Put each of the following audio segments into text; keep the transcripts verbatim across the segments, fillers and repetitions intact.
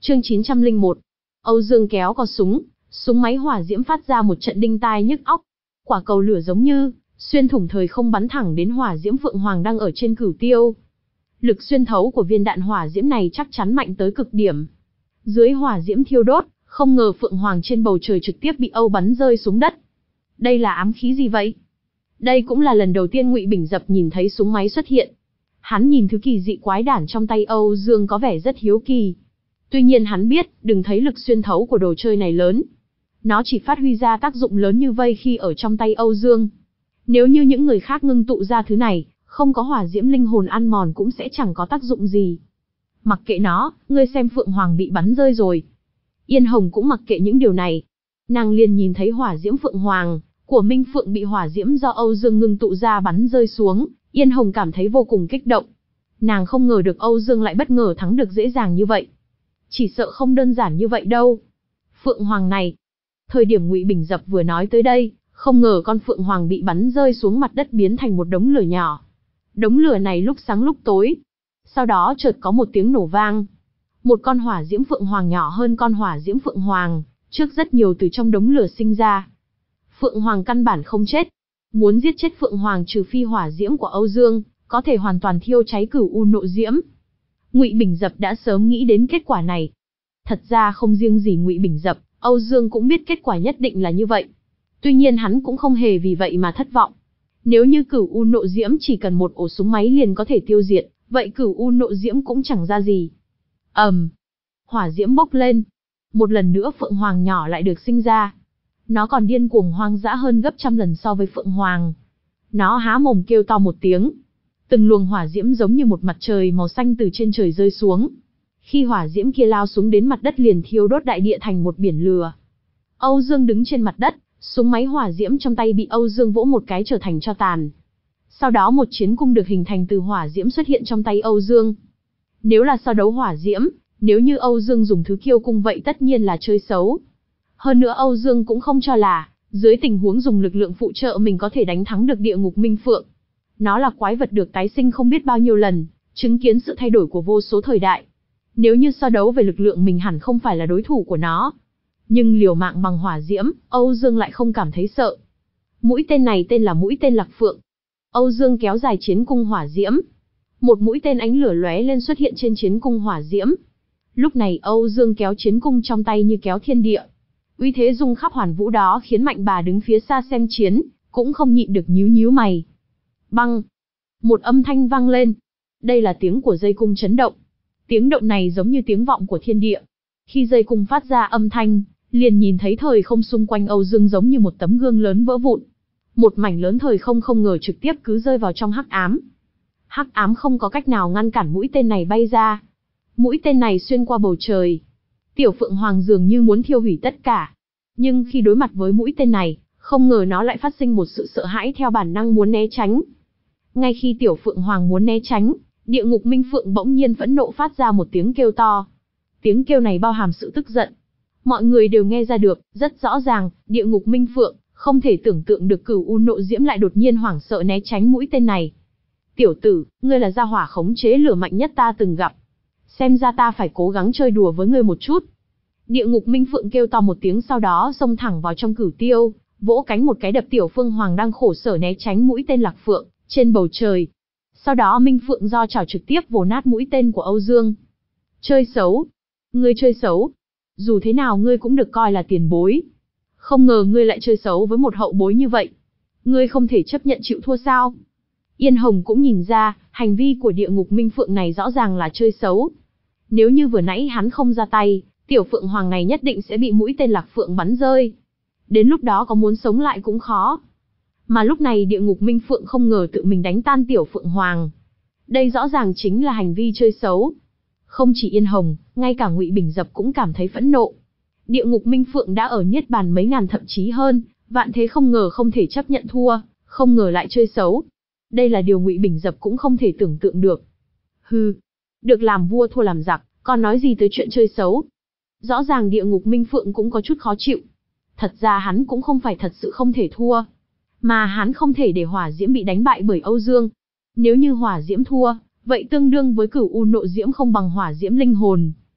Chương chín trăm lẻ một. Âu Dương kéo cò súng, súng máy hỏa diễm phát ra một trận đinh tai nhức óc. Quả cầu lửa giống như xuyên thủng thời không bắn thẳng đến hỏa diễm Phượng Hoàng đang ở trên cửu tiêu. Lực xuyên thấu của viên đạn hỏa diễm này chắc chắn mạnh tới cực điểm. Dưới hỏa diễm thiêu đốt, không ngờ Phượng Hoàng trên bầu trời trực tiếp bị Âu bắn rơi xuống đất. Đây là ám khí gì vậy? Đây cũng là lần đầu tiên Ngụy Bình Dập nhìn thấy súng máy xuất hiện. Hắn nhìn thứ kỳ dị quái đản trong tay Âu Dương có vẻ rất hiếu kỳ. Tuy nhiên hắn biết, đừng thấy lực xuyên thấu của đồ chơi này lớn. Nó chỉ phát huy ra tác dụng lớn như vây khi ở trong tay Âu Dương. Nếu như những người khác ngưng tụ ra thứ này, không có hỏa diễm linh hồn ăn mòn cũng sẽ chẳng có tác dụng gì. Mặc kệ nó, ngươi xem Phượng Hoàng bị bắn rơi rồi. Yên Hồng cũng mặc kệ những điều này. Nàng liền nhìn thấy hỏa diễm Phượng Hoàng của Minh Phượng bị hỏa diễm do Âu Dương ngưng tụ ra bắn rơi xuống. Yên Hồng cảm thấy vô cùng kích động. Nàng không ngờ được Âu Dương lại bất ngờ thắng được dễ dàng như vậy. Chỉ sợ không đơn giản như vậy đâu. Phượng Hoàng này. Thời điểm Ngụy Bình Dập vừa nói tới đây, không ngờ con Phượng Hoàng bị bắn rơi xuống mặt đất biến thành một đống lửa nhỏ. Đống lửa này lúc sáng lúc tối. Sau đó chợt có một tiếng nổ vang. Một con hỏa diễm Phượng Hoàng nhỏ hơn con hỏa diễm Phượng Hoàng trước rất nhiều từ trong đống lửa sinh ra. Phượng Hoàng căn bản không chết. Muốn giết chết Phượng Hoàng trừ phi hỏa diễm của Âu Dương có thể hoàn toàn thiêu cháy cửu u nộ diễm. Ngụy Bình Dập đã sớm nghĩ đến kết quả này. Thật ra không riêng gì Ngụy Bình Dập, Âu Dương cũng biết kết quả nhất định là như vậy. Tuy nhiên hắn cũng không hề vì vậy mà thất vọng. Nếu như cửu u nộ diễm chỉ cần một ổ súng máy liền có thể tiêu diệt, vậy cửu u nộ diễm cũng chẳng ra gì. ầm, um, hỏa diễm bốc lên. Một lần nữa Phượng Hoàng nhỏ lại được sinh ra. Nó còn điên cuồng hoang dã hơn gấp trăm lần so với Phượng Hoàng. Nó há mồm kêu to một tiếng. Từng luồng hỏa diễm giống như một mặt trời màu xanh từ trên trời rơi xuống. Khi hỏa diễm kia lao xuống đến mặt đất liền thiêu đốt đại địa thành một biển lửa. Âu Dương đứng trên mặt đất, súng máy hỏa diễm trong tay bị Âu Dương vỗ một cái trở thành tro tàn. Sau đó một chiến cung được hình thành từ hỏa diễm xuất hiện trong tay Âu Dương. Nếu là so đấu hỏa diễm, nếu như Âu Dương dùng thứ kiêu cung vậy tất nhiên là chơi xấu. Hơn nữa Âu Dương cũng không cho là, dưới tình huống dùng lực lượng phụ trợ mình có thể đánh thắng được địa ngục Minh Phượng. Nó là quái vật được tái sinh không biết bao nhiêu lần, chứng kiến sự thay đổi của vô số thời đại. Nếu như so đấu về lực lượng mình hẳn không phải là đối thủ của nó. Nhưng liều mạng bằng hỏa diễm, Âu Dương lại không cảm thấy sợ. Mũi tên này tên là mũi tên Lạc Phượng. Âu Dương kéo dài chiến cung hỏa diễm. Một mũi tên ánh lửa lóe lên xuất hiện trên chiến cung hỏa diễm. Lúc này Âu Dương kéo chiến cung trong tay như kéo thiên địa. Uy thế rung khắp hoàn vũ đó khiến Mạnh Bà đứng phía xa xem chiến, cũng không nhịn được nhíu nhíu mày. Băng! Một âm thanh vang lên. Đây là tiếng của dây cung chấn động. Tiếng động này giống như tiếng vọng của thiên địa. Khi dây cung phát ra âm thanh, liền nhìn thấy thời không xung quanh Âu Dương giống như một tấm gương lớn vỡ vụn. Một mảnh lớn thời không không ngờ trực tiếp cứ rơi vào trong hắc ám. Hắc ám không có cách nào ngăn cản mũi tên này bay ra. Mũi tên này xuyên qua bầu trời. Tiểu Phượng Hoàng dường như muốn thiêu hủy tất cả. Nhưng khi đối mặt với mũi tên này, không ngờ nó lại phát sinh một sự sợ hãi theo bản năng muốn né tránh. Ngay khi Tiểu Phượng Hoàng muốn né tránh, địa ngục Minh Phượng bỗng nhiên phẫn nộ phát ra một tiếng kêu to. Tiếng kêu này bao hàm sự tức giận. Mọi người đều nghe ra được, rất rõ ràng, địa ngục Minh Phượng không thể tưởng tượng được cửu u nộ diễm lại đột nhiên hoảng sợ né tránh mũi tên này. Tiểu tử, ngươi là gia hỏa khống chế lửa mạnh nhất ta từng gặp. Xem ra ta phải cố gắng chơi đùa với ngươi một chút. Địa ngục Minh Phượng kêu to một tiếng sau đó xông thẳng vào trong cửu tiêu, vỗ cánh một cái đập Tiểu Phương Hoàng đang khổ sở né tránh mũi tên Lạc Phượng trên bầu trời. Sau đó Minh Phượng do chảo trực tiếp vồ nát mũi tên của Âu Dương. Chơi xấu. Ngươi chơi xấu. Dù thế nào ngươi cũng được coi là tiền bối. Không ngờ ngươi lại chơi xấu với một hậu bối như vậy. Ngươi không thể chấp nhận chịu thua sao? Yên Hồng cũng nhìn ra, hành vi của địa ngục Minh Phượng này rõ ràng là chơi xấu. Nếu như vừa nãy hắn không ra tay, Tiểu Phượng Hoàng này nhất định sẽ bị mũi tên Lạc Phượng bắn rơi. Đến lúc đó có muốn sống lại cũng khó. Mà lúc này địa ngục Minh Phượng không ngờ tự mình đánh tan Tiểu Phượng Hoàng. Đây rõ ràng chính là hành vi chơi xấu. Không chỉ Yên Hồng, ngay cả Ngụy Bình Dập cũng cảm thấy phẫn nộ. Địa ngục Minh Phượng đã ở niết bàn mấy ngàn thậm chí hơn, vạn thế không ngờ không thể chấp nhận thua, không ngờ lại chơi xấu. Đây là điều Ngụy Bình Dập cũng không thể tưởng tượng được. Hừ, được làm vua thua làm giặc, còn nói gì tới chuyện chơi xấu. Rõ ràng địa ngục Minh Phượng cũng có chút khó chịu. Thật ra hắn cũng không phải thật sự không thể thua, mà hắn không thể để hỏa diễm bị đánh bại bởi Âu Dương. Nếu như hỏa diễm thua, vậy tương đương với cửu u nộ diễm không bằng hỏa diễm linh hồn.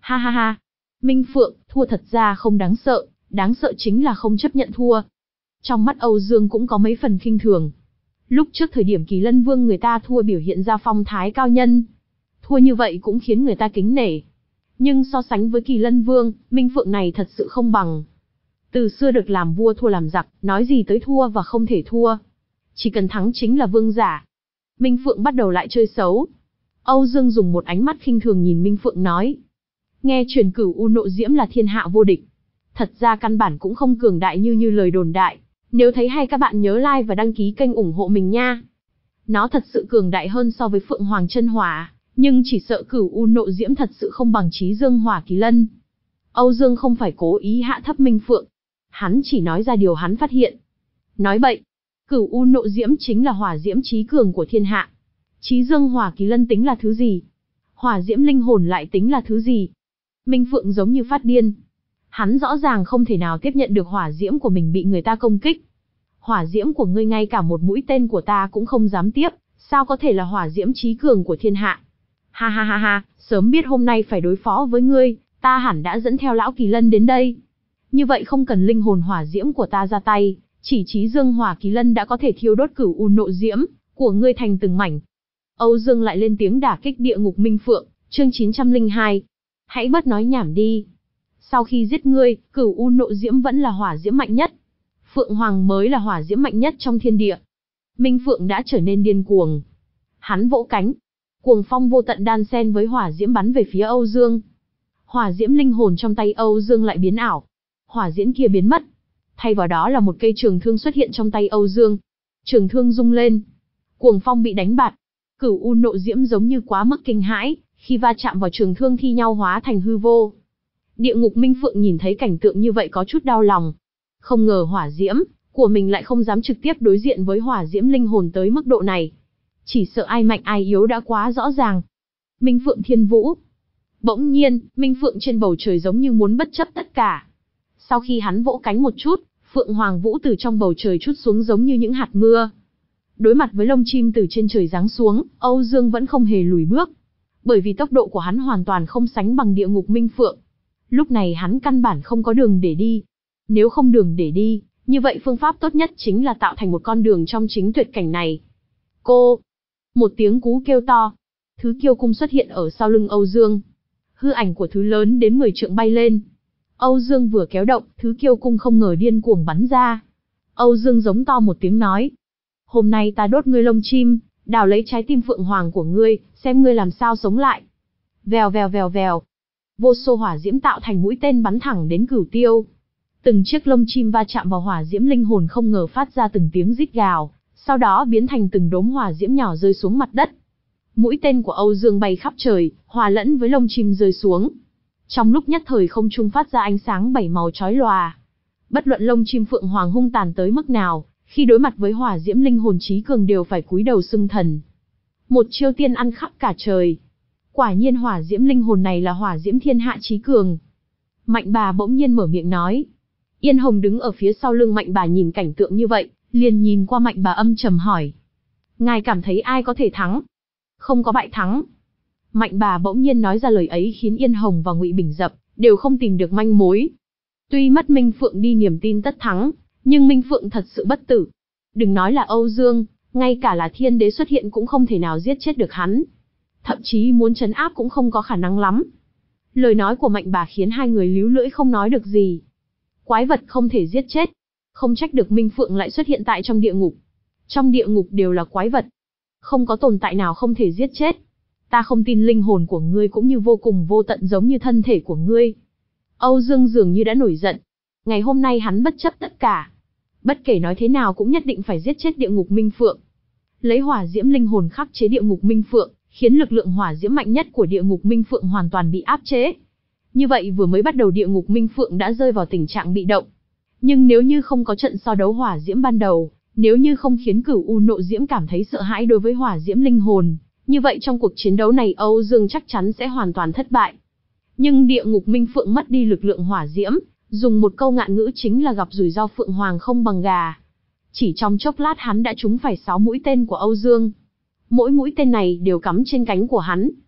Ha ha ha. Minh Phượng, thua thật ra không đáng sợ, đáng sợ chính là không chấp nhận thua. Trong mắt Âu Dương cũng có mấy phần khinh thường. Lúc trước thời điểm Kỳ Lân Vương người ta thua biểu hiện ra phong thái cao nhân. Thua như vậy cũng khiến người ta kính nể. Nhưng so sánh với Kỳ Lân Vương, Minh Phượng này thật sự không bằng. Từ xưa được làm vua thua làm giặc, nói gì tới thua và không thể thua. Chỉ cần thắng chính là vương giả. Minh Phượng bắt đầu lại chơi xấu. Âu Dương dùng một ánh mắt khinh thường nhìn Minh Phượng nói. Nghe truyền Cửu U Nộ Diễm là thiên hạ vô địch. Thật ra căn bản cũng không cường đại như như lời đồn đại. Nếu thấy hay các bạn nhớ like và đăng ký kênh ủng hộ mình nha. Nó thật sự cường đại hơn so với Phượng Hoàng Chân Hỏa, nhưng chỉ sợ Cửu U Nộ Diễm thật sự không bằng Chí Dương Hỏa Kỳ Lân. Âu Dương không phải cố ý hạ thấp Minh Phượng. Hắn chỉ nói ra điều hắn phát hiện. Nói bậy. Cửu U Nộ Diễm chính là hỏa diễm chí cường của thiên hạ. Chí Dương Hỏa Kỳ Lân tính là thứ gì? Hỏa diễm linh hồn lại tính là thứ gì? Minh Phượng giống như phát điên. Hắn rõ ràng không thể nào tiếp nhận được hỏa diễm của mình bị người ta công kích. Hỏa diễm của ngươi ngay cả một mũi tên của ta cũng không dám tiếp, sao có thể là hỏa diễm chí cường của thiên hạ? Ha ha ha ha, sớm biết hôm nay phải đối phó với ngươi, ta hẳn đã dẫn theo lão Kỳ Lân đến đây. Như vậy không cần linh hồn hỏa diễm của ta ra tay, chỉ Chí Dương Hỏa Kỳ Lân đã có thể thiêu đốt Cửu U Nộ Diễm của ngươi thành từng mảnh. Âu Dương lại lên tiếng đả kích địa ngục Minh Phượng, chương chín trăm lẻ hai. Hãy bớt nói nhảm đi. Sau khi giết ngươi, Cửu U Nộ Diễm vẫn là hỏa diễm mạnh nhất. Phượng Hoàng mới là hỏa diễm mạnh nhất trong thiên địa. Minh Phượng đã trở nên điên cuồng. Hắn vỗ cánh. Cuồng phong vô tận đan xen với hỏa diễm bắn về phía Âu Dương. Hỏa diễm linh hồn trong tay Âu Dương lại biến ảo. Hỏa diễm kia biến mất. Thay vào đó là một cây trường thương xuất hiện trong tay Âu Dương. Trường thương rung lên. Cuồng phong bị đánh bạt. Cửu U Nộ Diễm giống như quá mức kinh hãi, khi va chạm vào trường thương thi nhau hóa thành hư vô. Địa ngục Minh Phượng nhìn thấy cảnh tượng như vậy có chút đau lòng. Không ngờ hỏa diễm của mình lại không dám trực tiếp đối diện với hỏa diễm linh hồn tới mức độ này. Chỉ sợ ai mạnh ai yếu đã quá rõ ràng. Minh Phượng Thiên Vũ. Bỗng nhiên, Minh Phượng trên bầu trời giống như muốn bất chấp tất cả. Sau khi hắn vỗ cánh một chút, Phượng Hoàng Vũ từ trong bầu trời trút xuống giống như những hạt mưa. Đối mặt với lông chim từ trên trời giáng xuống, Âu Dương vẫn không hề lùi bước. Bởi vì tốc độ của hắn hoàn toàn không sánh bằng địa ngục Minh Phượng. Lúc này hắn căn bản không có đường để đi. Nếu không đường để đi, như vậy phương pháp tốt nhất chính là tạo thành một con đường trong chính tuyệt cảnh này. Cô! Một tiếng cú kêu to. Thứ kiêu cung xuất hiện ở sau lưng Âu Dương. Hư ảnh của thứ lớn đến mười trượng bay lên. Âu Dương vừa kéo động, thứ kiêu cung không ngờ điên cuồng bắn ra. Âu Dương giống to một tiếng nói. Hôm nay ta đốt ngươi lông chim, đào lấy trái tim Phượng Hoàng của ngươi, xem ngươi làm sao sống lại. Vèo vèo vèo vèo. Vô số hỏa diễm tạo thành mũi tên bắn thẳng đến Cửu Tiêu. Từng chiếc lông chim va chạm vào hỏa diễm linh hồn không ngờ phát ra từng tiếng rít gào, sau đó biến thành từng đốm hỏa diễm nhỏ rơi xuống mặt đất. Mũi tên của Âu Dương bay khắp trời, hòa lẫn với lông chim rơi xuống. Trong lúc nhất thời không trung phát ra ánh sáng bảy màu chói lòa. Bất luận lông chim Phượng Hoàng hung tàn tới mức nào, khi đối mặt với hỏa diễm linh hồn chí cường đều phải cúi đầu xưng thần. Một chiêu tiên ăn khắp cả trời. Quả nhiên hỏa diễm linh hồn này là hỏa diễm thiên hạ chí cường. Mạnh bà bỗng nhiên mở miệng nói. Yên Hồng đứng ở phía sau lưng Mạnh bà nhìn cảnh tượng như vậy, liền nhìn qua Mạnh bà âm trầm hỏi. Ngài cảm thấy ai có thể thắng? Không có bại thắng. Mạnh bà bỗng nhiên nói ra lời ấy khiến Yên Hồng và Ngụy Bình Dập đều không tìm được manh mối. Tuy mất Minh Phượng đi niềm tin tất thắng, nhưng Minh Phượng thật sự bất tử. Đừng nói là Âu Dương, ngay cả là Thiên Đế xuất hiện cũng không thể nào giết chết được hắn. Thậm chí muốn trấn áp cũng không có khả năng lắm. Lời nói của Mạnh bà khiến hai người líu lưỡi không nói được gì. Quái vật không thể giết chết. Không trách được Minh Phượng lại xuất hiện tại trong địa ngục. Trong địa ngục đều là quái vật. Không có tồn tại nào không thể giết chết. Ta không tin linh hồn của ngươi cũng như vô cùng vô tận giống như thân thể của ngươi. Âu Dương dường như đã nổi giận. Ngày hôm nay hắn bất chấp tất cả. Bất kể nói thế nào cũng nhất định phải giết chết địa ngục Minh Phượng. Lấy hỏa diễm linh hồn khắc chế địa ngục Minh Phượng, khiến lực lượng hỏa diễm mạnh nhất của địa ngục Minh Phượng hoàn toàn bị áp chế. Như vậy vừa mới bắt đầu địa ngục Minh Phượng đã rơi vào tình trạng bị động. Nhưng nếu như không có trận so đấu hỏa diễm ban đầu, nếu như không khiến Cửu U Nộ Diễm cảm thấy sợ hãi đối với hỏa diễm linh hồn, như vậy trong cuộc chiến đấu này Âu Dương chắc chắn sẽ hoàn toàn thất bại. Nhưng địa ngục Minh Phượng mất đi lực lượng hỏa diễm, dùng một câu ngạn ngữ chính là gặp rủi ro Phượng Hoàng không bằng gà. Chỉ trong chốc lát hắn đã trúng phải sáu mũi tên của Âu Dương. Mỗi mũi tên này đều cắm trên cánh của hắn.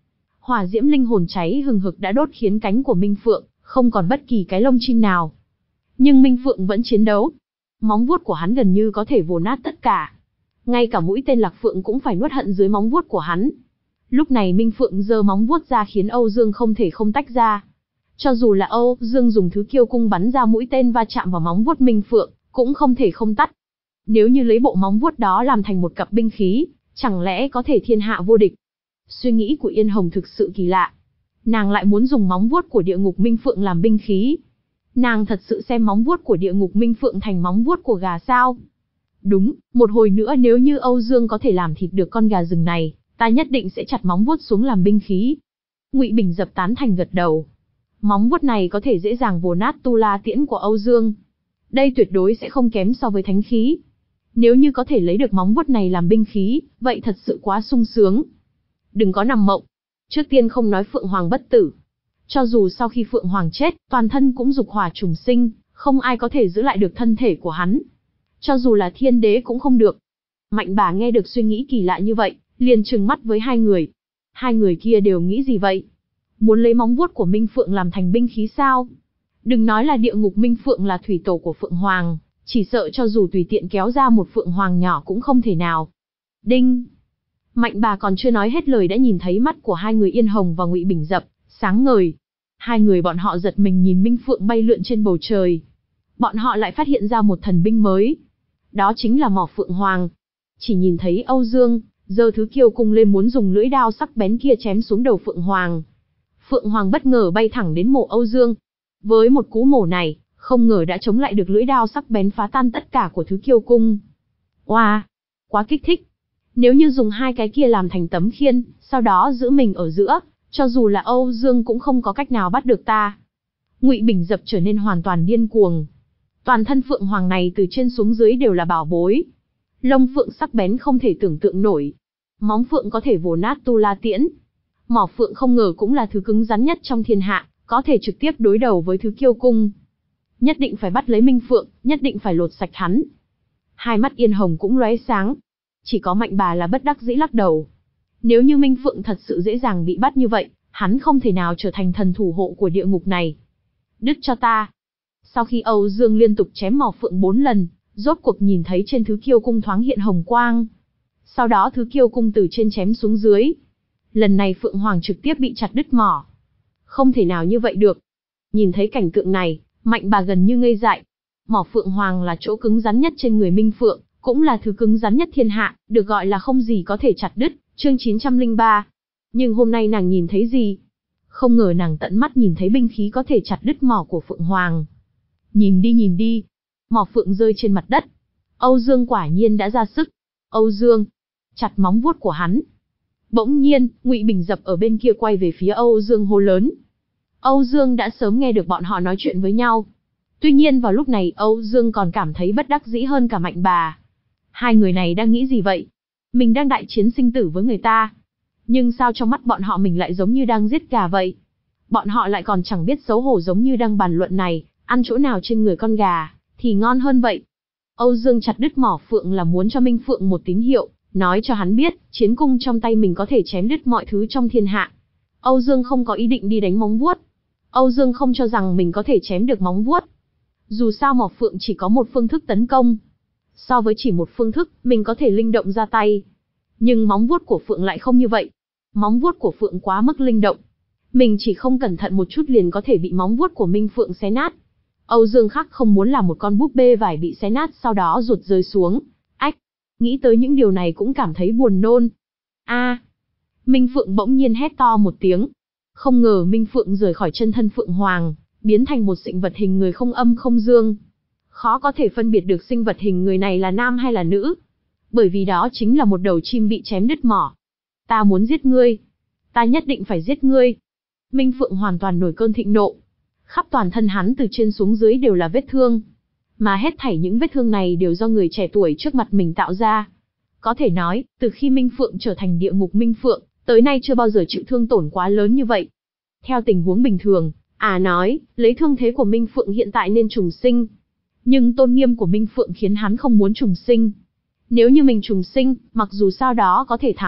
Hỏa diễm linh hồn cháy hừng hực đã đốt khiến cánh của Minh Phượng không còn bất kỳ cái lông chim nào. Nhưng Minh Phượng vẫn chiến đấu. Móng vuốt của hắn gần như có thể vồ nát tất cả. Ngay cả mũi tên Lạc Phượng cũng phải nuốt hận dưới móng vuốt của hắn. Lúc này Minh Phượng giơ móng vuốt ra khiến Âu Dương không thể không tách ra. Cho dù là Âu Dương dùng thứ kiêu cung bắn ra mũi tên va chạm vào móng vuốt Minh Phượng, cũng không thể không tắt. Nếu như lấy bộ móng vuốt đó làm thành một cặp binh khí, chẳng lẽ có thể thiên hạ vô địch? Suy nghĩ của Yên Hồng thực sự kỳ lạ. Nàng lại muốn dùng móng vuốt của địa ngục Minh Phượng làm binh khí. Nàng thật sự xem móng vuốt của địa ngục Minh Phượng thành móng vuốt của gà sao? Đúng, một hồi nữa nếu như Âu Dương có thể làm thịt được con gà rừng này, ta nhất định sẽ chặt móng vuốt xuống làm binh khí. Ngụy Bình Dập tán thành gật đầu. Móng vuốt này có thể dễ dàng vồ nát tu la tiễn của Âu Dương. Đây tuyệt đối sẽ không kém so với thánh khí. Nếu như có thể lấy được móng vuốt này làm binh khí, vậy thật sự quá sung sướng. Đừng có nằm mộng. Trước tiên không nói Phượng Hoàng bất tử. Cho dù sau khi Phượng Hoàng chết, toàn thân cũng dục hỏa trùng sinh, không ai có thể giữ lại được thân thể của hắn. Cho dù là thiên đế cũng không được. Mạnh bà nghe được suy nghĩ kỳ lạ như vậy, liền trừng mắt với hai người. Hai người kia đều nghĩ gì vậy? Muốn lấy móng vuốt của Minh Phượng làm thành binh khí sao? Đừng nói là địa ngục Minh Phượng là thủy tổ của Phượng Hoàng, chỉ sợ cho dù tùy tiện kéo ra một Phượng Hoàng nhỏ cũng không thể nào. Đinh! Mạnh bà còn chưa nói hết lời đã nhìn thấy mắt của hai người Yên Hồng và Ngụy Bình Dập sáng ngời. Hai người bọn họ giật mình nhìn Minh Phượng bay lượn trên bầu trời. Bọn họ lại phát hiện ra một thần binh mới. Đó chính là mỏ Phượng Hoàng. Chỉ nhìn thấy Âu Dương giơ thứ kiêu cung lên muốn dùng lưỡi đao sắc bén kia chém xuống đầu Phượng Hoàng. Phượng Hoàng bất ngờ bay thẳng đến mổ Âu Dương. Với một cú mổ này, không ngờ đã chống lại được lưỡi đao sắc bén phá tan tất cả của thứ kiêu cung. Oa, wow, quá kích thích. Nếu như dùng hai cái kia làm thành tấm khiên, sau đó giữ mình ở giữa, cho dù là Âu Dương cũng không có cách nào bắt được ta. Ngụy Bình Dập trở nên hoàn toàn điên cuồng. Toàn thân Phượng Hoàng này từ trên xuống dưới đều là bảo bối. Lông phượng sắc bén không thể tưởng tượng nổi. Móng phượng có thể vồ nát tu la tiễn. Mỏ phượng không ngờ cũng là thứ cứng rắn nhất trong thiên hạ, có thể trực tiếp đối đầu với thứ kiêu cung. Nhất định phải bắt lấy Minh Phượng, nhất định phải lột sạch hắn. Hai mắt Yên Hồng cũng lóe sáng. Chỉ có Mạnh bà là bất đắc dĩ lắc đầu. Nếu như Minh Phượng thật sự dễ dàng bị bắt như vậy, hắn không thể nào trở thành thần thủ hộ của địa ngục này. Đứt cho ta. Sau khi Âu Dương liên tục chém mỏ phượng bốn lần, rốt cuộc nhìn thấy trên thứ kiêu cung thoáng hiện hồng quang. Sau đó thứ kiêu cung từ trên chém xuống dưới. Lần này Phượng Hoàng trực tiếp bị chặt đứt mỏ. Không thể nào như vậy được. Nhìn thấy cảnh tượng này, Mạnh bà gần như ngây dại. Mỏ Phượng Hoàng là chỗ cứng rắn nhất trên người Minh Phượng, cũng là thứ cứng rắn nhất thiên hạ, được gọi là không gì có thể chặt đứt, chương chín trăm lẻ ba. Nhưng hôm nay nàng nhìn thấy gì? Không ngờ nàng tận mắt nhìn thấy binh khí có thể chặt đứt mỏ của Phượng Hoàng. Nhìn đi nhìn đi. Mỏ Phượng rơi trên mặt đất. Âu Dương quả nhiên đã ra sức. Âu Dương, chặt móng vuốt của hắn. Bỗng nhiên, Ngụy Bình Dập ở bên kia quay về phía Âu Dương hô lớn. Âu Dương đã sớm nghe được bọn họ nói chuyện với nhau. Tuy nhiên vào lúc này Âu Dương còn cảm thấy bất đắc dĩ hơn cả Mạnh bà. Hai người này đang nghĩ gì vậy? Mình đang đại chiến sinh tử với người ta. Nhưng sao trong mắt bọn họ mình lại giống như đang giết gà vậy? Bọn họ lại còn chẳng biết xấu hổ giống như đang bàn luận này, ăn chỗ nào trên người con gà, thì ngon hơn vậy. Âu Dương chặt đứt mỏ phượng là muốn cho Minh Phượng một tín hiệu, nói cho hắn biết, chiến cung trong tay mình có thể chém đứt mọi thứ trong thiên hạ. Âu Dương không có ý định đi đánh móng vuốt. Âu Dương không cho rằng mình có thể chém được móng vuốt. Dù sao mỏ phượng chỉ có một phương thức tấn công. So với chỉ một phương thức, mình có thể linh động ra tay. Nhưng móng vuốt của phượng lại không như vậy. Móng vuốt của phượng quá mức linh động. Mình chỉ không cẩn thận một chút liền có thể bị móng vuốt của Minh Phượng xé nát. Âu Dương khắc không muốn làm một con búp bê vải bị xé nát sau đó ruột rơi xuống. Ách! Nghĩ tới những điều này cũng cảm thấy buồn nôn. A! À, Minh Phượng bỗng nhiên hét to một tiếng. Không ngờ Minh Phượng rời khỏi chân thân Phượng Hoàng, biến thành một sinh vật hình người không âm không dương. Khó có thể phân biệt được sinh vật hình người này là nam hay là nữ. Bởi vì đó chính là một đầu chim bị chém đứt mỏ. Ta muốn giết ngươi. Ta nhất định phải giết ngươi. Minh Phượng hoàn toàn nổi cơn thịnh nộ. Khắp toàn thân hắn từ trên xuống dưới đều là vết thương. Mà hết thảy những vết thương này đều do người trẻ tuổi trước mặt mình tạo ra. Có thể nói, từ khi Minh Phượng trở thành địa ngục Minh Phượng, tới nay chưa bao giờ chịu thương tổn quá lớn như vậy. Theo tình huống bình thường, à nói, lấy thương thế của Minh Phượng hiện tại nên trùng sinh. Nhưng tôn nghiêm của Minh Phượng khiến hắn không muốn trùng sinh. Nếu như mình trùng sinh, mặc dù sau đó có thể thắng,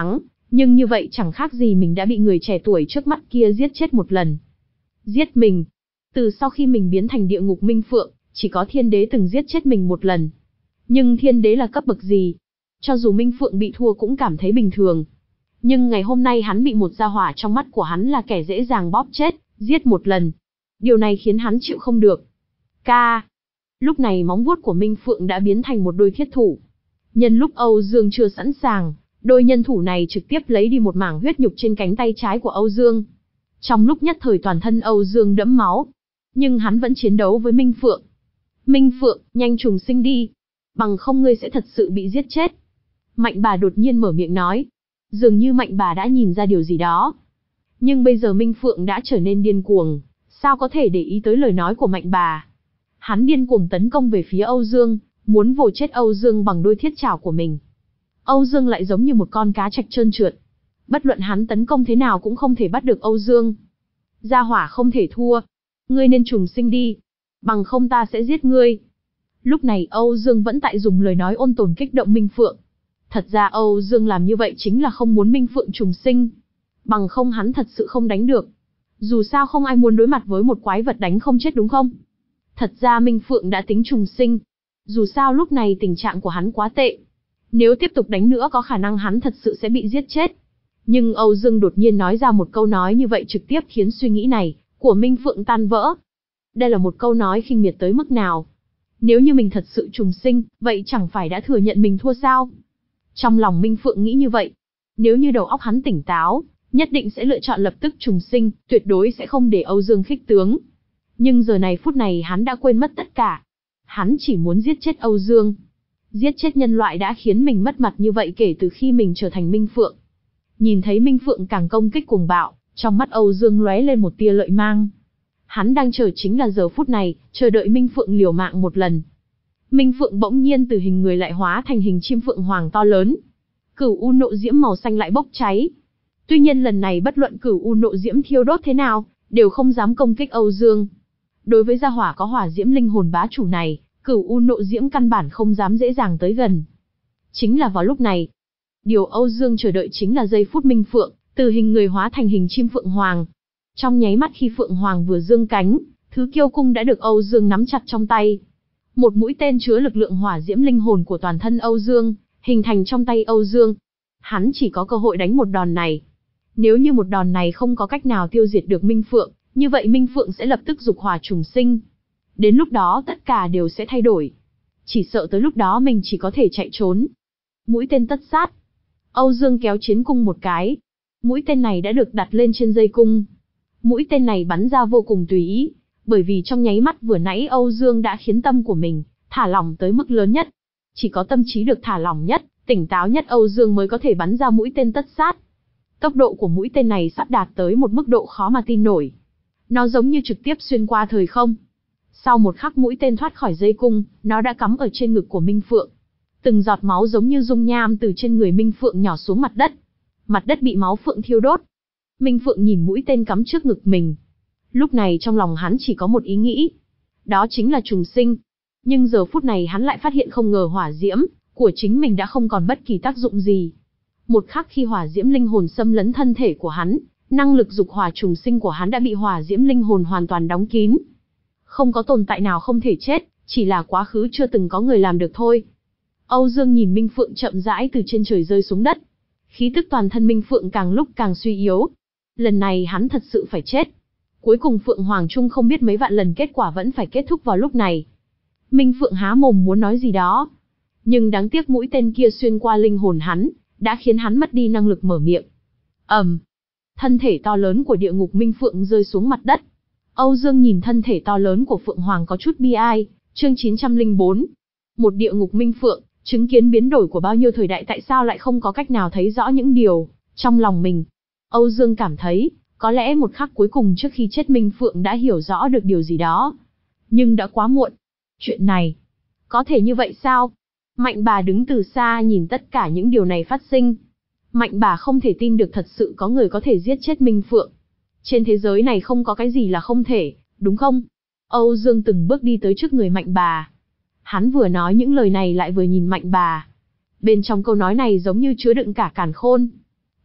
Nhưng như vậy chẳng khác gì mình đã bị người trẻ tuổi trước mắt kia giết chết một lần. Giết mình. Từ sau khi mình biến thành địa ngục minh phượng, chỉ có thiên đế từng giết chết mình một lần. Nhưng thiên đế là cấp bậc gì? Cho dù minh phượng bị thua cũng cảm thấy bình thường. Nhưng ngày hôm nay hắn bị một gia hỏa trong mắt của hắn là kẻ dễ dàng bóp chết, giết một lần. Điều này khiến hắn chịu không được. Ca. Lúc này móng vuốt của Minh Phượng đã biến thành một đôi thiết thủ. Nhân lúc Âu Dương chưa sẵn sàng, đôi nhân thủ này trực tiếp lấy đi một mảng huyết nhục trên cánh tay trái của Âu Dương. Trong lúc nhất thời toàn thân Âu Dương đẫm máu, nhưng hắn vẫn chiến đấu với Minh Phượng. Minh Phượng, nhanh trùng sinh đi, bằng không ngươi sẽ thật sự bị giết chết. Mạnh bà đột nhiên mở miệng nói. Dường như Mạnh bà đã nhìn ra điều gì đó. Nhưng bây giờ Minh Phượng đã trở nên điên cuồng, sao có thể để ý tới lời nói của Mạnh bà. Hắn điên cuồng tấn công về phía Âu Dương, muốn vồ chết Âu Dương bằng đôi thiết trảo của mình. Âu Dương lại giống như một con cá trạch trơn trượt. Bất luận hắn tấn công thế nào cũng không thể bắt được Âu Dương. Gia hỏa không thể thua. Ngươi nên trùng sinh đi. Bằng không ta sẽ giết ngươi. Lúc này Âu Dương vẫn tại dùng lời nói ôn tồn kích động Minh Phượng. Thật ra Âu Dương làm như vậy chính là không muốn Minh Phượng trùng sinh. Bằng không hắn thật sự không đánh được. Dù sao không ai muốn đối mặt với một quái vật đánh không chết đúng không? Thật ra Minh Phượng đã tính trùng sinh. Dù sao lúc này tình trạng của hắn quá tệ. Nếu tiếp tục đánh nữa có khả năng hắn thật sự sẽ bị giết chết. Nhưng Âu Dương đột nhiên nói ra một câu nói như vậy trực tiếp khiến suy nghĩ này của Minh Phượng tan vỡ. Đây là một câu nói khinh miệt tới mức nào? Nếu như mình thật sự trùng sinh, vậy chẳng phải đã thừa nhận mình thua sao? Trong lòng Minh Phượng nghĩ như vậy. Nếu như đầu óc hắn tỉnh táo, nhất định sẽ lựa chọn lập tức trùng sinh, tuyệt đối sẽ không để Âu Dương khích tướng. Nhưng giờ này phút này hắn đã quên mất tất cả. Hắn chỉ muốn giết chết Âu Dương. Giết chết nhân loại đã khiến mình mất mặt như vậy kể từ khi mình trở thành Minh Phượng. Nhìn thấy Minh Phượng càng công kích cuồng bạo, trong mắt Âu Dương lóe lên một tia lợi mang. Hắn đang chờ chính là giờ phút này, chờ đợi Minh Phượng liều mạng một lần. Minh Phượng bỗng nhiên từ hình người lại hóa thành hình chim phượng hoàng to lớn. Cửu u nộ diễm màu xanh lại bốc cháy. Tuy nhiên lần này bất luận cửu u nộ diễm thiêu đốt thế nào, đều không dám công kích Âu Dương. Đối với gia hỏa có hỏa diễm linh hồn bá chủ này, cửu u nộ diễm căn bản không dám dễ dàng tới gần. Chính là vào lúc này, điều Âu Dương chờ đợi chính là giây phút Minh Phượng từ hình người hóa thành hình chim phượng hoàng. Trong nháy mắt khi phượng hoàng vừa dương cánh, thứ kiêu cung đã được Âu Dương nắm chặt trong tay. Một mũi tên chứa lực lượng hỏa diễm linh hồn của toàn thân Âu Dương, hình thành trong tay Âu Dương. Hắn chỉ có cơ hội đánh một đòn này. Nếu như một đòn này không có cách nào tiêu diệt được Minh Phượng, như vậy Minh Phượng sẽ lập tức dục hỏa trùng sinh. Đến lúc đó tất cả đều sẽ thay đổi. Chỉ sợ tới lúc đó mình chỉ có thể chạy trốn. Mũi tên tất sát. Âu Dương kéo chiến cung một cái. Mũi tên này đã được đặt lên trên dây cung. Mũi tên này bắn ra vô cùng tùy ý, bởi vì trong nháy mắt vừa nãy Âu Dương đã khiến tâm của mình thả lỏng tới mức lớn nhất. Chỉ có tâm trí được thả lỏng nhất, tỉnh táo nhất Âu Dương mới có thể bắn ra mũi tên tất sát. Tốc độ của mũi tên này sắp đạt tới một mức độ khó mà tin nổi. Nó giống như trực tiếp xuyên qua thời không. Sau một khắc mũi tên thoát khỏi dây cung, nó đã cắm ở trên ngực của Minh Phượng. Từng giọt máu giống như dung nham từ trên người Minh Phượng nhỏ xuống mặt đất. Mặt đất bị máu phượng thiêu đốt. Minh Phượng nhìn mũi tên cắm trước ngực mình. Lúc này trong lòng hắn chỉ có một ý nghĩ. Đó chính là trùng sinh. Nhưng giờ phút này hắn lại phát hiện không ngờ hỏa diễm của chính mình đã không còn bất kỳ tác dụng gì. Một khắc khi hỏa diễm linh hồn xâm lấn thân thể của hắn, năng lực dục hỏa trùng sinh của hắn đã bị hỏa diễm linh hồn hoàn toàn đóng kín. Không có tồn tại nào không thể chết, chỉ là quá khứ chưa từng có người làm được thôi. Âu Dương nhìn Minh Phượng chậm rãi từ trên trời rơi xuống đất. Khí tức toàn thân Minh Phượng càng lúc càng suy yếu. Lần này hắn thật sự phải chết. Cuối cùng Phượng Hoàng Trung không biết mấy vạn lần kết quả vẫn phải kết thúc vào lúc này. Minh Phượng há mồm muốn nói gì đó. Nhưng đáng tiếc mũi tên kia xuyên qua linh hồn hắn, đã khiến hắn mất đi năng lực mở miệng. ầm, um, thân thể to lớn của địa ngục Minh Phượng rơi xuống mặt đất. Âu Dương nhìn thân thể to lớn của Phượng Hoàng có chút bi ai. Chương chín trăm lẻ bốn. Một địa ngục Minh Phượng, chứng kiến biến đổi của bao nhiêu thời đại tại sao lại không có cách nào thấy rõ những điều trong lòng mình. Âu Dương cảm thấy, có lẽ một khắc cuối cùng trước khi chết Minh Phượng đã hiểu rõ được điều gì đó. Nhưng đã quá muộn. Chuyện này, có thể như vậy sao? Mạnh bà đứng từ xa nhìn tất cả những điều này phát sinh. Mạnh bà không thể tin được thật sự có người có thể giết chết Minh Phượng. Trên thế giới này không có cái gì là không thể, đúng không? Âu Dương từng bước đi tới trước người Mạnh bà. Hắn vừa nói những lời này lại vừa nhìn Mạnh bà. Bên trong câu nói này giống như chứa đựng cả càn khôn.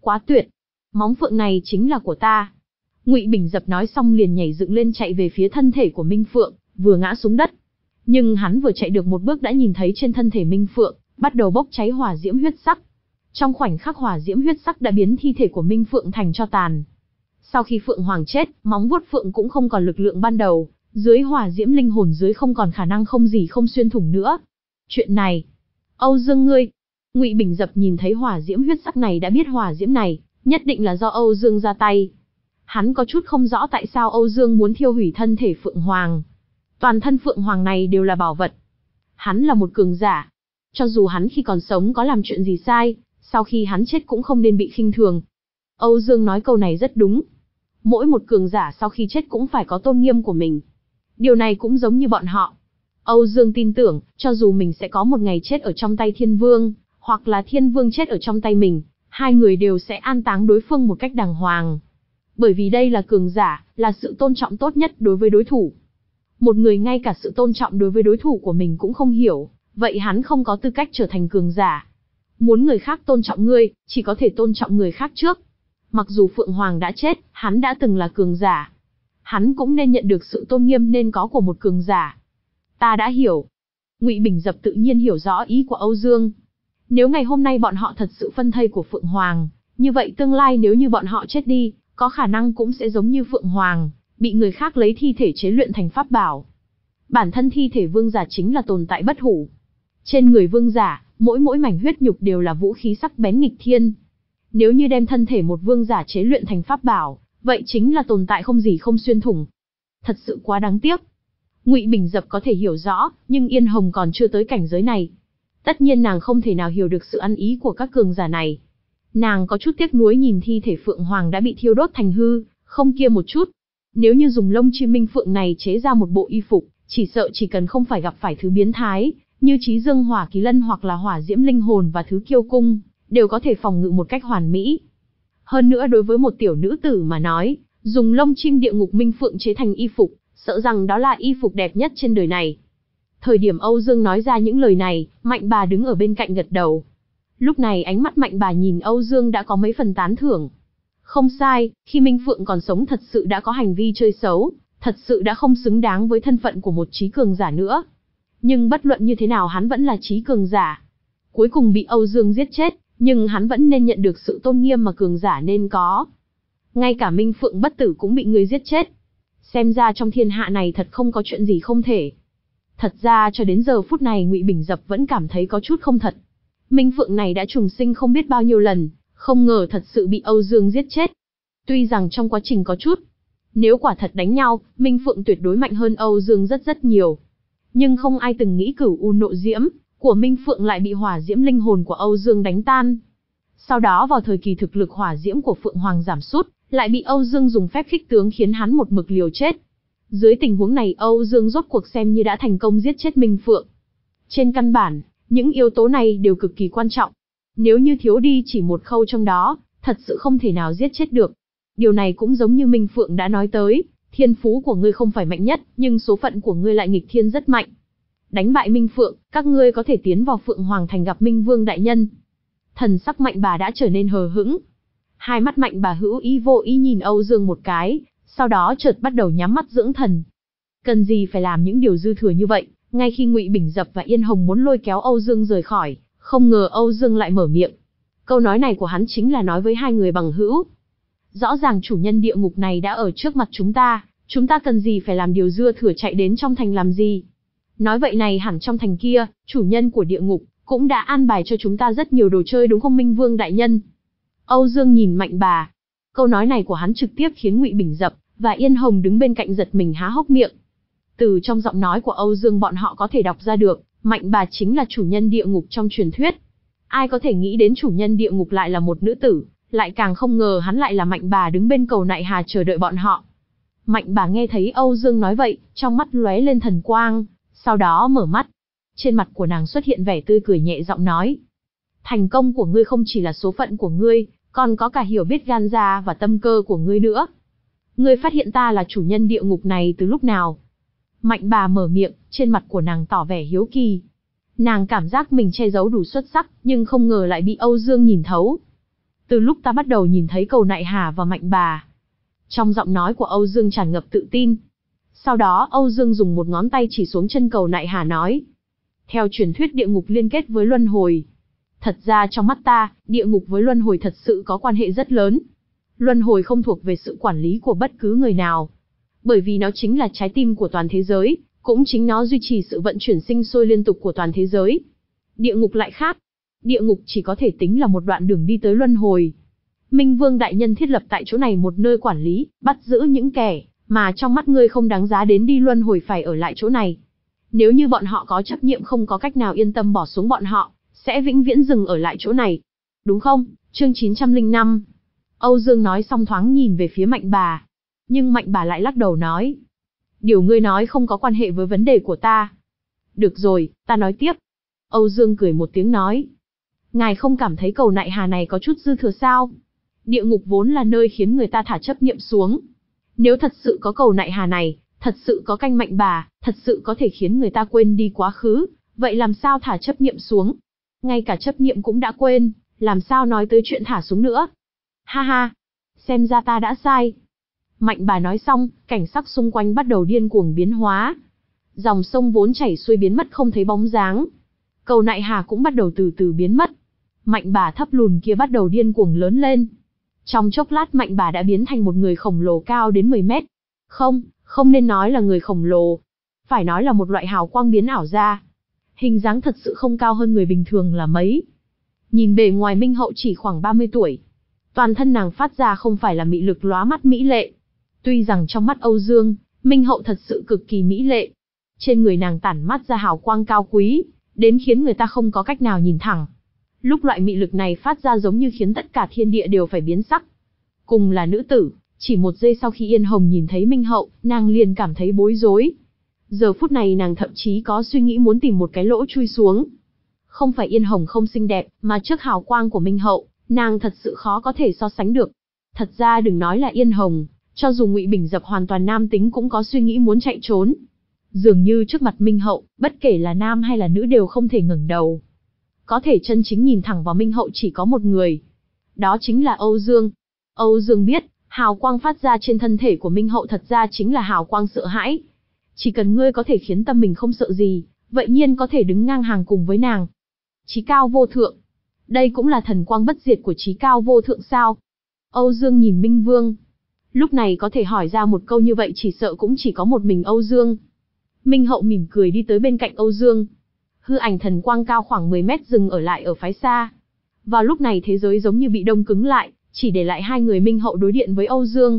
Quá tuyệt. Móng phượng này chính là của ta. Ngụy Bình Dập nói xong liền nhảy dựng lên chạy về phía thân thể của Minh Phượng, vừa ngã xuống đất. Nhưng hắn vừa chạy được một bước đã nhìn thấy trên thân thể Minh Phượng, bắt đầu bốc cháy hỏa diễm huyết sắc. Trong khoảnh khắc hỏa diễm huyết sắc đã biến thi thể của Minh Phượng thành tro tàn. Sau khi Phượng Hoàng chết, móng vuốt Phượng cũng không còn lực lượng ban đầu, dưới hỏa diễm linh hồn dưới không còn khả năng không gì không xuyên thủng nữa. Chuyện này, Âu Dương ngươi, Ngụy Bình Dập nhìn thấy hỏa diễm huyết sắc này đã biết hỏa diễm này, nhất định là do Âu Dương ra tay. Hắn có chút không rõ tại sao Âu Dương muốn thiêu hủy thân thể Phượng Hoàng. Toàn thân Phượng Hoàng này đều là bảo vật. Hắn là một cường giả. Cho dù hắn khi còn sống có làm chuyện gì sai, sau khi hắn chết cũng không nên bị khinh thường. Âu Dương nói câu này rất đúng. Mỗi một cường giả sau khi chết cũng phải có tôn nghiêm của mình. Điều này cũng giống như bọn họ. Âu Dương tin tưởng, cho dù mình sẽ có một ngày chết ở trong tay Thiên Vương, hoặc là Thiên Vương chết ở trong tay mình, hai người đều sẽ an táng đối phương một cách đàng hoàng. Bởi vì đây là cường giả, là sự tôn trọng tốt nhất đối với đối thủ. Một người ngay cả sự tôn trọng đối với đối thủ của mình cũng không hiểu, vậy hắn không có tư cách trở thành cường giả. Muốn người khác tôn trọng ngươi, chỉ có thể tôn trọng người khác trước. Mặc dù Phượng Hoàng đã chết, hắn đã từng là cường giả. Hắn cũng nên nhận được sự tôn nghiêm nên có của một cường giả. Ta đã hiểu. Ngụy Bình Dập tự nhiên hiểu rõ ý của Âu Dương. Nếu ngày hôm nay bọn họ thật sự phân thây của Phượng Hoàng, như vậy tương lai nếu như bọn họ chết đi, có khả năng cũng sẽ giống như Phượng Hoàng, bị người khác lấy thi thể chế luyện thành pháp bảo. Bản thân thi thể vương giả chính là tồn tại bất hủ. Trên người vương giả, mỗi mỗi mảnh huyết nhục đều là vũ khí sắc bén nghịch thiên. Nếu như đem thân thể một vương giả chế luyện thành pháp bảo, vậy chính là tồn tại không gì không xuyên thủng. Thật sự quá đáng tiếc. Ngụy Bình Dập có thể hiểu rõ, nhưng Yên Hồng còn chưa tới cảnh giới này. Tất nhiên nàng không thể nào hiểu được sự ăn ý của các cường giả này. Nàng có chút tiếc nuối nhìn thi thể Phượng Hoàng đã bị thiêu đốt thành hư, không kia một chút. Nếu như dùng lông chim minh phượng này chế ra một bộ y phục, chỉ sợ chỉ cần không phải gặp phải thứ biến thái, như Chí Dương Hỏa Kỳ Lân hoặc là Hỏa Diễm Linh Hồn và thứ Kiêu Cung, đều có thể phòng ngự một cách hoàn mỹ. Hơn nữa đối với một tiểu nữ tử mà nói, dùng lông chim địa ngục minh phượng chế thành y phục, sợ rằng đó là y phục đẹp nhất trên đời này. Thời điểm Âu Dương nói ra những lời này, Mạnh Bà đứng ở bên cạnh gật đầu. Lúc này ánh mắt Mạnh Bà nhìn Âu Dương đã có mấy phần tán thưởng. Không sai, khi Minh Phượng còn sống thật sự đã có hành vi chơi xấu, thật sự đã không xứng đáng với thân phận của một trí cường giả nữa. Nhưng bất luận như thế nào hắn vẫn là trí cường giả. Cuối cùng bị Âu Dương giết chết, nhưng hắn vẫn nên nhận được sự tôn nghiêm mà cường giả nên có. Ngay cả Minh Phượng bất tử cũng bị người giết chết. Xem ra trong thiên hạ này thật không có chuyện gì không thể. Thật ra cho đến giờ phút này Ngụy Bình Dập vẫn cảm thấy có chút không thật. Minh Phượng này đã trùng sinh không biết bao nhiêu lần, không ngờ thật sự bị Âu Dương giết chết. Tuy rằng trong quá trình có chút, nếu quả thật đánh nhau, Minh Phượng tuyệt đối mạnh hơn Âu Dương rất rất nhiều. Nhưng không ai từng nghĩ cửu u nộ diễm của Minh Phượng lại bị hỏa diễm linh hồn của Âu Dương đánh tan. Sau đó vào thời kỳ thực lực hỏa diễm của Phượng Hoàng giảm sút, lại bị Âu Dương dùng phép khích tướng khiến hắn một mực liều chết. Dưới tình huống này Âu Dương rốt cuộc xem như đã thành công giết chết Minh Phượng. Trên căn bản, những yếu tố này đều cực kỳ quan trọng. Nếu như thiếu đi chỉ một khâu trong đó, thật sự không thể nào giết chết được. Điều này cũng giống như Minh Phượng đã nói tới, thiên phú của ngươi không phải mạnh nhất, nhưng số phận của ngươi lại nghịch thiên rất mạnh. Đánh bại Minh Phượng, các ngươi có thể tiến vào Phượng Hoàng Thành gặp Minh Vương đại nhân. Thần sắc Mạnh Bà đã trở nên hờ hững. Hai mắt Mạnh Bà hữu ý vô ý nhìn Âu Dương một cái, sau đó chợt bắt đầu nhắm mắt dưỡng thần. Cần gì phải làm những điều dư thừa như vậy, ngay khi Ngụy Bình Dập và Yên Hồng muốn lôi kéo Âu Dương rời khỏi, không ngờ Âu Dương lại mở miệng. Câu nói này của hắn chính là nói với hai người bằng hữu. Rõ ràng chủ nhân địa ngục này đã ở trước mặt chúng ta, chúng ta cần gì phải làm điều dư thừa chạy đến trong thành làm gì. Nói vậy này hẳn trong thành kia, chủ nhân của địa ngục cũng đã an bài cho chúng ta rất nhiều đồ chơi đúng không Minh Vương đại nhân? Âu Dương nhìn Mạnh Bà. Câu nói này của hắn trực tiếp khiến Ngụy Bình Dập và Yên Hồng đứng bên cạnh giật mình há hốc miệng. Từ trong giọng nói của Âu Dương bọn họ có thể đọc ra được, Mạnh Bà chính là chủ nhân địa ngục trong truyền thuyết. Ai có thể nghĩ đến chủ nhân địa ngục lại là một nữ tử, lại càng không ngờ hắn lại là Mạnh Bà đứng bên cầu nại hà chờ đợi bọn họ. Mạnh Bà nghe thấy Âu Dương nói vậy, trong mắt lóe lên thần quang, sau đó mở mắt. Trên mặt của nàng xuất hiện vẻ tươi cười nhẹ giọng nói. Thành công của ngươi không chỉ là số phận của ngươi, còn có cả hiểu biết gan dạ và tâm cơ của ngươi nữa. Ngươi phát hiện ta là chủ nhân địa ngục này từ lúc nào? Mạnh Bà mở miệng, trên mặt của nàng tỏ vẻ hiếu kỳ. Nàng cảm giác mình che giấu đủ xuất sắc, nhưng không ngờ lại bị Âu Dương nhìn thấu. Từ lúc ta bắt đầu nhìn thấy Cầu Nại Hà và Mạnh Bà. Trong giọng nói của Âu Dương tràn ngập tự tin. Sau đó Âu Dương dùng một ngón tay chỉ xuống chân Cầu Nại Hà nói. Theo truyền thuyết địa ngục liên kết với luân hồi. Thật ra trong mắt ta, địa ngục với luân hồi thật sự có quan hệ rất lớn. Luân hồi không thuộc về sự quản lý của bất cứ người nào. Bởi vì nó chính là trái tim của toàn thế giới, cũng chính nó duy trì sự vận chuyển sinh sôi liên tục của toàn thế giới. Địa ngục lại khác. Địa ngục chỉ có thể tính là một đoạn đường đi tới luân hồi. Minh Vương đại nhân thiết lập tại chỗ này một nơi quản lý, bắt giữ những kẻ mà trong mắt ngươi không đáng giá đến đi luân hồi phải ở lại chỗ này. Nếu như bọn họ có chấp niệm không có cách nào yên tâm bỏ xuống bọn họ, sẽ vĩnh viễn dừng ở lại chỗ này. Đúng không? Chương chín trăm lẻ năm. Âu Dương nói xong thoáng nhìn về phía Mạnh Bà. Nhưng Mạnh Bà lại lắc đầu nói. Điều ngươi nói không có quan hệ với vấn đề của ta. Được rồi, ta nói tiếp. Âu Dương cười một tiếng nói. Ngài không cảm thấy Cầu Nại Hà này có chút dư thừa sao? Địa ngục vốn là nơi khiến người ta thả chấp niệm xuống. Nếu thật sự có Cầu Nại Hà này, thật sự có canh Mạnh Bà, thật sự có thể khiến người ta quên đi quá khứ, vậy làm sao thả chấp niệm xuống? Ngay cả chấp niệm cũng đã quên, làm sao nói tới chuyện thả xuống nữa? Ha ha, xem ra ta đã sai. Mạnh Bà nói xong, cảnh sắc xung quanh bắt đầu điên cuồng biến hóa. Dòng sông vốn chảy xuôi biến mất không thấy bóng dáng. Cầu Nại Hà cũng bắt đầu từ từ biến mất. Mạnh Bà thấp lùn kia bắt đầu điên cuồng lớn lên. Trong chốc lát Mạnh Bà đã biến thành một người khổng lồ cao đến mười mét. Không, không nên nói là người khổng lồ. Phải nói là một loại hào quang biến ảo ra. Hình dáng thật sự không cao hơn người bình thường là mấy. Nhìn bề ngoài Minh Hậu chỉ khoảng ba mươi tuổi. Toàn thân nàng phát ra không phải là mị lực lóa mắt mỹ lệ. Tuy rằng trong mắt Âu Dương, Minh Hậu thật sự cực kỳ mỹ lệ. Trên người nàng tản mát ra hào quang cao quý, đến khiến người ta không có cách nào nhìn thẳng. Lúc loại mị lực này phát ra giống như khiến tất cả thiên địa đều phải biến sắc. Cùng là nữ tử, chỉ một giây sau khi Yên Hồng nhìn thấy Minh Hậu, nàng liền cảm thấy bối rối. Giờ phút này nàng thậm chí có suy nghĩ muốn tìm một cái lỗ chui xuống. Không phải Yên Hồng không xinh đẹp, mà trước hào quang của Minh Hậu, nàng thật sự khó có thể so sánh được. Thật ra đừng nói là Yên Hồng, cho dù Ngụy Bình Dập hoàn toàn nam tính cũng có suy nghĩ muốn chạy trốn. Dường như trước mặt Minh Hậu, bất kể là nam hay là nữ đều không thể ngẩng đầu. Có thể chân chính nhìn thẳng vào Minh Hậu chỉ có một người. Đó chính là Âu Dương. Âu Dương biết, hào quang phát ra trên thân thể của Minh Hậu thật ra chính là hào quang sợ hãi. Chỉ cần ngươi có thể khiến tâm mình không sợ gì, vậy nhiên có thể đứng ngang hàng cùng với nàng. Chí cao vô thượng. Đây cũng là thần quang bất diệt của chí cao vô thượng sao? Âu Dương nhìn Minh Vương. Lúc này có thể hỏi ra một câu như vậy chỉ sợ cũng chỉ có một mình Âu Dương. Minh Hậu mỉm cười đi tới bên cạnh Âu Dương. Hư ảnh thần quang cao khoảng mười mét dừng ở lại ở phái xa. Vào lúc này thế giới giống như bị đông cứng lại, chỉ để lại hai người Minh Hậu đối điện với Âu Dương.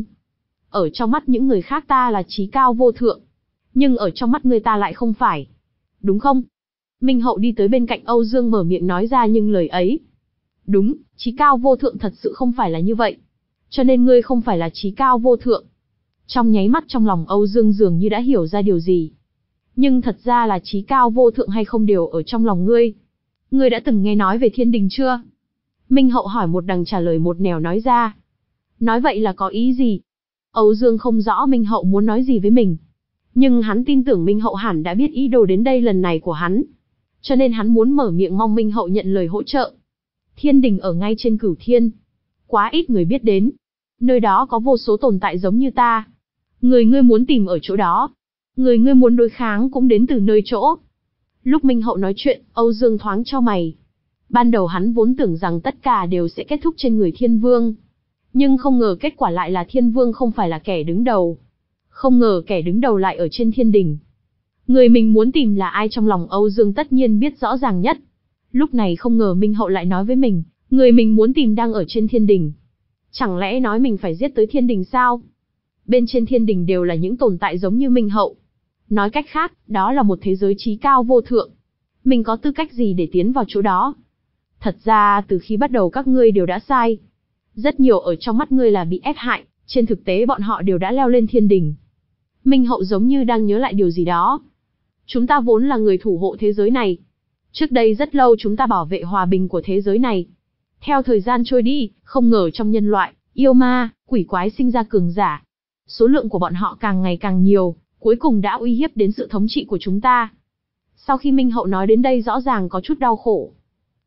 Ở trong mắt những người khác ta là chí cao vô thượng, nhưng ở trong mắt người ta lại không phải. Đúng không? Minh Hậu đi tới bên cạnh Âu Dương mở miệng nói ra nhưng lời ấy. Đúng, chí cao vô thượng thật sự không phải là như vậy. Cho nên ngươi không phải là chí cao vô thượng. Trong nháy mắt trong lòng Âu Dương dường như đã hiểu ra điều gì. Nhưng thật ra là chí cao vô thượng hay không đều ở trong lòng ngươi. Ngươi đã từng nghe nói về thiên đình chưa? Minh Hậu hỏi một đằng trả lời một nẻo nói ra. Nói vậy là có ý gì? Âu Dương không rõ Minh Hậu muốn nói gì với mình. Nhưng hắn tin tưởng Minh Hậu hẳn đã biết ý đồ đến đây lần này của hắn. Cho nên hắn muốn mở miệng mong Minh Hậu nhận lời hỗ trợ. Thiên đình ở ngay trên Cửu Thiên. Quá ít người biết đến. Nơi đó có vô số tồn tại giống như ta. Người ngươi muốn tìm ở chỗ đó. Người ngươi muốn đối kháng cũng đến từ nơi chỗ. Lúc Minh Hậu nói chuyện, Âu Dương thoáng chau mày. Ban đầu hắn vốn tưởng rằng tất cả đều sẽ kết thúc trên người Thiên Vương. Nhưng không ngờ kết quả lại là Thiên Vương không phải là kẻ đứng đầu. Không ngờ kẻ đứng đầu lại ở trên thiên đình. Người mình muốn tìm là ai trong lòng Âu Dương tất nhiên biết rõ ràng nhất. Lúc này không ngờ Minh Hậu lại nói với mình, người mình muốn tìm đang ở trên thiên đình. Chẳng lẽ nói mình phải giết tới thiên đình sao? Bên trên thiên đình đều là những tồn tại giống như Minh Hậu. Nói cách khác, đó là một thế giới chí cao vô thượng. Mình có tư cách gì để tiến vào chỗ đó? Thật ra từ khi bắt đầu các ngươi đều đã sai. Rất nhiều ở trong mắt ngươi là bị ép hại, trên thực tế bọn họ đều đã leo lên thiên đình. Minh Hậu giống như đang nhớ lại điều gì đó. Chúng ta vốn là người thủ hộ thế giới này. Trước đây rất lâu chúng ta bảo vệ hòa bình của thế giới này. Theo thời gian trôi đi, không ngờ trong nhân loại, yêu ma, quỷ quái sinh ra cường giả. Số lượng của bọn họ càng ngày càng nhiều, cuối cùng đã uy hiếp đến sự thống trị của chúng ta. Sau khi Minh Hậu nói đến đây rõ ràng có chút đau khổ.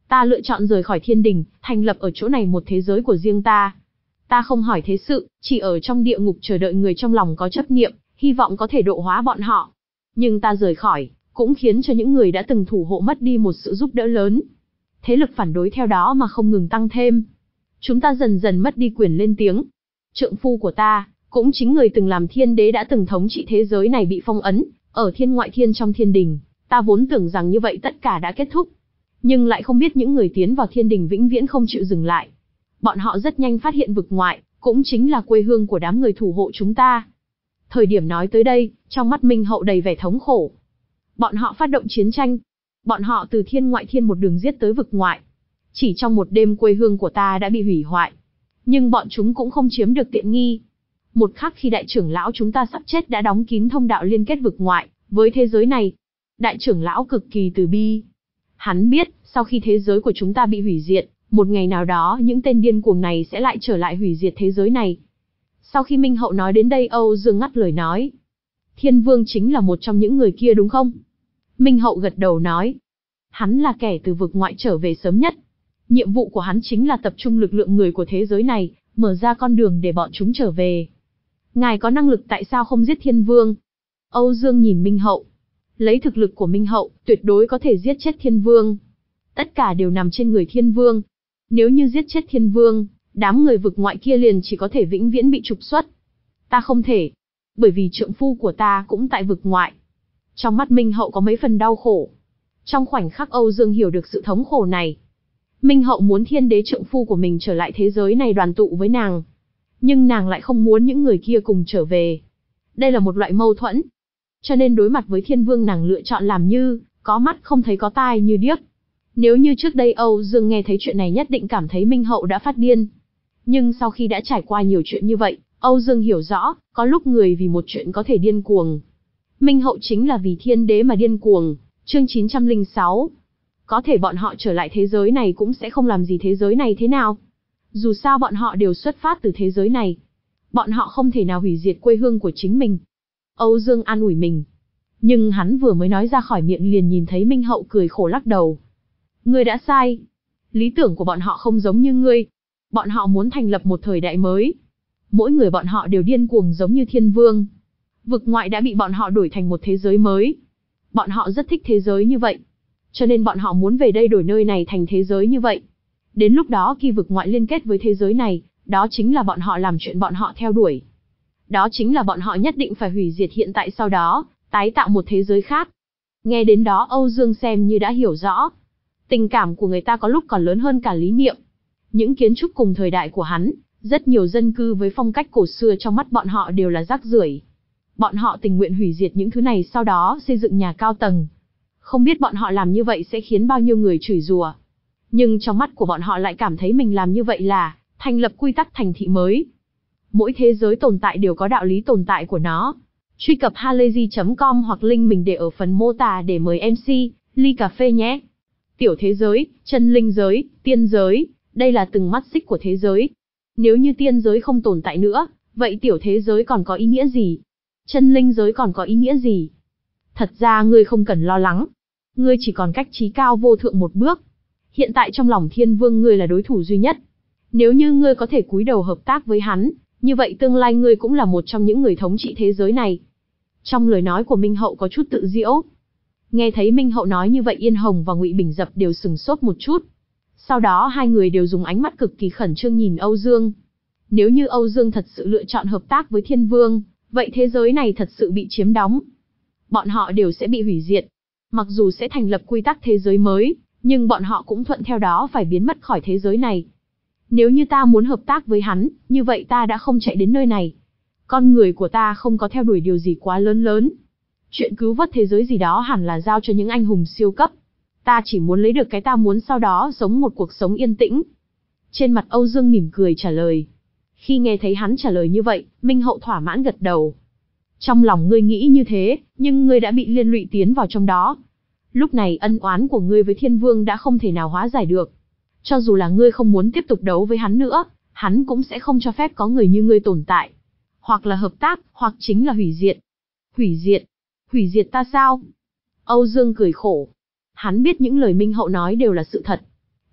Ta lựa chọn rời khỏi thiên đình, thành lập ở chỗ này một thế giới của riêng ta. Ta không hỏi thế sự, chỉ ở trong địa ngục chờ đợi người trong lòng có chấp niệm, hy vọng có thể độ hóa bọn họ. Nhưng ta rời khỏi, cũng khiến cho những người đã từng thủ hộ mất đi một sự giúp đỡ lớn. Thế lực phản đối theo đó mà không ngừng tăng thêm. Chúng ta dần dần mất đi quyền lên tiếng. Trượng phu của ta, cũng chính người từng làm thiên đế đã từng thống trị thế giới này bị phong ấn, ở thiên ngoại thiên trong thiên đình. Ta vốn tưởng rằng như vậy tất cả đã kết thúc. Nhưng lại không biết những người tiến vào thiên đình vĩnh viễn không chịu dừng lại. Bọn họ rất nhanh phát hiện vực ngoại, cũng chính là quê hương của đám người thủ hộ chúng ta. Thời điểm nói tới đây, trong mắt Minh Hậu đầy vẻ thống khổ. Bọn họ phát động chiến tranh. Bọn họ từ thiên ngoại thiên một đường giết tới vực ngoại. Chỉ trong một đêm quê hương của ta đã bị hủy hoại. Nhưng bọn chúng cũng không chiếm được tiện nghi. Một khắc khi đại trưởng lão chúng ta sắp chết đã đóng kín thông đạo liên kết vực ngoại với thế giới này. Đại trưởng lão cực kỳ từ bi. Hắn biết, sau khi thế giới của chúng ta bị hủy diệt, một ngày nào đó những tên điên cuồng này sẽ lại trở lại hủy diệt thế giới này. Sau khi Minh Hậu nói đến đây, Âu Dương ngắt lời nói. Thiên Vương chính là một trong những người kia đúng không? Minh Hậu gật đầu nói. Hắn là kẻ từ vực ngoại trở về sớm nhất. Nhiệm vụ của hắn chính là tập trung lực lượng người của thế giới này, mở ra con đường để bọn chúng trở về. Ngài có năng lực tại sao không giết Thiên Vương? Âu Dương nhìn Minh Hậu. Lấy thực lực của Minh Hậu, tuyệt đối có thể giết chết Thiên Vương. Tất cả đều nằm trên người Thiên Vương. Nếu như giết chết Thiên Vương, đám người vực ngoại kia liền chỉ có thể vĩnh viễn bị trục xuất. Ta không thể, bởi vì trượng phu của ta cũng tại vực ngoại. Trong mắt Minh Hậu có mấy phần đau khổ. Trong khoảnh khắc Âu Dương hiểu được sự thống khổ này. Minh Hậu muốn thiên đế trượng phu của mình trở lại thế giới này đoàn tụ với nàng. Nhưng nàng lại không muốn những người kia cùng trở về. Đây là một loại mâu thuẫn. Cho nên đối mặt với Thiên Vương nàng lựa chọn làm như, có mắt không thấy có tai như điếc. Nếu như trước đây Âu Dương nghe thấy chuyện này nhất định cảm thấy Minh Hậu đã phát điên. Nhưng sau khi đã trải qua nhiều chuyện như vậy, Âu Dương hiểu rõ, có lúc người vì một chuyện có thể điên cuồng. Minh Hậu chính là vì thiên đế mà điên cuồng. Chương chín trăm lẻ sáu. Có thể bọn họ trở lại thế giới này cũng sẽ không làm gì thế giới này thế nào. Dù sao bọn họ đều xuất phát từ thế giới này. Bọn họ không thể nào hủy diệt quê hương của chính mình. Âu Dương an ủi mình. Nhưng hắn vừa mới nói ra khỏi miệng liền nhìn thấy Minh Hậu cười khổ lắc đầu. Ngươi đã sai. Lý tưởng của bọn họ không giống như ngươi. Bọn họ muốn thành lập một thời đại mới. Mỗi người bọn họ đều điên cuồng giống như Thiên Vương. Vực ngoại đã bị bọn họ đổi thành một thế giới mới. Bọn họ rất thích thế giới như vậy. Cho nên bọn họ muốn về đây đổi nơi này thành thế giới như vậy. Đến lúc đó khi vực ngoại liên kết với thế giới này, đó chính là bọn họ làm chuyện bọn họ theo đuổi. Đó chính là bọn họ nhất định phải hủy diệt hiện tại sau đó, tái tạo một thế giới khác. Nghe đến đó Âu Dương xem như đã hiểu rõ. Tình cảm của người ta có lúc còn lớn hơn cả lý niệm. Những kiến trúc cùng thời đại của hắn, rất nhiều dân cư với phong cách cổ xưa trong mắt bọn họ đều là rác rưởi. Bọn họ tình nguyện hủy diệt những thứ này sau đó xây dựng nhà cao tầng. Không biết bọn họ làm như vậy sẽ khiến bao nhiêu người chửi rủa. Nhưng trong mắt của bọn họ lại cảm thấy mình làm như vậy là thành lập quy tắc thành thị mới. Mỗi thế giới tồn tại đều có đạo lý tồn tại của nó. Truy cập halayzi chấm com hoặc link mình để ở phần mô tả để mời em xê, ly cà phê nhé. Tiểu thế giới, chân linh giới, tiên giới, đây là từng mắt xích của thế giới. Nếu như tiên giới không tồn tại nữa, vậy tiểu thế giới còn có ý nghĩa gì? Chân linh giới còn có ý nghĩa gì? Thật ra ngươi không cần lo lắng. Ngươi chỉ còn cách chí cao vô thượng một bước. Hiện tại trong lòng Thiên Vương ngươi là đối thủ duy nhất. Nếu như ngươi có thể cúi đầu hợp tác với hắn, như vậy tương lai ngươi cũng là một trong những người thống trị thế giới này. Trong lời nói của Minh Hậu có chút tự giễu. Nghe thấy Minh Hậu nói như vậy Yên Hồng và Ngụy Bình Dập đều sừng sốt một chút. Sau đó hai người đều dùng ánh mắt cực kỳ khẩn trương nhìn Âu Dương. Nếu như Âu Dương thật sự lựa chọn hợp tác với Thiên Vương, vậy thế giới này thật sự bị chiếm đóng. Bọn họ đều sẽ bị hủy diệt. Mặc dù sẽ thành lập quy tắc thế giới mới, nhưng bọn họ cũng thuận theo đó phải biến mất khỏi thế giới này. Nếu như ta muốn hợp tác với hắn, như vậy ta đã không chạy đến nơi này. Con người của ta không có theo đuổi điều gì quá lớn lớn. Chuyện cứu vớt thế giới gì đó hẳn là giao cho những anh hùng siêu cấp. Ta chỉ muốn lấy được cái ta muốn sau đó sống một cuộc sống yên tĩnh. Trên mặt Âu Dương mỉm cười trả lời. Khi nghe thấy hắn trả lời như vậy, Minh Hậu thỏa mãn gật đầu. Trong lòng ngươi nghĩ như thế, nhưng ngươi đã bị liên lụy tiến vào trong đó. Lúc này ân oán của ngươi với Thiên Vương đã không thể nào hóa giải được. Cho dù là ngươi không muốn tiếp tục đấu với hắn nữa, hắn cũng sẽ không cho phép có người như ngươi tồn tại. Hoặc là hợp tác, hoặc chính là hủy diệt. Hủy diệt? Hủy diệt ta sao? Âu Dương cười khổ. Hắn biết những lời Minh Hậu nói đều là sự thật.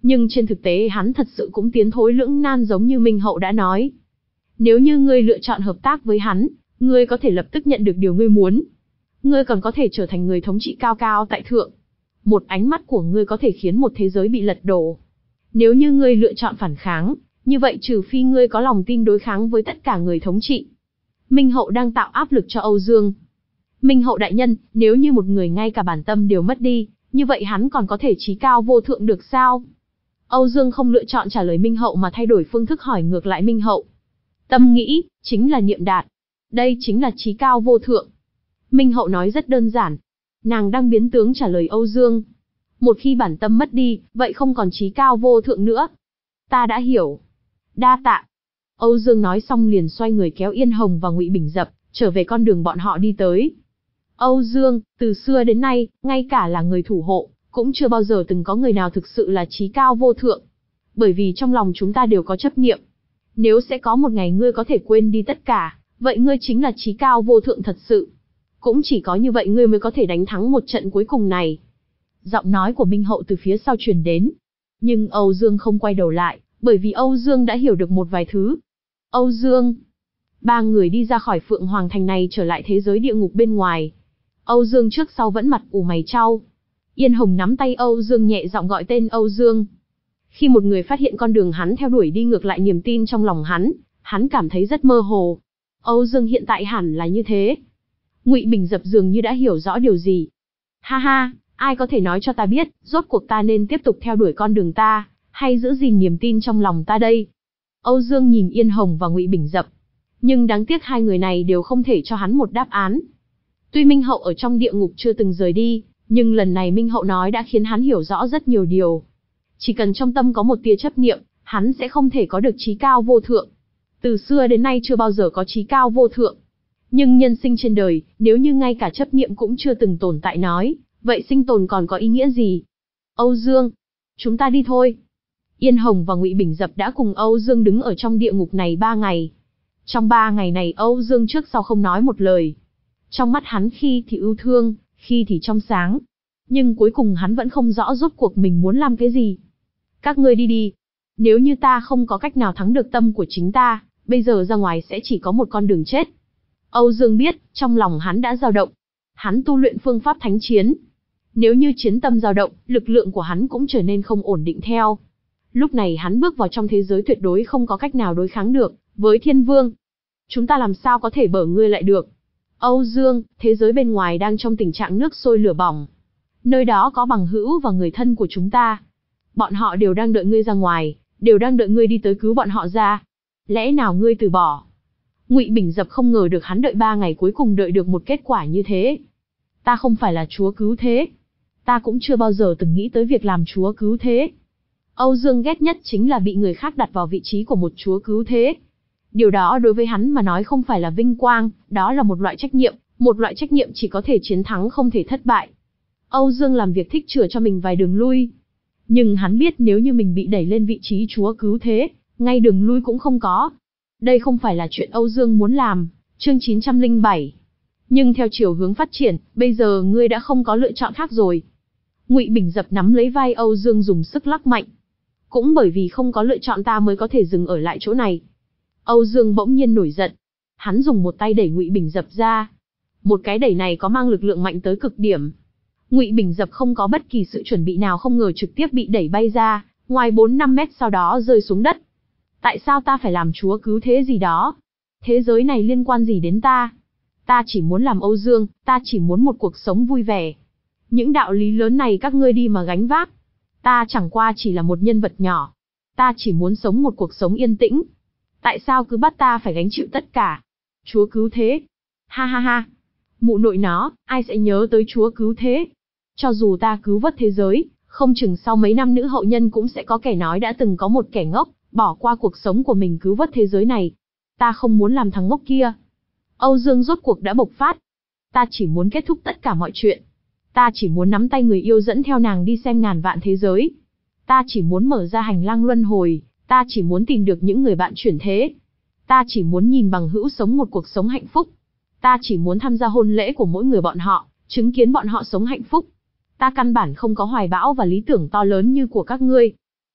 Nhưng trên thực tế hắn thật sự cũng tiến thối lưỡng nan giống như Minh Hậu đã nói. Nếu như ngươi lựa chọn hợp tác với hắn, ngươi có thể lập tức nhận được điều ngươi muốn. Ngươi còn có thể trở thành người thống trị cao cao tại thượng. Một ánh mắt của ngươi có thể khiến một thế giới bị lật đổ. Nếu như ngươi lựa chọn phản kháng, như vậy trừ phi ngươi có lòng tin đối kháng với tất cả người thống trị. Minh Hậu đang tạo áp lực cho Âu Dương. Minh Hậu đại nhân, nếu như một người ngay cả bản tâm đều mất đi, như vậy hắn còn có thể chí cao vô thượng được sao? Âu Dương không lựa chọn trả lời Minh Hậu mà thay đổi phương thức hỏi ngược lại Minh Hậu. Tâm nghĩ, chính là niệm đạt. Đây chính là chí cao vô thượng. Minh Hậu nói rất đơn giản. Nàng đang biến tướng trả lời Âu Dương. Một khi bản tâm mất đi, vậy không còn chí cao vô thượng nữa. Ta đã hiểu. Đa tạ. Âu Dương nói xong liền xoay người kéo Yên Hồng và Ngụy Bình Dập, trở về con đường bọn họ đi tới. Âu Dương, từ xưa đến nay, ngay cả là người thủ hộ, cũng chưa bao giờ từng có người nào thực sự là chí cao vô thượng. Bởi vì trong lòng chúng ta đều có chấp niệm. Nếu sẽ có một ngày ngươi có thể quên đi tất cả, vậy ngươi chính là chí cao vô thượng thật sự. Cũng chỉ có như vậy ngươi mới có thể đánh thắng một trận cuối cùng này. Giọng nói của Minh Hậu từ phía sau truyền đến. Nhưng Âu Dương không quay đầu lại, bởi vì Âu Dương đã hiểu được một vài thứ. Âu Dương. Ba người đi ra khỏi Phượng Hoàng Thành này trở lại thế giới địa ngục bên ngoài. Âu Dương trước sau vẫn mặt ủ mày chau. Yên Hồng nắm tay Âu Dương nhẹ giọng gọi tên Âu Dương. Khi một người phát hiện con đường hắn theo đuổi đi ngược lại niềm tin trong lòng hắn, hắn cảm thấy rất mơ hồ. Âu Dương hiện tại hẳn là như thế. Ngụy Bình Dập dường như đã hiểu rõ điều gì. Ha ha, ai có thể nói cho ta biết, rốt cuộc ta nên tiếp tục theo đuổi con đường ta, hay giữ gìn niềm tin trong lòng ta đây? Âu Dương nhìn Yên Hồng và Ngụy Bình Dập. Nhưng đáng tiếc hai người này đều không thể cho hắn một đáp án. Tuy Minh Hậu ở trong địa ngục chưa từng rời đi, nhưng lần này Minh Hậu nói đã khiến hắn hiểu rõ rất nhiều điều. Chỉ cần trong tâm có một tia chấp niệm, hắn sẽ không thể có được chí cao vô thượng. Từ xưa đến nay chưa bao giờ có chí cao vô thượng. Nhưng nhân sinh trên đời, nếu như ngay cả chấp niệm cũng chưa từng tồn tại nói, vậy sinh tồn còn có ý nghĩa gì? Âu Dương, chúng ta đi thôi. Yên Hồng và Ngụy Bình Dập đã cùng Âu Dương đứng ở trong địa ngục này ba ngày. Trong ba ngày này Âu Dương trước sau không nói một lời. Trong mắt hắn khi thì ưu thương, khi thì trong sáng. Nhưng cuối cùng hắn vẫn không rõ rốt cuộc mình muốn làm cái gì. Các ngươi đi đi. Nếu như ta không có cách nào thắng được tâm của chính ta, bây giờ ra ngoài sẽ chỉ có một con đường chết. Âu Dương biết, trong lòng hắn đã dao động. Hắn tu luyện phương pháp thánh chiến. Nếu như chiến tâm dao động, lực lượng của hắn cũng trở nên không ổn định theo. Lúc này hắn bước vào trong thế giới tuyệt đối không có cách nào đối kháng được với Thiên Vương. Chúng ta làm sao có thể bở ngươi lại được? Âu Dương, thế giới bên ngoài đang trong tình trạng nước sôi lửa bỏng. Nơi đó có bằng hữu và người thân của chúng ta. Bọn họ đều đang đợi ngươi ra ngoài, đều đang đợi ngươi đi tới cứu bọn họ ra. Lẽ nào ngươi từ bỏ? Ngụy Bình Dập không ngờ được hắn đợi ba ngày cuối cùng đợi được một kết quả như thế. Ta không phải là chúa cứu thế. Ta cũng chưa bao giờ từng nghĩ tới việc làm chúa cứu thế. Âu Dương ghét nhất chính là bị người khác đặt vào vị trí của một chúa cứu thế. Điều đó đối với hắn mà nói không phải là vinh quang, đó là một loại trách nhiệm, một loại trách nhiệm chỉ có thể chiến thắng không thể thất bại. Âu Dương làm việc thích chừa cho mình vài đường lui. Nhưng hắn biết nếu như mình bị đẩy lên vị trí chúa cứu thế, ngay đường lui cũng không có. Đây không phải là chuyện Âu Dương muốn làm. Chương chín trăm lẻ bảy. Nhưng theo chiều hướng phát triển, bây giờ ngươi đã không có lựa chọn khác rồi. Ngụy Bình Dập nắm lấy vai Âu Dương dùng sức lắc mạnh. Cũng bởi vì không có lựa chọn ta mới có thể dừng ở lại chỗ này. Âu Dương bỗng nhiên nổi giận. Hắn dùng một tay đẩy Ngụy Bình Dập ra. Một cái đẩy này có mang lực lượng mạnh tới cực điểm. Ngụy Bình Dập không có bất kỳ sự chuẩn bị nào không ngờ trực tiếp bị đẩy bay ra, ngoài bốn năm mét sau đó rơi xuống đất. Tại sao ta phải làm chúa cứu thế gì đó? Thế giới này liên quan gì đến ta? Ta chỉ muốn làm Âu Dương, ta chỉ muốn một cuộc sống vui vẻ. Những đạo lý lớn này các ngươi đi mà gánh vác. Ta chẳng qua chỉ là một nhân vật nhỏ. Ta chỉ muốn sống một cuộc sống yên tĩnh. Tại sao cứ bắt ta phải gánh chịu tất cả? Chúa cứu thế. Ha ha ha. Mụ nội nó, ai sẽ nhớ tới chúa cứu thế? Cho dù ta cứu vớt thế giới, không chừng sau mấy năm nữ hậu nhân cũng sẽ có kẻ nói đã từng có một kẻ ngốc, bỏ qua cuộc sống của mình cứu vớt thế giới này. Ta không muốn làm thằng ngốc kia. Âu Dương rốt cuộc đã bộc phát. Ta chỉ muốn kết thúc tất cả mọi chuyện. Ta chỉ muốn nắm tay người yêu dẫn theo nàng đi xem ngàn vạn thế giới. Ta chỉ muốn mở ra hành lang luân hồi. Ta chỉ muốn tìm được những người bạn chuyển thế. Ta chỉ muốn nhìn bằng hữu sống một cuộc sống hạnh phúc. Ta chỉ muốn tham gia hôn lễ của mỗi người bọn họ, chứng kiến bọn họ sống hạnh phúc. Ta căn bản không có hoài bão và lý tưởng to lớn như của các ngươi.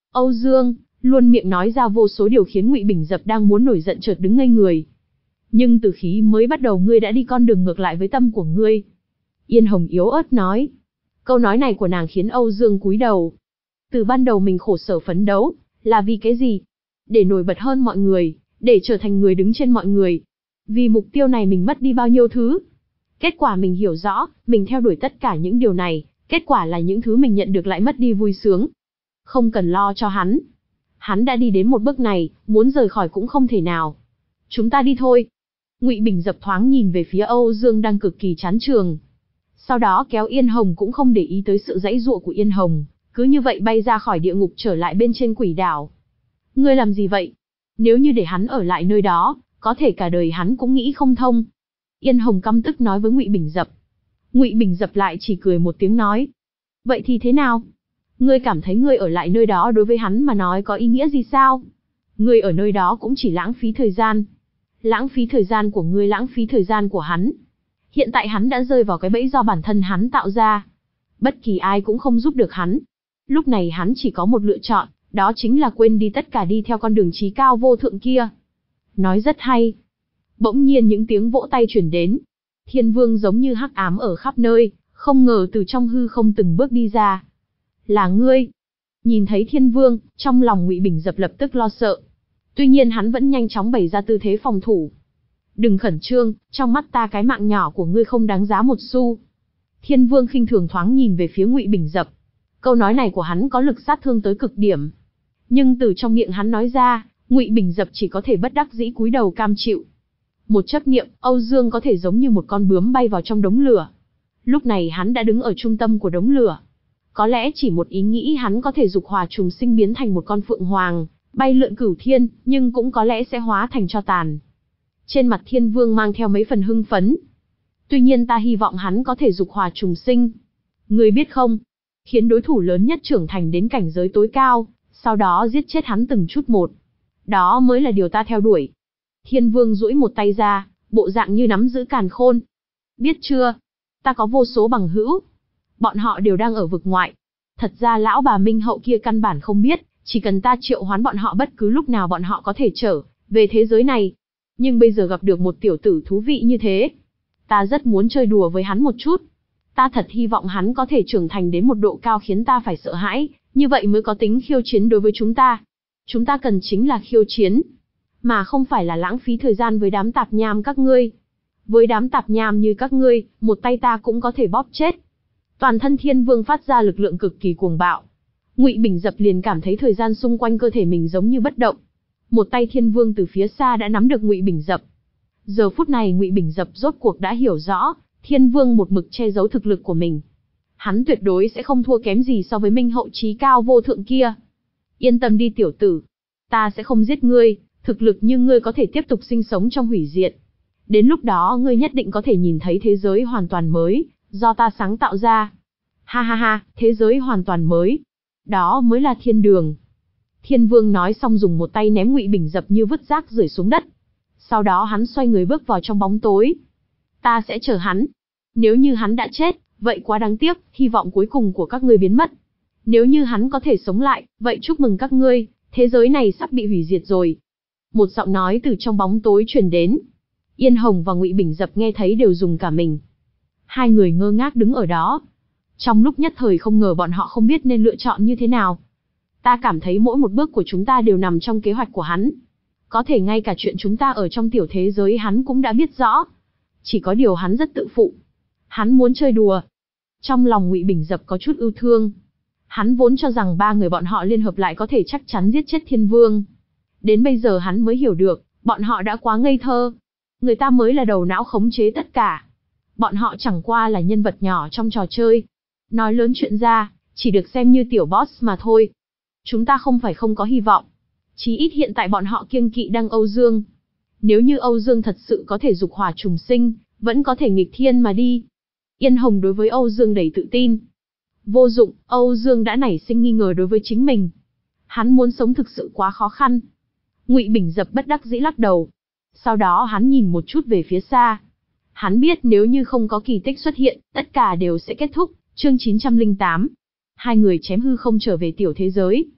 Âu Dương, luôn miệng nói ra vô số điều khiến Ngụy Bình Dập đang muốn nổi giận chợt đứng ngây người. Nhưng từ khi mới bắt đầu ngươi đã đi con đường ngược lại với tâm của ngươi. Yên Hồng yếu ớt nói. Câu nói này của nàng khiến Âu Dương cúi đầu. Từ ban đầu mình khổ sở phấn đấu, là vì cái gì? Để nổi bật hơn mọi người, để trở thành người đứng trên mọi người. Vì mục tiêu này mình mất đi bao nhiêu thứ. Kết quả mình hiểu rõ, mình theo đuổi tất cả những điều này, kết quả là những thứ mình nhận được lại mất đi vui sướng. Không cần lo cho hắn. Hắn đã đi đến một bước này, muốn rời khỏi cũng không thể nào. Chúng ta đi thôi. Ngụy Bình Dập thoáng nhìn về phía Âu Dương đang cực kỳ chán trường. Sau đó kéo Yên Hồng cũng không để ý tới sự giãy giụa của Yên Hồng, cứ như vậy bay ra khỏi địa ngục trở lại bên trên quỷ đảo. Ngươi làm gì vậy? Nếu như để hắn ở lại nơi đó, có thể cả đời hắn cũng nghĩ không thông. Yên Hồng căm tức nói với Ngụy Bình Dập. Ngụy Bình Dập lại chỉ cười một tiếng nói. Vậy thì thế nào? Ngươi cảm thấy ngươi ở lại nơi đó đối với hắn mà nói có ý nghĩa gì sao? Ngươi ở nơi đó cũng chỉ lãng phí thời gian. Lãng phí thời gian của ngươi, lãng phí thời gian của hắn. Hiện tại hắn đã rơi vào cái bẫy do bản thân hắn tạo ra. Bất kỳ ai cũng không giúp được hắn. Lúc này hắn chỉ có một lựa chọn, đó chính là quên đi tất cả đi theo con đường chí cao vô thượng kia. Nói rất hay. Bỗng nhiên những tiếng vỗ tay truyền đến. Thiên Vương giống như hắc ám ở khắp nơi, không ngờ từ trong hư không từng bước đi ra. Là ngươi. Nhìn thấy Thiên Vương, trong lòng Ngụy Bình Dập lập tức lo sợ. Tuy nhiên hắn vẫn nhanh chóng bày ra tư thế phòng thủ. Đừng khẩn trương, trong mắt ta cái mạng nhỏ của ngươi không đáng giá một xu. Thiên Vương khinh thường thoáng nhìn về phía Ngụy Bình Dập. Câu nói này của hắn có lực sát thương tới cực điểm. Nhưng từ trong miệng hắn nói ra, Ngụy Bình Dập chỉ có thể bất đắc dĩ cúi đầu cam chịu. Một chấp niệm, Âu Dương có thể giống như một con bướm bay vào trong đống lửa. Lúc này hắn đã đứng ở trung tâm của đống lửa. Có lẽ chỉ một ý nghĩ hắn có thể dục hỏa trùng sinh biến thành một con phượng hoàng, bay lượn cửu thiên, nhưng cũng có lẽ sẽ hóa thành tro tàn. Trên mặt Thiên Vương mang theo mấy phần hưng phấn. Tuy nhiên ta hy vọng hắn có thể dục hỏa trùng sinh. Ngươi biết không, khiến đối thủ lớn nhất trưởng thành đến cảnh giới tối cao, sau đó giết chết hắn từng chút một. Đó mới là điều ta theo đuổi. Thiên Vương duỗi một tay ra, bộ dạng như nắm giữ càn khôn. Biết chưa, ta có vô số bằng hữu. Bọn họ đều đang ở vực ngoại. Thật ra lão bà Minh Hậu kia căn bản không biết, chỉ cần ta triệu hoán bọn họ bất cứ lúc nào bọn họ có thể trở về thế giới này. Nhưng bây giờ gặp được một tiểu tử thú vị như thế, ta rất muốn chơi đùa với hắn một chút. Ta thật hy vọng hắn có thể trưởng thành đến một độ cao khiến ta phải sợ hãi, như vậy mới có tính khiêu chiến đối với chúng ta. Chúng ta cần chính là khiêu chiến, mà không phải là lãng phí thời gian với đám tạp nham các ngươi. Với đám tạp nham như các ngươi, một tay ta cũng có thể bóp chết. Toàn thân Thiên Vương phát ra lực lượng cực kỳ cuồng bạo. Ngụy Bình Dập liền cảm thấy thời gian xung quanh cơ thể mình giống như bất động. Một tay Thiên Vương từ phía xa đã nắm được Ngụy Bình Dập. Giờ phút này Ngụy Bình Dập rốt cuộc đã hiểu rõ, Thiên Vương một mực che giấu thực lực của mình. Hắn tuyệt đối sẽ không thua kém gì so với Minh Hậu chí cao vô thượng kia. Yên tâm đi tiểu tử, ta sẽ không giết ngươi, thực lực như ngươi có thể tiếp tục sinh sống trong hủy diệt. Đến lúc đó ngươi nhất định có thể nhìn thấy thế giới hoàn toàn mới, do ta sáng tạo ra. Ha ha ha, thế giới hoàn toàn mới. Đó mới là thiên đường. Thiên Vương nói xong dùng một tay ném Ngụy Bình Dập như vứt rác rưởi xuống đất. Sau đó hắn xoay người bước vào trong bóng tối. Ta sẽ chờ hắn. Nếu như hắn đã chết, vậy quá đáng tiếc, hy vọng cuối cùng của các ngươi biến mất. Nếu như hắn có thể sống lại, vậy chúc mừng các ngươi, thế giới này sắp bị hủy diệt rồi. Một giọng nói từ trong bóng tối truyền đến. Yên Hồng và Ngụy Bình Dập nghe thấy đều rùng cả mình. Hai người ngơ ngác đứng ở đó. Trong lúc nhất thời không ngờ bọn họ không biết nên lựa chọn như thế nào. Ta cảm thấy mỗi một bước của chúng ta đều nằm trong kế hoạch của hắn. Có thể ngay cả chuyện chúng ta ở trong tiểu thế giới hắn cũng đã biết rõ. Chỉ có điều hắn rất tự phụ. Hắn muốn chơi đùa. Trong lòng Ngụy Bình Dập có chút ưu thương. Hắn vốn cho rằng ba người bọn họ liên hợp lại có thể chắc chắn giết chết Thiên Vương. Đến bây giờ hắn mới hiểu được, bọn họ đã quá ngây thơ. Người ta mới là đầu não khống chế tất cả. Bọn họ chẳng qua là nhân vật nhỏ trong trò chơi. Nói lớn chuyện ra, chỉ được xem như tiểu boss mà thôi. Chúng ta không phải không có hy vọng. Chí ít hiện tại bọn họ kiêng kỵ Đăng Âu Dương. Nếu như Âu Dương thật sự có thể dục hỏa trùng sinh, vẫn có thể nghịch thiên mà đi. Yên Hồng đối với Âu Dương đầy tự tin. Vô dụng, Âu Dương đã nảy sinh nghi ngờ đối với chính mình. Hắn muốn sống thực sự quá khó khăn. Ngụy Bình Dập bất đắc dĩ lắc đầu. Sau đó hắn nhìn một chút về phía xa. Hắn biết nếu như không có kỳ tích xuất hiện, tất cả đều sẽ kết thúc. Chương chín trăm lẻ tám. Hai người chém hư không trở về tiểu thế giới.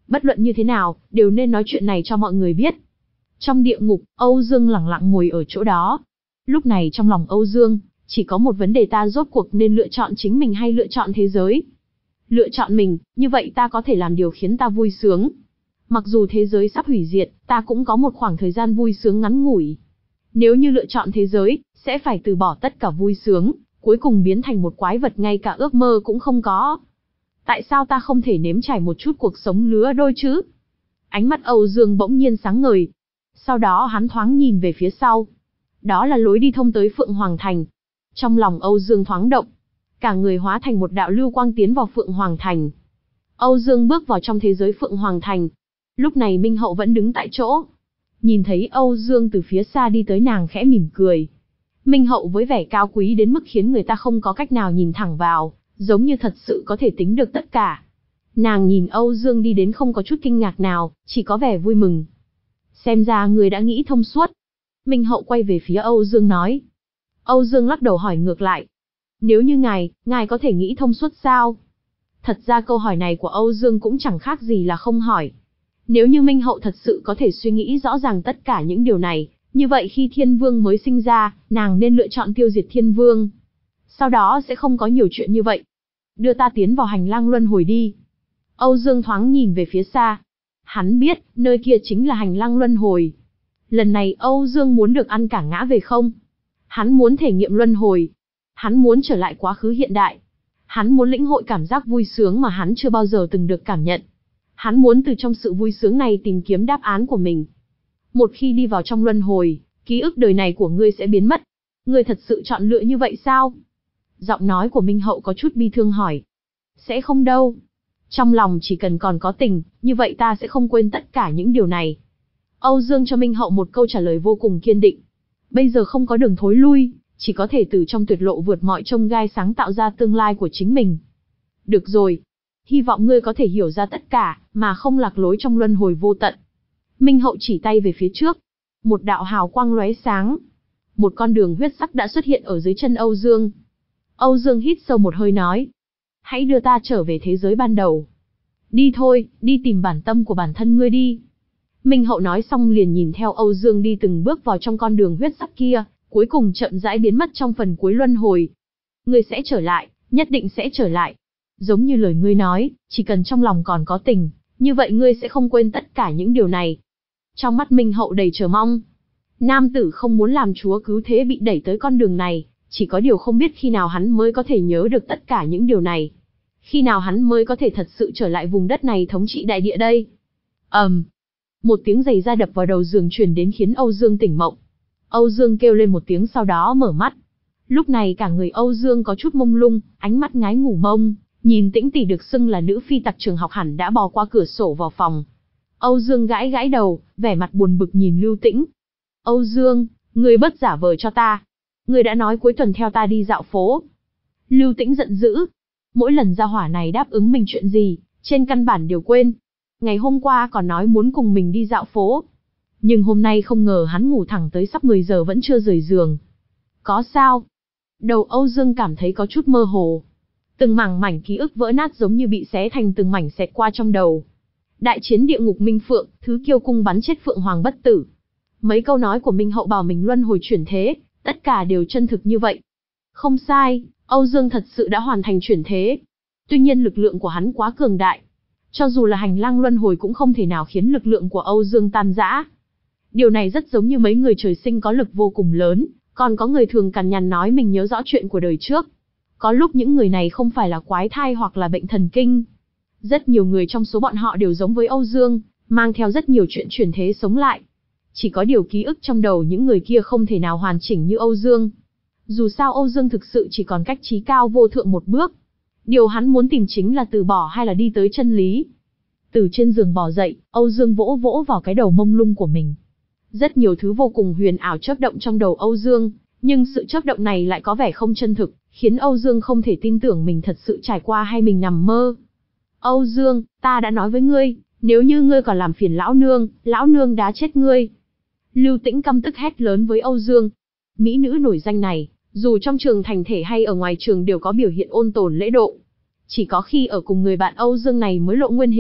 Bất luận như thế nào, đều nên nói chuyện này cho mọi người biết. Trong địa ngục, Âu Dương lặng lặng ngồi ở chỗ đó. Lúc này trong lòng Âu Dương, chỉ có một vấn đề, ta rốt cuộc nên lựa chọn chính mình hay lựa chọn thế giới. Lựa chọn mình, như vậy ta có thể làm điều khiến ta vui sướng. Mặc dù thế giới sắp hủy diệt, ta cũng có một khoảng thời gian vui sướng ngắn ngủi. Nếu như lựa chọn thế giới, sẽ phải từ bỏ tất cả vui sướng, cuối cùng biến thành một quái vật ngay cả ước mơ cũng không có. Tại sao ta không thể nếm trải một chút cuộc sống lứa đôi chứ? Ánh mắt Âu Dương bỗng nhiên sáng ngời. Sau đó hắn thoáng nhìn về phía sau. Đó là lối đi thông tới Phượng Hoàng Thành. Trong lòng Âu Dương thoáng động. Cả người hóa thành một đạo lưu quang tiến vào Phượng Hoàng Thành. Âu Dương bước vào trong thế giới Phượng Hoàng Thành. Lúc này Minh Hậu vẫn đứng tại chỗ. Nhìn thấy Âu Dương từ phía xa đi tới, nàng khẽ mỉm cười. Minh Hậu với vẻ cao quý đến mức khiến người ta không có cách nào nhìn thẳng vào, giống như thật sự có thể tính được tất cả. Nàng nhìn Âu Dương đi đến không có chút kinh ngạc nào, chỉ có vẻ vui mừng. Xem ra người đã nghĩ thông suốt. Minh Hậu quay về phía Âu Dương nói. Âu Dương lắc đầu hỏi ngược lại. Nếu như ngài, ngài có thể nghĩ thông suốt sao? Thật ra câu hỏi này của Âu Dương cũng chẳng khác gì là không hỏi. Nếu như Minh Hậu thật sự có thể suy nghĩ rõ ràng tất cả những điều này, như vậy khi Thiên Vương mới sinh ra, nàng nên lựa chọn tiêu diệt Thiên Vương. Sau đó sẽ không có nhiều chuyện như vậy. Đưa ta tiến vào hành lang luân hồi đi. Âu Dương thoáng nhìn về phía xa. Hắn biết, nơi kia chính là hành lang luân hồi. Lần này Âu Dương muốn được ăn cả ngã về không. Hắn muốn thể nghiệm luân hồi. Hắn muốn trở lại quá khứ hiện đại. Hắn muốn lĩnh hội cảm giác vui sướng mà hắn chưa bao giờ từng được cảm nhận. Hắn muốn từ trong sự vui sướng này tìm kiếm đáp án của mình. Một khi đi vào trong luân hồi, ký ức đời này của ngươi sẽ biến mất. Ngươi thật sự chọn lựa như vậy sao? Giọng nói của Minh Hậu có chút bi thương hỏi. Sẽ không đâu. Trong lòng chỉ cần còn có tình, như vậy ta sẽ không quên tất cả những điều này. Âu Dương cho Minh Hậu một câu trả lời vô cùng kiên định. Bây giờ không có đường thối lui, chỉ có thể từ trong tuyệt lộ vượt mọi chông gai sáng tạo ra tương lai của chính mình. Được rồi. Hy vọng ngươi có thể hiểu ra tất cả, mà không lạc lối trong luân hồi vô tận. Minh Hậu chỉ tay về phía trước. Một đạo hào quang lóe sáng. Một con đường huyết sắc đã xuất hiện ở dưới chân Âu Dương. Âu Dương hít sâu một hơi nói. Hãy đưa ta trở về thế giới ban đầu. Đi thôi, đi tìm bản tâm của bản thân ngươi đi. Minh Hậu nói xong liền nhìn theo Âu Dương đi từng bước vào trong con đường huyết sắc kia, cuối cùng chậm rãi biến mất trong phần cuối luân hồi. Ngươi sẽ trở lại, nhất định sẽ trở lại. Giống như lời ngươi nói, chỉ cần trong lòng còn có tình, như vậy ngươi sẽ không quên tất cả những điều này. Trong mắt Minh Hậu đầy chờ mong. Nam tử không muốn làm chúa cứu thế bị đẩy tới con đường này, chỉ có điều không biết khi nào hắn mới có thể nhớ được tất cả những điều này. Khi nào hắn mới có thể thật sự trở lại vùng đất này thống trị đại địa đây. ầm, um, một tiếng giày da đập vào đầu giường truyền đến khiến Âu Dương tỉnh mộng. Âu Dương kêu lên một tiếng sau đó mở mắt. Lúc này cả người Âu Dương có chút mông lung, ánh mắt ngái ngủ mông. Nhìn Tĩnh tỷ được xưng là nữ phi tặc trường học hẳn đã bò qua cửa sổ vào phòng. Âu Dương gãi gãi đầu, vẻ mặt buồn bực nhìn Lưu Tĩnh. Âu Dương, ngươi bớt giả vờ cho ta. Ngươi đã nói cuối tuần theo ta đi dạo phố. Lưu Tĩnh giận dữ. Mỗi lần gia hỏa này đáp ứng mình chuyện gì, trên căn bản đều quên. Ngày hôm qua còn nói muốn cùng mình đi dạo phố. Nhưng hôm nay không ngờ hắn ngủ thẳng tới sắp mười giờ vẫn chưa rời giường. Có sao? Đầu Âu Dương cảm thấy có chút mơ hồ. Từng mảng mảnh ký ức vỡ nát giống như bị xé thành từng mảnh xẹt qua trong đầu. Đại chiến địa ngục Minh Phượng, thứ kiêu cung bắn chết Phượng Hoàng bất tử. Mấy câu nói của Minh Hậu bảo mình luân hồi chuyển thế, tất cả đều chân thực như vậy. Không sai, Âu Dương thật sự đã hoàn thành chuyển thế. Tuy nhiên lực lượng của hắn quá cường đại. Cho dù là hành lang luân hồi cũng không thể nào khiến lực lượng của Âu Dương tan rã. Điều này rất giống như mấy người trời sinh có lực vô cùng lớn, còn có người thường cằn nhằn nói mình nhớ rõ chuyện của đời trước. Có lúc những người này không phải là quái thai hoặc là bệnh thần kinh. Rất nhiều người trong số bọn họ đều giống với Âu Dương, mang theo rất nhiều chuyện chuyển thế sống lại. Chỉ có điều ký ức trong đầu những người kia không thể nào hoàn chỉnh như Âu Dương. Dù sao Âu Dương thực sự chỉ còn cách chí cao vô thượng một bước. Điều hắn muốn tìm chính là từ bỏ hay là đi tới chân lý. Từ trên giường bò dậy, Âu Dương vỗ vỗ vào cái đầu mông lung của mình. Rất nhiều thứ vô cùng huyền ảo chớp động trong đầu Âu Dương, nhưng sự chớp động này lại có vẻ không chân thực, khiến Âu Dương không thể tin tưởng mình thật sự trải qua hay mình nằm mơ. Âu Dương, ta đã nói với ngươi, nếu như ngươi còn làm phiền lão nương, lão nương đá chết ngươi. Lưu Tĩnh căm tức hét lớn với Âu Dương. Mỹ nữ nổi danh này, dù trong trường thành thể hay ở ngoài trường đều có biểu hiện ôn tồn lễ độ. Chỉ có khi ở cùng người bạn Âu Dương này mới lộ nguyên hình,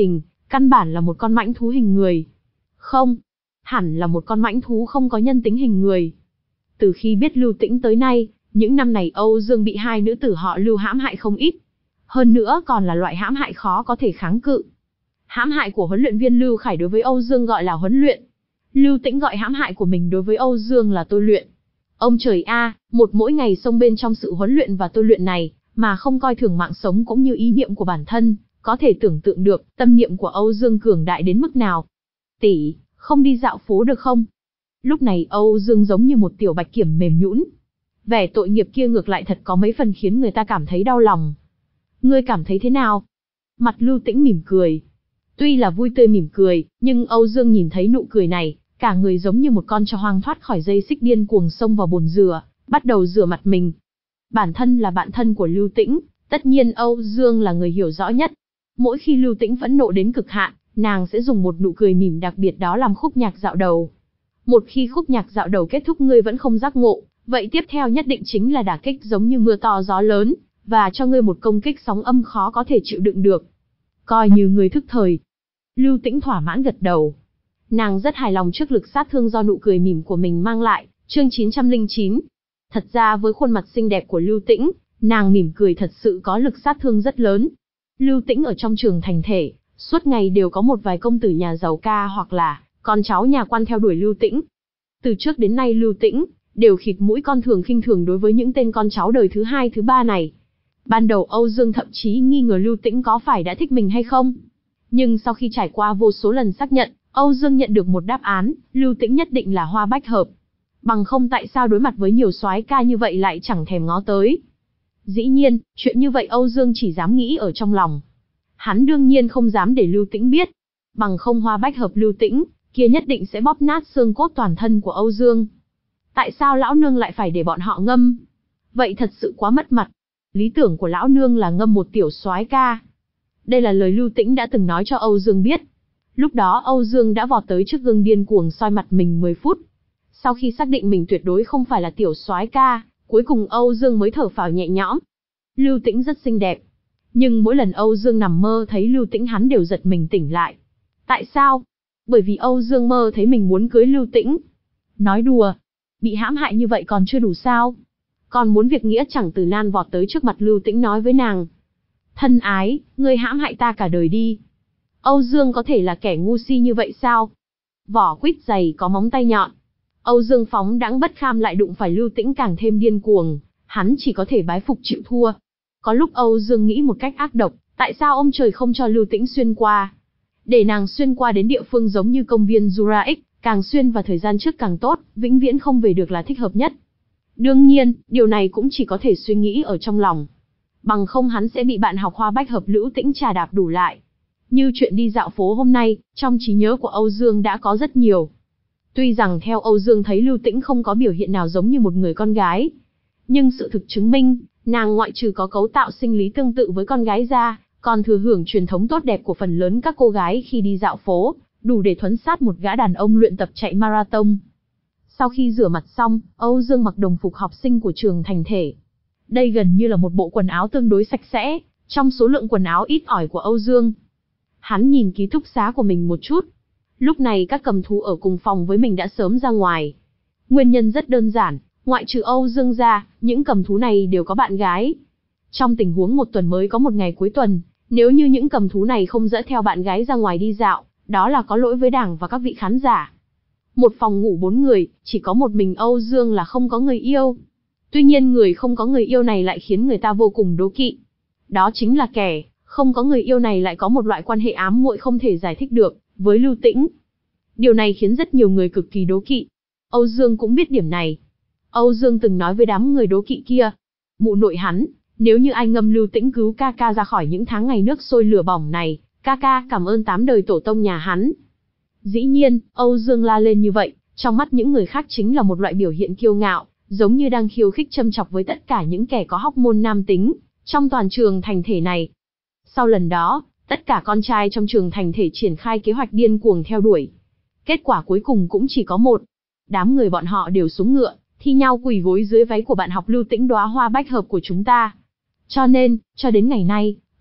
căn bản là một con mãnh thú hình người. Không, hẳn là một con mãnh thú không có nhân tính hình người. Từ khi biết Lưu Tĩnh tới nay, những năm này Âu Dương bị hai nữ tử họ Lưu hãm hại không ít. Hơn nữa còn là loại hãm hại khó có thể kháng cự. Hãm hại của huấn luyện viên Lưu Khải đối với Âu Dương gọi là huấn luyện. Lưu Tĩnh gọi hãm hại của mình đối với Âu Dương là tôi luyện. Ông trời a, một mỗi ngày xông bên trong sự huấn luyện và tôi luyện này, mà không coi thường mạng sống cũng như ý niệm của bản thân, có thể tưởng tượng được tâm niệm của Âu Dương cường đại đến mức nào. Tỷ, không đi dạo phố được không? Lúc này Âu Dương giống như một tiểu bạch kiểm mềm nhũn. Vẻ tội nghiệp kia ngược lại thật có mấy phần khiến người ta cảm thấy đau lòng. Ngươi cảm thấy thế nào? Mặt Lưu Tĩnh mỉm cười. Tuy là vui tươi mỉm cười, nhưng Âu Dương nhìn thấy nụ cười này, cả người giống như một con chó hoang thoát khỏi dây xích điên cuồng xông vào bồn rửa, bắt đầu rửa mặt mình. Bản thân là bạn thân của Lưu Tĩnh, tất nhiên Âu Dương là người hiểu rõ nhất. Mỗi khi Lưu Tĩnh phẫn nộ đến cực hạn, nàng sẽ dùng một nụ cười mỉm đặc biệt đó làm khúc nhạc dạo đầu. Một khi khúc nhạc dạo đầu kết thúc ngươi vẫn không giác ngộ, vậy tiếp theo nhất định chính là đả kích giống như mưa to gió lớn, và cho ngươi một công kích sóng âm khó có thể chịu đựng được. Coi như ngươi thức thời. Lưu Tĩnh thỏa mãn gật đầu. Nàng rất hài lòng trước lực sát thương do nụ cười mỉm của mình mang lại. Chương chín trăm lẻ chín. Thật ra với khuôn mặt xinh đẹp của Lưu Tĩnh, nàng mỉm cười thật sự có lực sát thương rất lớn. Lưu Tĩnh ở trong trường thành thể, suốt ngày đều có một vài công tử nhà giàu ca hoặc là con cháu nhà quan theo đuổi Lưu Tĩnh. Từ trước đến nay Lưu Tĩnh đều khịt mũi con thường khinh thường đối với những tên con cháu đời thứ hai thứ ba này. Ban đầu Âu Dương thậm chí nghi ngờ Lưu Tĩnh có phải đã thích mình hay không. Nhưng sau khi trải qua vô số lần xác nhận, Âu Dương nhận được một đáp án, Lưu Tĩnh nhất định là hoa bách hợp. Bằng không tại sao đối mặt với nhiều soái ca như vậy lại chẳng thèm ngó tới. Dĩ nhiên, chuyện như vậy Âu Dương chỉ dám nghĩ ở trong lòng. Hắn đương nhiên không dám để Lưu Tĩnh biết. Bằng không hoa bách hợp Lưu Tĩnh, kia nhất định sẽ bóp nát xương cốt toàn thân của Âu Dương. Tại sao lão nương lại phải để bọn họ ngâm? Vậy thật sự quá mất mặt. Lý tưởng của lão nương là ngâm một tiểu soái ca. Đây là lời Lưu Tĩnh đã từng nói cho Âu Dương biết. Lúc đó Âu Dương đã vọt tới trước gương điên cuồng soi mặt mình mười phút. Sau khi xác định mình tuyệt đối không phải là tiểu soái ca, cuối cùng Âu Dương mới thở phào nhẹ nhõm. Lưu Tĩnh rất xinh đẹp. Nhưng mỗi lần Âu Dương nằm mơ thấy Lưu Tĩnh hắn đều giật mình tỉnh lại. Tại sao? Bởi vì Âu Dương mơ thấy mình muốn cưới Lưu Tĩnh. Nói đùa, bị hãm hại như vậy còn chưa đủ sao? Còn muốn việc nghĩa chẳng từ nan vọt tới trước mặt Lưu Tĩnh nói với nàng. Thân ái, ngươi hãm hại ta cả đời đi. Âu Dương có thể là kẻ ngu si như vậy sao? Vỏ quýt dày có móng tay nhọn. Âu Dương phóng đãng bất kham lại đụng phải Lưu Tĩnh càng thêm điên cuồng, hắn chỉ có thể bái phục chịu thua. Có lúc Âu Dương nghĩ một cách ác độc, tại sao ông trời không cho Lưu Tĩnh xuyên qua? Để nàng xuyên qua đến địa phương giống như công viên Jurassic, càng xuyên vào thời gian trước càng tốt, vĩnh viễn không về được là thích hợp nhất. Đương nhiên, điều này cũng chỉ có thể suy nghĩ ở trong lòng. Bằng không hắn sẽ bị bạn học hoa bách hợp Lưu Tĩnh trà đạp đủ lại. Như chuyện đi dạo phố hôm nay, trong trí nhớ của Âu Dương đã có rất nhiều. Tuy rằng theo Âu Dương thấy Lưu Tĩnh không có biểu hiện nào giống như một người con gái. Nhưng sự thực chứng minh, nàng ngoại trừ có cấu tạo sinh lý tương tự với con gái ra, còn thừa hưởng truyền thống tốt đẹp của phần lớn các cô gái khi đi dạo phố, đủ để thuấn sát một gã đàn ông luyện tập chạy marathon. Sau khi rửa mặt xong, Âu Dương mặc đồng phục học sinh của trường thành thể. Đây gần như là một bộ quần áo tương đối sạch sẽ, trong số lượng quần áo ít ỏi của Âu Dương. Hắn nhìn ký túc xá của mình một chút. Lúc này các cầm thú ở cùng phòng với mình đã sớm ra ngoài. Nguyên nhân rất đơn giản, ngoại trừ Âu Dương ra, những cầm thú này đều có bạn gái. Trong tình huống một tuần mới có một ngày cuối tuần, nếu như những cầm thú này không dẫn theo bạn gái ra ngoài đi dạo, đó là có lỗi với đảng và các vị khán giả. Một phòng ngủ bốn người, chỉ có một mình Âu Dương là không có người yêu. Tuy nhiên người không có người yêu này lại khiến người ta vô cùng đố kỵ. Đó chính là kẻ không có người yêu này lại có một loại quan hệ ám muội không thể giải thích được với Lưu Tĩnh. Điều này khiến rất nhiều người cực kỳ đố kỵ. Âu Dương cũng biết điểm này. Âu Dương từng nói với đám người đố kỵ kia, mụ nội hắn, nếu như ai ngâm Lưu Tĩnh cứu ca ca ra khỏi những tháng ngày nước sôi lửa bỏng này, ca ca cảm ơn tám đời tổ tông nhà hắn. Dĩ nhiên, Âu Dương la lên như vậy, trong mắt những người khác chính là một loại biểu hiện kiêu ngạo, giống như đang khiêu khích châm chọc với tất cả những kẻ có hóc môn nam tính trong toàn trường thành thể này. Sau lần đó, tất cả con trai trong trường thành thể triển khai kế hoạch điên cuồng theo đuổi. Kết quả cuối cùng cũng chỉ có một. Đám người bọn họ đều xuống ngựa, thi nhau quỳ gối dưới váy của bạn học Lưu Tĩnh đóa hoa bách hợp của chúng ta. Cho nên, cho đến ngày nay,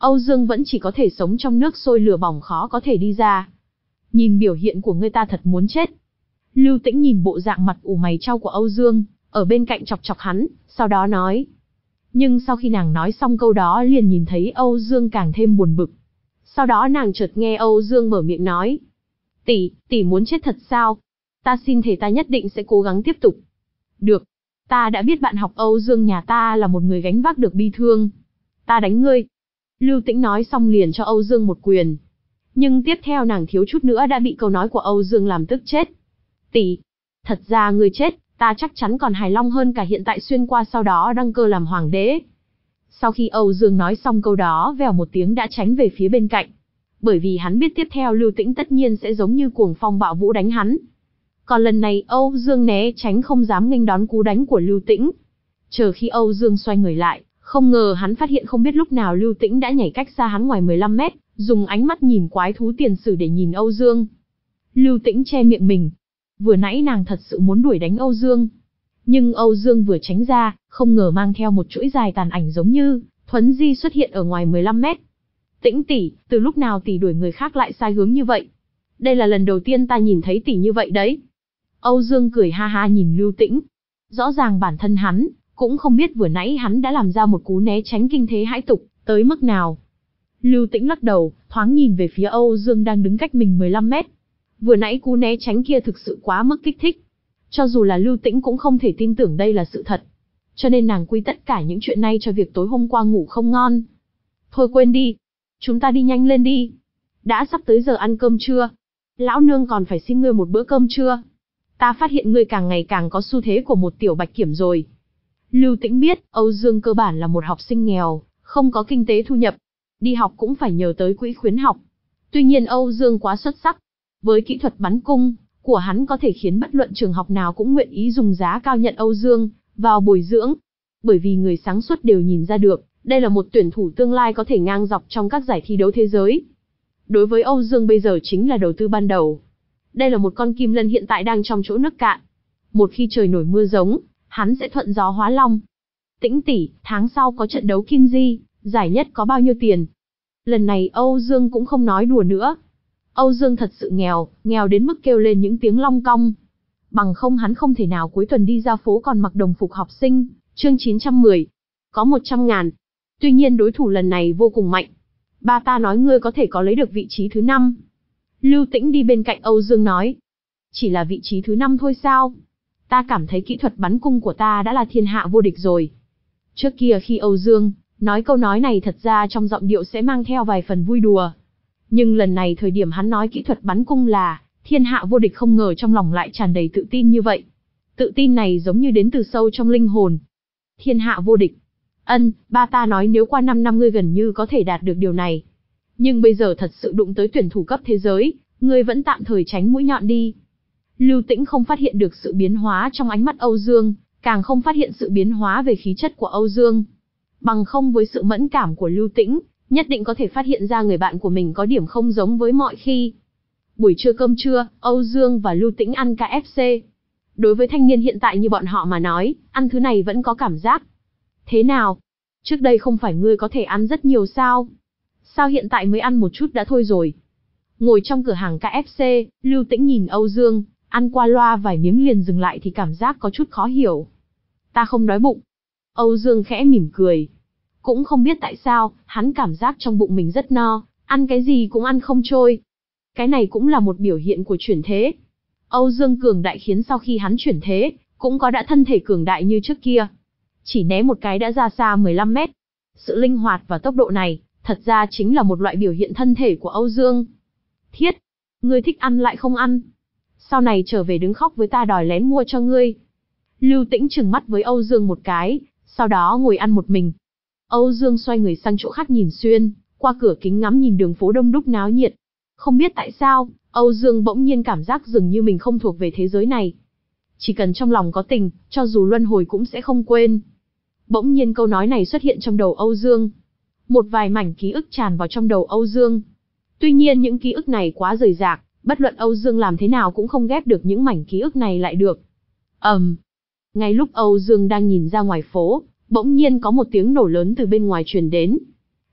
Âu Dương vẫn chỉ có thể sống trong nước sôi lửa bỏng khó có thể đi ra. Nhìn biểu hiện của ngươi ta thật muốn chết. Lưu Tĩnh nhìn bộ dạng mặt ủ mày chau của Âu Dương, ở bên cạnh chọc chọc hắn, sau đó nói. Nhưng sau khi nàng nói xong câu đó liền nhìn thấy Âu Dương càng thêm buồn bực. Sau đó nàng chợt nghe Âu Dương mở miệng nói. Tỷ, tỷ muốn chết thật sao? Ta xin thề ta nhất định sẽ cố gắng tiếp tục. Được. Ta đã biết bạn học Âu Dương nhà ta là một người gánh vác được bi thương. Ta đánh ngươi. Lưu Tĩnh nói xong liền cho Âu Dương một quyền. Nhưng tiếp theo nàng thiếu chút nữa đã bị câu nói của Âu Dương làm tức chết. Tỷ, thật ra ngươi chết, ta chắc chắn còn hài lòng hơn cả hiện tại xuyên qua sau đó đăng cơ làm hoàng đế. Sau khi Âu Dương nói xong câu đó, vèo một tiếng đã tránh về phía bên cạnh. Bởi vì hắn biết tiếp theo Lưu Tĩnh tất nhiên sẽ giống như cuồng phong bạo vũ đánh hắn. Còn lần này Âu Dương né tránh không dám nghênh đón cú đánh của Lưu Tĩnh. Chờ khi Âu Dương xoay người lại, không ngờ hắn phát hiện không biết lúc nào Lưu Tĩnh đã nhảy cách xa hắn ngoài mười lăm mét, dùng ánh mắt nhìn quái thú tiền sử để nhìn Âu Dương. Lưu Tĩnh che miệng mình. Vừa nãy nàng thật sự muốn đuổi đánh Âu Dương. Nhưng Âu Dương vừa tránh ra, không ngờ mang theo một chuỗi dài tàn ảnh giống như thuấn di xuất hiện ở ngoài mười lăm mét. Tĩnh tỷ, từ lúc nào tỷ đuổi người khác lại sai hướng như vậy? Đây là lần đầu tiên ta nhìn thấy tỷ như vậy đấy. Âu Dương cười ha ha nhìn Lưu Tĩnh. Rõ ràng bản thân hắn cũng không biết vừa nãy hắn đã làm ra một cú né tránh kinh thế hãi tục tới mức nào. Lưu Tĩnh lắc đầu, thoáng nhìn về phía Âu Dương đang đứng cách mình mười lăm mét. Vừa nãy cú né tránh kia thực sự quá mức kích thích. Cho dù là Lưu Tĩnh cũng không thể tin tưởng đây là sự thật. Cho nên nàng quy tất cả những chuyện này cho việc tối hôm qua ngủ không ngon. Thôi quên đi. Chúng ta đi nhanh lên đi. Đã sắp tới giờ ăn cơm trưa. Lão nương còn phải xin ngươi một bữa cơm trưa. Ta phát hiện ngươi càng ngày càng có xu thế của một tiểu bạch kiểm rồi. Lưu Tĩnh biết, Âu Dương cơ bản là một học sinh nghèo, không có kinh tế thu nhập. Đi học cũng phải nhờ tới quỹ khuyến học. Tuy nhiên Âu Dương quá xuất sắc. Với kỹ thuật bắn cung của hắn có thể khiến bất luận trường học nào cũng nguyện ý dùng giá cao nhận Âu Dương vào bồi dưỡng. Bởi vì người sáng suốt đều nhìn ra được, đây là một tuyển thủ tương lai có thể ngang dọc trong các giải thi đấu thế giới. Đối với Âu Dương bây giờ chính là đầu tư ban đầu. Đây là một con kim lân hiện tại đang trong chỗ nước cạn. Một khi trời nổi mưa giống, hắn sẽ thuận gió hóa long. Tĩnh tỷ, tháng sau có trận đấu Kinji, giải nhất có bao nhiêu tiền? Lần này Âu Dương cũng không nói đùa nữa. Âu Dương thật sự nghèo, nghèo đến mức kêu lên những tiếng long cong. Bằng không hắn không thể nào cuối tuần đi ra phố còn mặc đồng phục học sinh. Chương chín trăm mười. Có một trăm ngàn. Tuy nhiên đối thủ lần này vô cùng mạnh. Ba ta nói ngươi có thể có lấy được vị trí thứ năm. Lưu Tĩnh đi bên cạnh Âu Dương nói. Chỉ là vị trí thứ năm thôi sao? Ta cảm thấy kỹ thuật bắn cung của ta đã là thiên hạ vô địch rồi. Trước kia khi Âu Dương nói câu nói này thật ra trong giọng điệu sẽ mang theo vài phần vui đùa. Nhưng lần này thời điểm hắn nói kỹ thuật bắn cung là thiên hạ vô địch không ngờ trong lòng lại tràn đầy tự tin như vậy. Tự tin này giống như đến từ sâu trong linh hồn. Thiên hạ vô địch. Ân, ba ta nói nếu qua năm năm ngươi gần như có thể đạt được điều này. Nhưng bây giờ thật sự đụng tới tuyển thủ cấp thế giới, ngươi vẫn tạm thời tránh mũi nhọn đi. Lưu Tĩnh không phát hiện được sự biến hóa trong ánh mắt Âu Dương, càng không phát hiện sự biến hóa về khí chất của Âu Dương. Bằng không với sự mẫn cảm của Lưu Tĩnh, nhất định có thể phát hiện ra người bạn của mình có điểm không giống với mọi khi. Buổi trưa cơm trưa, Âu Dương và Lưu Tĩnh ăn ca ép xê. Đối với thanh niên hiện tại như bọn họ mà nói, ăn thứ này vẫn có cảm giác. Thế nào? Trước đây không phải ngươi có thể ăn rất nhiều sao? Sao hiện tại mới ăn một chút đã thôi rồi? Ngồi trong cửa hàng ca ép xê, Lưu Tĩnh nhìn Âu Dương, ăn qua loa vài miếng liền dừng lại thì cảm giác có chút khó hiểu. Ta không đói bụng. Âu Dương khẽ mỉm cười. Cũng không biết tại sao, hắn cảm giác trong bụng mình rất no, ăn cái gì cũng ăn không trôi. Cái này cũng là một biểu hiện của chuyển thế. Âu Dương cường đại khiến sau khi hắn chuyển thế, cũng có đã thân thể cường đại như trước kia. Chỉ né một cái đã ra xa mười lăm mét. Sự linh hoạt và tốc độ này, thật ra chính là một loại biểu hiện thân thể của Âu Dương. Thiết, ngươi thích ăn lại không ăn. Sau này trở về đứng khóc với ta đòi lén mua cho ngươi. Lưu Tĩnh trừng mắt với Âu Dương một cái, sau đó ngồi ăn một mình. Âu Dương xoay người sang chỗ khác nhìn xuyên, qua cửa kính ngắm nhìn đường phố đông đúc náo nhiệt. Không biết tại sao, Âu Dương bỗng nhiên cảm giác dường như mình không thuộc về thế giới này. Chỉ cần trong lòng có tình, cho dù luân hồi cũng sẽ không quên. Bỗng nhiên câu nói này xuất hiện trong đầu Âu Dương. Một vài mảnh ký ức tràn vào trong đầu Âu Dương. Tuy nhiên những ký ức này quá rời rạc, bất luận Âu Dương làm thế nào cũng không ghép được những mảnh ký ức này lại được. ầm, um, ngay lúc Âu Dương đang nhìn ra ngoài phố, bỗng nhiên có một tiếng nổ lớn từ bên ngoài truyền đến.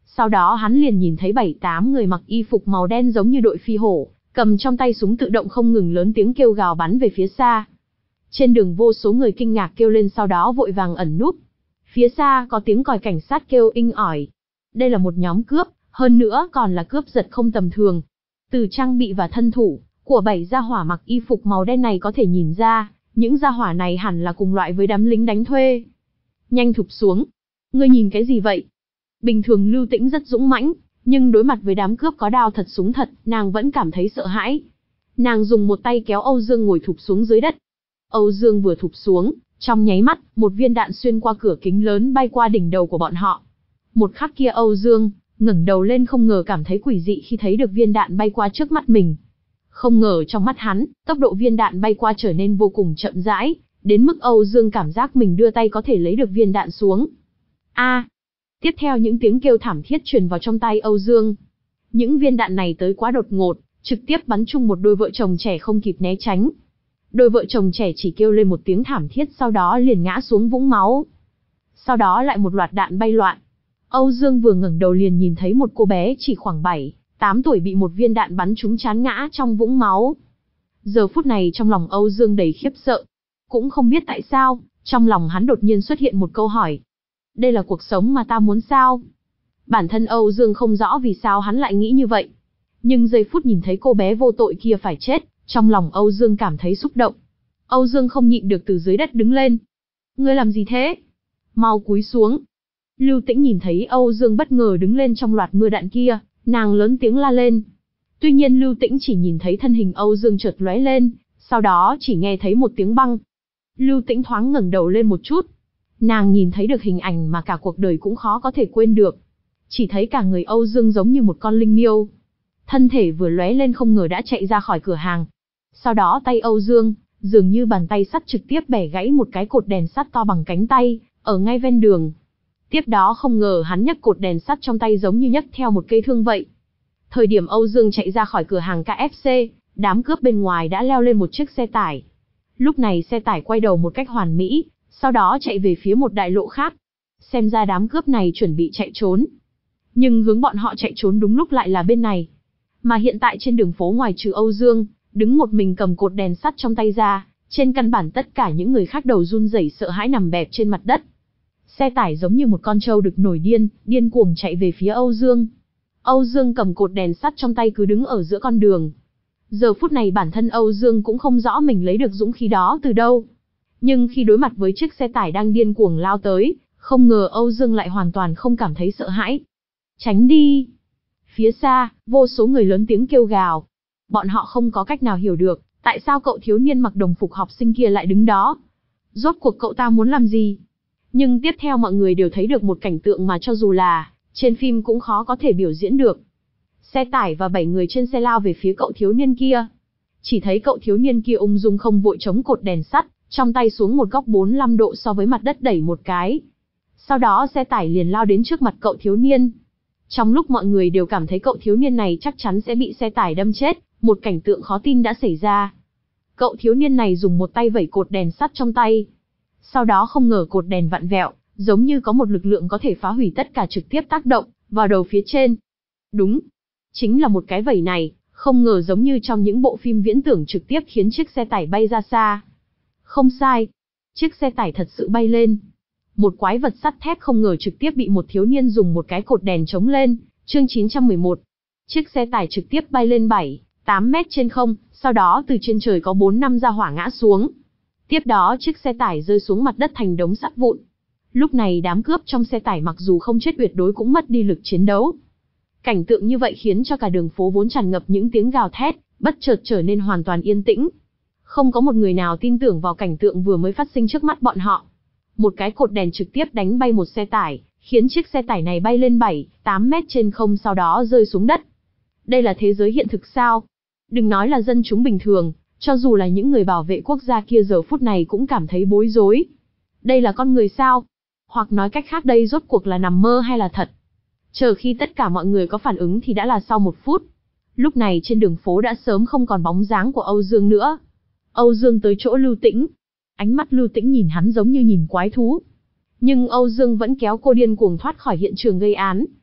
Sau đó hắn liền nhìn thấy bảy tám người mặc y phục màu đen giống như đội phi hổ, cầm trong tay súng tự động không ngừng lớn tiếng kêu gào bắn về phía xa. Trên đường vô số người kinh ngạc kêu lên, sau đó vội vàng ẩn núp. Phía xa có tiếng còi cảnh sát kêu inh ỏi. Đây là một nhóm cướp, hơn nữa còn là cướp giật không tầm thường. Từ trang bị và thân thủ của bảy gia hỏa mặc y phục màu đen này có thể nhìn ra, những gia hỏa này hẳn là cùng loại với đám lính đánh thuê. Nhanh thụp xuống. Ngươi nhìn cái gì vậy? Bình thường Lưu Tĩnh rất dũng mãnh, nhưng đối mặt với đám cướp có đao thật súng thật, nàng vẫn cảm thấy sợ hãi. Nàng dùng một tay kéo Âu Dương ngồi thụp xuống dưới đất. Âu Dương vừa thụp xuống, trong nháy mắt, một viên đạn xuyên qua cửa kính lớn bay qua đỉnh đầu của bọn họ. Một khắc kia Âu Dương ngẩng đầu lên, không ngờ cảm thấy quỷ dị khi thấy được viên đạn bay qua trước mắt mình. Không ngờ trong mắt hắn, tốc độ viên đạn bay qua trở nên vô cùng chậm rãi, đến mức Âu Dương cảm giác mình đưa tay có thể lấy được viên đạn xuống. A! À, tiếp theo những tiếng kêu thảm thiết truyền vào trong tai Âu Dương. Những viên đạn này tới quá đột ngột, trực tiếp bắn trúng một đôi vợ chồng trẻ không kịp né tránh. Đôi vợ chồng trẻ chỉ kêu lên một tiếng thảm thiết, sau đó liền ngã xuống vũng máu. Sau đó lại một loạt đạn bay loạn. Âu Dương vừa ngẩng đầu liền nhìn thấy một cô bé chỉ khoảng bảy, tám tuổi bị một viên đạn bắn trúng trán ngã trong vũng máu. Giờ phút này trong lòng Âu Dương đầy khiếp sợ. Cũng không biết tại sao, trong lòng hắn đột nhiên xuất hiện một câu hỏi. Đây là cuộc sống mà ta muốn sao? Bản thân Âu Dương không rõ vì sao hắn lại nghĩ như vậy. Nhưng giây phút nhìn thấy cô bé vô tội kia phải chết, trong lòng Âu Dương cảm thấy xúc động. Âu Dương không nhịn được từ dưới đất đứng lên. Ngươi làm gì thế? Mau cúi xuống. Lưu Tĩnh nhìn thấy Âu Dương bất ngờ đứng lên trong loạt mưa đạn kia, nàng lớn tiếng la lên. Tuy nhiên Lưu Tĩnh chỉ nhìn thấy thân hình Âu Dương chợt lóe lên, sau đó chỉ nghe thấy một tiếng băng. Lưu Tĩnh thoáng ngẩng đầu lên một chút. Nàng nhìn thấy được hình ảnh mà cả cuộc đời cũng khó có thể quên được. Chỉ thấy cả người Âu Dương giống như một con linh miêu. Thân thể vừa lóe lên không ngờ đã chạy ra khỏi cửa hàng. Sau đó tay Âu Dương, dường như bàn tay sắt trực tiếp bẻ gãy một cái cột đèn sắt to bằng cánh tay, ở ngay ven đường. Tiếp đó không ngờ hắn nhấc cột đèn sắt trong tay giống như nhấc theo một cây thương vậy. Thời điểm Âu Dương chạy ra khỏi cửa hàng ca ép xê, đám cướp bên ngoài đã leo lên một chiếc xe tải. Lúc này xe tải quay đầu một cách hoàn mỹ, sau đó chạy về phía một đại lộ khác. Xem ra đám cướp này chuẩn bị chạy trốn. Nhưng hướng bọn họ chạy trốn đúng lúc lại là bên này. Mà hiện tại trên đường phố ngoài trừ Âu Dương, đứng một mình cầm cột đèn sắt trong tay ra, trên căn bản tất cả những người khác đầu run rẩy sợ hãi nằm bẹp trên mặt đất. Xe tải giống như một con trâu được nổi điên, điên cuồng chạy về phía Âu Dương. Âu Dương cầm cột đèn sắt trong tay cứ đứng ở giữa con đường. Giờ phút này bản thân Âu Dương cũng không rõ mình lấy được dũng khí đó từ đâu. Nhưng khi đối mặt với chiếc xe tải đang điên cuồng lao tới, không ngờ Âu Dương lại hoàn toàn không cảm thấy sợ hãi. Tránh đi! Phía xa, vô số người lớn tiếng kêu gào. Bọn họ không có cách nào hiểu được, tại sao cậu thiếu niên mặc đồng phục học sinh kia lại đứng đó. Rốt cuộc cậu ta muốn làm gì? Nhưng tiếp theo mọi người đều thấy được một cảnh tượng mà cho dù là trên phim cũng khó có thể biểu diễn được. Xe tải và bảy người trên xe lao về phía cậu thiếu niên kia. Chỉ thấy cậu thiếu niên kia ung dung không vội chống cột đèn sắt, trong tay xuống một góc bốn mươi lăm độ so với mặt đất đẩy một cái. Sau đó xe tải liền lao đến trước mặt cậu thiếu niên. Trong lúc mọi người đều cảm thấy cậu thiếu niên này chắc chắn sẽ bị xe tải đâm chết, một cảnh tượng khó tin đã xảy ra. Cậu thiếu niên này dùng một tay vẩy cột đèn sắt trong tay. Sau đó không ngờ cột đèn vặn vẹo, giống như có một lực lượng có thể phá hủy tất cả trực tiếp tác động vào đầu phía trên. Đúng, chính là một cái vẩy này, không ngờ giống như trong những bộ phim viễn tưởng trực tiếp khiến chiếc xe tải bay ra xa. Không sai, chiếc xe tải thật sự bay lên. Một quái vật sắt thép không ngờ trực tiếp bị một thiếu niên dùng một cái cột đèn chống lên. Chương chín trăm mười một. Chiếc xe tải trực tiếp bay lên bảy, tám mét trên không, sau đó từ trên trời có bốn năm gia hỏa ngã xuống. Tiếp đó chiếc xe tải rơi xuống mặt đất thành đống sắt vụn. Lúc này đám cướp trong xe tải mặc dù không chết tuyệt đối cũng mất đi lực chiến đấu. Cảnh tượng như vậy khiến cho cả đường phố vốn tràn ngập những tiếng gào thét, bất chợt trở nên hoàn toàn yên tĩnh. Không có một người nào tin tưởng vào cảnh tượng vừa mới phát sinh trước mắt bọn họ. Một cái cột đèn trực tiếp đánh bay một xe tải, khiến chiếc xe tải này bay lên bảy, tám mét trên không sau đó rơi xuống đất. Đây là thế giới hiện thực sao? Đừng nói là dân chúng bình thường, cho dù là những người bảo vệ quốc gia kia giờ phút này cũng cảm thấy bối rối. Đây là con người sao? Hoặc nói cách khác đây rốt cuộc là nằm mơ hay là thật? Chờ khi tất cả mọi người có phản ứng thì đã là sau một phút. Lúc này trên đường phố đã sớm không còn bóng dáng của Âu Dương nữa. Âu Dương tới chỗ Lưu Tĩnh. Ánh mắt Lưu Tĩnh nhìn hắn giống như nhìn quái thú. Nhưng Âu Dương vẫn kéo cô điên cuồng thoát khỏi hiện trường gây án.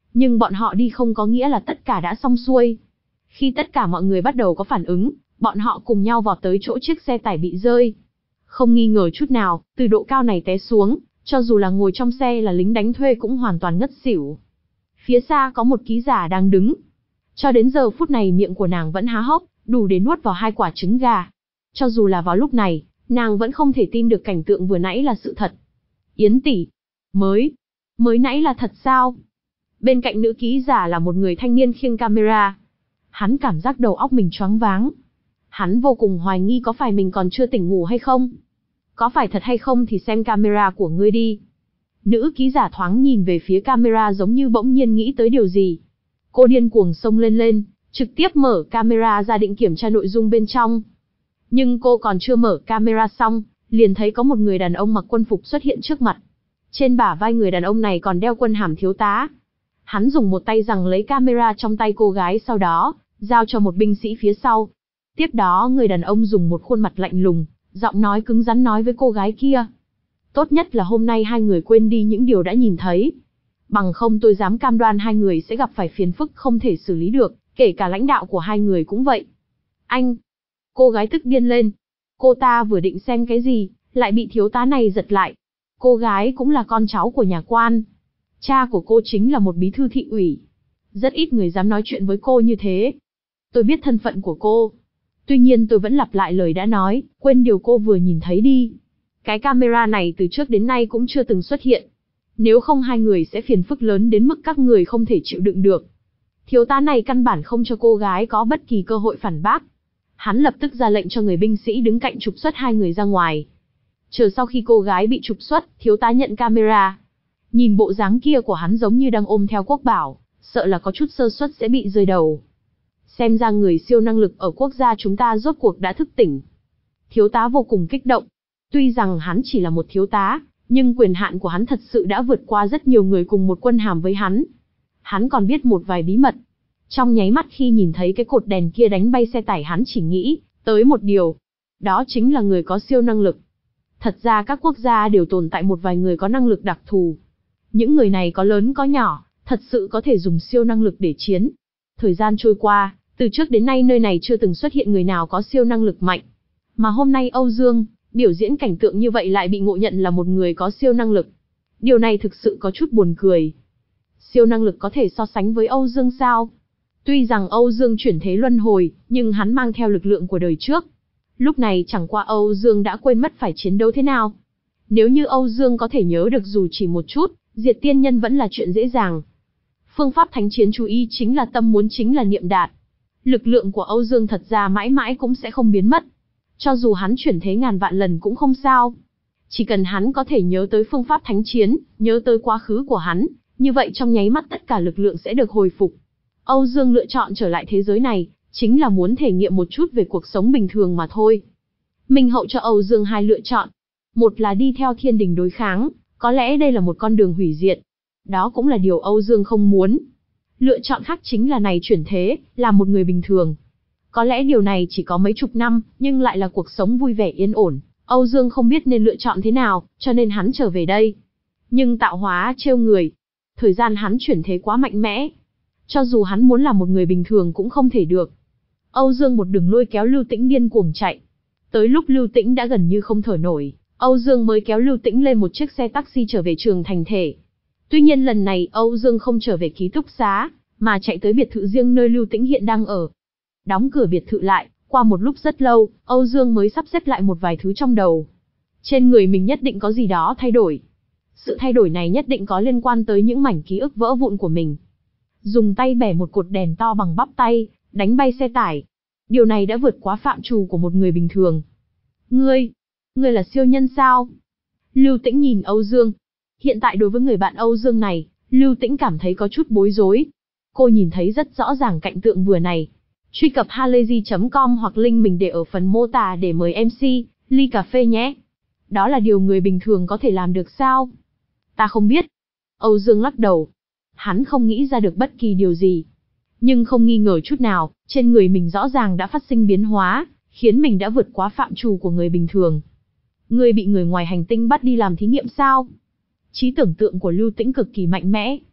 Nhưng bọn họ đi không có nghĩa là tất cả đã xong xuôi. Khi tất cả mọi người bắt đầu có phản ứng, bọn họ cùng nhau vọt tới chỗ chiếc xe tải bị rơi. Không nghi ngờ chút nào, từ độ cao này té xuống, cho dù là ngồi trong xe là lính đánh thuê cũng hoàn toàn ngất xỉu. Phía xa có một ký giả đang đứng. Cho đến giờ phút này miệng của nàng vẫn há hốc, đủ để nuốt vào hai quả trứng gà. Cho dù là vào lúc này, nàng vẫn không thể tin được cảnh tượng vừa nãy là sự thật. Yến tỷ, mới, mới nãy là thật sao? Bên cạnh nữ ký giả là một người thanh niên khiêng camera. Hắn cảm giác đầu óc mình choáng váng. Hắn vô cùng hoài nghi có phải mình còn chưa tỉnh ngủ hay không. Có phải thật hay không thì xem camera của ngươi đi. Nữ ký giả thoáng nhìn về phía camera giống như bỗng nhiên nghĩ tới điều gì. Cô điên cuồng xông lên lên, trực tiếp mở camera ra định kiểm tra nội dung bên trong. Nhưng cô còn chưa mở camera xong, liền thấy có một người đàn ông mặc quân phục xuất hiện trước mặt. Trên bả vai người đàn ông này còn đeo quân hàm thiếu tá. Hắn dùng một tay giằng lấy camera trong tay cô gái, sau đó giao cho một binh sĩ phía sau. Tiếp đó người đàn ông dùng một khuôn mặt lạnh lùng, giọng nói cứng rắn nói với cô gái kia. Tốt nhất là hôm nay hai người quên đi những điều đã nhìn thấy. Bằng không tôi dám cam đoan hai người sẽ gặp phải phiền phức không thể xử lý được, kể cả lãnh đạo của hai người cũng vậy. Anh! Cô gái tức điên lên. Cô ta vừa định xem cái gì, lại bị thiếu tá này giật lại. Cô gái cũng là con cháu của nhà quan. Cha của cô chính là một bí thư thị ủy. Rất ít người dám nói chuyện với cô như thế. Tôi biết thân phận của cô. Tuy nhiên tôi vẫn lặp lại lời đã nói, quên điều cô vừa nhìn thấy đi. Cái camera này từ trước đến nay cũng chưa từng xuất hiện. Nếu không hai người sẽ phiền phức lớn đến mức các người không thể chịu đựng được. Thiếu tá này căn bản không cho cô gái có bất kỳ cơ hội phản bác. Hắn lập tức ra lệnh cho người binh sĩ đứng cạnh trục xuất hai người ra ngoài. Chờ sau khi cô gái bị trục xuất, thiếu tá nhận camera. Nhìn bộ dáng kia của hắn giống như đang ôm theo quốc bảo, sợ là có chút sơ suất sẽ bị rơi đầu. Xem ra người siêu năng lực ở quốc gia chúng ta rốt cuộc đã thức tỉnh. Thiếu tá vô cùng kích động. Tuy rằng hắn chỉ là một thiếu tá, nhưng quyền hạn của hắn thật sự đã vượt qua rất nhiều người cùng một quân hàm với hắn. Hắn còn biết một vài bí mật. Trong nháy mắt khi nhìn thấy cái cột đèn kia đánh bay xe tải, hắn chỉ nghĩ tới một điều. Đó chính là người có siêu năng lực. Thật ra các quốc gia đều tồn tại một vài người có năng lực đặc thù. Những người này có lớn có nhỏ, thật sự có thể dùng siêu năng lực để chiến. Thời gian trôi qua, từ trước đến nay nơi này chưa từng xuất hiện người nào có siêu năng lực mạnh. Mà hôm nay Âu Dương biểu diễn cảnh tượng như vậy lại bị ngộ nhận là một người có siêu năng lực. Điều này thực sự có chút buồn cười. Siêu năng lực có thể so sánh với Âu Dương sao? Tuy rằng Âu Dương chuyển thế luân hồi, nhưng hắn mang theo lực lượng của đời trước. Lúc này chẳng qua Âu Dương đã quên mất phải chiến đấu thế nào. Nếu như Âu Dương có thể nhớ được dù chỉ một chút, diệt tiên nhân vẫn là chuyện dễ dàng. Phương pháp thánh chiến chú ý chính là tâm muốn, chính là niệm đạt. Lực lượng của Âu Dương thật ra mãi mãi cũng sẽ không biến mất. Cho dù hắn chuyển thế ngàn vạn lần cũng không sao. Chỉ cần hắn có thể nhớ tới phương pháp thánh chiến, nhớ tới quá khứ của hắn, như vậy trong nháy mắt tất cả lực lượng sẽ được hồi phục. Âu Dương lựa chọn trở lại thế giới này, chính là muốn thể nghiệm một chút về cuộc sống bình thường mà thôi. Minh Hậu cho Âu Dương hai lựa chọn. Một là đi theo thiên đình đối kháng, có lẽ đây là một con đường hủy diệt. Đó cũng là điều Âu Dương không muốn. Lựa chọn khác chính là này chuyển thế, là một người bình thường. Có lẽ điều này chỉ có mấy chục năm, nhưng lại là cuộc sống vui vẻ yên ổn. Âu Dương không biết nên lựa chọn thế nào, cho nên hắn trở về đây. Nhưng tạo hóa trêu người. Thời gian hắn chuyển thế quá mạnh mẽ. Cho dù hắn muốn là một người bình thường cũng không thể được. Âu Dương một đường lôi kéo Lưu Tĩnh điên cuồng chạy. Tới lúc Lưu Tĩnh đã gần như không thở nổi, Âu Dương mới kéo Lưu Tĩnh lên một chiếc xe taxi trở về trường thành thể. Tuy nhiên lần này Âu Dương không trở về ký túc xá, mà chạy tới biệt thự riêng nơi Lưu Tĩnh hiện đang ở. Đóng cửa biệt thự lại, qua một lúc rất lâu, Âu Dương mới sắp xếp lại một vài thứ trong đầu. Trên người mình nhất định có gì đó thay đổi. Sự thay đổi này nhất định có liên quan tới những mảnh ký ức vỡ vụn của mình. Dùng tay bẻ một cột đèn to bằng bắp tay, đánh bay xe tải. Điều này đã vượt quá phạm trù của một người bình thường. Ngươi, ngươi là siêu nhân sao? Lưu Tĩnh nhìn Âu Dương. Hiện tại đối với người bạn Âu Dương này, Lưu Tĩnh cảm thấy có chút bối rối. Cô nhìn thấy rất rõ ràng cảnh tượng vừa này. Truy cập halayzi chấm com hoặc link mình để ở phần mô tả để mời em xê, ly cà phê nhé. Đó là điều người bình thường có thể làm được sao? Ta không biết. Âu Dương lắc đầu. Hắn không nghĩ ra được bất kỳ điều gì. Nhưng không nghi ngờ chút nào, trên người mình rõ ràng đã phát sinh biến hóa, khiến mình đã vượt quá phạm trù của người bình thường. Ngươi bị người ngoài hành tinh bắt đi làm thí nghiệm sao? Trí tưởng tượng của Lưu Tĩnh cực kỳ mạnh mẽ.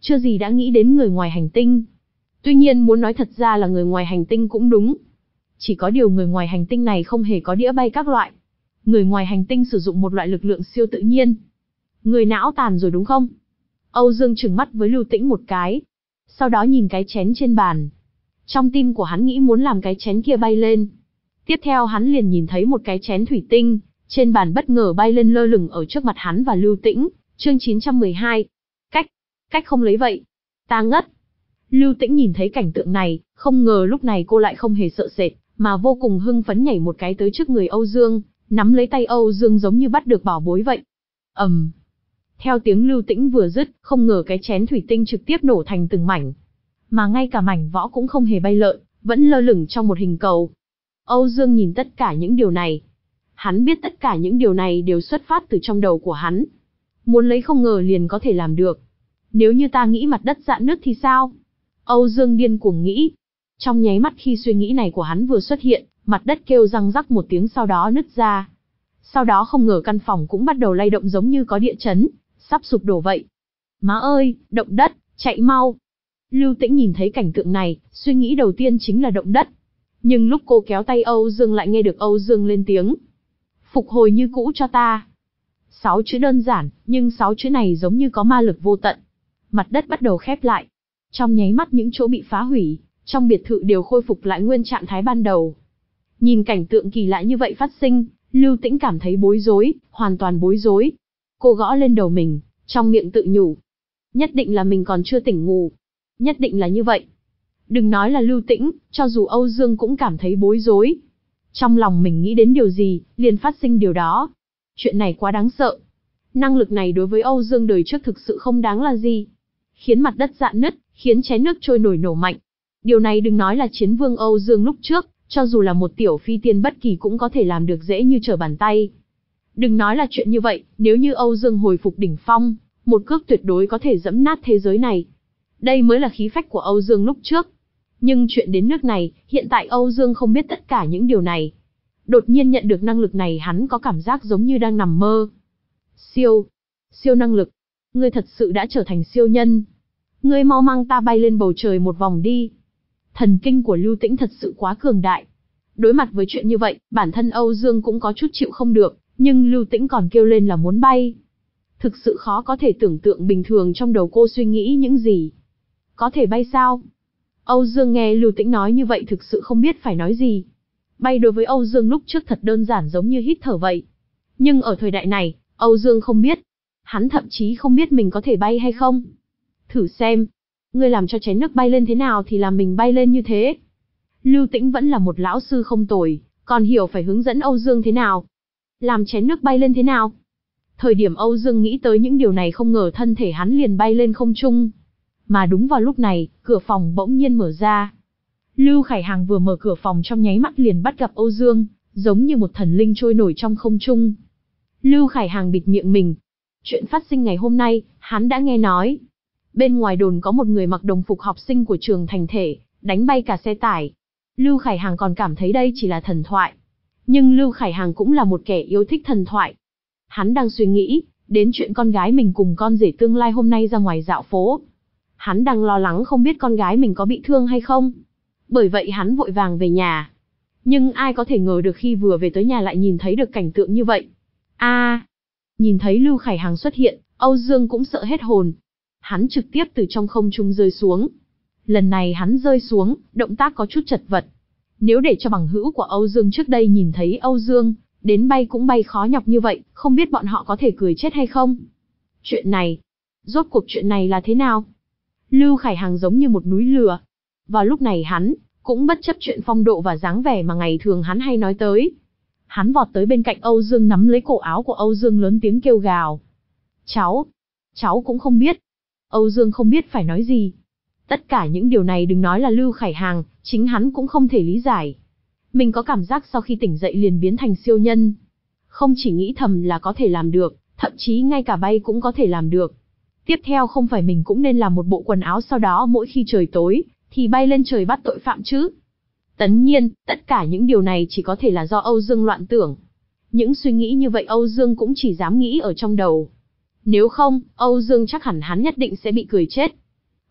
chưa gì đã nghĩ đến người ngoài hành tinh. Tuy nhiên muốn nói thật ra là người ngoài hành tinh cũng đúng. Chỉ có điều người ngoài hành tinh này không hề có đĩa bay các loại. Người ngoài hành tinh sử dụng một loại lực lượng siêu tự nhiên. Người não tàn rồi đúng không? Âu Dương trừng mắt với Lưu Tĩnh một cái. Sau đó nhìn cái chén trên bàn. Trong tim của hắn nghĩ muốn làm cái chén kia bay lên. Tiếp theo hắn liền nhìn thấy một cái chén thủy tinh, trên bàn bất ngờ bay lên lơ lửng ở trước mặt hắn và Lưu Tĩnh. Chương chín trăm mười hai. Cách, cách không lấy vậy. Ta ngất. Lưu Tĩnh nhìn thấy cảnh tượng này, không ngờ lúc này cô lại không hề sợ sệt, mà vô cùng hưng phấn nhảy một cái tới trước người Âu Dương, nắm lấy tay Âu Dương giống như bắt được bảo bối vậy. ầm, um. Theo tiếng Lưu Tĩnh vừa dứt, không ngờ cái chén thủy tinh trực tiếp nổ thành từng mảnh. Mà ngay cả mảnh võ cũng không hề bay lượn, vẫn lơ lửng trong một hình cầu. Âu Dương nhìn tất cả những điều này. Hắn biết tất cả những điều này đều xuất phát từ trong đầu của hắn. Muốn lấy không ngờ liền có thể làm được. Nếu như ta nghĩ mặt đất rạn nứt thì sao? Âu Dương điên cuồng nghĩ. Trong nháy mắt khi suy nghĩ này của hắn vừa xuất hiện, mặt đất kêu răng rắc một tiếng sau đó nứt ra. Sau đó không ngờ căn phòng cũng bắt đầu lay động giống như có địa chấn, sắp sụp đổ vậy. Má ơi, động đất, chạy mau. Lưu Tĩnh nhìn thấy cảnh tượng này, suy nghĩ đầu tiên chính là động đất. Nhưng lúc cô kéo tay Âu Dương lại nghe được Âu Dương lên tiếng. Phục hồi như cũ cho ta. Sáu chữ đơn giản, nhưng sáu chữ này giống như có ma lực vô tận. Mặt đất bắt đầu khép lại. Trong nháy mắt những chỗ bị phá hủy, trong biệt thự đều khôi phục lại nguyên trạng thái ban đầu. Nhìn cảnh tượng kỳ lạ như vậy phát sinh, Lưu Tĩnh cảm thấy bối rối, hoàn toàn bối rối. Cô gõ lên đầu mình, trong miệng tự nhủ. Nhất định là mình còn chưa tỉnh ngủ. Nhất định là như vậy. Đừng nói là Lưu Tĩnh, cho dù Âu Dương cũng cảm thấy bối rối. Trong lòng mình nghĩ đến điều gì, liền phát sinh điều đó. Chuyện này quá đáng sợ. Năng lực này đối với Âu Dương đời trước thực sự không đáng là gì. Khiến mặt đất rạn nứt, khiến chén nước trôi nổi nổ mạnh. Điều này đừng nói là chiến vương Âu Dương lúc trước, cho dù là một tiểu phi tiên bất kỳ cũng có thể làm được dễ như trở bàn tay. Đừng nói là chuyện như vậy, nếu như Âu Dương hồi phục đỉnh phong, một cước tuyệt đối có thể dẫm nát thế giới này. Đây mới là khí phách của Âu Dương lúc trước. Nhưng chuyện đến nước này, hiện tại Âu Dương không biết tất cả những điều này. Đột nhiên nhận được năng lực này hắn có cảm giác giống như đang nằm mơ. Siêu, siêu năng lực. Ngươi thật sự đã trở thành siêu nhân. Ngươi mau mang ta bay lên bầu trời một vòng đi. Thần kinh của Lưu Tĩnh thật sự quá cường đại. Đối mặt với chuyện như vậy, bản thân Âu Dương cũng có chút chịu không được, nhưng Lưu Tĩnh còn kêu lên là muốn bay. Thực sự khó có thể tưởng tượng bình thường trong đầu cô suy nghĩ những gì. Có thể bay sao? Âu Dương nghe Lưu Tĩnh nói như vậy thực sự không biết phải nói gì. Bay đối với Âu Dương lúc trước thật đơn giản giống như hít thở vậy. Nhưng ở thời đại này, Âu Dương không biết. Hắn thậm chí không biết mình có thể bay hay không. Thử xem. Ngươi làm cho chén nước bay lên thế nào thì làm mình bay lên như thế. Lưu Tĩnh vẫn là một lão sư không tồi, còn hiểu phải hướng dẫn Âu Dương thế nào. Làm chén nước bay lên thế nào? Thời điểm Âu Dương nghĩ tới những điều này không ngờ thân thể hắn liền bay lên không trung. Mà đúng vào lúc này, cửa phòng bỗng nhiên mở ra. Lưu Khải Hàng vừa mở cửa phòng trong nháy mắt liền bắt gặp Âu Dương, giống như một thần linh trôi nổi trong không trung. Lưu Khải Hàng bịt miệng mình. Chuyện phát sinh ngày hôm nay, hắn đã nghe nói. Bên ngoài đồn có một người mặc đồng phục học sinh của trường thành thể, đánh bay cả xe tải. Lưu Khải Hàng còn cảm thấy đây chỉ là thần thoại. Nhưng Lưu Khải Hàng cũng là một kẻ yêu thích thần thoại. Hắn đang suy nghĩ, đến chuyện con gái mình cùng con rể tương lai hôm nay ra ngoài dạo phố. Hắn đang lo lắng không biết con gái mình có bị thương hay không. Bởi vậy hắn vội vàng về nhà. Nhưng ai có thể ngờ được khi vừa về tới nhà lại nhìn thấy được cảnh tượng như vậy. a à, nhìn thấy Lưu Khải Hàng xuất hiện, Âu Dương cũng sợ hết hồn. Hắn trực tiếp từ trong không trung rơi xuống. Lần này hắn rơi xuống, động tác có chút chật vật. Nếu để cho bằng hữu của Âu Dương trước đây nhìn thấy Âu Dương, đến bay cũng bay khó nhọc như vậy, không biết bọn họ có thể cười chết hay không. Chuyện này, rốt cuộc chuyện này là thế nào? Lưu Khải Hàng giống như một núi lửa. Vào lúc này hắn, cũng bất chấp chuyện phong độ và dáng vẻ mà ngày thường hắn hay nói tới. Hắn vọt tới bên cạnh Âu Dương nắm lấy cổ áo của Âu Dương lớn tiếng kêu gào. Cháu, cháu cũng không biết. Âu Dương không biết phải nói gì. Tất cả những điều này đừng nói là Lưu Khải Hàng, chính hắn cũng không thể lý giải. Mình có cảm giác sau khi tỉnh dậy liền biến thành siêu nhân. Không chỉ nghĩ thầm là có thể làm được, thậm chí ngay cả bay cũng có thể làm được. Tiếp theo không phải mình cũng nên làm một bộ quần áo sau đó mỗi khi trời tối, thì bay lên trời bắt tội phạm chứ. Tất nhiên, tất cả những điều này chỉ có thể là do Âu Dương loạn tưởng. Những suy nghĩ như vậy Âu Dương cũng chỉ dám nghĩ ở trong đầu. Nếu không, Âu Dương chắc hẳn hắn nhất định sẽ bị cười chết.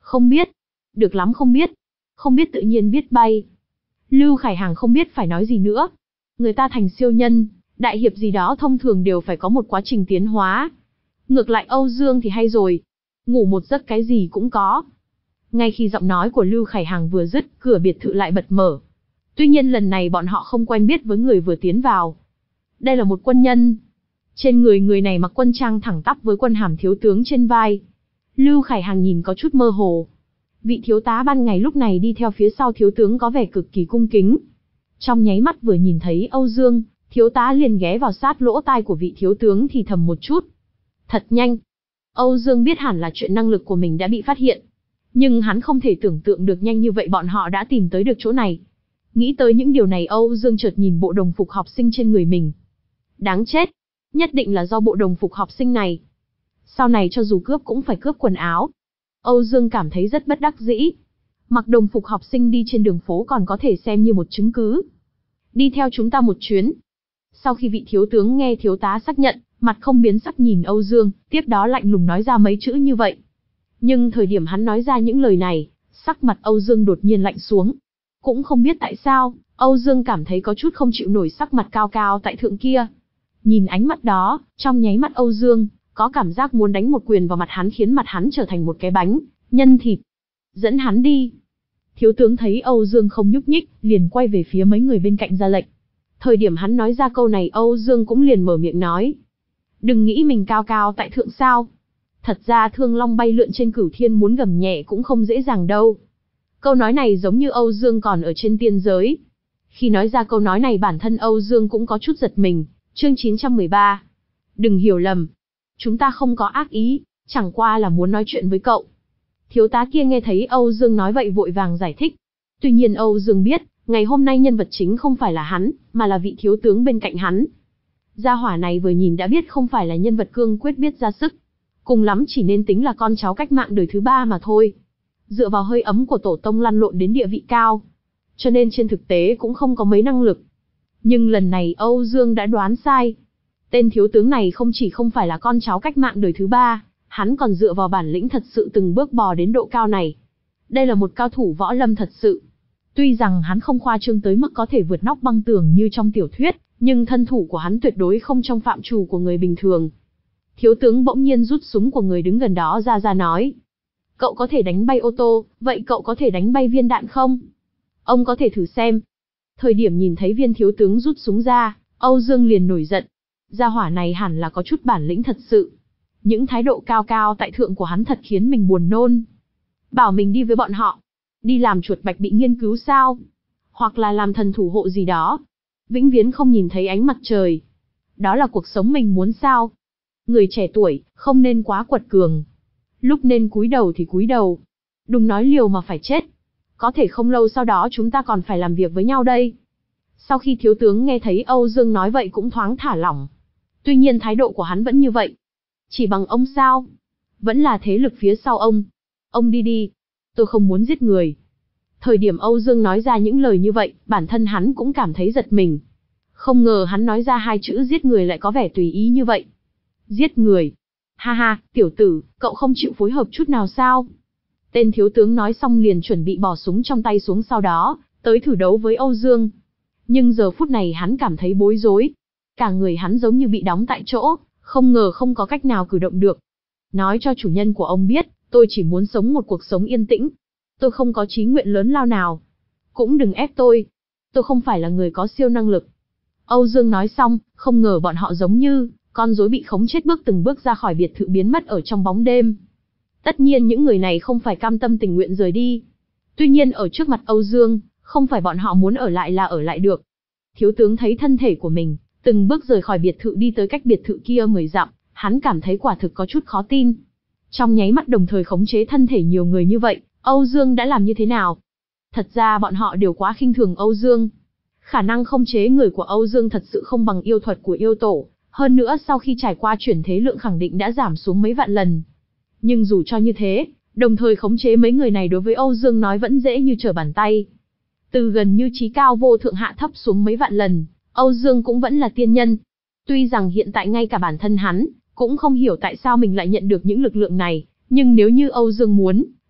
Không biết. Được lắm không biết. Không biết tự nhiên biết bay. Lưu Khải Hằng không biết phải nói gì nữa. Người ta thành siêu nhân, đại hiệp gì đó thông thường đều phải có một quá trình tiến hóa. Ngược lại Âu Dương thì hay rồi. Ngủ một giấc cái gì cũng có. Ngay khi giọng nói của Lưu Khải Hằng vừa dứt, cửa biệt thự lại bật mở. Tuy nhiên lần này bọn họ không quen biết với người vừa tiến vào. Đây là một quân nhân. Trên người người này mặc quân trang thẳng tắp với quân hàm thiếu tướng trên vai. Lưu Khải Hằng nhìn có chút mơ hồ. Vị thiếu tá ban ngày lúc này đi theo phía sau thiếu tướng có vẻ cực kỳ cung kính. Trong nháy mắt vừa nhìn thấy Âu Dương, thiếu tá liền ghé vào sát lỗ tai của vị thiếu tướng thì thầm một chút. Thật nhanh. Âu Dương biết hẳn là chuyện năng lực của mình đã bị phát hiện. Nhưng hắn không thể tưởng tượng được nhanh như vậy bọn họ đã tìm tới được chỗ này. Nghĩ tới những điều này Âu Dương chợt nhìn bộ đồng phục học sinh trên người mình. Đáng chết. Nhất định là do bộ đồng phục học sinh này. Sau này cho dù cướp cũng phải cướp quần áo. Âu Dương cảm thấy rất bất đắc dĩ. Mặc đồng phục học sinh đi trên đường phố còn có thể xem như một chứng cứ. Đi theo chúng ta một chuyến. Sau khi vị thiếu tướng nghe thiếu tá xác nhận, mặt không biến sắc nhìn Âu Dương, tiếp đó lạnh lùng nói ra mấy chữ như vậy. Nhưng thời điểm hắn nói ra những lời này, sắc mặt Âu Dương đột nhiên lạnh xuống. Cũng không biết tại sao, Âu Dương cảm thấy có chút không chịu nổi sắc mặt cao cao tại thượng kia. Nhìn ánh mắt đó, trong nháy mắt Âu Dương, có cảm giác muốn đánh một quyền vào mặt hắn khiến mặt hắn trở thành một cái bánh, nhân thịt. Dẫn hắn đi. Thiếu tướng thấy Âu Dương không nhúc nhích, liền quay về phía mấy người bên cạnh ra lệnh. Thời điểm hắn nói ra câu này Âu Dương cũng liền mở miệng nói. Đừng nghĩ mình cao cao tại thượng sao. Thật ra thương long bay lượn trên cửu thiên muốn gầm nhẹ cũng không dễ dàng đâu. Câu nói này giống như Âu Dương còn ở trên tiên giới. Khi nói ra câu nói này bản thân Âu Dương cũng có chút giật mình. Chương chín trăm mười ba. Đừng hiểu lầm. Chúng ta không có ác ý, chẳng qua là muốn nói chuyện với cậu. Thiếu tá kia nghe thấy Âu Dương nói vậy vội vàng giải thích. Tuy nhiên Âu Dương biết, ngày hôm nay nhân vật chính không phải là hắn, mà là vị thiếu tướng bên cạnh hắn. Gia hỏa này vừa nhìn đã biết không phải là nhân vật cương quyết biết ra sức. Cùng lắm chỉ nên tính là con cháu cách mạng đời thứ ba mà thôi. Dựa vào hơi ấm của tổ tông lăn lộn đến địa vị cao. Cho nên trên thực tế cũng không có mấy năng lực. Nhưng lần này Âu Dương đã đoán sai. Tên thiếu tướng này không chỉ không phải là con cháu cách mạng đời thứ ba, hắn còn dựa vào bản lĩnh thật sự từng bước bò đến độ cao này. Đây là một cao thủ võ lâm thật sự. Tuy rằng hắn không khoa trương tới mức có thể vượt nóc băng tường như trong tiểu thuyết, nhưng thân thủ của hắn tuyệt đối không trong phạm trù của người bình thường. Thiếu tướng bỗng nhiên rút súng của người đứng gần đó ra ra nói. Cậu có thể đánh bay ô tô, vậy cậu có thể đánh bay viên đạn không? Ông có thể thử xem. Thời điểm nhìn thấy viên thiếu tướng rút súng ra, Âu Dương liền nổi giận. Gia hỏa này hẳn là có chút bản lĩnh thật sự. Những thái độ cao cao tại thượng của hắn thật khiến mình buồn nôn. Bảo mình đi với bọn họ. Đi làm chuột bạch bị nghiên cứu sao? Hoặc là làm thần thủ hộ gì đó. Vĩnh viễn không nhìn thấy ánh mặt trời. Đó là cuộc sống mình muốn sao? Người trẻ tuổi, không nên quá quật cường. Lúc nên cúi đầu thì cúi đầu. Đừng nói liều mà phải chết. Có thể không lâu sau đó chúng ta còn phải làm việc với nhau đây. Sau khi thiếu tướng nghe thấy Âu Dương nói vậy cũng thoáng thả lỏng. Tuy nhiên thái độ của hắn vẫn như vậy. Chỉ bằng ông sao? Vẫn là thế lực phía sau ông. Ông đi đi. Tôi không muốn giết người. Thời điểm Âu Dương nói ra những lời như vậy, bản thân hắn cũng cảm thấy giật mình. Không ngờ hắn nói ra hai chữ giết người lại có vẻ tùy ý như vậy. Giết người. Ha ha, tiểu tử, cậu không chịu phối hợp chút nào sao? Tên thiếu tướng nói xong liền chuẩn bị bỏ súng trong tay xuống sau đó, tới thử đấu với Âu Dương. Nhưng giờ phút này hắn cảm thấy bối rối. Cả người hắn giống như bị đóng tại chỗ, không ngờ không có cách nào cử động được. Nói cho chủ nhân của ông biết, tôi chỉ muốn sống một cuộc sống yên tĩnh. Tôi không có chí nguyện lớn lao nào. Cũng đừng ép tôi. Tôi không phải là người có siêu năng lực. Âu Dương nói xong, không ngờ bọn họ giống như con rối bị khống chết bước từng bước ra khỏi biệt thự biến mất ở trong bóng đêm. Tất nhiên những người này không phải cam tâm tình nguyện rời đi. Tuy nhiên ở trước mặt Âu Dương, không phải bọn họ muốn ở lại là ở lại được. Thiếu tướng thấy thân thể của mình, từng bước rời khỏi biệt thự đi tới cách biệt thự kia mười dặm, hắn cảm thấy quả thực có chút khó tin. Trong nháy mắt đồng thời khống chế thân thể nhiều người như vậy, Âu Dương đã làm như thế nào? Thật ra bọn họ đều quá khinh thường Âu Dương. Khả năng khống chế người của Âu Dương thật sự không bằng yêu thuật của yêu tổ, hơn nữa sau khi trải qua chuyển thế lượng khẳng định đã giảm xuống mấy vạn lần. Nhưng dù cho như thế, đồng thời khống chế mấy người này đối với Âu Dương nói vẫn dễ như trở bàn tay. Từ gần như trí cao vô thượng hạ thấp xuống mấy vạn lần, Âu Dương cũng vẫn là tiên nhân. Tuy rằng hiện tại ngay cả bản thân hắn, cũng không hiểu tại sao mình lại nhận được những lực lượng này, nhưng nếu như Âu Dương muốn,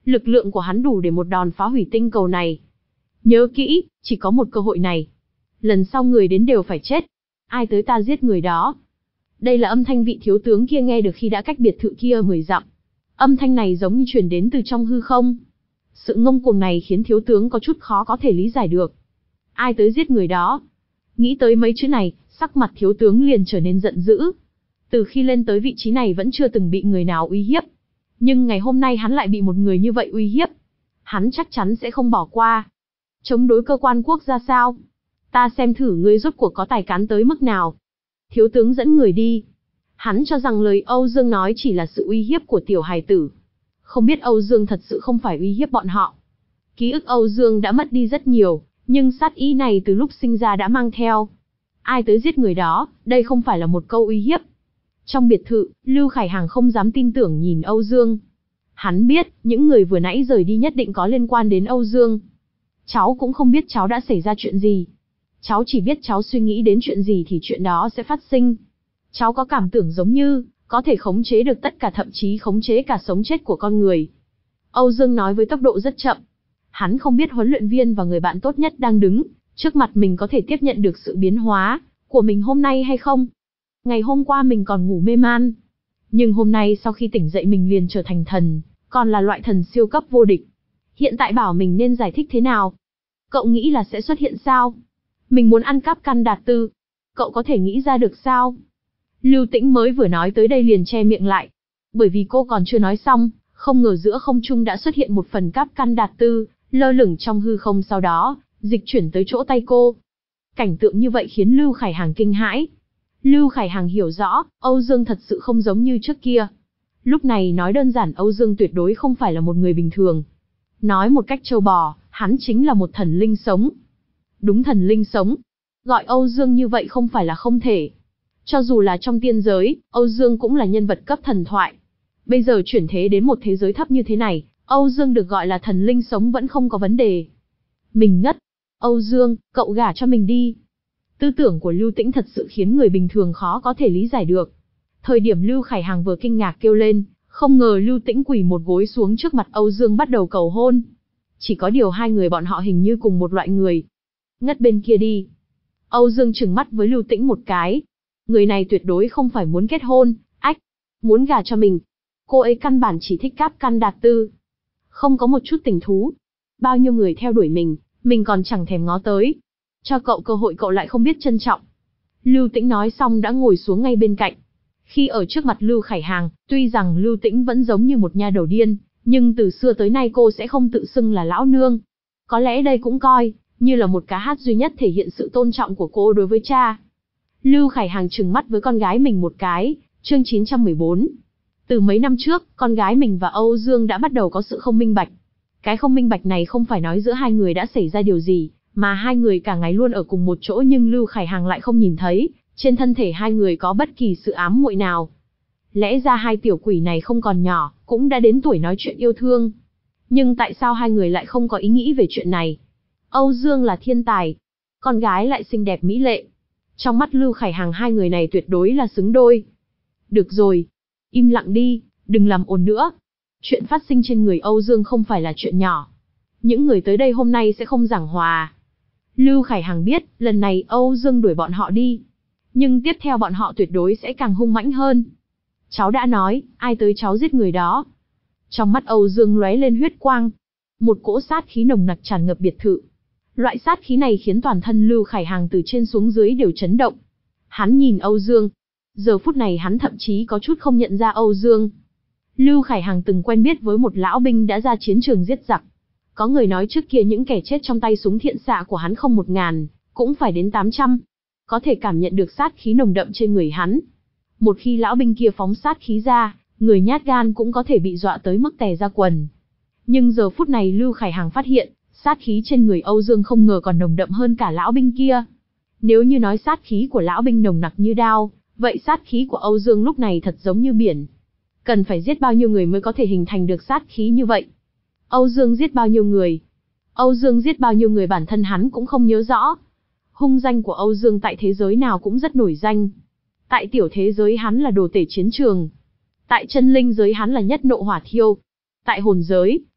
Lực lượng của hắn đủ để một đòn phá hủy tinh cầu này. Nhớ kỹ, chỉ có một cơ hội này. Lần sau người đến đều phải chết. Ai tới ta giết người đó. Đây là âm thanh vị thiếu tướng kia nghe được khi đã cách biệt thự kia mười dặm. Âm thanh này giống như truyền đến từ trong hư không. Sự ngông cuồng này khiến thiếu tướng có chút khó có thể lý giải được. Ai tới giết người đó? Nghĩ tới mấy chữ này, sắc mặt thiếu tướng liền trở nên giận dữ. Từ khi lên tới vị trí này vẫn chưa từng bị người nào uy hiếp. Nhưng ngày hôm nay hắn lại bị một người như vậy uy hiếp. Hắn chắc chắn sẽ không bỏ qua. Chống đối cơ quan quốc gia sao? Ta xem thử ngươi rốt cuộc có tài cán tới mức nào. Thiếu tướng dẫn người đi. Hắn cho rằng lời Âu Dương nói chỉ là sự uy hiếp của tiểu hài tử. Không biết Âu Dương thật sự không phải uy hiếp bọn họ. Ký ức Âu Dương đã mất đi rất nhiều, nhưng sát ý này từ lúc sinh ra đã mang theo. Ai tới giết người đó, đây không phải là một câu uy hiếp. Trong biệt thự, Lưu Khải Hằng không dám tin tưởng nhìn Âu Dương. Hắn biết, những người vừa nãy rời đi nhất định có liên quan đến Âu Dương. Cháu cũng không biết cháu đã xảy ra chuyện gì. Cháu chỉ biết cháu suy nghĩ đến chuyện gì thì chuyện đó sẽ phát sinh. Cháu có cảm tưởng giống như, có thể khống chế được tất cả, thậm chí khống chế cả sống chết của con người. Âu Dương nói với tốc độ rất chậm. Hắn không biết huấn luyện viên và người bạn tốt nhất đang đứng trước mặt mình có thể tiếp nhận được sự biến hóa của mình hôm nay hay không. Ngày hôm qua mình còn ngủ mê man. Nhưng hôm nay sau khi tỉnh dậy mình liền trở thành thần, còn là loại thần siêu cấp vô địch. Hiện tại bảo mình nên giải thích thế nào? Cậu nghĩ là sẽ xuất hiện sao? Mình muốn ăn cắp căn đạt tư. Cậu có thể nghĩ ra được sao? Lưu Tĩnh mới vừa nói tới đây liền che miệng lại. Bởi vì cô còn chưa nói xong, không ngờ giữa không trung đã xuất hiện một phần cáp căn đạt tư, lơ lửng trong hư không, sau đó dịch chuyển tới chỗ tay cô. Cảnh tượng như vậy khiến Lưu Khải Hằng kinh hãi. Lưu Khải Hằng hiểu rõ, Âu Dương thật sự không giống như trước kia. Lúc này nói đơn giản, Âu Dương tuyệt đối không phải là một người bình thường. Nói một cách trâu bò, hắn chính là một thần linh sống. Đúng, thần linh sống. Gọi Âu Dương như vậy không phải là không thể. Cho dù là trong tiên giới, Âu Dương cũng là nhân vật cấp thần thoại. Bây giờ chuyển thế đến một thế giới thấp như thế này, Âu Dương được gọi là thần linh sống vẫn không có vấn đề. Mình ngất. Âu Dương, cậu gả cho mình đi. Tư tưởng của Lưu Tĩnh thật sự khiến người bình thường khó có thể lý giải được. Thời điểm Lưu Khải Hằng vừa kinh ngạc kêu lên, không ngờ Lưu Tĩnh quỳ một gối xuống trước mặt Âu Dương bắt đầu cầu hôn. Chỉ có điều hai người bọn họ hình như cùng một loại người. Ngất bên kia đi. Âu Dương trừng mắt với Lưu Tĩnh một cái. Người này tuyệt đối không phải muốn kết hôn, ách, muốn gả cho mình. Cô ấy căn bản chỉ thích cáp căn đạt tư. Không có một chút tình thú. Bao nhiêu người theo đuổi mình, mình còn chẳng thèm ngó tới. Cho cậu cơ hội cậu lại không biết trân trọng. Lưu Tĩnh nói xong đã ngồi xuống ngay bên cạnh. Khi ở trước mặt Lưu Khải Hằng, tuy rằng Lưu Tĩnh vẫn giống như một nha đầu điên, nhưng từ xưa tới nay cô sẽ không tự xưng là lão nương. Có lẽ đây cũng coi như là một ca hát duy nhất thể hiện sự tôn trọng của cô đối với cha. Lưu Khải Hằng trừng mắt với con gái mình một cái, chương chín trăm mười bốn. Từ mấy năm trước, con gái mình và Âu Dương đã bắt đầu có sự không minh bạch. Cái không minh bạch này không phải nói giữa hai người đã xảy ra điều gì, mà hai người cả ngày luôn ở cùng một chỗ, nhưng Lưu Khải Hằng lại không nhìn thấy trên thân thể hai người có bất kỳ sự ám muội nào. Lẽ ra hai tiểu quỷ này không còn nhỏ, cũng đã đến tuổi nói chuyện yêu thương. Nhưng tại sao hai người lại không có ý nghĩ về chuyện này? Âu Dương là thiên tài, con gái lại xinh đẹp mỹ lệ. Trong mắt Lưu Khải Hằng hai người này tuyệt đối là xứng đôi. Được rồi, im lặng đi, đừng làm ồn nữa. Chuyện phát sinh trên người Âu Dương không phải là chuyện nhỏ. Những người tới đây hôm nay sẽ không giảng hòa. Lưu Khải Hằng biết, lần này Âu Dương đuổi bọn họ đi. Nhưng tiếp theo bọn họ tuyệt đối sẽ càng hung mãnh hơn. Cháu đã nói, ai tới cháu giết người đó. Trong mắt Âu Dương lóe lên huyết quang. Một cỗ sát khí nồng nặc tràn ngập biệt thự. Loại sát khí này khiến toàn thân Lưu Khải Hằng từ trên xuống dưới đều chấn động. Hắn nhìn Âu Dương. Giờ phút này hắn thậm chí có chút không nhận ra Âu Dương. Lưu Khải Hằng từng quen biết với một lão binh đã ra chiến trường giết giặc. Có người nói trước kia những kẻ chết trong tay súng thiện xạ của hắn không một ngàn, cũng phải đến tám trăm. Có thể cảm nhận được sát khí nồng đậm trên người hắn. Một khi lão binh kia phóng sát khí ra, người nhát gan cũng có thể bị dọa tới mức tè ra quần. Nhưng giờ phút này Lưu Khải Hằng phát hiện, sát khí trên người Âu Dương không ngờ còn nồng đậm hơn cả lão binh kia. Nếu như nói sát khí của lão binh nồng nặc như đao, vậy sát khí của Âu Dương lúc này thật giống như biển. Cần phải giết bao nhiêu người mới có thể hình thành được sát khí như vậy? Âu Dương giết bao nhiêu người? Âu Dương giết bao nhiêu người bản thân hắn cũng không nhớ rõ. Hung danh của Âu Dương tại thế giới nào cũng rất nổi danh. Tại tiểu thế giới hắn là đồ tể chiến trường. Tại chân linh giới hắn là nhất nộ hỏa thiêu. Tại hồn giới,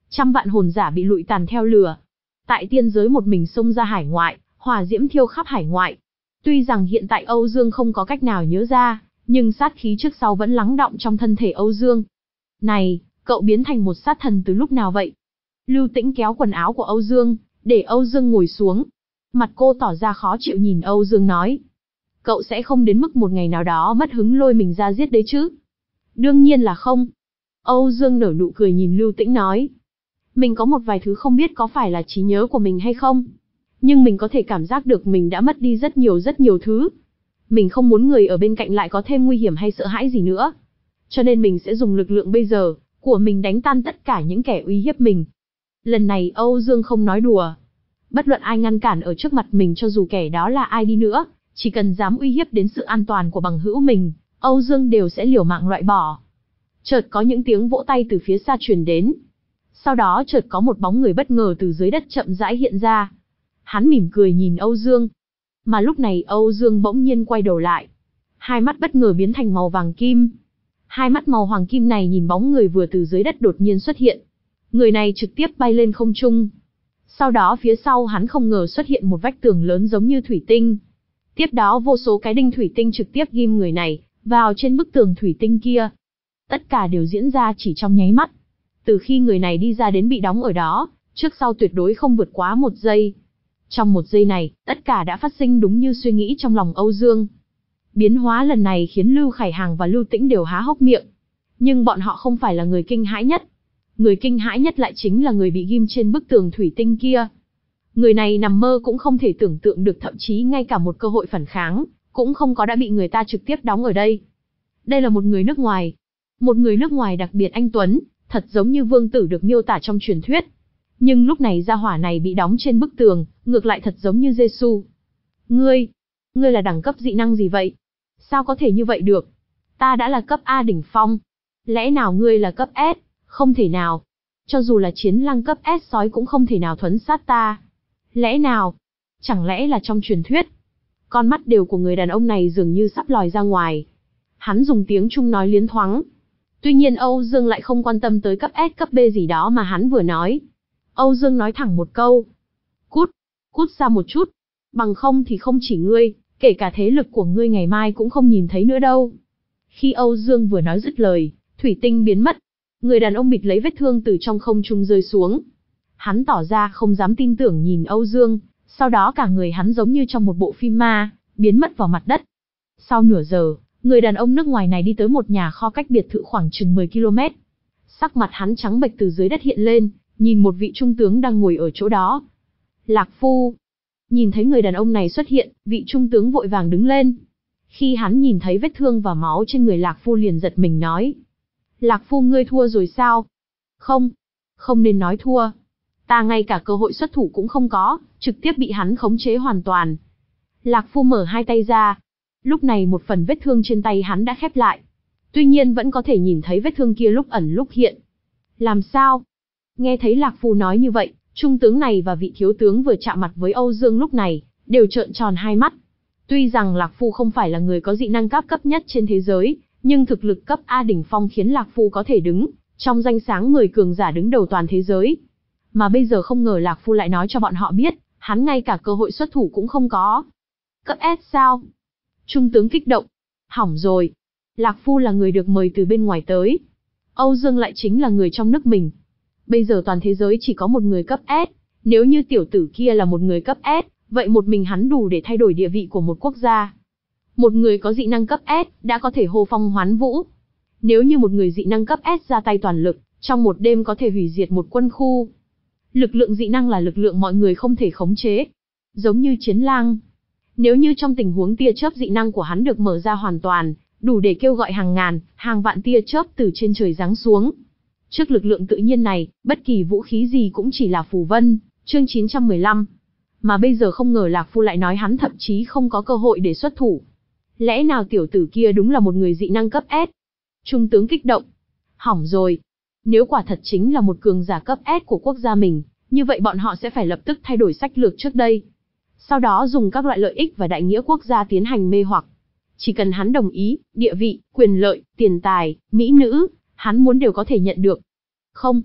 Trăm vạn hồn giả bị lụi tàn theo lửa. Tại tiên giới một mình xông ra hải ngoại, hỏa diễm thiêu khắp hải ngoại. Tuy rằng hiện tại Âu Dương không có cách nào nhớ ra, nhưng sát khí trước sau vẫn lắng đọng trong thân thể Âu Dương. Này, cậu biến thành một sát thần từ lúc nào vậy? Lưu Tĩnh kéo quần áo của Âu Dương, để Âu Dương ngồi xuống. Mặt cô tỏ ra khó chịu nhìn Âu Dương nói. Cậu sẽ không đến mức một ngày nào đó mất hứng lôi mình ra giết đấy chứ? Đương nhiên là không. Âu Dương nở nụ cười nhìn Lưu Tĩnh nói. Mình có một vài thứ không biết có phải là trí nhớ của mình hay không. Nhưng mình có thể cảm giác được mình đã mất đi rất nhiều rất nhiều thứ. Mình không muốn người ở bên cạnh lại có thêm nguy hiểm hay sợ hãi gì nữa. Cho nên mình sẽ dùng lực lượng bây giờ của mình đánh tan tất cả những kẻ uy hiếp mình. Lần này Âu Dương không nói đùa. Bất luận ai ngăn cản ở trước mặt mình cho dù kẻ đó là ai đi nữa, chỉ cần dám uy hiếp đến sự an toàn của bằng hữu mình, Âu Dương đều sẽ liều mạng loại bỏ. Chợt có những tiếng vỗ tay từ phía xa truyền đến. Sau đó chợt có một bóng người bất ngờ từ dưới đất chậm rãi hiện ra. Hắn mỉm cười nhìn Âu Dương. Mà lúc này Âu Dương bỗng nhiên quay đầu lại. Hai mắt bất ngờ biến thành màu vàng kim. Hai mắt màu hoàng kim này nhìn bóng người vừa từ dưới đất đột nhiên xuất hiện. Người này trực tiếp bay lên không trung. Sau đó phía sau hắn không ngờ xuất hiện một vách tường lớn giống như thủy tinh. Tiếp đó vô số cái đinh thủy tinh trực tiếp ghim người này vào trên bức tường thủy tinh kia. Tất cả đều diễn ra chỉ trong nháy mắt. Từ khi người này đi ra đến bị đóng ở đó, trước sau tuyệt đối không vượt quá một giây. Trong một giây này, tất cả đã phát sinh đúng như suy nghĩ trong lòng Âu Dương. Biến hóa lần này khiến Lưu Khải Hàng và Lưu Tĩnh đều há hốc miệng. Nhưng bọn họ không phải là người kinh hãi nhất. Người kinh hãi nhất lại chính là người bị ghim trên bức tường thủy tinh kia. Người này nằm mơ cũng không thể tưởng tượng được, thậm chí ngay cả một cơ hội phản kháng cũng không có, đã bị người ta trực tiếp đóng ở đây. Đây là một người nước ngoài. Một người nước ngoài đặc biệt anh tuấn, thật giống như vương tử được miêu tả trong truyền thuyết. Nhưng lúc này gia hỏa này bị đóng trên bức tường, ngược lại thật giống như Giê-xu. Ngươi, ngươi là đẳng cấp dị năng gì vậy? Sao có thể như vậy được? Ta đã là cấp A đỉnh phong. Lẽ nào ngươi là cấp S? Không thể nào. Cho dù là chiến lăng cấp S sói cũng không thể nào thuấn sát ta. Lẽ nào? Chẳng lẽ là trong truyền thuyết? Con mắt đều của người đàn ông này dường như sắp lòi ra ngoài. Hắn dùng tiếng Trung nói liến thoáng. Tuy nhiên Âu Dương lại không quan tâm tới cấp S cấp B gì đó mà hắn vừa nói. Âu Dương nói thẳng một câu. Cút, cút ra một chút. Bằng không thì không chỉ ngươi, kể cả thế lực của ngươi ngày mai cũng không nhìn thấy nữa đâu. Khi Âu Dương vừa nói dứt lời, thủy tinh biến mất. Người đàn ông bịt lấy vết thương từ trong không trung rơi xuống. Hắn tỏ ra không dám tin tưởng nhìn Âu Dương, sau đó cả người hắn giống như trong một bộ phim ma, biến mất vào mặt đất. Sau nửa giờ, người đàn ông nước ngoài này đi tới một nhà kho cách biệt thự khoảng chừng mười ki lô mét. Sắc mặt hắn trắng bệch từ dưới đất hiện lên, nhìn một vị trung tướng đang ngồi ở chỗ đó. Lạc Phu. Nhìn thấy người đàn ông này xuất hiện, vị trung tướng vội vàng đứng lên. Khi hắn nhìn thấy vết thương và máu trên người Lạc Phu liền giật mình nói. Lạc Phu, ngươi thua rồi sao? Không, không nên nói thua. Ta ngay cả cơ hội xuất thủ cũng không có, trực tiếp bị hắn khống chế hoàn toàn. Lạc Phu mở hai tay ra. Lúc này một phần vết thương trên tay hắn đã khép lại. Tuy nhiên vẫn có thể nhìn thấy vết thương kia lúc ẩn lúc hiện. Làm sao? Nghe thấy Lạc Phu nói như vậy, trung tướng này và vị thiếu tướng vừa chạm mặt với Âu Dương lúc này, đều trợn tròn hai mắt. Tuy rằng Lạc Phu không phải là người có dị năng cấp cấp nhất trên thế giới, nhưng thực lực cấp A đỉnh phong khiến Lạc Phu có thể đứng trong danh sáng mười cường giả đứng đầu toàn thế giới. Mà bây giờ không ngờ Lạc Phu lại nói cho bọn họ biết, hắn ngay cả cơ hội xuất thủ cũng không có. Cấp S sao? Trung tướng kích động. Hỏng rồi. Lạc Phu là người được mời từ bên ngoài tới. Âu Dương lại chính là người trong nước mình. Bây giờ toàn thế giới chỉ có một người cấp S. Nếu như tiểu tử kia là một người cấp S, vậy một mình hắn đủ để thay đổi địa vị của một quốc gia. Một người có dị năng cấp S đã có thể hô phong hoán vũ. Nếu như một người dị năng cấp S ra tay toàn lực, trong một đêm có thể hủy diệt một quân khu. Lực lượng dị năng là lực lượng mọi người không thể khống chế. Giống như chiến lang. Nếu như trong tình huống tia chớp dị năng của hắn được mở ra hoàn toàn, đủ để kêu gọi hàng ngàn, hàng vạn tia chớp từ trên trời giáng xuống. Trước lực lượng tự nhiên này, bất kỳ vũ khí gì cũng chỉ là phù vân. Chương chín trăm mười lăm. Mà bây giờ không ngờ Lạc Phu lại nói hắn thậm chí không có cơ hội để xuất thủ. Lẽ nào tiểu tử kia đúng là một người dị năng cấp S? Trung tướng kích động. Hỏng rồi. Nếu quả thật chính là một cường giả cấp S của quốc gia mình, như vậy bọn họ sẽ phải lập tức thay đổi sách lược trước đây. Sau đó dùng các loại lợi ích và đại nghĩa quốc gia tiến hành mê hoặc. Chỉ cần hắn đồng ý, địa vị, quyền lợi, tiền tài, mỹ nữ, hắn muốn đều có thể nhận được. Không.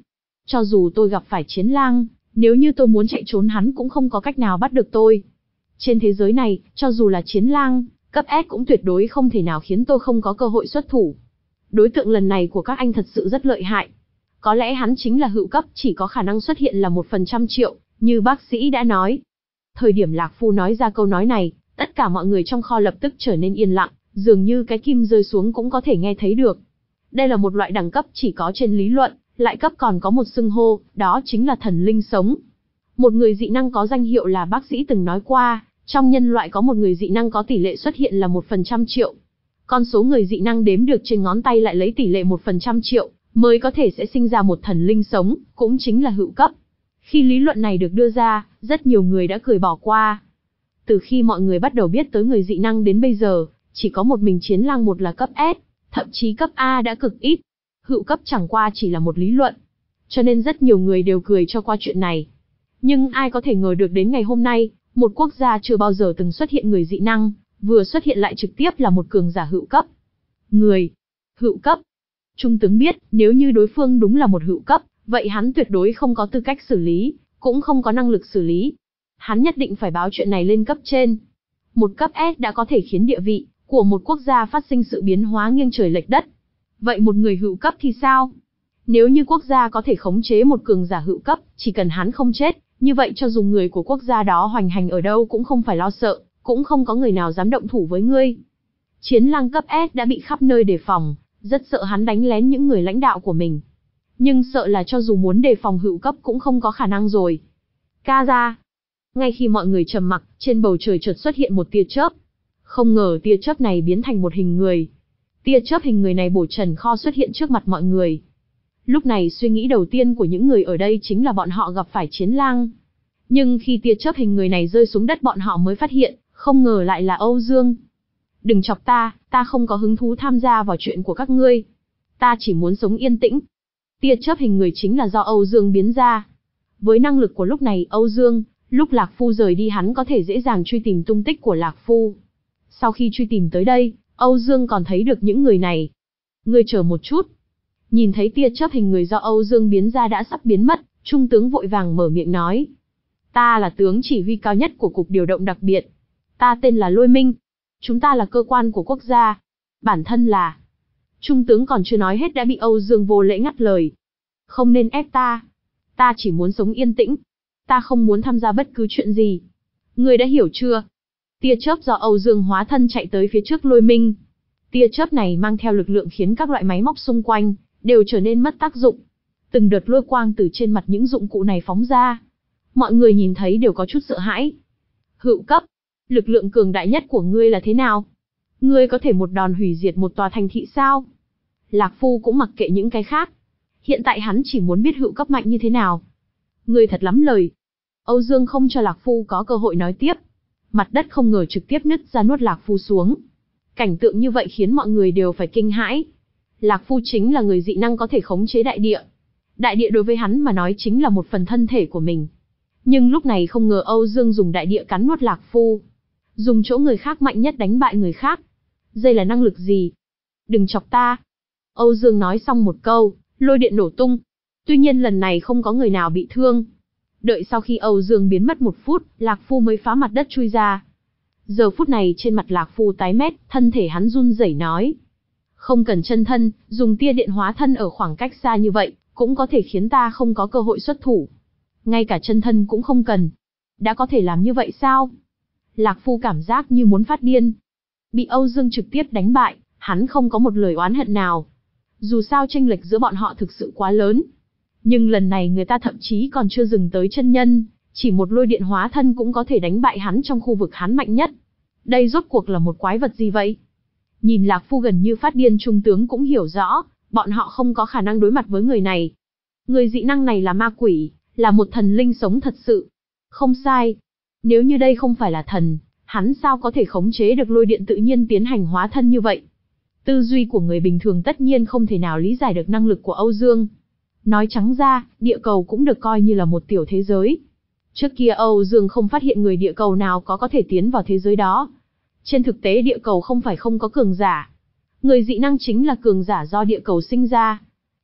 Cho dù tôi gặp phải chiến lang, nếu như tôi muốn chạy trốn hắn cũng không có cách nào bắt được tôi. Trên thế giới này, cho dù là chiến lang, cấp S cũng tuyệt đối không thể nào khiến tôi không có cơ hội xuất thủ. Đối tượng lần này của các anh thật sự rất lợi hại. Có lẽ hắn chính là hữu cấp, chỉ có khả năng xuất hiện là một phần trăm triệu, như bác sĩ đã nói. Thời điểm Lạc Phu nói ra câu nói này, tất cả mọi người trong kho lập tức trở nên yên lặng, dường như cái kim rơi xuống cũng có thể nghe thấy được. Đây là một loại đẳng cấp chỉ có trên lý luận, lại cấp còn có một xưng hô, đó chính là thần linh sống. Một người dị năng có danh hiệu là bác sĩ từng nói qua, trong nhân loại có một người dị năng có tỷ lệ xuất hiện là một phần trăm triệu. Con số người dị năng đếm được trên ngón tay lại lấy tỷ lệ một phần trăm triệu, mới có thể sẽ sinh ra một thần linh sống, cũng chính là hữu cấp. Khi lý luận này được đưa ra, rất nhiều người đã cười bỏ qua. Từ khi mọi người bắt đầu biết tới người dị năng đến bây giờ, chỉ có một mình chiến lang một là cấp S, thậm chí cấp A đã cực ít. Hữu cấp chẳng qua chỉ là một lý luận. Cho nên rất nhiều người đều cười cho qua chuyện này. Nhưng ai có thể ngờ được đến ngày hôm nay, một quốc gia chưa bao giờ từng xuất hiện người dị năng, vừa xuất hiện lại trực tiếp là một cường giả hữu cấp. Người hữu cấp. Trung tướng biết, nếu như đối phương đúng là một hữu cấp, vậy hắn tuyệt đối không có tư cách xử lý, cũng không có năng lực xử lý. Hắn nhất định phải báo chuyện này lên cấp trên. Một cấp S đã có thể khiến địa vị của một quốc gia phát sinh sự biến hóa nghiêng trời lệch đất. Vậy một người hữu cấp thì sao? Nếu như quốc gia có thể khống chế một cường giả hữu cấp, chỉ cần hắn không chết, như vậy cho dù người của quốc gia đó hoành hành ở đâu cũng không phải lo sợ, cũng không có người nào dám động thủ với ngươi. Chiến lang cấp S đã bị khắp nơi đề phòng, rất sợ hắn đánh lén những người lãnh đạo của mình. Nhưng sợ là cho dù muốn đề phòng hữu cấp cũng không có khả năng rồi. Ca ra. Ngay khi mọi người trầm mặc, trên bầu trời chợt xuất hiện một tia chớp. Không ngờ tia chớp này biến thành một hình người. Tia chớp hình người này bổ trần kho xuất hiện trước mặt mọi người. Lúc này suy nghĩ đầu tiên của những người ở đây chính là bọn họ gặp phải chiến lang. Nhưng khi tia chớp hình người này rơi xuống đất bọn họ mới phát hiện, không ngờ lại là Âu Dương. Đừng chọc ta, ta không có hứng thú tham gia vào chuyện của các ngươi. Ta chỉ muốn sống yên tĩnh. Tia chớp hình người chính là do Âu Dương biến ra. Với năng lực của lúc này Âu Dương, lúc Lạc Phu rời đi hắn có thể dễ dàng truy tìm tung tích của Lạc Phu. Sau khi truy tìm tới đây, Âu Dương còn thấy được những người này. Ngươi chờ một chút. Nhìn thấy tia chớp hình người do Âu Dương biến ra đã sắp biến mất, trung tướng vội vàng mở miệng nói. Ta là tướng chỉ huy cao nhất của Cục Điều động đặc biệt. Ta tên là Lôi Minh. Chúng ta là cơ quan của quốc gia. Bản thân là... Trung tướng còn chưa nói hết đã bị Âu Dương vô lễ ngắt lời. Không nên ép ta. Ta chỉ muốn sống yên tĩnh. Ta không muốn tham gia bất cứ chuyện gì. Ngươi đã hiểu chưa? Tia chớp do Âu Dương hóa thân chạy tới phía trước Lôi Minh. Tia chớp này mang theo lực lượng khiến các loại máy móc xung quanh đều trở nên mất tác dụng. Từng đợt lôi quang từ trên mặt những dụng cụ này phóng ra. Mọi người nhìn thấy đều có chút sợ hãi. Hữu cấp, lực lượng cường đại nhất của ngươi là thế nào? Ngươi có thể một đòn hủy diệt một tòa thành thị sao? Lạc Phu cũng mặc kệ những cái khác. Hiện tại hắn chỉ muốn biết hữu cấp mạnh như thế nào. Ngươi thật lắm lời. Âu Dương không cho Lạc Phu có cơ hội nói tiếp. Mặt đất không ngờ trực tiếp nứt ra nuốt Lạc Phu xuống. Cảnh tượng như vậy khiến mọi người đều phải kinh hãi. Lạc Phu chính là người dị năng có thể khống chế đại địa. Đại địa đối với hắn mà nói chính là một phần thân thể của mình. Nhưng lúc này không ngờ Âu Dương dùng đại địa cắn nuốt Lạc Phu. Dùng chỗ người khác mạnh nhất đánh bại người khác. Đây là năng lực gì? Đừng chọc ta. Âu Dương nói xong một câu, lôi điện nổ tung. Tuy nhiên lần này không có người nào bị thương. Đợi sau khi Âu Dương biến mất một phút, Lạc Phu mới phá mặt đất chui ra. Giờ phút này trên mặt Lạc Phu tái mét, thân thể hắn run rẩy nói. Không cần chân thân, dùng tia điện hóa thân ở khoảng cách xa như vậy, cũng có thể khiến ta không có cơ hội xuất thủ. Ngay cả chân thân cũng không cần. Đã có thể làm như vậy sao? Lạc Phu cảm giác như muốn phát điên. Bị Âu Dương trực tiếp đánh bại, hắn không có một lời oán hận nào. Dù sao chênh lệch giữa bọn họ thực sự quá lớn. Nhưng lần này người ta thậm chí còn chưa dừng tới chân nhân, chỉ một lôi điện hóa thân cũng có thể đánh bại hắn trong khu vực hắn mạnh nhất. Đây rốt cuộc là một quái vật gì vậy? Nhìn Lạc Phu gần như phát điên, trung tướng cũng hiểu rõ, bọn họ không có khả năng đối mặt với người này. Người dị năng này là ma quỷ, là một thần linh sống thật sự. Không sai. Nếu như đây không phải là thần, hắn sao có thể khống chế được lôi điện tự nhiên tiến hành hóa thân như vậy? Tư duy của người bình thường tất nhiên không thể nào lý giải được năng lực của Âu Dương. Nói trắng ra, địa cầu cũng được coi như là một tiểu thế giới. Trước kia Âu Dương không phát hiện người địa cầu nào có có thể tiến vào thế giới đó. Trên thực tế địa cầu không phải không có cường giả. Người dị năng chính là cường giả do địa cầu sinh ra.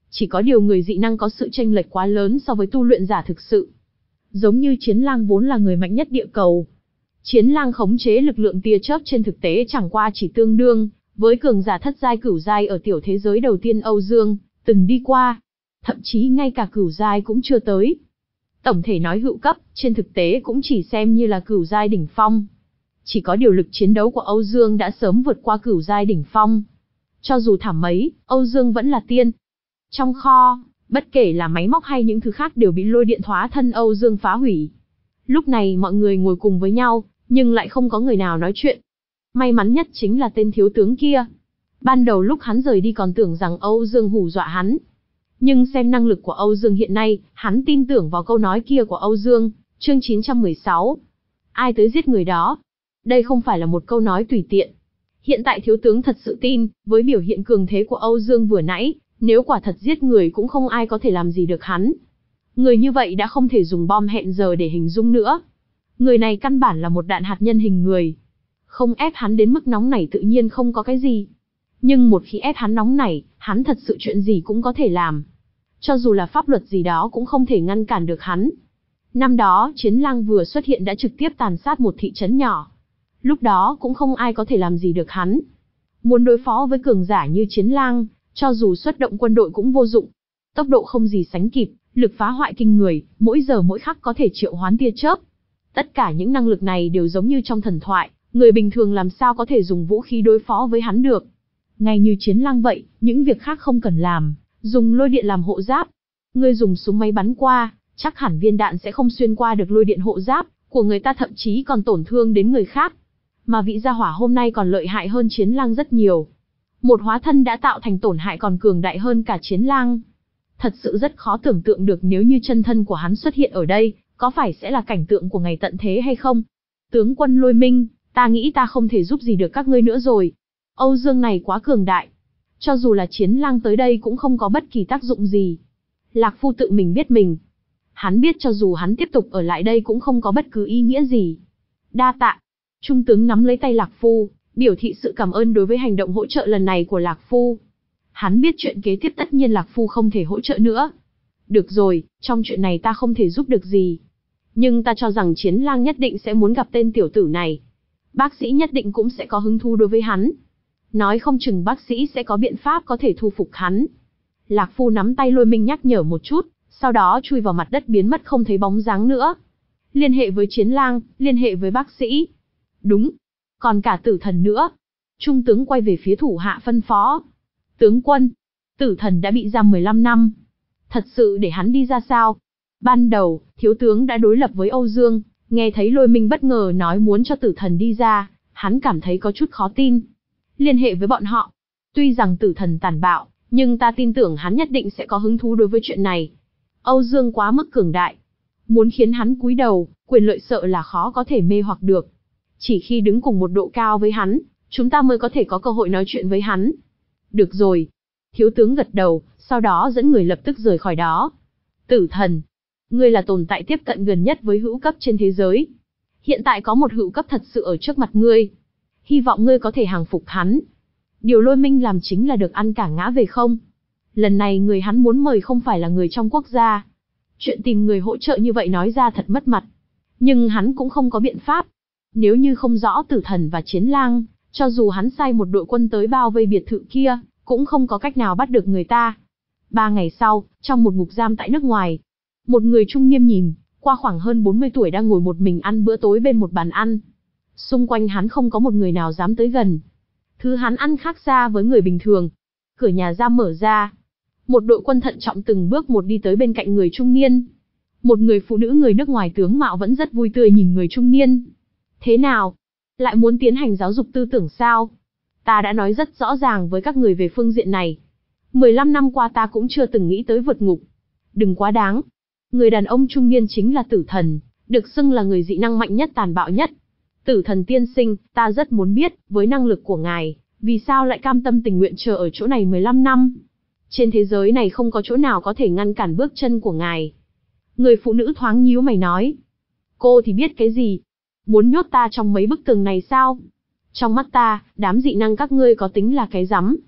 Chỉ có điều người dị năng có sự chênh lệch quá lớn so với tu luyện giả thực sự. Giống như Chiến Lang vốn là người mạnh nhất địa cầu. Chiến Lang khống chế lực lượng tia chớp trên thực tế chẳng qua chỉ tương đương với cường giả thất giai cửu giai ở tiểu thế giới đầu tiên Âu Dương từng đi qua. Thậm chí ngay cả cửu giai cũng chưa tới. Tổng thể nói hữu cấp, trên thực tế cũng chỉ xem như là cửu giai đỉnh phong. Chỉ có điều lực chiến đấu của Âu Dương đã sớm vượt qua cửu giai đỉnh phong. Cho dù thảm mấy, Âu Dương vẫn là tiên. Trong kho, bất kể là máy móc hay những thứ khác đều bị lôi điện hóa thân Âu Dương phá hủy. Lúc này mọi người ngồi cùng với nhau, nhưng lại không có người nào nói chuyện. May mắn nhất chính là tên thiếu tướng kia. Ban đầu lúc hắn rời đi còn tưởng rằng Âu Dương hù dọa hắn. Nhưng xem năng lực của Âu Dương hiện nay, hắn tin tưởng vào câu nói kia của Âu Dương, chương chín trăm mười sáu. Ai tới giết người đó? Đây không phải là một câu nói tùy tiện. Hiện tại thiếu tướng thật sự tin, với biểu hiện cường thế của Âu Dương vừa nãy, nếu quả thật giết người cũng không ai có thể làm gì được hắn. Người như vậy đã không thể dùng bom hẹn giờ để hình dung nữa. Người này căn bản là một đạn hạt nhân hình người. Không ép hắn đến mức nóng nảy tự nhiên không có cái gì. Nhưng một khi ép hắn nóng nảy, hắn thật sự chuyện gì cũng có thể làm. Cho dù là pháp luật gì đó cũng không thể ngăn cản được hắn. Năm đó, Chiến Lang vừa xuất hiện đã trực tiếp tàn sát một thị trấn nhỏ. Lúc đó cũng không ai có thể làm gì được hắn. Muốn đối phó với cường giả như Chiến Lang, cho dù xuất động quân đội cũng vô dụng. Tốc độ không gì sánh kịp, lực phá hoại kinh người, mỗi giờ mỗi khắc có thể triệu hoán tia chớp. Tất cả những năng lực này đều giống như trong thần thoại, người bình thường làm sao có thể dùng vũ khí đối phó với hắn được. Ngay như Chiến Lang vậy, những việc khác không cần làm, dùng lôi điện làm hộ giáp. Ngươi dùng súng máy bắn qua, chắc hẳn viên đạn sẽ không xuyên qua được lôi điện hộ giáp của người ta, thậm chí còn tổn thương đến người khác. Mà vị gia hỏa hôm nay còn lợi hại hơn Chiến Lang rất nhiều. Một hóa thân đã tạo thành tổn hại còn cường đại hơn cả Chiến Lang. Thật sự rất khó tưởng tượng được nếu như chân thân của hắn xuất hiện ở đây, có phải sẽ là cảnh tượng của ngày tận thế hay không? Tướng quân Lôi Minh, ta nghĩ ta không thể giúp gì được các ngươi nữa rồi. Âu Dương này quá cường đại. Cho dù là Chiến Lang tới đây cũng không có bất kỳ tác dụng gì. Lạc Phu tự mình biết mình. Hắn biết cho dù hắn tiếp tục ở lại đây cũng không có bất cứ ý nghĩa gì. Đa tạ. Trung tướng nắm lấy tay Lạc Phu, biểu thị sự cảm ơn đối với hành động hỗ trợ lần này của Lạc Phu. Hắn biết chuyện kế tiếp tất nhiên Lạc Phu không thể hỗ trợ nữa. Được rồi, trong chuyện này ta không thể giúp được gì. Nhưng ta cho rằng Chiến Lang nhất định sẽ muốn gặp tên tiểu tử này. Bác sĩ nhất định cũng sẽ có hứng thú đối với hắn. Nói không chừng bác sĩ sẽ có biện pháp có thể thu phục hắn. Lạc Phu nắm tay Lôi Minh nhắc nhở một chút, sau đó chui vào mặt đất biến mất không thấy bóng dáng nữa. Liên hệ với Chiến Lang, liên hệ với bác sĩ. Đúng, còn cả Tử Thần nữa. Trung tướng quay về phía thủ hạ phân phó. Tướng quân, Tử Thần đã bị giam mười lăm năm. Thật sự để hắn đi ra sao? Ban đầu, thiếu tướng đã đối lập với Âu Dương, nghe thấy Lôi Minh bất ngờ nói muốn cho Tử Thần đi ra, hắn cảm thấy có chút khó tin. Liên hệ với bọn họ. Tuy rằng Tử Thần tàn bạo, nhưng ta tin tưởng hắn nhất định sẽ có hứng thú đối với chuyện này. Âu Dương quá mức cường đại. Muốn khiến hắn cúi đầu, quyền lợi sợ là khó có thể mê hoặc được. Chỉ khi đứng cùng một độ cao với hắn, chúng ta mới có thể có cơ hội nói chuyện với hắn. Được rồi. Thiếu tướng gật đầu, sau đó dẫn người lập tức rời khỏi đó. Tử Thần, ngươi là tồn tại tiếp cận gần nhất với hữu cấp trên thế giới. Hiện tại có một hữu cấp thật sự ở trước mặt ngươi. Hy vọng ngươi có thể hàng phục hắn. Điều Lôi Minh làm chính là được ăn cả ngã về không. Lần này người hắn muốn mời không phải là người trong quốc gia. Chuyện tìm người hỗ trợ như vậy nói ra thật mất mặt. Nhưng hắn cũng không có biện pháp. Nếu như không rõ Tử Thần và Chiến Lang, cho dù hắn sai một đội quân tới bao vây biệt thự kia, cũng không có cách nào bắt được người ta. Ba ngày sau, trong một ngục giam tại nước ngoài, một người trung niên nhìn qua khoảng hơn bốn mươi tuổi đang ngồi một mình ăn bữa tối bên một bàn ăn. Xung quanh hắn không có một người nào dám tới gần. Thứ hắn ăn khác xa với người bình thường. Cửa nhà giam mở ra. Một đội quân thận trọng từng bước một đi tới bên cạnh người trung niên. Một người phụ nữ người nước ngoài tướng mạo vẫn rất vui tươi nhìn người trung niên. Thế nào? Lại muốn tiến hành giáo dục tư tưởng sao? Ta đã nói rất rõ ràng với các người về phương diện này. mười lăm năm qua ta cũng chưa từng nghĩ tới vượt ngục. Đừng quá đáng. Người đàn ông trung niên chính là Tử Thần, được xưng là người dị năng mạnh nhất tàn bạo nhất. Tử Thần tiên sinh, ta rất muốn biết, với năng lực của ngài, vì sao lại cam tâm tình nguyện chờ ở chỗ này mười lăm năm? Trên thế giới này không có chỗ nào có thể ngăn cản bước chân của ngài. Người phụ nữ thoáng nhíu mày nói. Cô thì biết cái gì? Muốn nhốt ta trong mấy bức tường này sao? Trong mắt ta, đám dị năng các ngươi có tính là cái rắm.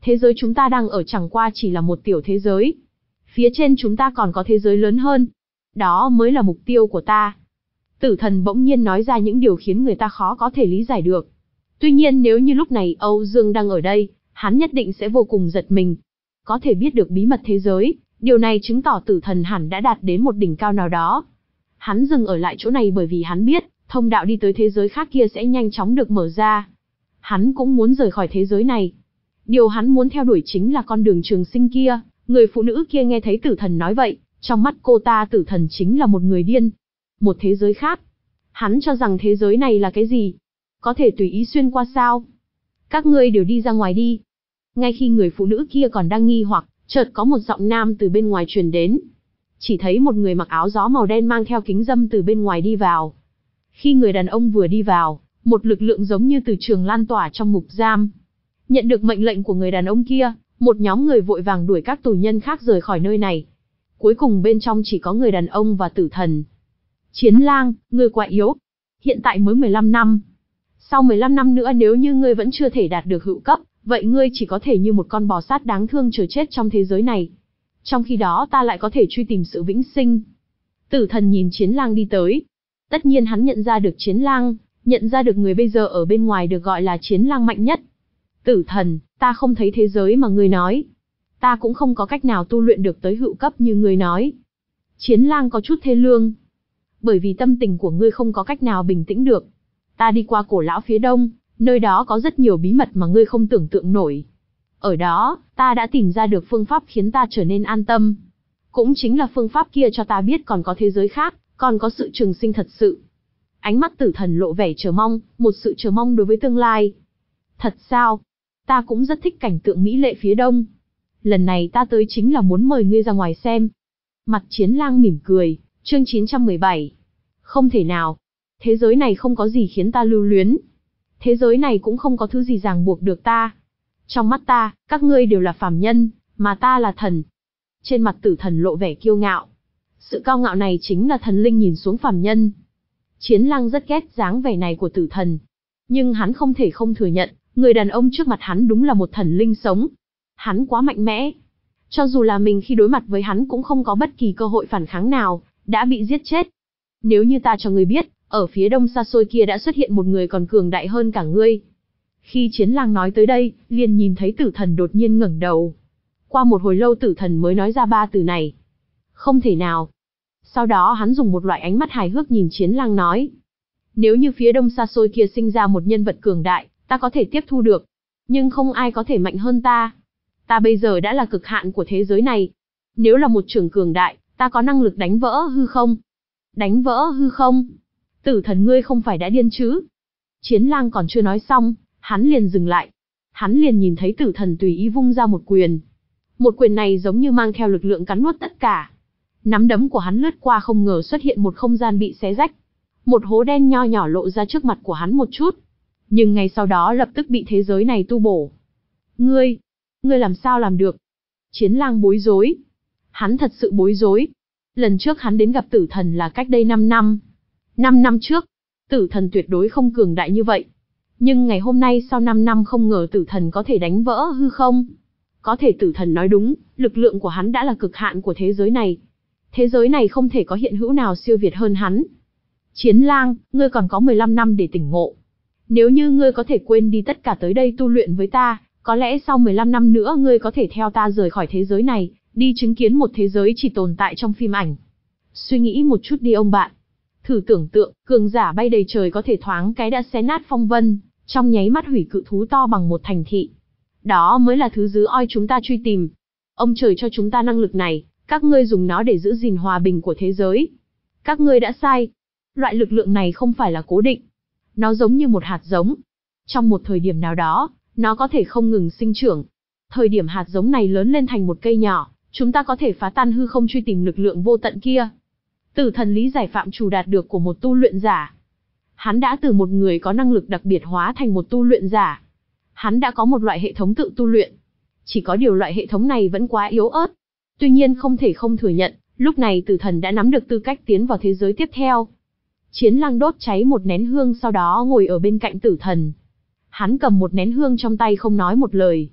Thế giới chúng ta đang ở chẳng qua chỉ là một tiểu thế giới. Phía trên chúng ta còn có thế giới lớn hơn. Đó mới là mục tiêu của ta. Tử thần bỗng nhiên nói ra những điều khiến người ta khó có thể lý giải được. Tuy nhiên nếu như lúc này Âu Dương đang ở đây, hắn nhất định sẽ vô cùng giật mình. Có thể biết được bí mật thế giới, điều này chứng tỏ tử thần hẳn đã đạt đến một đỉnh cao nào đó. Hắn dừng ở lại chỗ này bởi vì hắn biết, thông đạo đi tới thế giới khác kia sẽ nhanh chóng được mở ra. Hắn cũng muốn rời khỏi thế giới này. Điều hắn muốn theo đuổi chính là con đường trường sinh kia. Người phụ nữ kia nghe thấy tử thần nói vậy, trong mắt cô ta tử thần chính là một người điên. Một thế giới khác. Hắn cho rằng thế giới này là cái gì? Có thể tùy ý xuyên qua sao? Các ngươi đều đi ra ngoài đi. Ngay khi người phụ nữ kia còn đang nghi hoặc, chợt có một giọng nam từ bên ngoài truyền đến. Chỉ thấy một người mặc áo gió màu đen mang theo kính râm từ bên ngoài đi vào. Khi người đàn ông vừa đi vào, một lực lượng giống như từ trường lan tỏa trong ngục giam. Nhận được mệnh lệnh của người đàn ông kia, một nhóm người vội vàng đuổi các tù nhân khác rời khỏi nơi này. Cuối cùng bên trong chỉ có người đàn ông và tử thần. Chiến lang, ngươi quá yếu. Hiện tại mới mười lăm năm. Sau mười lăm năm nữa nếu như ngươi vẫn chưa thể đạt được hữu cấp, vậy ngươi chỉ có thể như một con bò sát đáng thương chờ chết trong thế giới này. Trong khi đó ta lại có thể truy tìm sự vĩnh sinh. Tử thần nhìn chiến lang đi tới. Tất nhiên hắn nhận ra được chiến lang, nhận ra được người bây giờ ở bên ngoài được gọi là chiến lang mạnh nhất. Tử thần, ta không thấy thế giới mà ngươi nói. Ta cũng không có cách nào tu luyện được tới hữu cấp như ngươi nói. Chiến lang có chút thê lương. Bởi vì tâm tình của ngươi không có cách nào bình tĩnh được. Ta đi qua cổ lão phía đông, nơi đó có rất nhiều bí mật mà ngươi không tưởng tượng nổi. Ở đó, ta đã tìm ra được phương pháp khiến ta trở nên an tâm. Cũng chính là phương pháp kia cho ta biết còn có thế giới khác, còn có sự trường sinh thật sự. Ánh mắt tử thần lộ vẻ chờ mong, một sự chờ mong đối với tương lai. Thật sao? Ta cũng rất thích cảnh tượng mỹ lệ phía đông. Lần này ta tới chính là muốn mời ngươi ra ngoài xem. Mặt chiến lang mỉm cười, chương chín trăm mười bảy. Không thể nào. Thế giới này không có gì khiến ta lưu luyến. Thế giới này cũng không có thứ gì ràng buộc được ta. Trong mắt ta, các ngươi đều là phàm nhân, mà ta là thần. Trên mặt tử thần lộ vẻ kiêu ngạo. Sự cao ngạo này chính là thần linh nhìn xuống phàm nhân. Chiến lang rất ghét dáng vẻ này của tử thần. Nhưng hắn không thể không thừa nhận, người đàn ông trước mặt hắn đúng là một thần linh sống. Hắn quá mạnh mẽ. Cho dù là mình khi đối mặt với hắn cũng không có bất kỳ cơ hội phản kháng nào, đã bị giết chết. Nếu như ta cho ngươi biết, ở phía đông xa xôi kia đã xuất hiện một người còn cường đại hơn cả ngươi. Khi chiến lang nói tới đây, liền nhìn thấy tử thần đột nhiên ngẩng đầu. Qua một hồi lâu tử thần mới nói ra ba từ này. Không thể nào. Sau đó hắn dùng một loại ánh mắt hài hước nhìn chiến lang nói. Nếu như phía đông xa xôi kia sinh ra một nhân vật cường đại, ta có thể tiếp thu được. Nhưng không ai có thể mạnh hơn ta. Ta bây giờ đã là cực hạn của thế giới này. Nếu là một trưởng cường đại, ta có năng lực đánh vỡ hư không? Đánh vỡ hư không? Tử thần ngươi không phải đã điên chứ? Chiến lang còn chưa nói xong, hắn liền dừng lại. Hắn liền nhìn thấy tử thần tùy ý vung ra một quyền. Một quyền này giống như mang theo lực lượng cắn nuốt tất cả. Nắm đấm của hắn lướt qua không ngờ xuất hiện một không gian bị xé rách. Một hố đen nho nhỏ lộ ra trước mặt của hắn một chút. Nhưng ngay sau đó lập tức bị thế giới này tu bổ. Ngươi, ngươi làm sao làm được? Chiến lang bối rối. Hắn thật sự bối rối. Lần trước hắn đến gặp tử thần là cách đây năm năm. năm năm trước, tử thần tuyệt đối không cường đại như vậy. Nhưng ngày hôm nay sau năm năm không ngờ tử thần có thể đánh vỡ hư không. Có thể tử thần nói đúng, lực lượng của hắn đã là cực hạn của thế giới này. Thế giới này không thể có hiện hữu nào siêu việt hơn hắn. Chiến lang, ngươi còn có mười lăm năm để tỉnh ngộ. Nếu như ngươi có thể quên đi tất cả tới đây tu luyện với ta, có lẽ sau mười lăm năm nữa ngươi có thể theo ta rời khỏi thế giới này, đi chứng kiến một thế giới chỉ tồn tại trong phim ảnh. Suy nghĩ một chút đi ông bạn. Thử tưởng tượng, cường giả bay đầy trời có thể thoáng cái đã xé nát phong vân, trong nháy mắt hủy cự thú to bằng một thành thị. Đó mới là thứ dữ oi chúng ta truy tìm. Ông trời cho chúng ta năng lực này, các ngươi dùng nó để giữ gìn hòa bình của thế giới. Các ngươi đã sai. Loại lực lượng này không phải là cố định. Nó giống như một hạt giống. Trong một thời điểm nào đó, nó có thể không ngừng sinh trưởng. Thời điểm hạt giống này lớn lên thành một cây nhỏ, chúng ta có thể phá tan hư không truy tìm lực lượng vô tận kia. Tử thần lý giải phạm trù đạt được của một tu luyện giả. Hắn đã từ một người có năng lực đặc biệt hóa thành một tu luyện giả. Hắn đã có một loại hệ thống tự tu luyện. Chỉ có điều loại hệ thống này vẫn quá yếu ớt. Tuy nhiên không thể không thừa nhận, lúc này tử thần đã nắm được tư cách tiến vào thế giới tiếp theo. Chiến lang đốt cháy một nén hương sau đó ngồi ở bên cạnh tử thần. Hắn cầm một nén hương trong tay không nói một lời.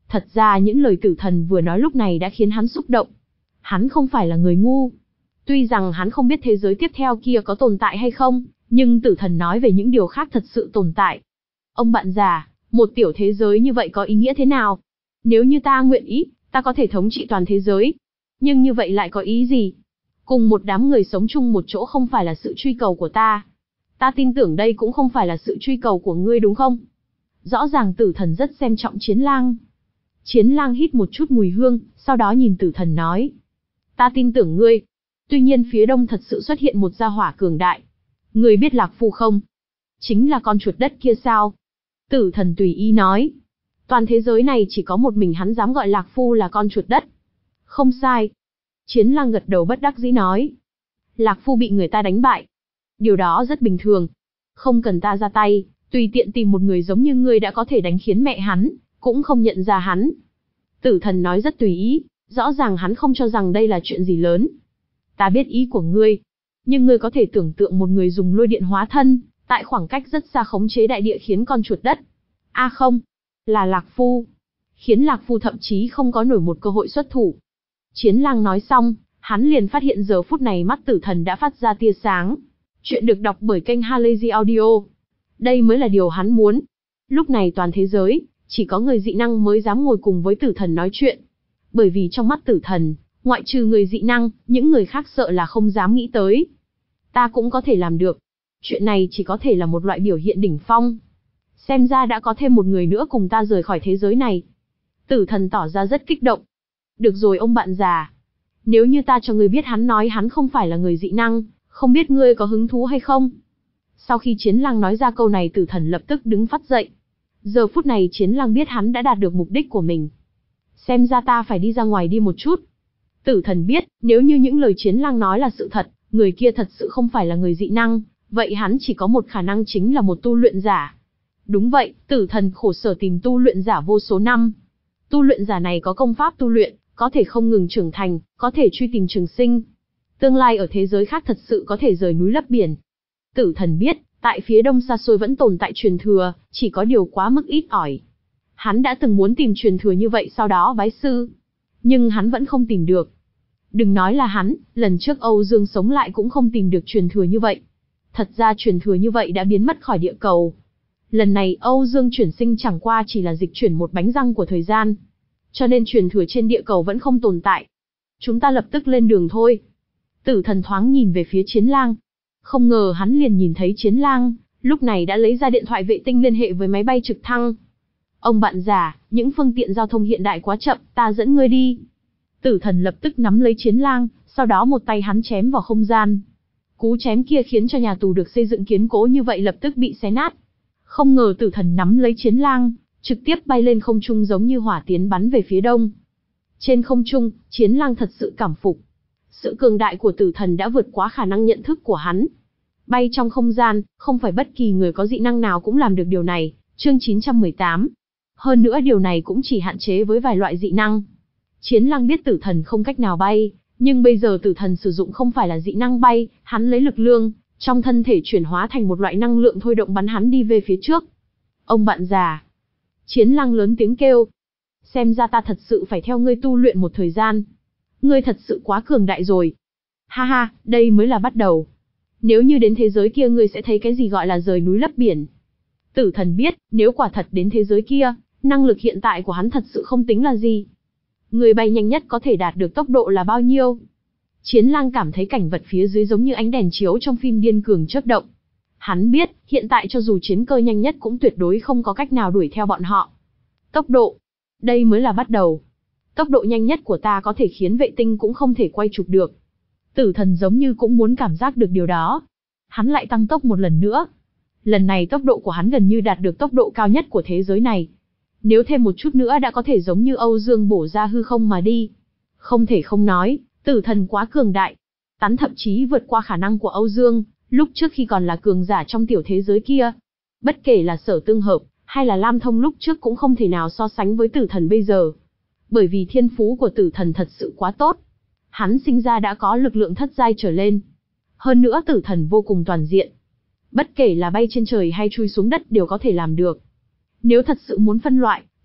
Thật ra những lời tử thần vừa nói lúc này đã khiến hắn xúc động. Hắn không phải là người ngu. Tuy rằng hắn không biết thế giới tiếp theo kia có tồn tại hay không, nhưng tử thần nói về những điều khác thật sự tồn tại. Ông bạn già, một tiểu thế giới như vậy có ý nghĩa thế nào? Nếu như ta nguyện ý, ta có thể thống trị toàn thế giới. Nhưng như vậy lại có ý gì? Cùng một đám người sống chung một chỗ không phải là sự truy cầu của ta. Ta tin tưởng đây cũng không phải là sự truy cầu của ngươi đúng không? Rõ ràng tử thần rất xem trọng Chiến Lang. Chiến Lang hít một chút mùi hương, sau đó nhìn tử thần nói. Ta tin tưởng ngươi. Tuy nhiên phía đông thật sự xuất hiện một gia hỏa cường đại. Ngươi biết Lạc Phu không? Chính là con chuột đất kia sao? Tử thần tùy ý nói. Toàn thế giới này chỉ có một mình hắn dám gọi Lạc Phu là con chuột đất. Không sai. Chiến Lang gật đầu bất đắc dĩ nói. Lạc Phu bị người ta đánh bại. Điều đó rất bình thường. Không cần ta ra tay, tùy tiện tìm một người giống như ngươi đã có thể đánh khiến mẹ hắn, cũng không nhận ra hắn. Tử thần nói rất tùy ý, rõ ràng hắn không cho rằng đây là chuyện gì lớn. Ta biết ý của ngươi. Nhưng ngươi có thể tưởng tượng một người dùng lôi điện hóa thân, tại khoảng cách rất xa khống chế đại địa khiến con chuột đất. A à không, là Lạc Phu. Khiến Lạc Phu thậm chí không có nổi một cơ hội xuất thủ. Chiến Lang nói xong, hắn liền phát hiện giờ phút này mắt tử thần đã phát ra tia sáng. Chuyện được đọc bởi kênh Halazy Audio. Đây mới là điều hắn muốn. Lúc này toàn thế giới, chỉ có người dị năng mới dám ngồi cùng với tử thần nói chuyện. Bởi vì trong mắt tử thần, ngoại trừ người dị năng, những người khác sợ là không dám nghĩ tới. Ta cũng có thể làm được. Chuyện này chỉ có thể là một loại biểu hiện đỉnh phong. Xem ra đã có thêm một người nữa cùng ta rời khỏi thế giới này. Tử thần tỏ ra rất kích động. Được rồi ông bạn già. Nếu như ta cho ngươi biết hắn nói hắn không phải là người dị năng, không biết ngươi có hứng thú hay không? Sau khi Chiến Lang nói ra câu này tử thần lập tức đứng phắt dậy. Giờ phút này Chiến Lang biết hắn đã đạt được mục đích của mình. Xem ra ta phải đi ra ngoài đi một chút. Tử thần biết, nếu như những lời Chiến Lang nói là sự thật, người kia thật sự không phải là người dị năng, vậy hắn chỉ có một khả năng chính là một tu luyện giả. Đúng vậy, tử thần khổ sở tìm tu luyện giả vô số năm. Tu luyện giả này có công pháp tu luyện, có thể không ngừng trưởng thành, có thể truy tìm trường sinh. Tương lai ở thế giới khác thật sự có thể rời núi lấp biển. Tử thần biết, tại phía đông xa xôi vẫn tồn tại truyền thừa, chỉ có điều quá mức ít ỏi. Hắn đã từng muốn tìm truyền thừa như vậy sau đó bái sư. Nhưng hắn vẫn không tìm được. Đừng nói là hắn, lần trước Âu Dương sống lại cũng không tìm được truyền thừa như vậy. Thật ra truyền thừa như vậy đã biến mất khỏi địa cầu. Lần này Âu Dương chuyển sinh chẳng qua chỉ là dịch chuyển một bánh răng của thời gian. Cho nên truyền thừa trên địa cầu vẫn không tồn tại. Chúng ta lập tức lên đường thôi. Tử thần thoáng nhìn về phía Chiến Lang. Không ngờ hắn liền nhìn thấy Chiến Lang, lúc này đã lấy ra điện thoại vệ tinh liên hệ với máy bay trực thăng. Ông bạn già, những phương tiện giao thông hiện đại quá chậm, ta dẫn ngươi đi. Tử thần lập tức nắm lấy Chiến Lang, sau đó một tay hắn chém vào không gian. Cú chém kia khiến cho nhà tù được xây dựng kiên cố như vậy lập tức bị xé nát. Không ngờ tử thần nắm lấy Chiến Lang, trực tiếp bay lên không trung giống như hỏa tiến bắn về phía đông. Trên không trung, Chiến Lang thật sự cảm phục. Sự cường đại của tử thần đã vượt quá khả năng nhận thức của hắn. Bay trong không gian, không phải bất kỳ người có dị năng nào cũng làm được điều này, chương chín trăm mười tám. Hơn nữa điều này cũng chỉ hạn chế với vài loại dị năng. Chiến Lang biết tử thần không cách nào bay, nhưng bây giờ tử thần sử dụng không phải là dị năng bay, hắn lấy lực lượng trong thân thể chuyển hóa thành một loại năng lượng thôi động bắn hắn đi về phía trước. Ông bạn già. Chiến Lang lớn tiếng kêu. Xem ra ta thật sự phải theo ngươi tu luyện một thời gian. Ngươi thật sự quá cường đại rồi. Ha ha, đây mới là bắt đầu. Nếu như đến thế giới kia ngươi sẽ thấy cái gì gọi là rời núi lấp biển. Tử thần biết, nếu quả thật đến thế giới kia, năng lực hiện tại của hắn thật sự không tính là gì. Người bay nhanh nhất có thể đạt được tốc độ là bao nhiêu? Chiến Lang cảm thấy cảnh vật phía dưới giống như ánh đèn chiếu trong phim điên cường chớp động. Hắn biết, hiện tại cho dù chiến cơ nhanh nhất cũng tuyệt đối không có cách nào đuổi theo bọn họ. Tốc độ. Đây mới là bắt đầu. Tốc độ nhanh nhất của ta có thể khiến vệ tinh cũng không thể quay chụp được. Tử thần giống như cũng muốn cảm giác được điều đó. Hắn lại tăng tốc một lần nữa. Lần này tốc độ của hắn gần như đạt được tốc độ cao nhất của thế giới này. Nếu thêm một chút nữa đã có thể giống như Âu Dương bổ ra hư không mà đi. Không thể không nói, tử thần quá cường đại. Hắn thậm chí vượt qua khả năng của Âu Dương, lúc trước khi còn là cường giả trong tiểu thế giới kia. Bất kể là Sở Tương Hợp, hay là Lam Thông lúc trước cũng không thể nào so sánh với tử thần bây giờ. Bởi vì thiên phú của tử thần thật sự quá tốt. Hắn sinh ra đã có lực lượng thất giai trở lên. Hơn nữa tử thần vô cùng toàn diện. Bất kể là bay trên trời hay chui xuống đất đều có thể làm được. Nếu thật sự muốn phân loại,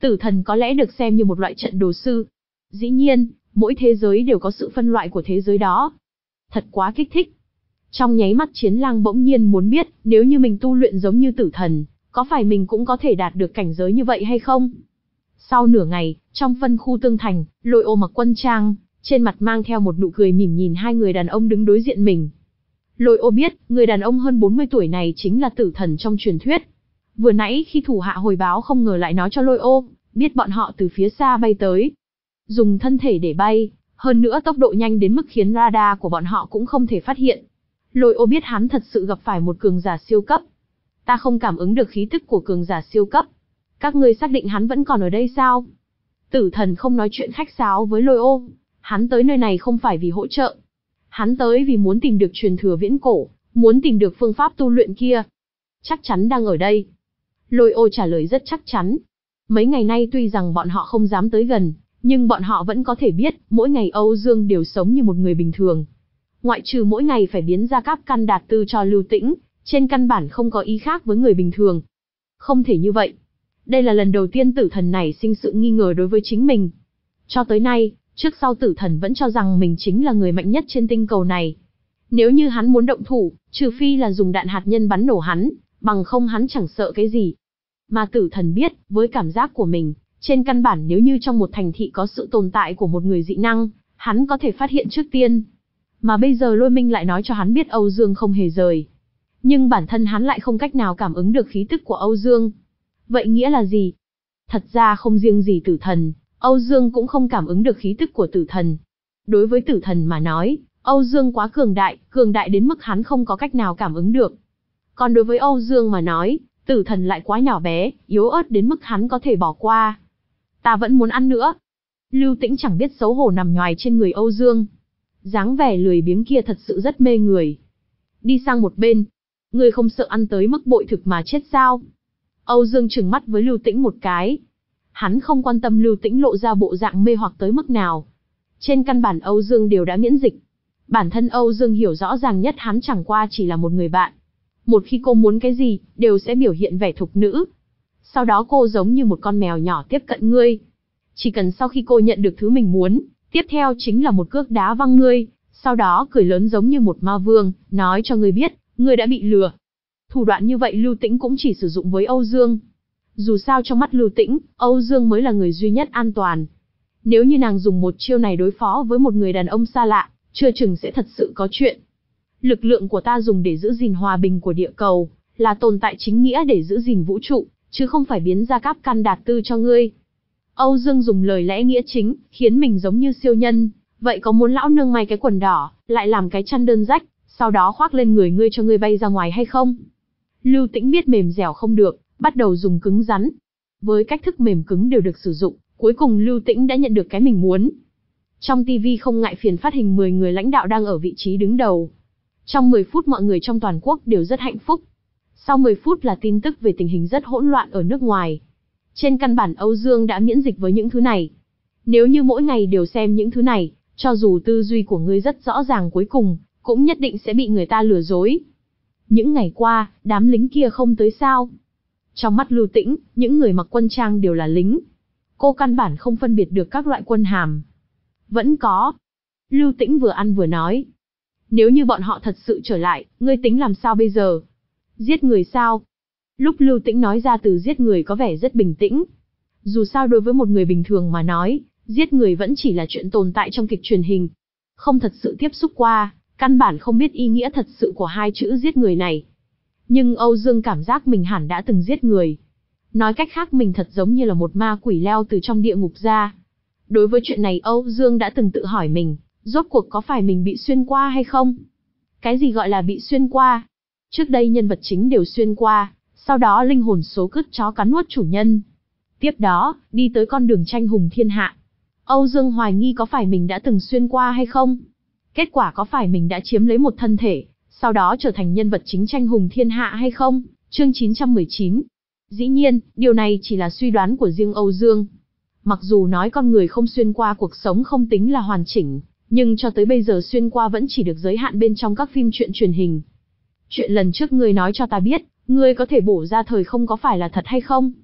Tử thần có lẽ được xem như một loại trận đồ sư. Dĩ nhiên, mỗi thế giới đều có sự phân loại của thế giới đó. Thật quá kích thích. Trong nháy mắt Chiến Lang bỗng nhiên muốn biết, nếu như mình tu luyện giống như tử thần, có phải mình cũng có thể đạt được cảnh giới như vậy hay không? Sau nửa ngày, trong phân khu tương thành, Lôi Ô mặc quân trang, trên mặt mang theo một nụ cười mỉm nhìn hai người đàn ông đứng đối diện mình. Lôi Ô biết, người đàn ông hơn bốn mươi tuổi này chính là tử thần trong truyền thuyết. Vừa nãy khi thủ hạ hồi báo không ngờ lại nói cho Lôi Ô, biết bọn họ từ phía xa bay tới. Dùng thân thể để bay, hơn nữa tốc độ nhanh đến mức khiến radar của bọn họ cũng không thể phát hiện. Lôi Ô biết hắn thật sự gặp phải một cường giả siêu cấp. Ta không cảm ứng được khí tức của cường giả siêu cấp. Các ngươi xác định hắn vẫn còn ở đây sao? Tử thần không nói chuyện khách sáo với Lôi Ô. Hắn tới nơi này không phải vì hỗ trợ. Hắn tới vì muốn tìm được truyền thừa viễn cổ, muốn tìm được phương pháp tu luyện kia. Chắc chắn đang ở đây. Lôi Ô trả lời rất chắc chắn. Mấy ngày nay tuy rằng bọn họ không dám tới gần, nhưng bọn họ vẫn có thể biết, mỗi ngày Âu Dương đều sống như một người bình thường. Ngoại trừ mỗi ngày phải biến ra cáp căn đạt tư cho Lưu Tĩnh, trên căn bản không có ý khác với người bình thường. Không thể như vậy. Đây là lần đầu tiên tử thần này sinh sự nghi ngờ đối với chính mình. Cho tới nay, trước sau tử thần vẫn cho rằng mình chính là người mạnh nhất trên tinh cầu này. Nếu như hắn muốn động thủ, trừ phi là dùng đạn hạt nhân bắn nổ hắn, bằng không hắn chẳng sợ cái gì. Mà tử thần biết, với cảm giác của mình, trên căn bản nếu như trong một thành thị có sự tồn tại của một người dị năng, hắn có thể phát hiện trước tiên. Mà bây giờ Lôi Minh lại nói cho hắn biết Âu Dương không hề rời. Nhưng bản thân hắn lại không cách nào cảm ứng được khí tức của Âu Dương. Vậy nghĩa là gì? Thật ra không riêng gì tử thần, Âu Dương cũng không cảm ứng được khí tức của tử thần. Đối với tử thần mà nói, Âu Dương quá cường đại, cường đại đến mức hắn không có cách nào cảm ứng được. Còn đối với Âu Dương mà nói, tử thần lại quá nhỏ bé, yếu ớt đến mức hắn có thể bỏ qua. Ta vẫn muốn ăn nữa. Lưu Tĩnh chẳng biết xấu hổ nằm nhoài trên người Âu Dương. Dáng vẻ lười biếng kia thật sự rất mê người. Đi sang một bên. Ngươi không sợ ăn tới mức bội thực mà chết sao? Âu Dương trừng mắt với Lưu Tĩnh một cái. Hắn không quan tâm Lưu Tĩnh lộ ra bộ dạng mê hoặc tới mức nào. Trên căn bản Âu Dương đều đã miễn dịch. Bản thân Âu Dương hiểu rõ ràng nhất hắn chẳng qua chỉ là một người bạn. Một khi cô muốn cái gì, đều sẽ biểu hiện vẻ thục nữ. Sau đó cô giống như một con mèo nhỏ tiếp cận ngươi. Chỉ cần sau khi cô nhận được thứ mình muốn, tiếp theo chính là một cước đá văng ngươi, sau đó cười lớn giống như một ma vương, nói cho ngươi biết, ngươi đã bị lừa. Thủ đoạn như vậy Lưu Tĩnh cũng chỉ sử dụng với Âu Dương. Dù sao trong mắt Lưu Tĩnh, Âu Dương mới là người duy nhất an toàn. Nếu như nàng dùng một chiêu này đối phó với một người đàn ông xa lạ, chưa chừng sẽ thật sự có chuyện. Lực lượng của ta dùng để giữ gìn hòa bình của địa cầu, là tồn tại chính nghĩa để giữ gìn vũ trụ, chứ không phải biến ra cáp căn đạt tư cho ngươi. Âu Dương dùng lời lẽ nghĩa chính, khiến mình giống như siêu nhân. Vậy có muốn lão nương may cái quần đỏ, lại làm cái chăn đơn rách, sau đó khoác lên người ngươi cho ngươi bay ra ngoài hay không? Lưu Tĩnh biết mềm dẻo không được, bắt đầu dùng cứng rắn. Với cách thức mềm cứng đều được sử dụng, cuối cùng Lưu Tĩnh đã nhận được cái mình muốn. Trong ti vi không ngại phiền phát hình mười người lãnh đạo đang ở vị trí đứng đầu. Trong mười phút mọi người trong toàn quốc đều rất hạnh phúc. Sau mười phút là tin tức về tình hình rất hỗn loạn ở nước ngoài. Trên căn bản Âu Dương đã miễn dịch với những thứ này. Nếu như mỗi ngày đều xem những thứ này, cho dù tư duy của ngươi rất rõ ràng cuối cùng, cũng nhất định sẽ bị người ta lừa dối. Những ngày qua, đám lính kia không tới sao? Trong mắt Lưu Tĩnh, những người mặc quân trang đều là lính. Cô căn bản không phân biệt được các loại quân hàm. Vẫn có. Lưu Tĩnh vừa ăn vừa nói. Nếu như bọn họ thật sự trở lại, ngươi tính làm sao bây giờ? Giết người sao? Lúc Lưu Tĩnh nói ra từ giết người có vẻ rất bình tĩnh. Dù sao đối với một người bình thường mà nói, giết người vẫn chỉ là chuyện tồn tại trong kịch truyền hình. Không thật sự tiếp xúc qua, căn bản không biết ý nghĩa thật sự của hai chữ giết người này. Nhưng Âu Dương cảm giác mình hẳn đã từng giết người. Nói cách khác mình thật giống như là một ma quỷ leo từ trong địa ngục ra. Đối với chuyện này Âu Dương đã từng tự hỏi mình, rốt cuộc có phải mình bị xuyên qua hay không? Cái gì gọi là bị xuyên qua? Trước đây nhân vật chính đều xuyên qua, sau đó linh hồn số cứt chó cắn nuốt chủ nhân. Tiếp đó, đi tới con đường tranh hùng thiên hạ. Âu Dương hoài nghi có phải mình đã từng xuyên qua hay không? Kết quả có phải mình đã chiếm lấy một thân thể, sau đó trở thành nhân vật chính tranh hùng thiên hạ hay không? Chương chín trăm mười chín. Dĩ nhiên, điều này chỉ là suy đoán của riêng Âu Dương. Mặc dù nói con người không xuyên qua cuộc sống không tính là hoàn chỉnh, nhưng cho tới bây giờ xuyên qua vẫn chỉ được giới hạn bên trong các phim truyện truyền hình. Chuyện lần trước ngươi nói cho ta biết, ngươi có thể bổ ra thời không có phải là thật hay không?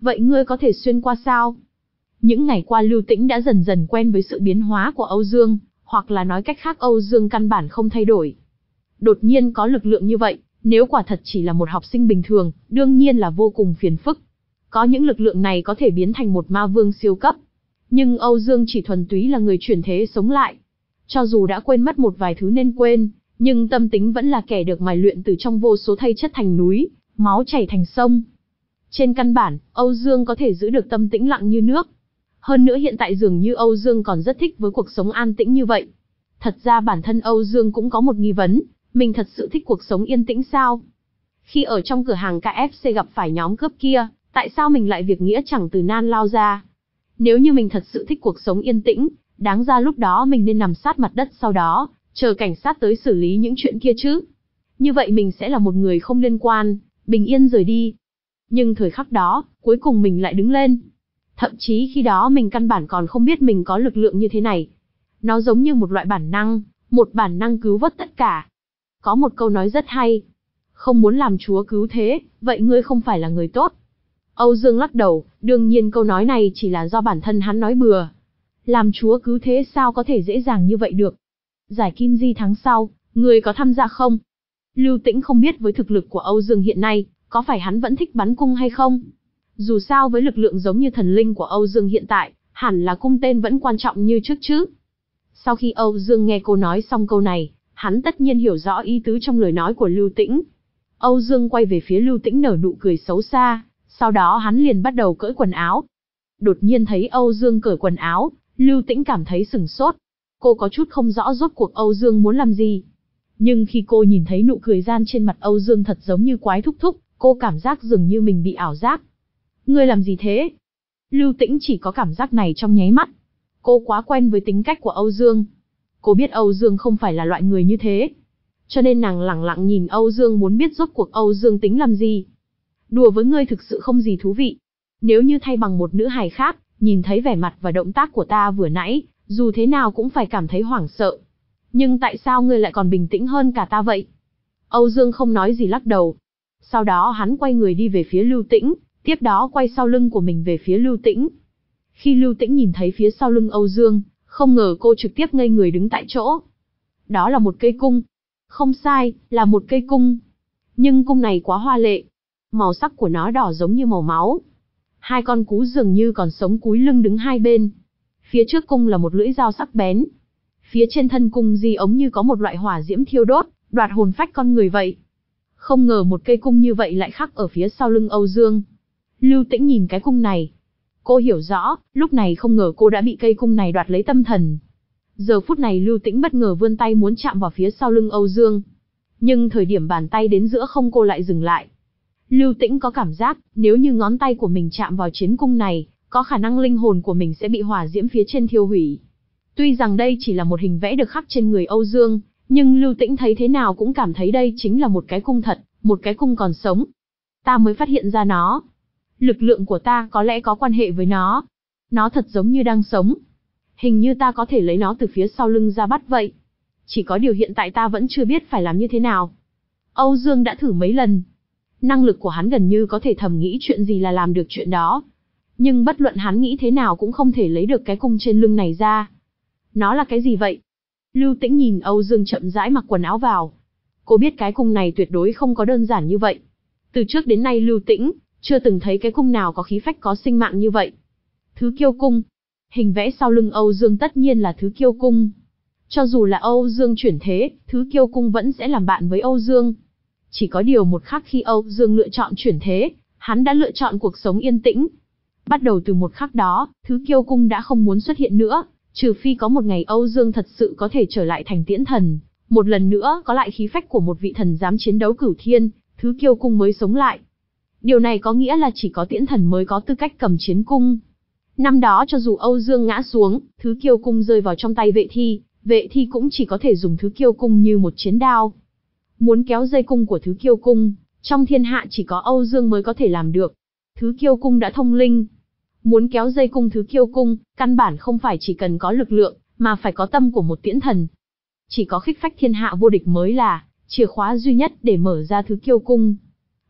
vậy ngươi có thể xuyên qua sao? Những ngày qua Lưu Tĩnh đã dần dần quen với sự biến hóa của Âu Dương, hoặc là nói cách khác Âu Dương căn bản không thay đổi. Đột nhiên có lực lượng như vậy, nếu quả thật chỉ là một học sinh bình thường, đương nhiên là vô cùng phiền phức. Có những lực lượng này có thể biến thành một ma vương siêu cấp. Nhưng Âu Dương chỉ thuần túy là người chuyển thế sống lại. Cho dù đã quên mất một vài thứ nên quên, nhưng tâm tính vẫn là kẻ được mài luyện từ trong vô số thây chất thành núi, máu chảy thành sông. Trên căn bản, Âu Dương có thể giữ được tâm tĩnh lặng như nước. Hơn nữa hiện tại dường như Âu Dương còn rất thích với cuộc sống an tĩnh như vậy. Thật ra bản thân Âu Dương cũng có một nghi vấn, mình thật sự thích cuộc sống yên tĩnh sao? Khi ở trong cửa hàng ca ép xê gặp phải nhóm cướp kia, tại sao mình lại việc nghĩa chẳng từ nan lao ra? Nếu như mình thật sự thích cuộc sống yên tĩnh, đáng ra lúc đó mình nên nằm sát mặt đất sau đó, chờ cảnh sát tới xử lý những chuyện kia chứ. Như vậy mình sẽ là một người không liên quan, bình yên rời đi. Nhưng thời khắc đó, cuối cùng mình lại đứng lên. Thậm chí khi đó mình căn bản còn không biết mình có lực lượng như thế này. Nó giống như một loại bản năng, một bản năng cứu vớt tất cả. Có một câu nói rất hay. Không muốn làm Chúa cứu thế, vậy ngươi không phải là người tốt. Âu Dương lắc đầu, đương nhiên câu nói này chỉ là do bản thân hắn nói bừa. Làm Chúa cứu thế sao có thể dễ dàng như vậy được. Giải Kim Di tháng sau, ngươi có tham gia không? Lưu Tĩnh không biết với thực lực của Âu Dương hiện nay, có phải hắn vẫn thích bắn cung hay không? Dù sao với lực lượng giống như thần linh của Âu Dương hiện tại, hẳn là cung tên vẫn quan trọng như trước chứ. Sau khi Âu Dương nghe cô nói xong câu này, hắn tất nhiên hiểu rõ ý tứ trong lời nói của Lưu Tĩnh. Âu Dương quay về phía Lưu Tĩnh nở nụ cười xấu xa, sau đó hắn liền bắt đầu cởi quần áo. Đột nhiên thấy Âu Dương cởi quần áo, Lưu Tĩnh cảm thấy sửng sốt. Cô có chút không rõ rốt cuộc Âu Dương muốn làm gì. Nhưng khi cô nhìn thấy nụ cười gian trên mặt Âu Dương thật giống như quái thúc thúc, cô cảm giác dường như mình bị ảo giác. Ngươi làm gì thế? Lưu Tĩnh chỉ có cảm giác này trong nháy mắt. Cô quá quen với tính cách của Âu Dương. Cô biết Âu Dương không phải là loại người như thế. Cho nên nàng lẳng lặng nhìn Âu Dương muốn biết rốt cuộc Âu Dương tính làm gì. Đùa với ngươi thực sự không gì thú vị. Nếu như thay bằng một nữ hài khác, nhìn thấy vẻ mặt và động tác của ta vừa nãy, dù thế nào cũng phải cảm thấy hoảng sợ. Nhưng tại sao ngươi lại còn bình tĩnh hơn cả ta vậy? Âu Dương không nói gì lắc đầu. Sau đó hắn quay người đi về phía Lưu Tĩnh, tiếp đó quay sau lưng của mình về phía Lưu Tĩnh. Khi Lưu Tĩnh nhìn thấy phía sau lưng Âu Dương, không ngờ cô trực tiếp ngây người đứng tại chỗ. Đó là một cây cung. Không sai, là một cây cung. Nhưng cung này quá hoa lệ. Màu sắc của nó đỏ giống như màu máu. Hai con cú dường như còn sống cúi lưng đứng hai bên. Phía trước cung là một lưỡi dao sắc bén. Phía trên thân cung di ống như có một loại hỏa diễm thiêu đốt, đoạt hồn phách con người vậy. Không ngờ một cây cung như vậy lại khắc ở phía sau lưng Âu Dương. Lưu Tĩnh nhìn cái cung này. Cô hiểu rõ, lúc này không ngờ cô đã bị cây cung này đoạt lấy tâm thần. Giờ phút này Lưu Tĩnh bất ngờ vươn tay muốn chạm vào phía sau lưng Âu Dương. Nhưng thời điểm bàn tay đến giữa không cô lại dừng lại. Lưu Tĩnh có cảm giác, nếu như ngón tay của mình chạm vào chiến cung này, có khả năng linh hồn của mình sẽ bị hỏa diễm phía trên thiêu hủy. Tuy rằng đây chỉ là một hình vẽ được khắc trên người Âu Dương, nhưng Lưu Tĩnh thấy thế nào cũng cảm thấy đây chính là một cái cung thật, một cái cung còn sống. Ta mới phát hiện ra nó. Lực lượng của ta có lẽ có quan hệ với nó. Nó thật giống như đang sống. Hình như ta có thể lấy nó từ phía sau lưng ra bắt vậy. Chỉ có điều hiện tại ta vẫn chưa biết phải làm như thế nào. Âu Dương đã thử mấy lần. Năng lực của hắn gần như có thể thầm nghĩ chuyện gì là làm được chuyện đó. Nhưng bất luận hắn nghĩ thế nào cũng không thể lấy được cái cung trên lưng này ra. Nó là cái gì vậy? Lưu Tĩnh nhìn Âu Dương chậm rãi mặc quần áo vào. Cô biết cái cung này tuyệt đối không có đơn giản như vậy. Từ trước đến nay Lưu Tĩnh chưa từng thấy cái cung nào có khí phách có sinh mạng như vậy. Thứ Kiêu Cung. Hình vẽ sau lưng Âu Dương tất nhiên là Thứ Kiêu Cung. Cho dù là Âu Dương chuyển thế, Thứ Kiêu Cung vẫn sẽ làm bạn với Âu Dương. Chỉ có điều một khắc khi Âu Dương lựa chọn chuyển thế, hắn đã lựa chọn cuộc sống yên tĩnh. Bắt đầu từ một khắc đó, Thứ Kiêu Cung đã không muốn xuất hiện nữa, trừ phi có một ngày Âu Dương thật sự có thể trở lại thành Tiễn Thần, một lần nữa có lại khí phách của một vị thần dám chiến đấu cửu thiên, Thứ Kiêu Cung mới sống lại. Điều này có nghĩa là chỉ có Tiễn Thần mới có tư cách cầm chiến cung. Năm đó cho dù Âu Dương ngã xuống, Thứ Kiêu Cung rơi vào trong tay Vệ Thi, Vệ Thi cũng chỉ có thể dùng Thứ Kiêu Cung như một chiến đao. Muốn kéo dây cung của Thứ Kiêu Cung, trong thiên hạ chỉ có Âu Dương mới có thể làm được. Thứ Kiêu Cung đã thông linh. Muốn kéo dây cung Thứ Kiêu Cung, căn bản không phải chỉ cần có lực lượng, mà phải có tâm của một Tiễn Thần. Chỉ có khích phách thiên hạ vô địch mới là chìa khóa duy nhất để mở ra Thứ Kiêu Cung.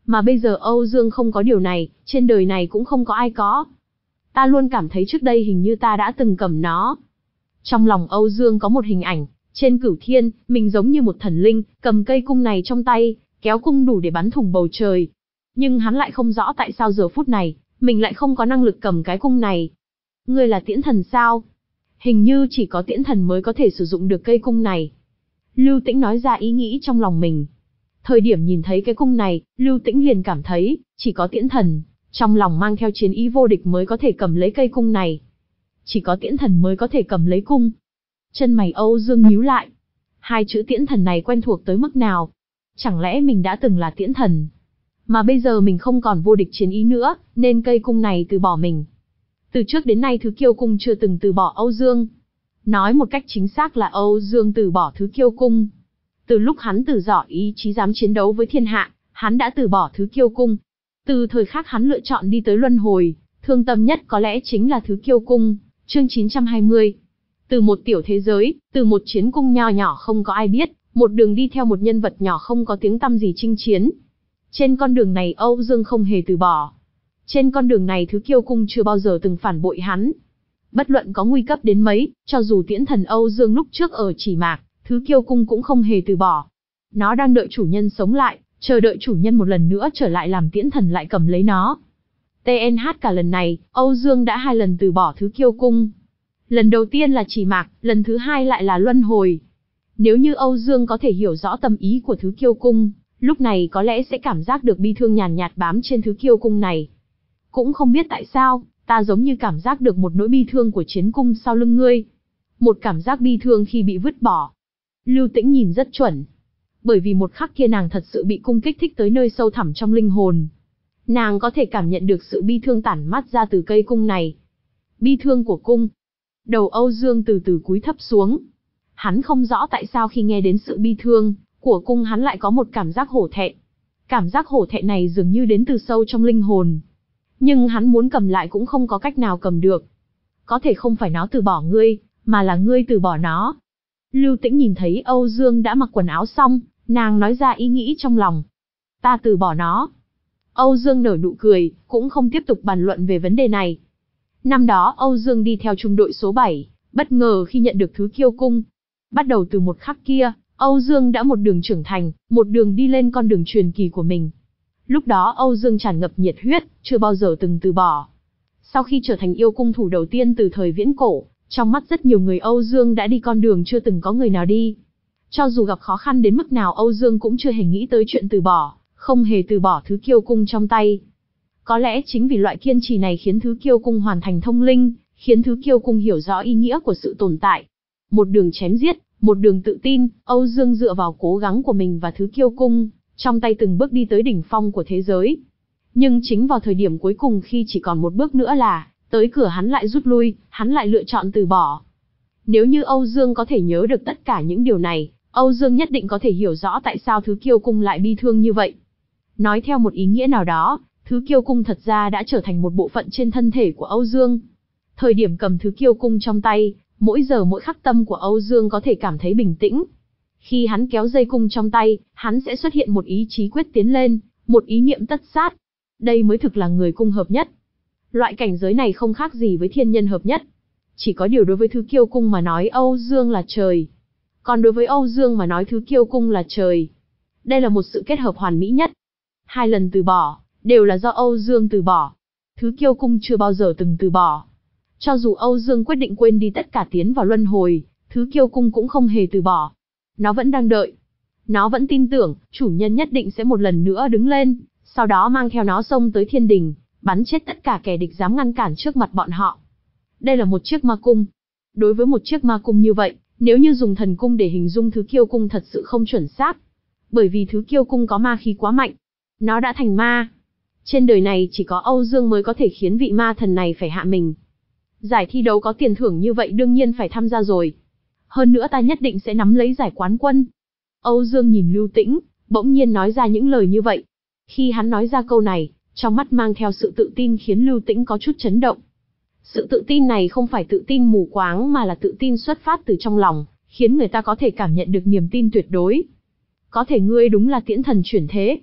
Mà bây giờ Âu Dương không có điều này, trên đời này cũng không có ai có. Ta luôn cảm thấy trước đây hình như ta đã từng cầm nó. Trong lòng Âu Dương có một hình ảnh, trên cửu thiên, mình giống như một thần linh, cầm cây cung này trong tay, kéo cung đủ để bắn thủng bầu trời. Nhưng hắn lại không rõ tại sao giờ phút này, mình lại không có năng lực cầm cái cung này. Ngươi là tiễn thần sao? Hình như chỉ có tiễn thần mới có thể sử dụng được cây cung này. Lưu Tĩnh nói ra ý nghĩ trong lòng mình. Thời điểm nhìn thấy cái cung này, Lưu Tĩnh liền cảm thấy, chỉ có tiễn thần, trong lòng mang theo chiến ý vô địch mới có thể cầm lấy cây cung này. Chỉ có tiễn thần mới có thể cầm lấy cung. Chân mày Âu Dương nhíu lại. Hai chữ tiễn thần này quen thuộc tới mức nào? Chẳng lẽ mình đã từng là tiễn thần? Mà bây giờ mình không còn vô địch chiến ý nữa, nên cây cung này từ bỏ mình. Từ trước đến nay Thứ Kiêu Cung chưa từng từ bỏ Âu Dương. Nói một cách chính xác là Âu Dương từ bỏ Thứ Kiêu Cung. Từ lúc hắn từ bỏ ý chí dám chiến đấu với thiên hạ, hắn đã từ bỏ Thứ Kiêu Cung. Từ thời khắc hắn lựa chọn đi tới luân hồi, thương tâm nhất có lẽ chính là Thứ Kiêu Cung. Chương chín trăm hai mươi. Từ một tiểu thế giới, từ một chiến cung nho nhỏ không có ai biết, một đường đi theo một nhân vật nhỏ không có tiếng tăm gì chinh chiến. Trên con đường này Âu Dương không hề từ bỏ. Trên con đường này Thứ Kiêu Cung chưa bao giờ từng phản bội hắn. Bất luận có nguy cấp đến mấy, cho dù tiễn thần Âu Dương lúc trước ở Chỉ Mạc, Thứ Kiêu Cung cũng không hề từ bỏ. Nó đang đợi chủ nhân sống lại, chờ đợi chủ nhân một lần nữa trở lại làm tiễn thần lại cầm lấy nó. tê en hát cả lần này, Âu Dương đã hai lần từ bỏ Thứ Kiêu Cung. Lần đầu tiên là Chỉ Mạc, lần thứ hai lại là luân hồi. Nếu như Âu Dương có thể hiểu rõ tâm ý của Thứ Kiêu Cung, lúc này có lẽ sẽ cảm giác được bi thương nhàn nhạt bám trên Thứ Kiêu Cung này. Cũng không biết tại sao, ta giống như cảm giác được một nỗi bi thương của chiến cung sau lưng ngươi. Một cảm giác bi thương khi bị vứt bỏ. Lưu Tĩnh nhìn rất chuẩn. Bởi vì một khắc kia nàng thật sự bị cung kích thích tới nơi sâu thẳm trong linh hồn. Nàng có thể cảm nhận được sự bi thương tản mát ra từ cây cung này. Bi thương của cung. Đầu Âu Dương từ từ cúi thấp xuống. Hắn không rõ tại sao khi nghe đến sự bi thương của cung hắn lại có một cảm giác hổ thẹn. Cảm giác hổ thẹn này dường như đến từ sâu trong linh hồn. Nhưng hắn muốn cầm lại cũng không có cách nào cầm được. Có thể không phải nó từ bỏ ngươi, mà là ngươi từ bỏ nó. Lưu Tĩnh nhìn thấy Âu Dương đã mặc quần áo xong, nàng nói ra ý nghĩ trong lòng. Ta từ bỏ nó. Âu Dương nở nụ cười, cũng không tiếp tục bàn luận về vấn đề này. Năm đó Âu Dương đi theo trung đội số bảy, bất ngờ khi nhận được Thứ Kiêu Cung. Bắt đầu từ một khắc kia, Âu Dương đã một đường trưởng thành, một đường đi lên con đường truyền kỳ của mình. Lúc đó Âu Dương tràn ngập nhiệt huyết, chưa bao giờ từng từ bỏ. Sau khi trở thành yêu cung thủ đầu tiên từ thời viễn cổ, trong mắt rất nhiều người Âu Dương đã đi con đường chưa từng có người nào đi. Cho dù gặp khó khăn đến mức nào Âu Dương cũng chưa hề nghĩ tới chuyện từ bỏ, không hề từ bỏ Thứ Kiêu Cung trong tay. Có lẽ chính vì loại kiên trì này khiến Thứ Kiêu Cung hoàn thành thông linh, khiến Thứ Kiêu Cung hiểu rõ ý nghĩa của sự tồn tại. Một đường chém giết, một đường tự tin, Âu Dương dựa vào cố gắng của mình và Thứ Kiêu Cung, trong tay từng bước đi tới đỉnh phong của thế giới. Nhưng chính vào thời điểm cuối cùng khi chỉ còn một bước nữa là, tới cửa hắn lại rút lui, hắn lại lựa chọn từ bỏ. Nếu như Âu Dương có thể nhớ được tất cả những điều này, Âu Dương nhất định có thể hiểu rõ tại sao Thứ Kiêu Cung lại bi thương như vậy. Nói theo một ý nghĩa nào đó, Thứ Kiêu Cung thật ra đã trở thành một bộ phận trên thân thể của Âu Dương. Thời điểm cầm Thứ Kiêu Cung trong tay, mỗi giờ mỗi khắc tâm của Âu Dương có thể cảm thấy bình tĩnh. Khi hắn kéo dây cung trong tay, hắn sẽ xuất hiện một ý chí quyết tiến lên, một ý niệm tất sát. Đây mới thực là người cung hợp nhất. Loại cảnh giới này không khác gì với thiên nhân hợp nhất. Chỉ có điều đối với Thứ Kiêu Cung mà nói Âu Dương là trời. Còn đối với Âu Dương mà nói Thứ Kiêu Cung là trời. Đây là một sự kết hợp hoàn mỹ nhất. Hai lần từ bỏ, đều là do Âu Dương từ bỏ. Thứ Kiêu Cung chưa bao giờ từng từ bỏ. Cho dù Âu Dương quyết định quên đi tất cả tiến vào luân hồi, Thứ Kiêu Cung cũng không hề từ bỏ. Nó vẫn đang đợi. Nó vẫn tin tưởng, chủ nhân nhất định sẽ một lần nữa đứng lên, sau đó mang theo nó xông tới thiên đình, bắn chết tất cả kẻ địch dám ngăn cản trước mặt bọn họ. Đây là một chiếc ma cung. Đối với một chiếc ma cung như vậy, nếu như dùng thần cung để hình dung Thứ Kiêu Cung thật sự không chuẩn xác. Bởi vì Thứ Kiêu Cung có ma khí quá mạnh. Nó đã thành ma. Trên đời này chỉ có Âu Dương mới có thể khiến vị ma thần này phải hạ mình. Giải thi đấu có tiền thưởng như vậy đương nhiên phải tham gia rồi. Hơn nữa ta nhất định sẽ nắm lấy giải quán quân. Âu Dương nhìn Lưu Tĩnh, bỗng nhiên nói ra những lời như vậy. Khi hắn nói ra câu này, trong mắt mang theo sự tự tin khiến Lưu Tĩnh có chút chấn động. Sự tự tin này không phải tự tin mù quáng mà là tự tin xuất phát từ trong lòng, khiến người ta có thể cảm nhận được niềm tin tuyệt đối. Có thể ngươi đúng là tiễn thần chuyển thế.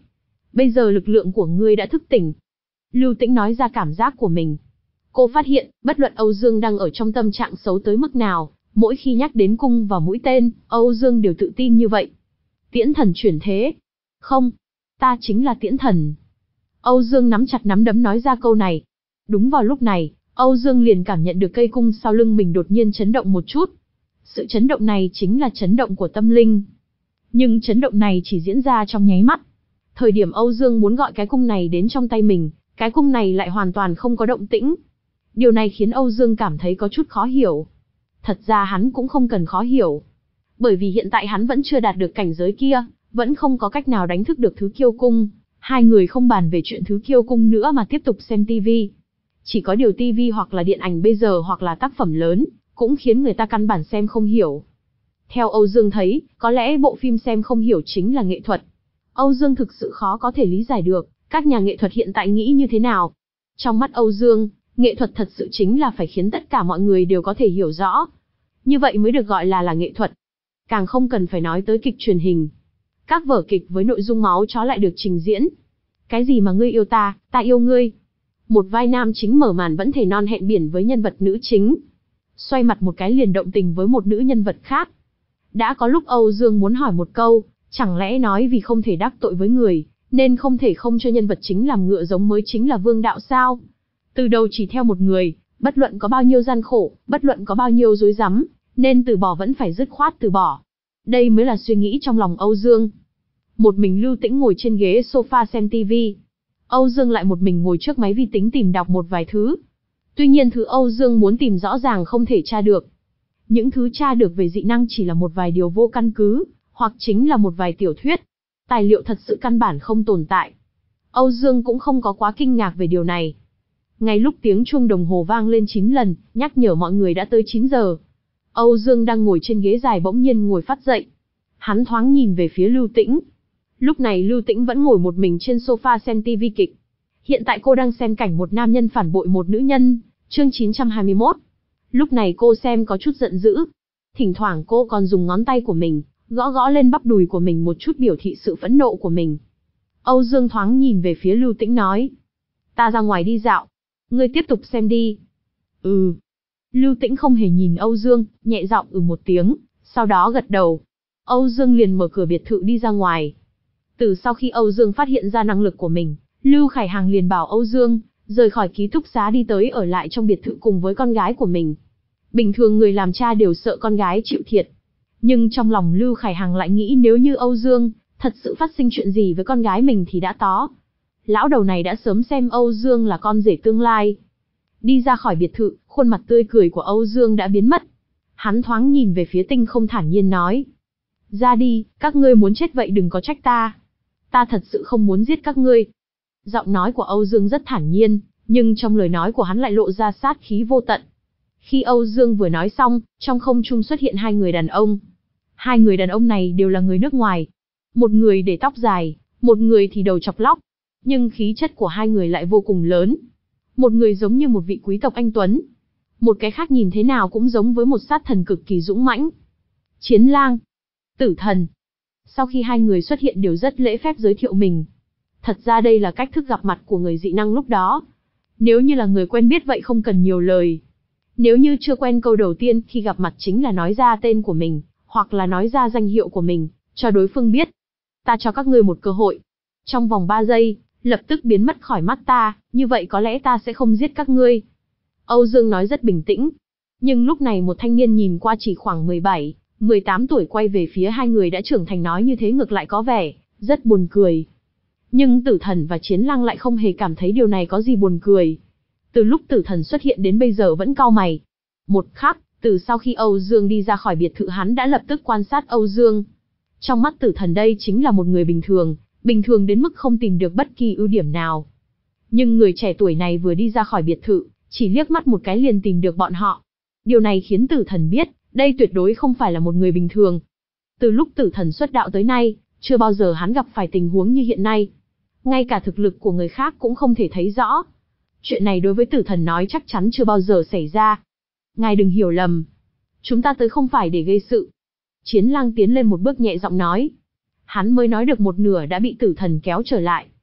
Bây giờ lực lượng của ngươi đã thức tỉnh. Lưu Tĩnh nói ra cảm giác của mình. Cô phát hiện, bất luận Âu Dương đang ở trong tâm trạng xấu tới mức nào, mỗi khi nhắc đến cung và mũi tên, Âu Dương đều tự tin như vậy. Tiễn thần chuyển thế. Không, ta chính là Tiễn thần. Âu Dương nắm chặt nắm đấm nói ra câu này. Đúng vào lúc này, Âu Dương liền cảm nhận được cây cung sau lưng mình đột nhiên chấn động một chút. Sự chấn động này chính là chấn động của tâm linh. Nhưng chấn động này chỉ diễn ra trong nháy mắt. Thời điểm Âu Dương muốn gọi cái cung này đến trong tay mình, cái cung này lại hoàn toàn không có động tĩnh. Điều này khiến Âu Dương cảm thấy có chút khó hiểu. Thật ra hắn cũng không cần khó hiểu. Bởi vì hiện tại hắn vẫn chưa đạt được cảnh giới kia, vẫn không có cách nào đánh thức được thứ kiêu cung. Hai người không bàn về chuyện thứ kiêu cung nữa mà tiếp tục xem tivi. Chỉ có điều tivi hoặc là điện ảnh bây giờ hoặc là tác phẩm lớn, cũng khiến người ta căn bản xem không hiểu. Theo Âu Dương thấy, có lẽ bộ phim xem không hiểu chính là nghệ thuật. Âu Dương thực sự khó có thể lý giải được, các nhà nghệ thuật hiện tại nghĩ như thế nào. Trong mắt Âu Dương, nghệ thuật thật sự chính là phải khiến tất cả mọi người đều có thể hiểu rõ. Như vậy mới được gọi là là nghệ thuật. Càng không cần phải nói tới kịch truyền hình. Các vở kịch với nội dung máu chó lại được trình diễn. Cái gì mà ngươi yêu ta, ta yêu ngươi. Một vai nam chính mở màn vẫn thể non hẹn biển với nhân vật nữ chính. Xoay mặt một cái liền động tình với một nữ nhân vật khác. Đã có lúc Âu Dương muốn hỏi một câu, chẳng lẽ nói vì không thể đắc tội với người, nên không thể không cho nhân vật chính làm ngựa giống mới chính là vương đạo sao? Từ đầu chỉ theo một người, bất luận có bao nhiêu gian khổ, bất luận có bao nhiêu rối rắm, nên từ bỏ vẫn phải dứt khoát từ bỏ. Đây mới là suy nghĩ trong lòng Âu Dương. Một mình Lưu Tĩnh ngồi trên ghế sofa xem tivi. Âu Dương lại một mình ngồi trước máy vi tính tìm đọc một vài thứ. Tuy nhiên thứ Âu Dương muốn tìm rõ ràng không thể tra được. Những thứ tra được về dị năng chỉ là một vài điều vô căn cứ, hoặc chính là một vài tiểu thuyết. Tài liệu thật sự căn bản không tồn tại. Âu Dương cũng không có quá kinh ngạc về điều này. Ngay lúc tiếng chuông đồng hồ vang lên chín lần, nhắc nhở mọi người đã tới chín giờ. Âu Dương đang ngồi trên ghế dài bỗng nhiên ngồi phát dậy. Hắn thoáng nhìn về phía Lưu Tĩnh. Lúc này Lưu Tĩnh vẫn ngồi một mình trên sofa xem tivi kịch. Hiện tại cô đang xem cảnh một nam nhân phản bội một nữ nhân, chương chín trăm hai mươi mốt. Lúc này cô xem có chút giận dữ. Thỉnh thoảng cô còn dùng ngón tay của mình, gõ gõ lên bắp đùi của mình một chút biểu thị sự phẫn nộ của mình. Âu Dương thoáng nhìn về phía Lưu Tĩnh nói. Ta ra ngoài đi dạo. Ngươi tiếp tục xem đi. Ừ. Lưu Tĩnh không hề nhìn Âu Dương, nhẹ giọng ừ một tiếng, sau đó gật đầu. Âu Dương liền mở cửa biệt thự đi ra ngoài. Từ sau khi Âu Dương phát hiện ra năng lực của mình, Lưu Khải Hằng liền bảo Âu Dương rời khỏi ký túc xá đi tới ở lại trong biệt thự cùng với con gái của mình. Bình thường người làm cha đều sợ con gái chịu thiệt. Nhưng trong lòng Lưu Khải Hằng lại nghĩ nếu như Âu Dương thật sự phát sinh chuyện gì với con gái mình thì đã tó. Lão đầu này đã sớm xem Âu Dương là con rể tương lai. Đi ra khỏi biệt thự, khuôn mặt tươi cười của Âu Dương đã biến mất. Hắn thoáng nhìn về phía tinh không thản nhiên nói. Ra đi, các ngươi muốn chết vậy đừng có trách ta. Ta thật sự không muốn giết các ngươi. Giọng nói của Âu Dương rất thản nhiên, nhưng trong lời nói của hắn lại lộ ra sát khí vô tận. Khi Âu Dương vừa nói xong, trong không trung xuất hiện hai người đàn ông. Hai người đàn ông này đều là người nước ngoài. Một người để tóc dài, một người thì đầu chọc lóc. Nhưng khí chất của hai người lại vô cùng lớn. Một người giống như một vị quý tộc anh tuấn. Một cái khác nhìn thế nào cũng giống với một sát thần cực kỳ dũng mãnh. Chiến lang. Tử thần. Sau khi hai người xuất hiện đều rất lễ phép giới thiệu mình. Thật ra đây là cách thức gặp mặt của người dị năng lúc đó. Nếu như là người quen biết vậy không cần nhiều lời. Nếu như chưa quen câu đầu tiên khi gặp mặt chính là nói ra tên của mình, hoặc là nói ra danh hiệu của mình, cho đối phương biết. Ta cho các ngươi một cơ hội. Trong vòng ba giây, lập tức biến mất khỏi mắt ta, như vậy có lẽ ta sẽ không giết các ngươi. Âu Dương nói rất bình tĩnh. Nhưng lúc này một thanh niên nhìn qua chỉ khoảng mười bảy, mười tám tuổi quay về phía hai người đã trưởng thành nói như thế ngược lại có vẻ rất buồn cười. Nhưng Tử Thần và Chiến Lang lại không hề cảm thấy điều này có gì buồn cười. Từ lúc Tử Thần xuất hiện đến bây giờ vẫn cau mày. Một khắc, từ sau khi Âu Dương đi ra khỏi biệt thự hắn đã lập tức quan sát Âu Dương. Trong mắt Tử Thần đây chính là một người bình thường, bình thường đến mức không tìm được bất kỳ ưu điểm nào. Nhưng người trẻ tuổi này vừa đi ra khỏi biệt thự, chỉ liếc mắt một cái liền tìm được bọn họ. Điều này khiến Tử Thần biết, đây tuyệt đối không phải là một người bình thường. Từ lúc Tử Thần xuất đạo tới nay, chưa bao giờ hắn gặp phải tình huống như hiện nay. Ngay cả thực lực của người khác cũng không thể thấy rõ. Chuyện này đối với Tử Thần nói chắc chắn chưa bao giờ xảy ra. Ngài đừng hiểu lầm. Chúng ta tới không phải để gây sự. Chiến Lang tiến lên một bước nhẹ giọng nói. Hắn mới nói được một nửa đã bị Tử Thần kéo trở lại.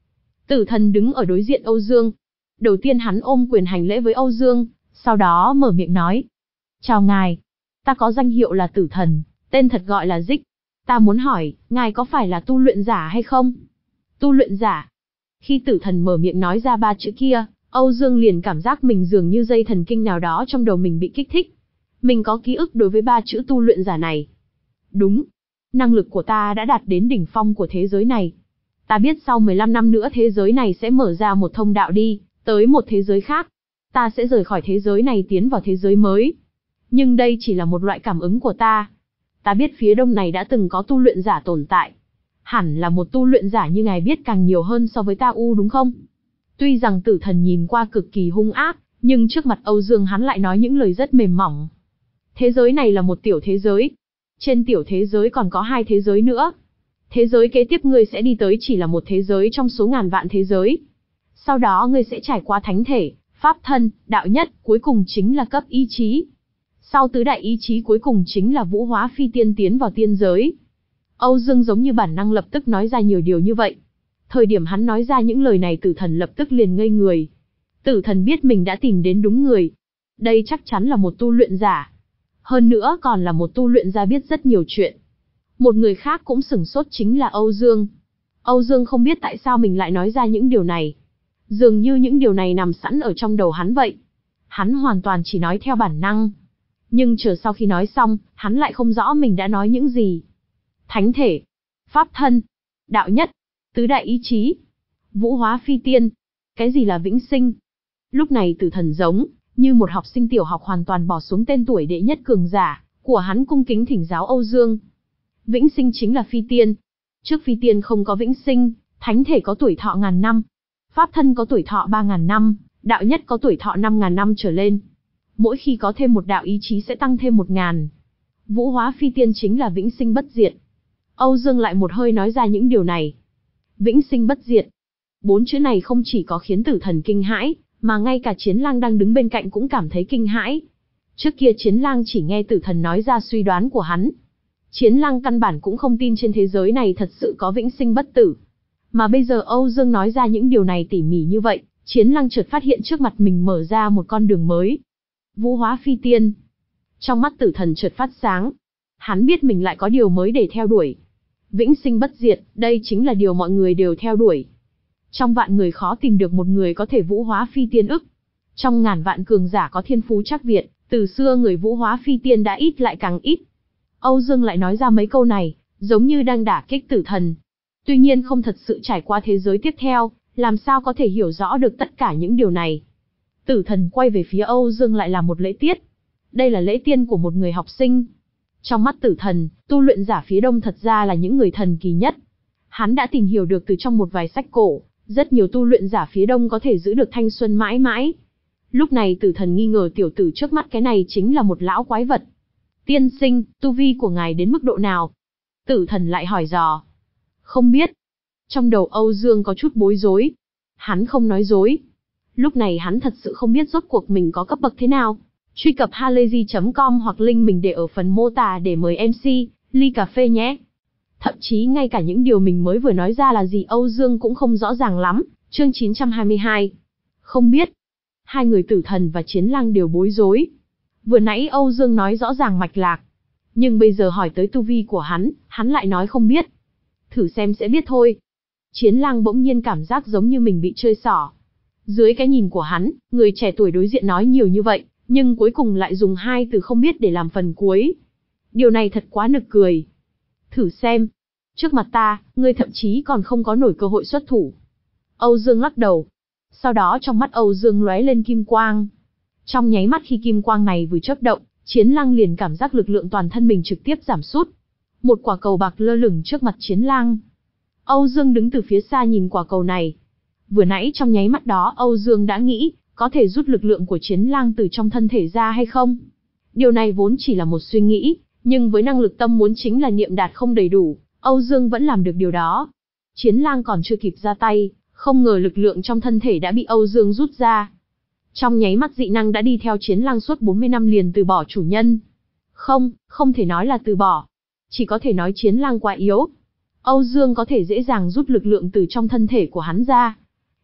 Tử thần đứng ở đối diện Âu Dương. Đầu tiên hắn ôm quyền hành lễ với Âu Dương, sau đó mở miệng nói. Chào ngài, ta có danh hiệu là Tử thần, tên thật gọi là Dích. Ta muốn hỏi, ngài có phải là tu luyện giả hay không? Tu luyện giả. Khi Tử thần mở miệng nói ra ba chữ kia, Âu Dương liền cảm giác mình dường như dây thần kinh nào đó trong đầu mình bị kích thích. Mình có ký ức đối với ba chữ tu luyện giả này. Đúng, năng lực của ta đã đạt đến đỉnh phong của thế giới này. Ta biết sau mười lăm năm nữa thế giới này sẽ mở ra một thông đạo đi, tới một thế giới khác. Ta sẽ rời khỏi thế giới này tiến vào thế giới mới. Nhưng đây chỉ là một loại cảm ứng của ta. Ta biết phía đông này đã từng có tu luyện giả tồn tại. Hẳn là một tu luyện giả như ngài biết càng nhiều hơn so với ta u đúng không? Tuy rằng Tử thần nhìn qua cực kỳ hung ác, nhưng trước mặt Âu Dương hắn lại nói những lời rất mềm mỏng. Thế giới này là một tiểu thế giới. Trên tiểu thế giới còn có hai thế giới nữa. Thế giới kế tiếp ngươi sẽ đi tới chỉ là một thế giới trong số ngàn vạn thế giới. Sau đó ngươi sẽ trải qua thánh thể, pháp thân, đạo nhất, cuối cùng chính là cấp ý chí. Sau tứ đại ý chí cuối cùng chính là vũ hóa phi tiên tiến vào tiên giới. Âu Dương giống như bản năng lập tức nói ra nhiều điều như vậy. Thời điểm hắn nói ra những lời này Tử thần lập tức liền ngây người. Tử thần biết mình đã tìm đến đúng người. Đây chắc chắn là một tu luyện giả. Hơn nữa còn là một tu luyện giả biết rất nhiều chuyện. Một người khác cũng sửng sốt chính là Âu Dương. Âu Dương không biết tại sao mình lại nói ra những điều này. Dường như những điều này nằm sẵn ở trong đầu hắn vậy. Hắn hoàn toàn chỉ nói theo bản năng. Nhưng chờ sau khi nói xong, hắn lại không rõ mình đã nói những gì. Thánh thể, pháp thân, đạo nhất, tứ đại ý chí, vũ hóa phi tiên. Cái gì là vĩnh sinh? Lúc này Tử thần giống như một học sinh tiểu học hoàn toàn bỏ xuống tên tuổi đệ nhất cường giả của hắn, cung kính thỉnh giáo Âu Dương. Vĩnh sinh chính là phi tiên. Trước phi tiên không có vĩnh sinh, thánh thể có tuổi thọ ngàn năm, pháp thân có tuổi thọ ba ngàn năm, đạo nhất có tuổi thọ năm ngàn năm trở lên. Mỗi khi có thêm một đạo ý chí sẽ tăng thêm một ngàn. Vũ hóa phi tiên chính là vĩnh sinh bất diệt. Âu Dương lại một hơi nói ra những điều này. Vĩnh sinh bất diệt. Bốn chữ này không chỉ có khiến Tử thần kinh hãi, mà ngay cả Chiến Lang đang đứng bên cạnh cũng cảm thấy kinh hãi. Trước kia Chiến Lang chỉ nghe Tử thần nói ra suy đoán của hắn. Chiến Lang căn bản cũng không tin trên thế giới này thật sự có vĩnh sinh bất tử. Mà bây giờ Âu Dương nói ra những điều này tỉ mỉ như vậy, Chiến Lang chợt phát hiện trước mặt mình mở ra một con đường mới. Vũ hóa phi tiên. Trong mắt Tử thần chợt phát sáng. Hắn biết mình lại có điều mới để theo đuổi. Vĩnh sinh bất diệt, đây chính là điều mọi người đều theo đuổi. Trong vạn người khó tìm được một người có thể vũ hóa phi tiên ức. Trong ngàn vạn cường giả có thiên phú chắc Việt, từ xưa người vũ hóa phi tiên đã ít lại càng ít. Âu Dương lại nói ra mấy câu này, giống như đang đả kích Tử thần. Tuy nhiên không thật sự trải qua thế giới tiếp theo, làm sao có thể hiểu rõ được tất cả những điều này. Tử thần quay về phía Âu Dương lại là một lễ tiết. Đây là lễ tiên của một người học sinh. Trong mắt Tử thần, tu luyện giả phía đông thật ra là những người thần kỳ nhất. Hắn đã tìm hiểu được từ trong một vài sách cổ, rất nhiều tu luyện giả phía đông có thể giữ được thanh xuân mãi mãi. Lúc này Tử thần nghi ngờ tiểu tử trước mắt cái này chính là một lão quái vật. Tiên sinh, tu vi của ngài đến mức độ nào? Tử thần lại hỏi dò. Không biết. Trong đầu Âu Dương có chút bối rối. Hắn không nói dối. Lúc này hắn thật sự không biết rốt cuộc mình có cấp bậc thế nào. Truy cập halayzi chấm com hoặc link mình để ở phần mô tả để mời em xê, ly cà phê nhé. Thậm chí ngay cả những điều mình mới vừa nói ra là gì Âu Dương cũng không rõ ràng lắm. Chương chín trăm hai mươi hai. Không biết. Hai người Tử thần và Chiến Lang đều bối rối. Vừa nãy Âu Dương nói rõ ràng mạch lạc. Nhưng bây giờ hỏi tới tu vi của hắn, hắn lại nói không biết. Thử xem sẽ biết thôi. Chiến Lang bỗng nhiên cảm giác giống như mình bị chơi xỏ. Dưới cái nhìn của hắn, người trẻ tuổi đối diện nói nhiều như vậy, nhưng cuối cùng lại dùng hai từ không biết để làm phần cuối. Điều này thật quá nực cười. Thử xem. Trước mặt ta, ngươi thậm chí còn không có nổi cơ hội xuất thủ. Âu Dương lắc đầu. Sau đó trong mắt Âu Dương lóe lên kim quang. Trong nháy mắt khi kim quang này vừa chớp động, Chiến Lang liền cảm giác lực lượng toàn thân mình trực tiếp giảm sút. Một quả cầu bạc lơ lửng trước mặt Chiến Lang. Âu Dương đứng từ phía xa nhìn quả cầu này. Vừa nãy trong nháy mắt đó Âu Dương đã nghĩ, có thể rút lực lượng của Chiến Lang từ trong thân thể ra hay không? Điều này vốn chỉ là một suy nghĩ, nhưng với năng lực tâm muốn chính là niệm đạt không đầy đủ, Âu Dương vẫn làm được điều đó. Chiến Lang còn chưa kịp ra tay, không ngờ lực lượng trong thân thể đã bị Âu Dương rút ra. Trong nháy mắt dị năng đã đi theo Chiến Lang suốt bốn mươi năm liền từ bỏ chủ nhân. Không, không thể nói là từ bỏ. Chỉ có thể nói Chiến Lang quá yếu. Âu Dương có thể dễ dàng rút lực lượng từ trong thân thể của hắn ra.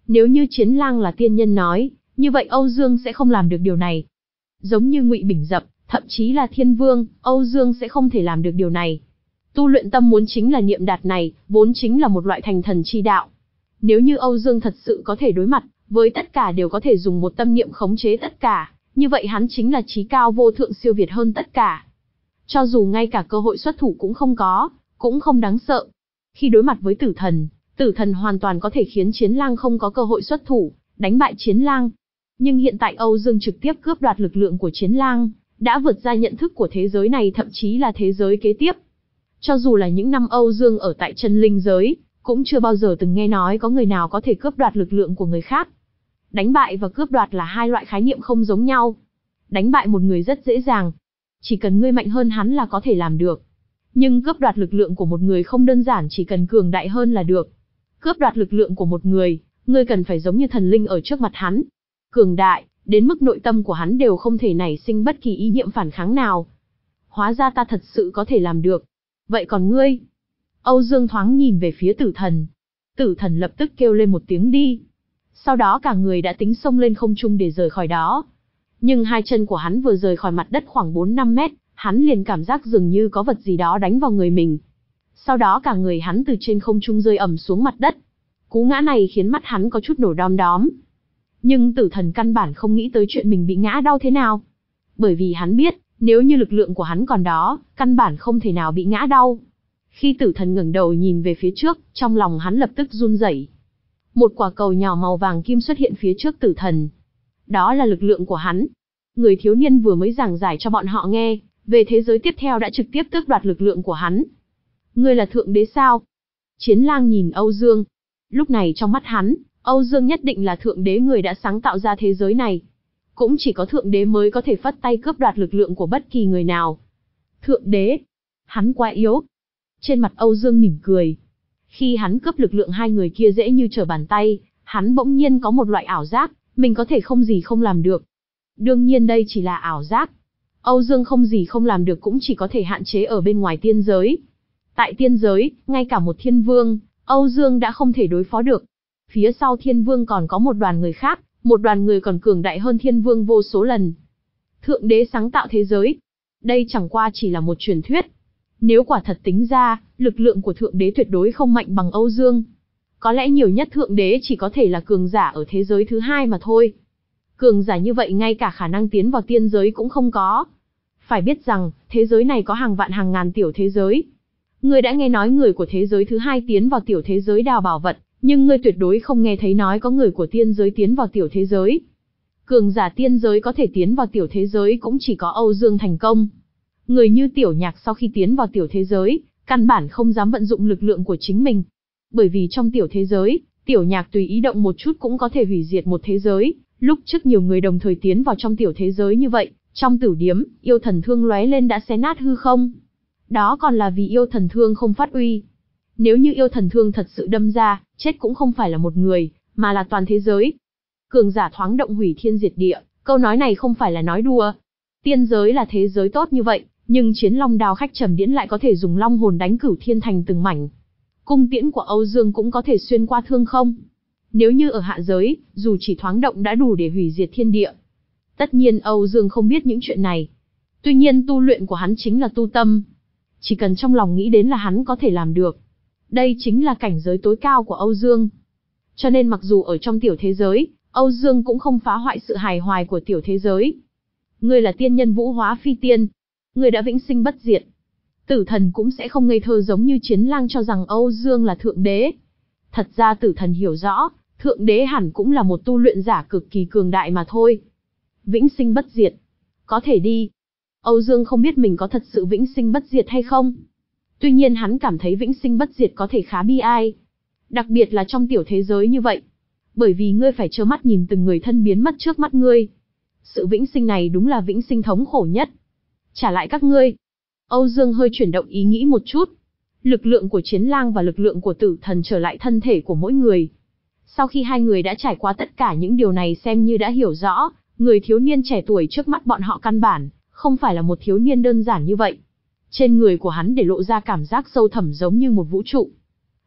Nếu như Chiến Lang là tiên nhân nói, như vậy Âu Dương sẽ không làm được điều này. Giống như Ngụy Bình Dập, thậm chí là Thiên Vương, Âu Dương sẽ không thể làm được điều này. Tu luyện tâm muốn chính là niệm đạt này, vốn chính là một loại thành thần chi đạo. Nếu như Âu Dương thật sự có thể đối mặt với tất cả, đều có thể dùng một tâm niệm khống chế tất cả, như vậy hắn chính là chí cao vô thượng, siêu việt hơn tất cả. Cho dù ngay cả cơ hội xuất thủ cũng không có, cũng không đáng sợ. Khi đối mặt với Tử Thần, Tử Thần hoàn toàn có thể khiến Chiến Lang không có cơ hội xuất thủ, đánh bại Chiến Lang. Nhưng hiện tại Âu Dương trực tiếp cướp đoạt lực lượng của Chiến Lang, đã vượt ra nhận thức của thế giới này, thậm chí là thế giới kế tiếp. Cho dù là những năm Âu Dương ở tại chân linh giới, cũng chưa bao giờ từng nghe nói có người nào có thể cướp đoạt lực lượng của người khác. Đánh bại và cướp đoạt là hai loại khái niệm không giống nhau. Đánh bại một người rất dễ dàng, chỉ cần ngươi mạnh hơn hắn là có thể làm được. Nhưng cướp đoạt lực lượng của một người không đơn giản, chỉ cần cường đại hơn là được. Cướp đoạt lực lượng của một người, ngươi cần phải giống như thần linh ở trước mặt hắn. Cường đại, đến mức nội tâm của hắn đều không thể nảy sinh bất kỳ ý niệm phản kháng nào. Hóa ra ta thật sự có thể làm được. Vậy còn ngươi? Âu Dương thoáng nhìn về phía Tử Thần. Tử Thần lập tức kêu lên một tiếng đi. Sau đó cả người đã tính xông lên không trung để rời khỏi đó. Nhưng hai chân của hắn vừa rời khỏi mặt đất khoảng bốn năm mét, hắn liền cảm giác dường như có vật gì đó đánh vào người mình. Sau đó cả người hắn từ trên không trung rơi ầm xuống mặt đất. Cú ngã này khiến mắt hắn có chút nổ đom đóm. Nhưng Tử Thần căn bản không nghĩ tới chuyện mình bị ngã đau thế nào. Bởi vì hắn biết, nếu như lực lượng của hắn còn đó, căn bản không thể nào bị ngã đau. Khi Tử Thần ngẩng đầu nhìn về phía trước, trong lòng hắn lập tức run rẩy. Một quả cầu nhỏ màu vàng kim xuất hiện phía trước Tử Thần. Đó là lực lượng của hắn. Người thiếu niên vừa mới giảng giải cho bọn họ nghe, về thế giới tiếp theo đã trực tiếp tước đoạt lực lượng của hắn. Ngươi là thượng đế sao? Chiến Lang nhìn Âu Dương. Lúc này trong mắt hắn, Âu Dương nhất định là thượng đế, người đã sáng tạo ra thế giới này. Cũng chỉ có thượng đế mới có thể phất tay cướp đoạt lực lượng của bất kỳ người nào. Thượng đế? Hắn quá yếu. Trên mặt Âu Dương mỉm cười. Khi hắn cướp lực lượng hai người kia dễ như trở bàn tay, hắn bỗng nhiên có một loại ảo giác, mình có thể không gì không làm được. Đương nhiên đây chỉ là ảo giác. Âu Dương không gì không làm được cũng chỉ có thể hạn chế ở bên ngoài tiên giới. Tại tiên giới, ngay cả một thiên vương, Âu Dương đã không thể đối phó được. Phía sau thiên vương còn có một đoàn người khác, một đoàn người còn cường đại hơn thiên vương vô số lần. Thượng đế sáng tạo thế giới. Đây chẳng qua chỉ là một truyền thuyết. Nếu quả thật tính ra, lực lượng của thượng đế tuyệt đối không mạnh bằng Âu Dương. Có lẽ nhiều nhất thượng đế chỉ có thể là cường giả ở thế giới thứ hai mà thôi. Cường giả như vậy ngay cả khả năng tiến vào tiên giới cũng không có. Phải biết rằng, thế giới này có hàng vạn hàng ngàn tiểu thế giới. Ngươi đã nghe nói người của thế giới thứ hai tiến vào tiểu thế giới đào bảo vật, nhưng ngươi tuyệt đối không nghe thấy nói có người của tiên giới tiến vào tiểu thế giới. Cường giả tiên giới có thể tiến vào tiểu thế giới cũng chỉ có Âu Dương thành công. Người như Tiểu Nhạc sau khi tiến vào tiểu thế giới, căn bản không dám vận dụng lực lượng của chính mình. Bởi vì trong tiểu thế giới, Tiểu Nhạc tùy ý động một chút cũng có thể hủy diệt một thế giới. Lúc trước nhiều người đồng thời tiến vào trong tiểu thế giới như vậy, trong tử điếm, yêu thần thương lóe lên đã xé nát hư không. Đó còn là vì yêu thần thương không phát uy. Nếu như yêu thần thương thật sự đâm ra, chết cũng không phải là một người, mà là toàn thế giới. Cường giả thoáng động hủy thiên diệt địa, câu nói này không phải là nói đùa. Tiên giới là thế giới tốt như vậy, nhưng Chiến Long Đao khách Trầm Điễn lại có thể dùng long hồn đánh Cửu Thiên thành từng mảnh. Cung tiễn của Âu Dương cũng có thể xuyên qua thương không. Nếu như ở hạ giới, dù chỉ thoáng động đã đủ để hủy diệt thiên địa. Tất nhiên Âu Dương không biết những chuyện này. Tuy nhiên tu luyện của hắn chính là tu tâm. Chỉ cần trong lòng nghĩ đến là hắn có thể làm được. Đây chính là cảnh giới tối cao của Âu Dương. Cho nên mặc dù ở trong tiểu thế giới, Âu Dương cũng không phá hoại sự hài hòa của tiểu thế giới. Ngươi là tiên nhân vũ hóa phi tiên. Ngươi đã vĩnh sinh bất diệt. Tử Thần cũng sẽ không ngây thơ giống như Chiến Lang cho rằng Âu Dương là thượng đế. Thật ra Tử Thần hiểu rõ, thượng đế hẳn cũng là một tu luyện giả cực kỳ cường đại mà thôi. Vĩnh sinh bất diệt. Có thể đi. Âu Dương không biết mình có thật sự vĩnh sinh bất diệt hay không. Tuy nhiên hắn cảm thấy vĩnh sinh bất diệt có thể khá bi ai. Đặc biệt là trong tiểu thế giới như vậy. Bởi vì ngươi phải trơ mắt nhìn từng người thân biến mất trước mắt ngươi. Sự vĩnh sinh này đúng là vĩnh sinh thống khổ nhất. Trả lại các ngươi. Âu Dương hơi chuyển động ý nghĩ một chút. Lực lượng của Chiến Lang và lực lượng của Tử Thần trở lại thân thể của mỗi người. Sau khi hai người đã trải qua tất cả những điều này xem như đã hiểu rõ, người thiếu niên trẻ tuổi trước mắt bọn họ căn bản không phải là một thiếu niên đơn giản như vậy. Trên người của hắn để lộ ra cảm giác sâu thẳm giống như một vũ trụ.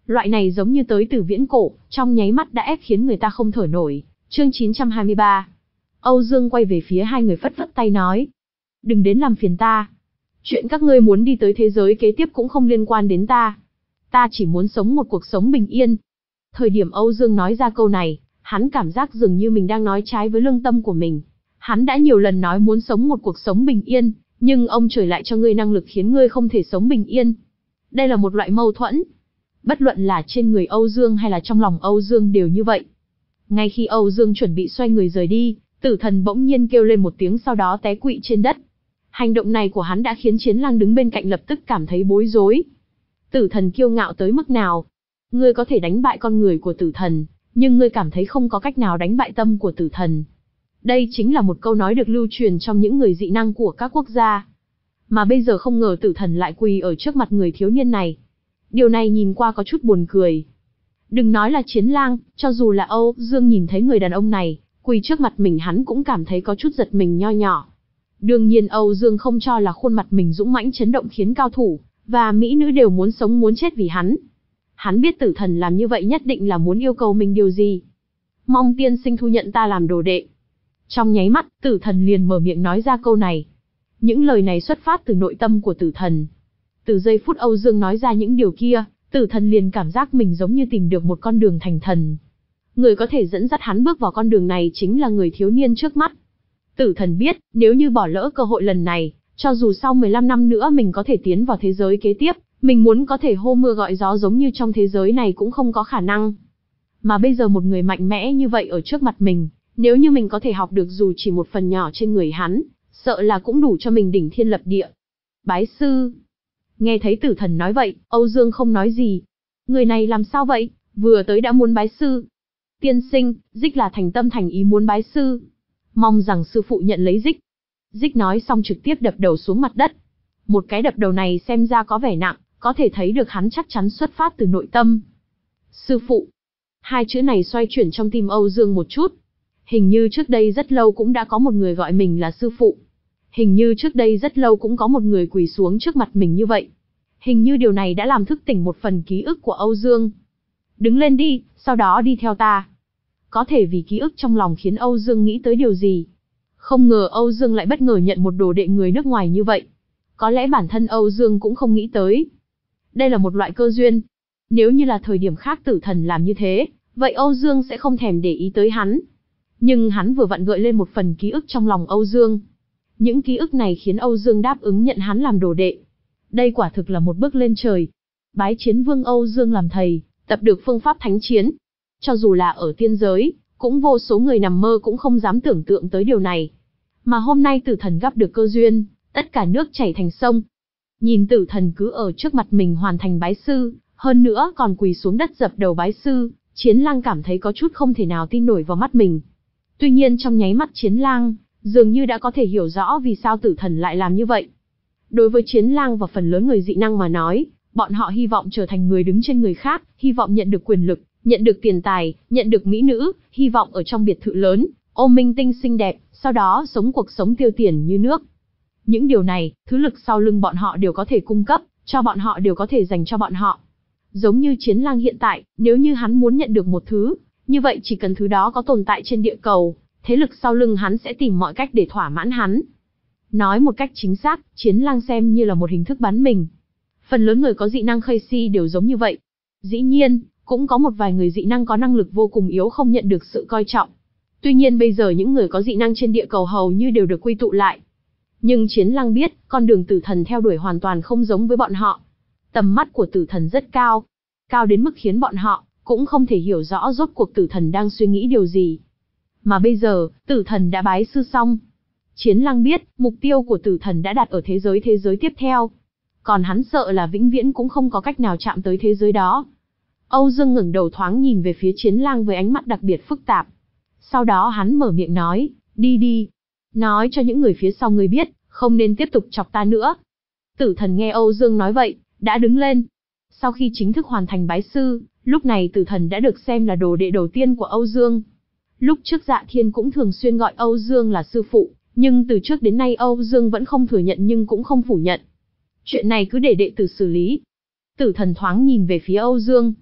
Loại này giống như tới từ viễn cổ, trong nháy mắt đã ép khiến người ta không thở nổi. Chương chín trăm hai mươi ba. Âu Dương quay về phía hai người phất phất tay nói. Đừng đến làm phiền ta. Chuyện các ngươi muốn đi tới thế giới kế tiếp cũng không liên quan đến ta. Ta chỉ muốn sống một cuộc sống bình yên. Thời điểm Âu Dương nói ra câu này, hắn cảm giác dường như mình đang nói trái với lương tâm của mình. Hắn đã nhiều lần nói muốn sống một cuộc sống bình yên, nhưng ông trời lại cho ngươi năng lực khiến ngươi không thể sống bình yên. Đây là một loại mâu thuẫn. Bất luận là trên người Âu Dương hay là trong lòng Âu Dương đều như vậy. Ngay khi Âu Dương chuẩn bị xoay người rời đi, Tử Thần bỗng nhiên kêu lên một tiếng sau đó té quỵ trên đất. Hành động này của hắn đã khiến Chiến Lang đứng bên cạnh lập tức cảm thấy bối rối. Tử Thần kiêu ngạo tới mức nào? Ngươi có thể đánh bại con người của Tử Thần, nhưng ngươi cảm thấy không có cách nào đánh bại tâm của Tử Thần. Đây chính là một câu nói được lưu truyền trong những người dị năng của các quốc gia. Mà bây giờ không ngờ Tử Thần lại quỳ ở trước mặt người thiếu niên này. Điều này nhìn qua có chút buồn cười. Đừng nói là Chiến Lang, cho dù là Âu Dương nhìn thấy người đàn ông này, quỳ trước mặt mình hắn cũng cảm thấy có chút giật mình nho nhỏ. Đương nhiên Âu Dương không cho là khuôn mặt mình dũng mãnh chấn động khiến cao thủ và mỹ nữ đều muốn sống muốn chết vì hắn. Hắn biết Tử Thần làm như vậy nhất định là muốn yêu cầu mình điều gì. Mong tiên sinh thu nhận ta làm đồ đệ. Trong nháy mắt, Tử Thần liền mở miệng nói ra câu này. Những lời này xuất phát từ nội tâm của Tử Thần. Từ giây phút Âu Dương nói ra những điều kia, Tử Thần liền cảm giác mình giống như tìm được một con đường thành thần. Người có thể dẫn dắt hắn bước vào con đường này chính là người thiếu niên trước mắt. Tử Thần biết, nếu như bỏ lỡ cơ hội lần này, cho dù sau mười lăm năm nữa mình có thể tiến vào thế giới kế tiếp, mình muốn có thể hô mưa gọi gió giống như trong thế giới này cũng không có khả năng. Mà bây giờ một người mạnh mẽ như vậy ở trước mặt mình, nếu như mình có thể học được dù chỉ một phần nhỏ trên người hắn, sợ là cũng đủ cho mình đỉnh thiên lập địa. Bái sư. Nghe thấy Tử Thần nói vậy, Âu Dương không nói gì. Người này làm sao vậy, vừa tới đã muốn bái sư. Tiên sinh, Dích là thành tâm thành ý muốn bái sư. Mong rằng sư phụ nhận lấy Dích. Dích nói xong trực tiếp đập đầu xuống mặt đất. Một cái đập đầu này xem ra có vẻ nặng, có thể thấy được hắn chắc chắn xuất phát từ nội tâm. Sư phụ. Hai chữ này xoay chuyển trong tim Âu Dương một chút. Hình như trước đây rất lâu cũng đã có một người gọi mình là sư phụ. Hình như trước đây rất lâu cũng có một người quỳ xuống trước mặt mình như vậy. Hình như điều này đã làm thức tỉnh một phần ký ức của Âu Dương. Đứng lên đi, sau đó đi theo ta. Có thể vì ký ức trong lòng khiến Âu Dương nghĩ tới điều gì. Không ngờ Âu Dương lại bất ngờ nhận một đồ đệ người nước ngoài như vậy. Có lẽ bản thân Âu Dương cũng không nghĩ tới. Đây là một loại cơ duyên. Nếu như là thời điểm khác Tử Thần làm như thế, vậy Âu Dương sẽ không thèm để ý tới hắn. Nhưng hắn vừa vặn gợi lên một phần ký ức trong lòng Âu Dương. Những ký ức này khiến Âu Dương đáp ứng nhận hắn làm đồ đệ. Đây quả thực là một bước lên trời. Bái Chiến Vương Âu Dương làm thầy, tập được phương pháp thánh chiến. Cho dù là ở tiên giới, cũng vô số người nằm mơ cũng không dám tưởng tượng tới điều này. Mà hôm nay Tử Thần gặp được cơ duyên, tất cả nước chảy thành sông. Nhìn Tử Thần cứ ở trước mặt mình hoàn thành bái sư, hơn nữa còn quỳ xuống đất dập đầu bái sư, Chiến Lang cảm thấy có chút không thể nào tin nổi vào mắt mình. Tuy nhiên trong nháy mắt Chiến Lang, dường như đã có thể hiểu rõ vì sao Tử Thần lại làm như vậy. Đối với Chiến Lang và phần lớn người dị năng mà nói, bọn họ hy vọng trở thành người đứng trên người khác, hy vọng nhận được quyền lực, nhận được tiền tài, nhận được mỹ nữ, hy vọng ở trong biệt thự lớn, ôm minh tinh xinh đẹp, sau đó sống cuộc sống tiêu tiền như nước. Những điều này, thứ lực sau lưng bọn họ đều có thể cung cấp, cho bọn họ đều có thể dành cho bọn họ. Giống như Chiến Lang hiện tại, nếu như hắn muốn nhận được một thứ, như vậy chỉ cần thứ đó có tồn tại trên địa cầu, thế lực sau lưng hắn sẽ tìm mọi cách để thỏa mãn hắn. Nói một cách chính xác, Chiến Lang xem như là một hình thức bán mình. Phần lớn người có dị năng khây si đều giống như vậy. Dĩ nhiên, cũng có một vài người dị năng có năng lực vô cùng yếu không nhận được sự coi trọng. Tuy nhiên bây giờ những người có dị năng trên địa cầu hầu như đều được quy tụ lại. Nhưng Chiến Lang biết, con đường Tử Thần theo đuổi hoàn toàn không giống với bọn họ. Tầm mắt của Tử Thần rất cao. Cao đến mức khiến bọn họ cũng không thể hiểu rõ rốt cuộc Tử Thần đang suy nghĩ điều gì. Mà bây giờ, Tử Thần đã bái sư xong. Chiến Lang biết, mục tiêu của Tử Thần đã đặt ở thế giới thế giới tiếp theo. Còn hắn sợ là vĩnh viễn cũng không có cách nào chạm tới thế giới đó. Âu Dương ngẩng đầu thoáng nhìn về phía Chiến Lang với ánh mắt đặc biệt phức tạp. Sau đó hắn mở miệng nói, đi đi. Nói cho những người phía sau ngươi biết, không nên tiếp tục chọc ta nữa. Tử Thần nghe Âu Dương nói vậy, đã đứng lên. Sau khi chính thức hoàn thành bái sư, lúc này Tử Thần đã được xem là đồ đệ đầu tiên của Âu Dương. Lúc trước Dạ Thiên cũng thường xuyên gọi Âu Dương là sư phụ, nhưng từ trước đến nay Âu Dương vẫn không thừa nhận nhưng cũng không phủ nhận. Chuyện này cứ để đệ tử xử lý. Tử Thần thoáng nhìn về phía Âu Dương.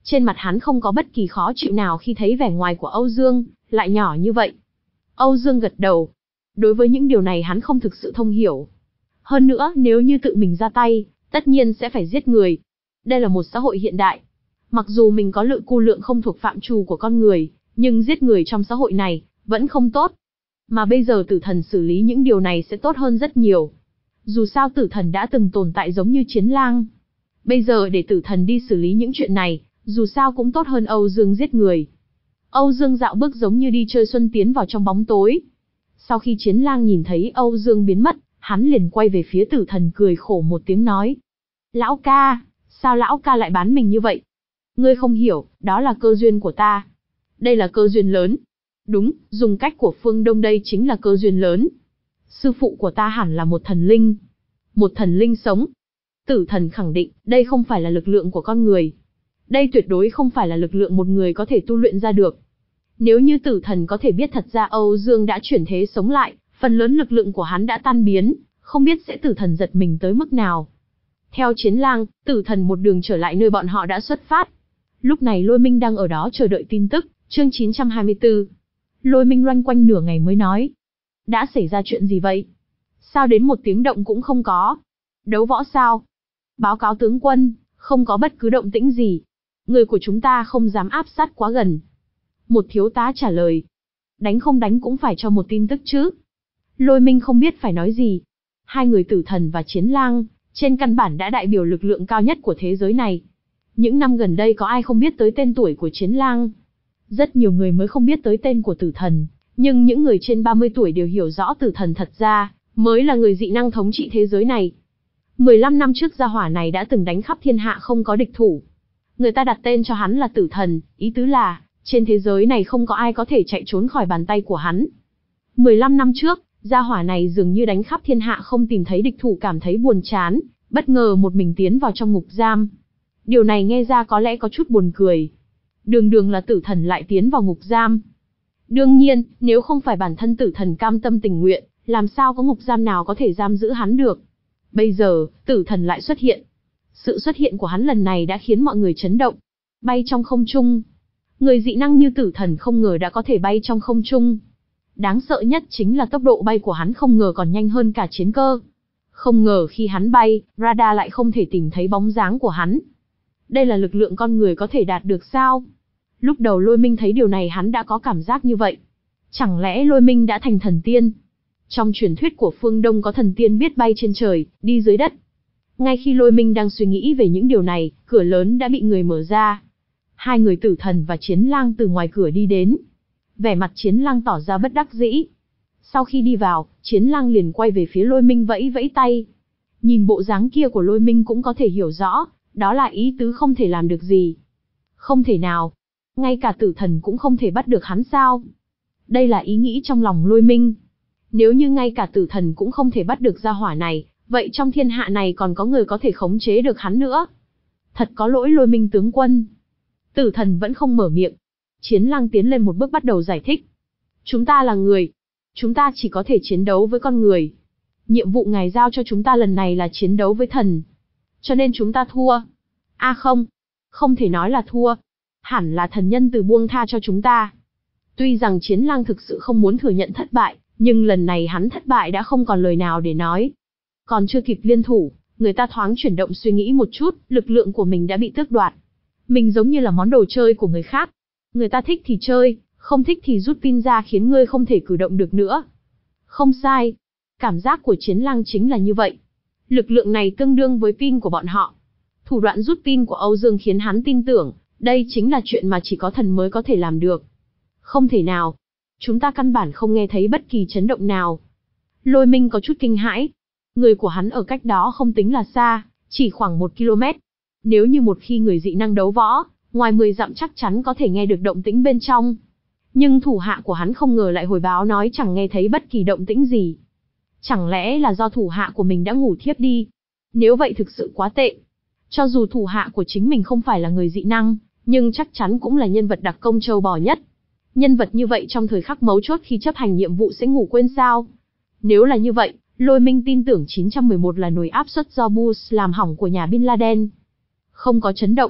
Trên mặt hắn không có bất kỳ khó chịu nào khi thấy vẻ ngoài của Âu Dương lại nhỏ như vậy. Âu Dương gật đầu. Đối với những điều này hắn không thực sự thông hiểu. Hơn nữa, nếu như tự mình ra tay, tất nhiên sẽ phải giết người. Đây là một xã hội hiện đại. Mặc dù mình có lự cu lượng không thuộc phạm trù của con người, nhưng giết người trong xã hội này vẫn không tốt. Mà bây giờ tử thần xử lý những điều này sẽ tốt hơn rất nhiều. Dù sao tử thần đã từng tồn tại giống như chiến lang. Bây giờ để tử thần đi xử lý những chuyện này, dù sao cũng tốt hơn Âu Dương giết người. Âu Dương dạo bước giống như đi chơi xuân tiến vào trong bóng tối. Sau khi chiến lang nhìn thấy Âu Dương biến mất, hắn liền quay về phía tử thần cười khổ một tiếng nói. Lão ca, sao lão ca lại bán mình như vậy? Ngươi không hiểu, đó là cơ duyên của ta. Đây là cơ duyên lớn. Đúng, dùng cách của phương Đông đây chính là cơ duyên lớn. Sư phụ của ta hẳn là một thần linh. Một thần linh sống. Tử thần khẳng định, đây không phải là lực lượng của con người. Đây tuyệt đối không phải là lực lượng một người có thể tu luyện ra được. Nếu như tử thần có thể biết thật ra Âu Dương đã chuyển thế sống lại, phần lớn lực lượng của hắn đã tan biến, không biết sẽ tử thần giật mình tới mức nào. Theo chiến lang, tử thần một đường trở lại nơi bọn họ đã xuất phát. Lúc này Lôi Minh đang ở đó chờ đợi tin tức, chương chín trăm hai mươi tư. Lôi Minh loanh quanh nửa ngày mới nói. Đã xảy ra chuyện gì vậy? Sao đến một tiếng động cũng không có? Đấu võ sao? Báo cáo tướng quân, không có bất cứ động tĩnh gì. Người của chúng ta không dám áp sát quá gần. Một thiếu tá trả lời. Đánh không đánh cũng phải cho một tin tức chứ. Lôi Minh không biết phải nói gì. Hai người tử thần và chiến lang, trên căn bản đã đại biểu lực lượng cao nhất của thế giới này. Những năm gần đây có ai không biết tới tên tuổi của chiến lang? Rất nhiều người mới không biết tới tên của tử thần, nhưng những người trên ba mươi tuổi đều hiểu rõ tử thần thật ra, mới là người dị năng thống trị thế giới này. mười lăm năm trước gia hỏa này đã từng đánh khắp thiên hạ không có địch thủ. Người ta đặt tên cho hắn là tử thần, ý tứ là, trên thế giới này không có ai có thể chạy trốn khỏi bàn tay của hắn. mười lăm năm trước, gia hỏa này dường như đánh khắp thiên hạ không tìm thấy địch thủ cảm thấy buồn chán, bất ngờ một mình tiến vào trong ngục giam. Điều này nghe ra có lẽ có chút buồn cười. Đường đường là tử thần lại tiến vào ngục giam. Đương nhiên, nếu không phải bản thân tử thần cam tâm tình nguyện, làm sao có ngục giam nào có thể giam giữ hắn được. Bây giờ, tử thần lại xuất hiện. Sự xuất hiện của hắn lần này đã khiến mọi người chấn động. Bay trong không trung. Người dị năng như tử thần không ngờ đã có thể bay trong không trung. Đáng sợ nhất chính là tốc độ bay của hắn không ngờ còn nhanh hơn cả chiến cơ. Không ngờ khi hắn bay, radar lại không thể tìm thấy bóng dáng của hắn. Đây là lực lượng con người có thể đạt được sao? Lúc đầu Lôi Minh thấy điều này hắn đã có cảm giác như vậy. Chẳng lẽ Lôi Minh đã thành thần tiên? Trong truyền thuyết của phương Đông có thần tiên biết bay trên trời, đi dưới đất. Ngay khi Lôi Minh đang suy nghĩ về những điều này, cửa lớn đã bị người mở ra. Hai người tử thần và chiến lang từ ngoài cửa đi đến. Vẻ mặt chiến lang tỏ ra bất đắc dĩ. Sau khi đi vào, chiến lang liền quay về phía Lôi Minh vẫy vẫy tay. Nhìn bộ dáng kia của Lôi Minh cũng có thể hiểu rõ, đó là ý tứ không thể làm được gì. Không thể nào. Ngay cả tử thần cũng không thể bắt được hắn sao? Đây là ý nghĩ trong lòng Lôi Minh. Nếu như ngay cả tử thần cũng không thể bắt được gia hỏa này, vậy trong thiên hạ này còn có người có thể khống chế được hắn nữa. Thật có lỗi Lôi Minh tướng quân. Tử thần vẫn không mở miệng. Chiến lang tiến lên một bước bắt đầu giải thích. Chúng ta là người. Chúng ta chỉ có thể chiến đấu với con người. Nhiệm vụ ngài giao cho chúng ta lần này là chiến đấu với thần. Cho nên chúng ta thua. A à không. Không thể nói là thua. Hẳn là thần nhân từ buông tha cho chúng ta. Tuy rằng chiến lang thực sự không muốn thừa nhận thất bại, nhưng lần này hắn thất bại đã không còn lời nào để nói. Còn chưa kịp liên thủ, người ta thoáng chuyển động suy nghĩ một chút, lực lượng của mình đã bị tước đoạt. Mình giống như là món đồ chơi của người khác. Người ta thích thì chơi, không thích thì rút pin ra khiến ngươi không thể cử động được nữa. Không sai. Cảm giác của chiến lang chính là như vậy. Lực lượng này tương đương với pin của bọn họ. Thủ đoạn rút pin của Âu Dương khiến hắn tin tưởng, đây chính là chuyện mà chỉ có thần mới có thể làm được. Không thể nào. Chúng ta căn bản không nghe thấy bất kỳ chấn động nào. Lôi Minh có chút kinh hãi. Người của hắn ở cách đó không tính là xa, chỉ khoảng một ki lô mét. Nếu như một khi người dị năng đấu võ, ngoài mười dặm chắc chắn có thể nghe được động tĩnh bên trong. Nhưng thủ hạ của hắn không ngờ lại hồi báo nói chẳng nghe thấy bất kỳ động tĩnh gì. Chẳng lẽ là do thủ hạ của mình đã ngủ thiếp đi? Nếu vậy thực sự quá tệ. Cho dù thủ hạ của chính mình không phải là người dị năng, nhưng chắc chắn cũng là nhân vật đặc công châu bò nhất. Nhân vật như vậy trong thời khắc mấu chốt khi chấp hành nhiệm vụ sẽ ngủ quên sao? Nếu là như vậy, Lôi Minh tin tưởng chín trăm mười một là nồi áp suất do Bush làm hỏng của nhà Bin Laden. Không có chấn động.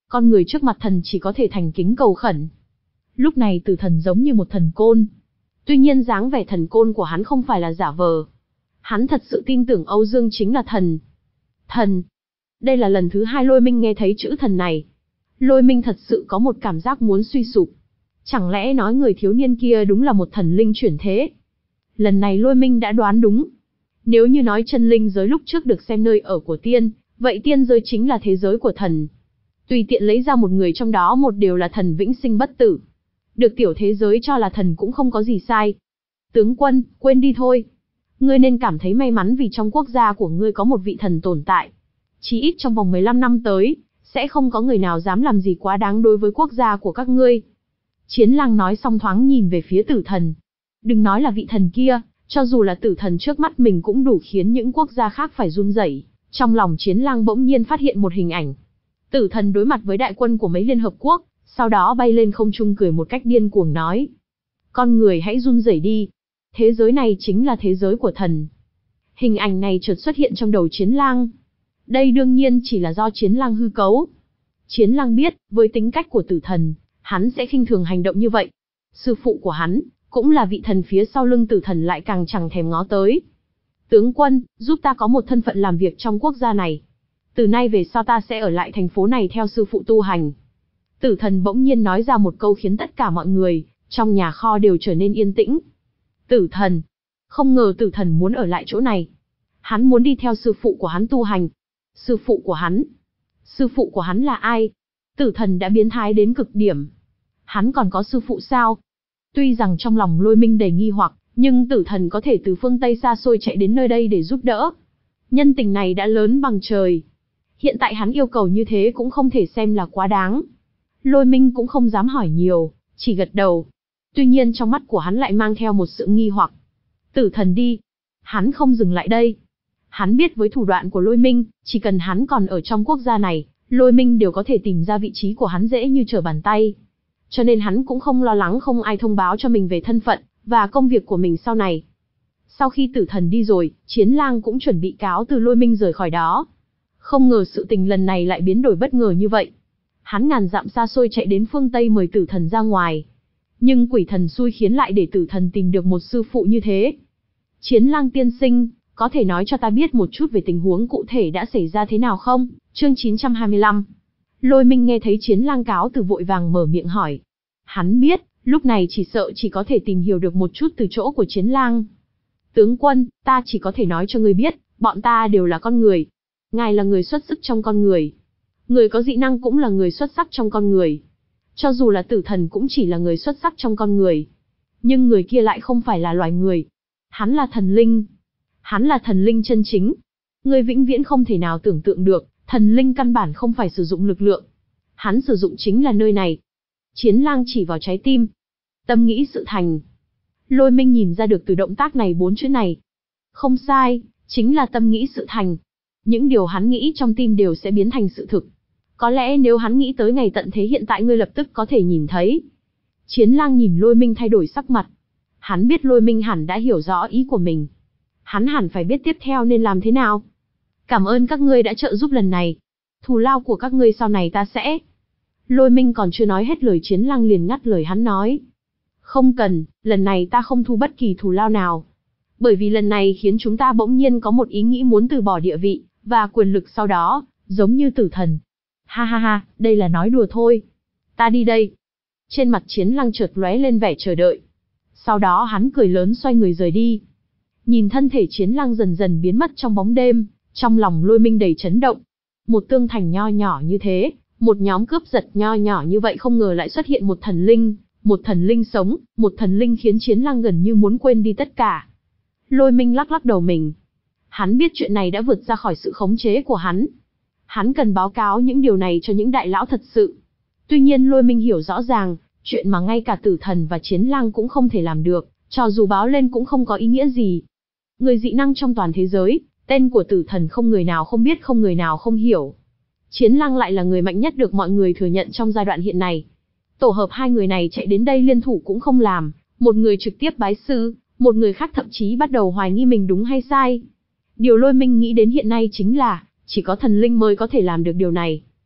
con người trước mặt thần chỉ có thể thành kính cầu khẩn. Lúc này Tử Thần giống như một thần côn. Tuy nhiên dáng vẻ thần côn của hắn không phải là giả vờ. Hắn thật sự tin tưởng Âu Dương chính là thần. Thần. Đây là lần thứ hai Lôi Minh nghe thấy chữ thần này. Lôi Minh thật sự có một cảm giác muốn suy sụp. Chẳng lẽ nói người thiếu niên kia đúng là một thần linh chuyển thế? Lần này Lôi Minh đã đoán đúng. Nếu như nói chân linh giới lúc trước được xem nơi ở của tiên, vậy tiên giới chính là thế giới của thần. Tùy tiện lấy ra một người trong đó một đều là thần vĩnh sinh bất tử. Được tiểu thế giới cho là thần cũng không có gì sai. Tướng quân, quên đi thôi. Ngươi nên cảm thấy may mắn vì trong quốc gia của ngươi có một vị thần tồn tại. Chỉ ít trong vòng mười lăm năm tới, sẽ không có người nào dám làm gì quá đáng đối với quốc gia của các ngươi. Chiến Lang nói xong thoáng nhìn về phía Tử Thần. Đừng nói là vị thần kia, cho dù là Tử Thần trước mắt mình cũng đủ khiến những quốc gia khác phải run rẩy. Trong lòng Chiến Lang bỗng nhiên phát hiện một hình ảnh. Tử Thần đối mặt với đại quân của mấy Liên Hợp Quốc, sau đó bay lên không trung cười một cách điên cuồng nói. Con người hãy run rẩy đi. Thế giới này chính là thế giới của thần. Hình ảnh này chợt xuất hiện trong đầu Chiến Lang. Đây đương nhiên chỉ là do Chiến Lang hư cấu. Chiến Lang biết, với tính cách của Tử Thần, hắn sẽ khinh thường hành động như vậy. Sư phụ của hắn, cũng là vị thần phía sau lưng Tử Thần lại càng chẳng thèm ngó tới. Tướng quân, giúp ta có một thân phận làm việc trong quốc gia này. Từ nay về sau ta sẽ ở lại thành phố này theo sư phụ tu hành. Tử Thần bỗng nhiên nói ra một câu khiến tất cả mọi người trong nhà kho đều trở nên yên tĩnh. Tử Thần. Không ngờ Tử Thần muốn ở lại chỗ này. Hắn muốn đi theo sư phụ của hắn tu hành. Sư phụ của hắn. Sư phụ của hắn là ai? Tử Thần đã biến thái đến cực điểm. Hắn còn có sư phụ sao? Tuy rằng trong lòng Lôi Minh đầy nghi hoặc, nhưng Tử Thần có thể từ phương Tây xa xôi chạy đến nơi đây để giúp đỡ. Nhân tình này đã lớn bằng trời. Hiện tại hắn yêu cầu như thế cũng không thể xem là quá đáng. Lôi Minh cũng không dám hỏi nhiều, chỉ gật đầu. Tuy nhiên trong mắt của hắn lại mang theo một sự nghi hoặc. Tử Thần đi. Hắn không dừng lại đây. Hắn biết với thủ đoạn của Lôi Minh, chỉ cần hắn còn ở trong quốc gia này, Lôi Minh đều có thể tìm ra vị trí của hắn dễ như trở bàn tay. Cho nên hắn cũng không lo lắng không ai thông báo cho mình về thân phận và công việc của mình sau này. Sau khi Tử Thần đi rồi, Chiến Lang cũng chuẩn bị cáo từ Lôi Minh rời khỏi đó. Không ngờ sự tình lần này lại biến đổi bất ngờ như vậy. Hắn ngàn dặm xa xôi chạy đến phương Tây mời Tử Thần ra ngoài. Nhưng quỷ thần xui khiến lại để Tử Thần tìm được một sư phụ như thế. Chiến Lang tiên sinh, có thể nói cho ta biết một chút về tình huống cụ thể đã xảy ra thế nào không? Chương chín trăm hai mươi lăm. Lôi Minh nghe thấy Chiến Lang cáo từ vội vàng mở miệng hỏi. Hắn biết, lúc này chỉ sợ chỉ có thể tìm hiểu được một chút từ chỗ của Chiến Lang. Tướng quân, ta chỉ có thể nói cho ngươi biết, bọn ta đều là con người. Ngài là người xuất sắc trong con người. Người có dị năng cũng là người xuất sắc trong con người. Cho dù là Tử Thần cũng chỉ là người xuất sắc trong con người. Nhưng người kia lại không phải là loài người. Hắn là thần linh. Hắn là thần linh chân chính. Người vĩnh viễn không thể nào tưởng tượng được, thần linh căn bản không phải sử dụng lực lượng. Hắn sử dụng chính là nơi này. Chiến Lang chỉ vào trái tim. Tâm nghĩ sự thành. Lôi Minh nhìn ra được từ động tác này bốn chữ này. Không sai, chính là tâm nghĩ sự thành. Những điều hắn nghĩ trong tim đều sẽ biến thành sự thực. Có lẽ nếu hắn nghĩ tới ngày tận thế hiện tại ngươi lập tức có thể nhìn thấy. Chiến Lang nhìn Lôi Minh thay đổi sắc mặt. Hắn biết Lôi Minh hẳn đã hiểu rõ ý của mình. Hắn hẳn phải biết tiếp theo nên làm thế nào. Cảm ơn các ngươi đã trợ giúp lần này. Thù lao của các ngươi sau này ta sẽ... Lôi Minh còn chưa nói hết lời Chiến Lang liền ngắt lời hắn nói. Không cần, lần này ta không thu bất kỳ thù lao nào. Bởi vì lần này khiến chúng ta bỗng nhiên có một ý nghĩ muốn từ bỏ địa vị và quyền lực sau đó, giống như Tử Thần. Ha ha ha, đây là nói đùa thôi. Ta đi đây. Trên mặt Chiến Lang chợt lóe lên vẻ chờ đợi. Sau đó hắn cười lớn xoay người rời đi. Nhìn thân thể Chiến Lang dần dần biến mất trong bóng đêm, trong lòng Lôi Minh đầy chấn động. Một tương thành nho nhỏ như thế, một nhóm cướp giật nho nhỏ như vậy không ngờ lại xuất hiện một thần linh, một thần linh sống, một thần linh khiến Chiến Lang gần như muốn quên đi tất cả. Lôi Minh lắc lắc đầu mình. Hắn biết chuyện này đã vượt ra khỏi sự khống chế của hắn. Hắn cần báo cáo những điều này cho những đại lão thật sự. Tuy nhiên Lôi Minh hiểu rõ ràng, chuyện mà ngay cả Tử Thần và Chiến Lang cũng không thể làm được, cho dù báo lên cũng không có ý nghĩa gì. Người dị năng trong toàn thế giới, tên của Tử Thần không người nào không biết không người nào không hiểu. Chiến Lang lại là người mạnh nhất được mọi người thừa nhận trong giai đoạn hiện nay. Tổ hợp hai người này chạy đến đây liên thủ cũng không làm, một người trực tiếp bái sư, một người khác thậm chí bắt đầu hoài nghi mình đúng hay sai. Điều Lôi Minh nghĩ đến hiện nay chính là, chỉ có thần linh mới có thể làm được điều này.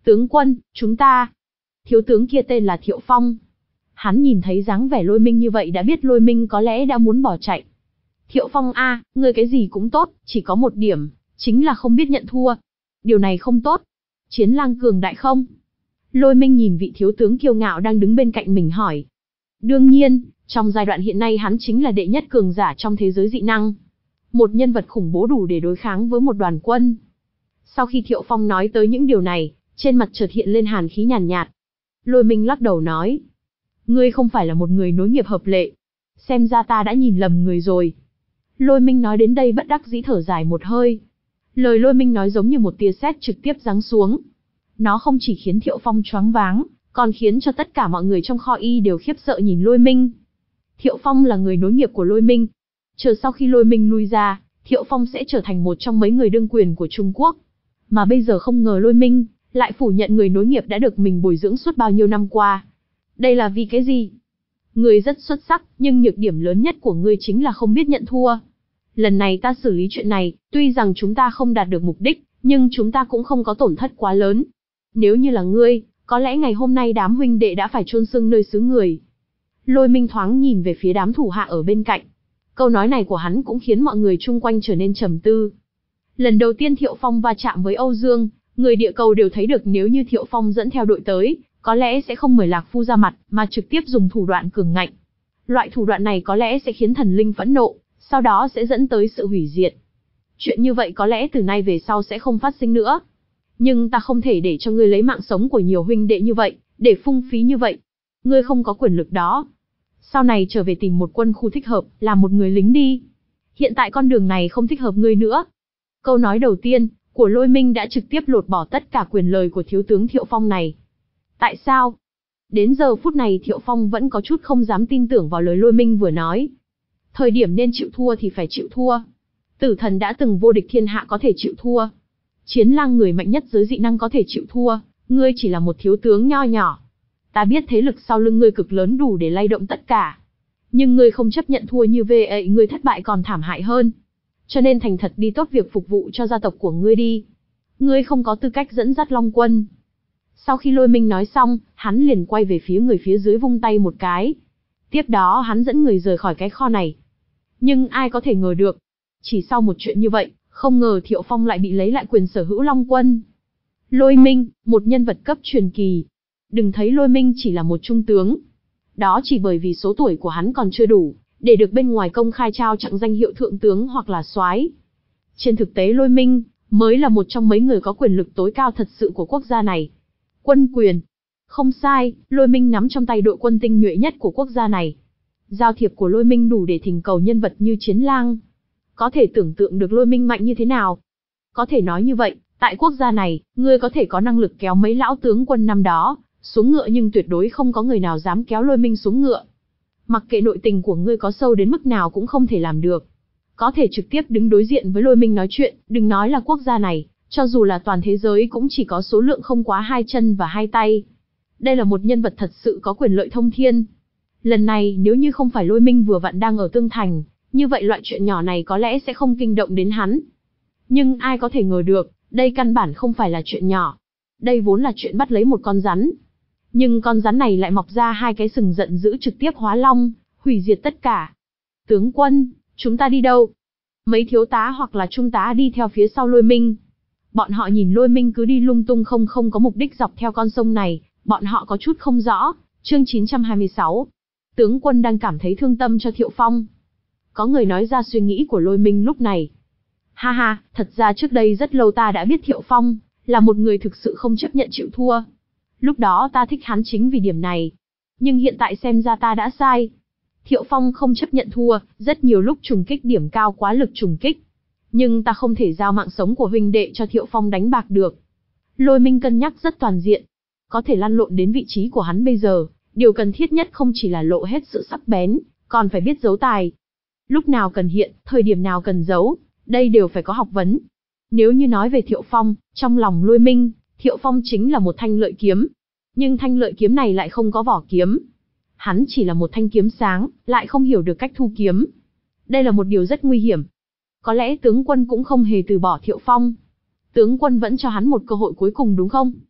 Tướng quân, chúng ta... Thiếu tướng kia tên là Thiệu Phong. Hắn nhìn thấy dáng vẻ Lôi Minh như vậy đã biết Lôi Minh có lẽ đã muốn bỏ chạy. Thiệu Phong a, ngươi cái gì cũng tốt, chỉ có một điểm, chính là không biết nhận thua. Điều này không tốt. Chiến lang cường đại không? Lôi Minh nhìn vị thiếu tướng kiêu ngạo đang đứng bên cạnh mình hỏi. Đương nhiên, trong giai đoạn hiện nay hắn chính là đệ nhất cường giả trong thế giới dị năng. Một nhân vật khủng bố đủ để đối kháng với một đoàn quân. Sau khi Thiệu Phong nói tới những điều này, trên mặt chợt hiện lên hàn khí nhàn nhạt. Lôi Minh lắc đầu nói. Ngươi không phải là một người nối nghiệp hợp lệ. Xem ra ta đã nhìn lầm người rồi. Lôi Minh nói đến đây bất đắc dĩ thở dài một hơi. Lời Lôi Minh nói giống như một tia sét trực tiếp giáng xuống. Nó không chỉ khiến Thiệu Phong choáng váng, còn khiến cho tất cả mọi người trong kho y đều khiếp sợ nhìn Lôi Minh. Thiệu Phong là người nối nghiệp của Lôi Minh. Chờ sau khi Lôi Minh lui ra, Thiệu Phong sẽ trở thành một trong mấy người đương quyền của Trung Quốc. Mà bây giờ không ngờ Lôi Minh lại phủ nhận người nối nghiệp đã được mình bồi dưỡng suốt bao nhiêu năm qua. Đây là vì cái gì? Ngươi rất xuất sắc, nhưng nhược điểm lớn nhất của ngươi chính là không biết nhận thua. Lần này ta xử lý chuyện này, tuy rằng chúng ta không đạt được mục đích, nhưng chúng ta cũng không có tổn thất quá lớn. Nếu như là ngươi, có lẽ ngày hôm nay đám huynh đệ đã phải chôn xương nơi xứ người. Lôi Minh thoáng nhìn về phía đám thủ hạ ở bên cạnh. Câu nói này của hắn cũng khiến mọi người chung quanh trở nên trầm tư. Lần đầu tiên Thiệu Phong va chạm với Âu Dương, người địa cầu đều thấy được nếu như Thiệu Phong dẫn theo đội tới, có lẽ sẽ không mời Lạc Phu ra mặt, mà trực tiếp dùng thủ đoạn cường ngạnh. Loại thủ đoạn này có lẽ sẽ khiến thần linh phẫn nộ, sau đó sẽ dẫn tới sự hủy diệt. Chuyện như vậy có lẽ từ nay về sau sẽ không phát sinh nữa. Nhưng ta không thể để cho ngươi lấy mạng sống của nhiều huynh đệ như vậy, để phung phí như vậy. Ngươi không có quyền lực đó. Sau này trở về tìm một quân khu thích hợp, làm một người lính đi. Hiện tại con đường này không thích hợp ngươi nữa. Câu nói đầu tiên của Lôi Minh đã trực tiếp lột bỏ tất cả quyền lời của thiếu tướng Thiệu Phong này. Tại sao? Đến giờ phút này Thiệu Phong vẫn có chút không dám tin tưởng vào lời Lôi Minh vừa nói. Thời điểm nên chịu thua thì phải chịu thua. Tử thần đã từng vô địch thiên hạ có thể chịu thua. Chiến lang người mạnh nhất giới dị năng có thể chịu thua, ngươi chỉ là một thiếu tướng nho nhỏ. Ta biết thế lực sau lưng ngươi cực lớn đủ để lay động tất cả. Nhưng ngươi không chấp nhận thua như vậy, ngươi thất bại còn thảm hại hơn. Cho nên thành thật đi tốt việc phục vụ cho gia tộc của ngươi đi. Ngươi không có tư cách dẫn dắt Long Quân. Sau khi Lôi Minh nói xong, hắn liền quay về phía người phía dưới vung tay một cái. Tiếp đó hắn dẫn người rời khỏi cái kho này. Nhưng ai có thể ngờ được, chỉ sau một chuyện như vậy, không ngờ Thiệu Phong lại bị lấy lại quyền sở hữu Long Quân. Lôi Minh, một nhân vật cấp truyền kỳ. Đừng thấy Lôi Minh chỉ là một trung tướng. Đó chỉ bởi vì số tuổi của hắn còn chưa đủ, để được bên ngoài công khai trao tặng danh hiệu thượng tướng hoặc là soái. Trên thực tế Lôi Minh mới là một trong mấy người có quyền lực tối cao thật sự của quốc gia này. Quân quyền. Không sai, Lôi Minh nắm trong tay đội quân tinh nhuệ nhất của quốc gia này. Giao thiệp của Lôi Minh đủ để thỉnh cầu nhân vật như Chiến Lang. Có thể tưởng tượng được Lôi Minh mạnh như thế nào. Có thể nói như vậy, tại quốc gia này, ngươi có thể có năng lực kéo mấy lão tướng quân năm đó xuống ngựa, nhưng tuyệt đối không có người nào dám kéo Lôi Minh xuống ngựa. Mặc kệ nội tình của ngươi có sâu đến mức nào cũng không thể làm được. Có thể trực tiếp đứng đối diện với Lôi Minh nói chuyện, đừng nói là quốc gia này, cho dù là toàn thế giới cũng chỉ có số lượng không quá hai chân và hai tay. Đây là một nhân vật thật sự có quyền lợi thông thiên. Lần này nếu như không phải Lôi Minh vừa vặn đang ở Tương Thành, như vậy loại chuyện nhỏ này có lẽ sẽ không kinh động đến hắn. Nhưng ai có thể ngờ được, đây căn bản không phải là chuyện nhỏ. Đây vốn là chuyện bắt lấy một con rắn. Nhưng con rắn này lại mọc ra hai cái sừng giận dữ trực tiếp hóa long, hủy diệt tất cả. Tướng quân, chúng ta đi đâu? Mấy thiếu tá hoặc là trung tá đi theo phía sau Lôi Minh. Bọn họ nhìn Lôi Minh cứ đi lung tung không không có mục đích dọc theo con sông này, bọn họ có chút không rõ. Chương chín trăm hai mươi sáu. Tướng quân đang cảm thấy thương tâm cho Thiệu Phong. Có người nói ra suy nghĩ của Lôi Minh lúc này. Ha ha, thật ra trước đây rất lâu ta đã biết Thiệu Phong là một người thực sự không chấp nhận chịu thua. Lúc đó ta thích hắn chính vì điểm này. Nhưng hiện tại xem ra ta đã sai. Thiệu Phong không chấp nhận thua, rất nhiều lúc trùng kích điểm cao quá lực trùng kích. Nhưng ta không thể giao mạng sống của huynh đệ cho Thiệu Phong đánh bạc được. Lôi Minh cân nhắc rất toàn diện. Có thể lăn lộn đến vị trí của hắn bây giờ, điều cần thiết nhất không chỉ là lộ hết sự sắc bén, còn phải biết giấu tài. Lúc nào cần hiện, thời điểm nào cần giấu, đây đều phải có học vấn. Nếu như nói về Thiệu Phong, trong lòng Lôi Minh, Thiệu Phong chính là một thanh lợi kiếm. Nhưng thanh lợi kiếm này lại không có vỏ kiếm. Hắn chỉ là một thanh kiếm sáng, lại không hiểu được cách thu kiếm. Đây là một điều rất nguy hiểm. Có lẽ tướng quân cũng không hề từ bỏ Thiệu Phong. Tướng quân vẫn cho hắn một cơ hội cuối cùng đúng không?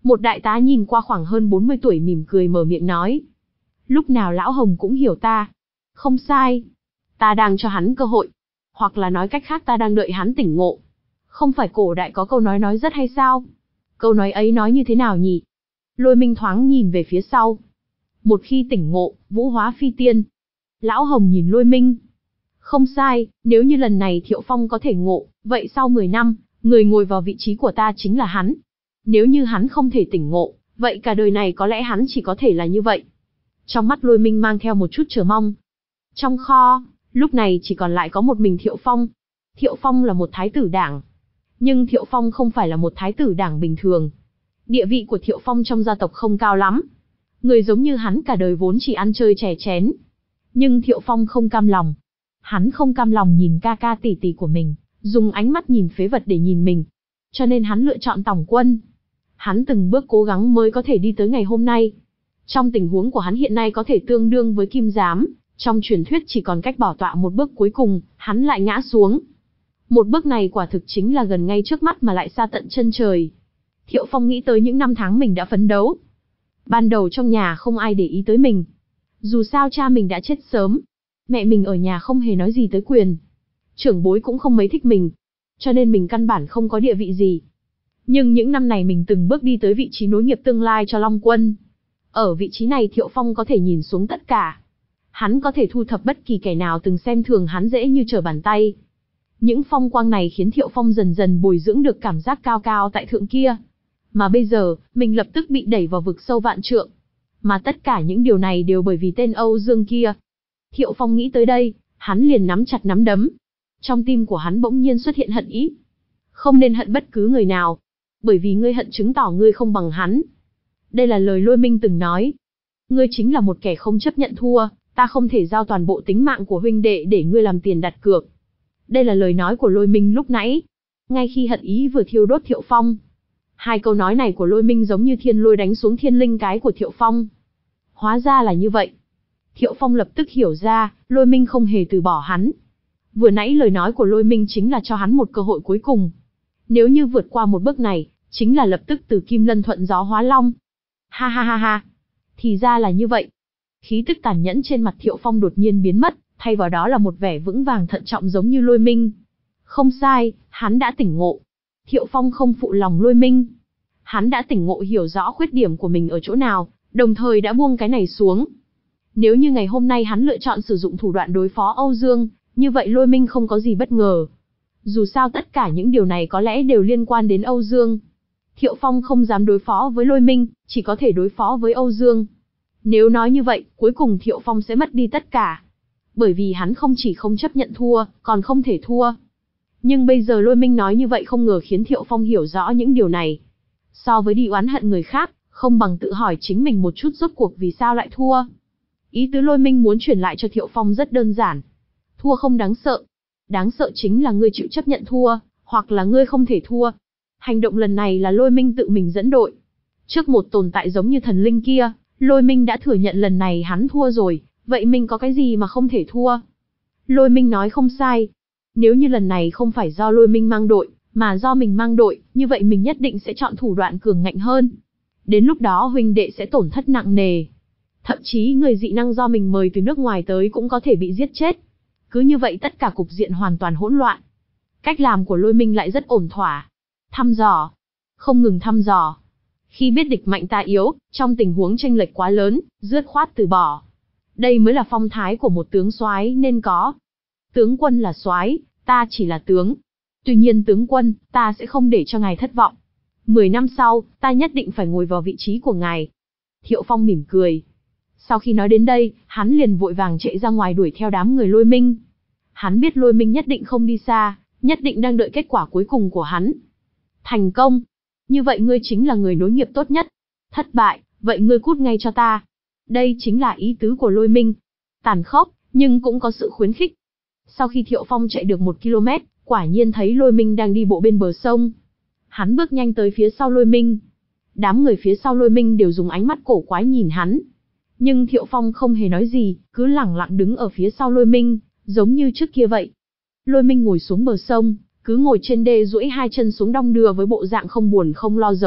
Một đại tá nhìn qua khoảng hơn bốn mươi tuổi mỉm cười mở miệng nói. Lúc nào Lão Hồng cũng hiểu ta. Không sai. Ta đang cho hắn cơ hội. Hoặc là nói cách khác ta đang đợi hắn tỉnh ngộ. Không phải cổ đại có câu nói nói rất hay sao? Câu nói ấy nói như thế nào nhỉ? Lôi Minh thoáng nhìn về phía sau. Một khi tỉnh ngộ, vũ hóa phi tiên. Lão Hồng nhìn Lôi Minh. Không sai, nếu như lần này Thiệu Phong có thể ngộ, vậy sau mười năm, người ngồi vào vị trí của ta chính là hắn. Nếu như hắn không thể tỉnh ngộ, vậy cả đời này có lẽ hắn chỉ có thể là như vậy. Trong mắt Lôi Minh mang theo một chút chờ mong. Trong kho, lúc này chỉ còn lại có một mình Thiệu Phong. Thiệu Phong là một thái tử đảng. Nhưng Thiệu Phong không phải là một thái tử đảng bình thường. Địa vị của Thiệu Phong trong gia tộc không cao lắm. Người giống như hắn cả đời vốn chỉ ăn chơi chè chén. Nhưng Thiệu Phong không cam lòng. Hắn không cam lòng nhìn ca ca tỷ tỷ của mình, dùng ánh mắt nhìn phế vật để nhìn mình. Cho nên hắn lựa chọn tổng quân. Hắn từng bước cố gắng mới có thể đi tới ngày hôm nay. Trong tình huống của hắn hiện nay có thể tương đương với kim giám, trong truyền thuyết chỉ còn cách bảo tọa một bước cuối cùng, hắn lại ngã xuống. Một bước này quả thực chính là gần ngay trước mắt mà lại xa tận chân trời. Thiệu Phong nghĩ tới những năm tháng mình đã phấn đấu. Ban đầu trong nhà không ai để ý tới mình. Dù sao cha mình đã chết sớm. Mẹ mình ở nhà không hề nói gì tới quyền. Trưởng bối cũng không mấy thích mình. Cho nên mình căn bản không có địa vị gì. Nhưng những năm này mình từng bước đi tới vị trí nối nghiệp tương lai cho Long Quân. Ở vị trí này Thiệu Phong có thể nhìn xuống tất cả. Hắn có thể thu thập bất kỳ kẻ nào từng xem thường hắn dễ như trở bàn tay. Những phong quang này khiến Thiệu Phong dần dần bồi dưỡng được cảm giác cao cao tại thượng kia. Mà bây giờ, mình lập tức bị đẩy vào vực sâu vạn trượng. Mà tất cả những điều này đều bởi vì tên Âu Dương kia. Thiệu Phong nghĩ tới đây, hắn liền nắm chặt nắm đấm. Trong tim của hắn bỗng nhiên xuất hiện hận ý. Không nên hận bất cứ người nào. Bởi vì ngươi hận chứng tỏ ngươi không bằng hắn. Đây là lời Lôi Minh từng nói. Ngươi chính là một kẻ không chấp nhận thua, ta không thể giao toàn bộ tính mạng của huynh đệ để ngươi làm tiền đặt cược. Đây là lời nói của Lôi Minh lúc nãy. Ngay khi hận ý vừa thiêu đốt Thiệu Phong. Hai câu nói này của Lôi Minh giống như thiên lôi đánh xuống thiên linh cái của Thiệu Phong. Hóa ra là như vậy. Thiệu Phong lập tức hiểu ra, Lôi Minh không hề từ bỏ hắn. Vừa nãy lời nói của Lôi Minh chính là cho hắn một cơ hội cuối cùng. Nếu như vượt qua một bước này, chính là lập tức từ Kim Lân thuận gió hóa long. Ha ha ha ha. Thì ra là như vậy. Khí tức tàn nhẫn trên mặt Thiệu Phong đột nhiên biến mất, thay vào đó là một vẻ vững vàng thận trọng giống như Lôi Minh. Không sai, hắn đã tỉnh ngộ. Thiệu Phong không phụ lòng Lôi Minh. Hắn đã tỉnh ngộ hiểu rõ khuyết điểm của mình ở chỗ nào, đồng thời đã buông cái này xuống. Nếu như ngày hôm nay hắn lựa chọn sử dụng thủ đoạn đối phó Âu Dương, như vậy Lôi Minh không có gì bất ngờ. Dù sao tất cả những điều này có lẽ đều liên quan đến Âu Dương. Thiệu Phong không dám đối phó với Lôi Minh, chỉ có thể đối phó với Âu Dương. Nếu nói như vậy, cuối cùng Thiệu Phong sẽ mất đi tất cả. Bởi vì hắn không chỉ không chấp nhận thua, còn không thể thua. Nhưng bây giờ Lôi Minh nói như vậy không ngờ khiến Thiệu Phong hiểu rõ những điều này. So với đi oán hận người khác, không bằng tự hỏi chính mình một chút rốt cuộc vì sao lại thua. Ý tứ Lôi Minh muốn truyền lại cho Thiệu Phong rất đơn giản. Thua không đáng sợ. Đáng sợ chính là ngươi chịu chấp nhận thua, hoặc là ngươi không thể thua. Hành động lần này là Lôi Minh tự mình dẫn đội. Trước một tồn tại giống như thần linh kia, Lôi Minh đã thừa nhận lần này hắn thua rồi, vậy mình có cái gì mà không thể thua? Lôi Minh nói không sai. Nếu như lần này không phải do Lôi Minh mang đội, mà do mình mang đội, như vậy mình nhất định sẽ chọn thủ đoạn cường ngạnh hơn. Đến lúc đó huynh đệ sẽ tổn thất nặng nề. Thậm chí người dị năng do mình mời từ nước ngoài tới cũng có thể bị giết chết. Cứ như vậy tất cả cục diện hoàn toàn hỗn loạn. Cách làm của Lôi Minh lại rất ổn thỏa. Thăm dò. Không ngừng thăm dò. Khi biết địch mạnh ta yếu, trong tình huống chênh lệch quá lớn, dứt khoát từ bỏ. Đây mới là phong thái của một tướng soái nên có. Tướng quân là soái, ta chỉ là tướng. Tuy nhiên tướng quân, ta sẽ không để cho ngài thất vọng. Mười năm sau, ta nhất định phải ngồi vào vị trí của ngài. Thiệu Phong mỉm cười. Sau khi nói đến đây, hắn liền vội vàng chạy ra ngoài đuổi theo đám người Lôi Minh. Hắn biết Lôi Minh nhất định không đi xa, nhất định đang đợi kết quả cuối cùng của hắn. Thành công. Như vậy ngươi chính là người nối nghiệp tốt nhất. Thất bại, vậy ngươi cút ngay cho ta. Đây chính là ý tứ của Lôi Minh. Tàn khốc, nhưng cũng có sự khuyến khích. Sau khi Thiệu Phong chạy được một ki lô mét, quả nhiên thấy Lôi Minh đang đi bộ bên bờ sông. Hắn bước nhanh tới phía sau Lôi Minh. Đám người phía sau Lôi Minh đều dùng ánh mắt cổ quái nhìn hắn. Nhưng Thiệu Phong không hề nói gì, cứ lẳng lặng đứng ở phía sau Lôi Minh, giống như trước kia vậy. Lôi Minh ngồi xuống bờ sông, cứ ngồi trên đê duỗi hai chân xuống đong đưa với bộ dạng không buồn không lo giống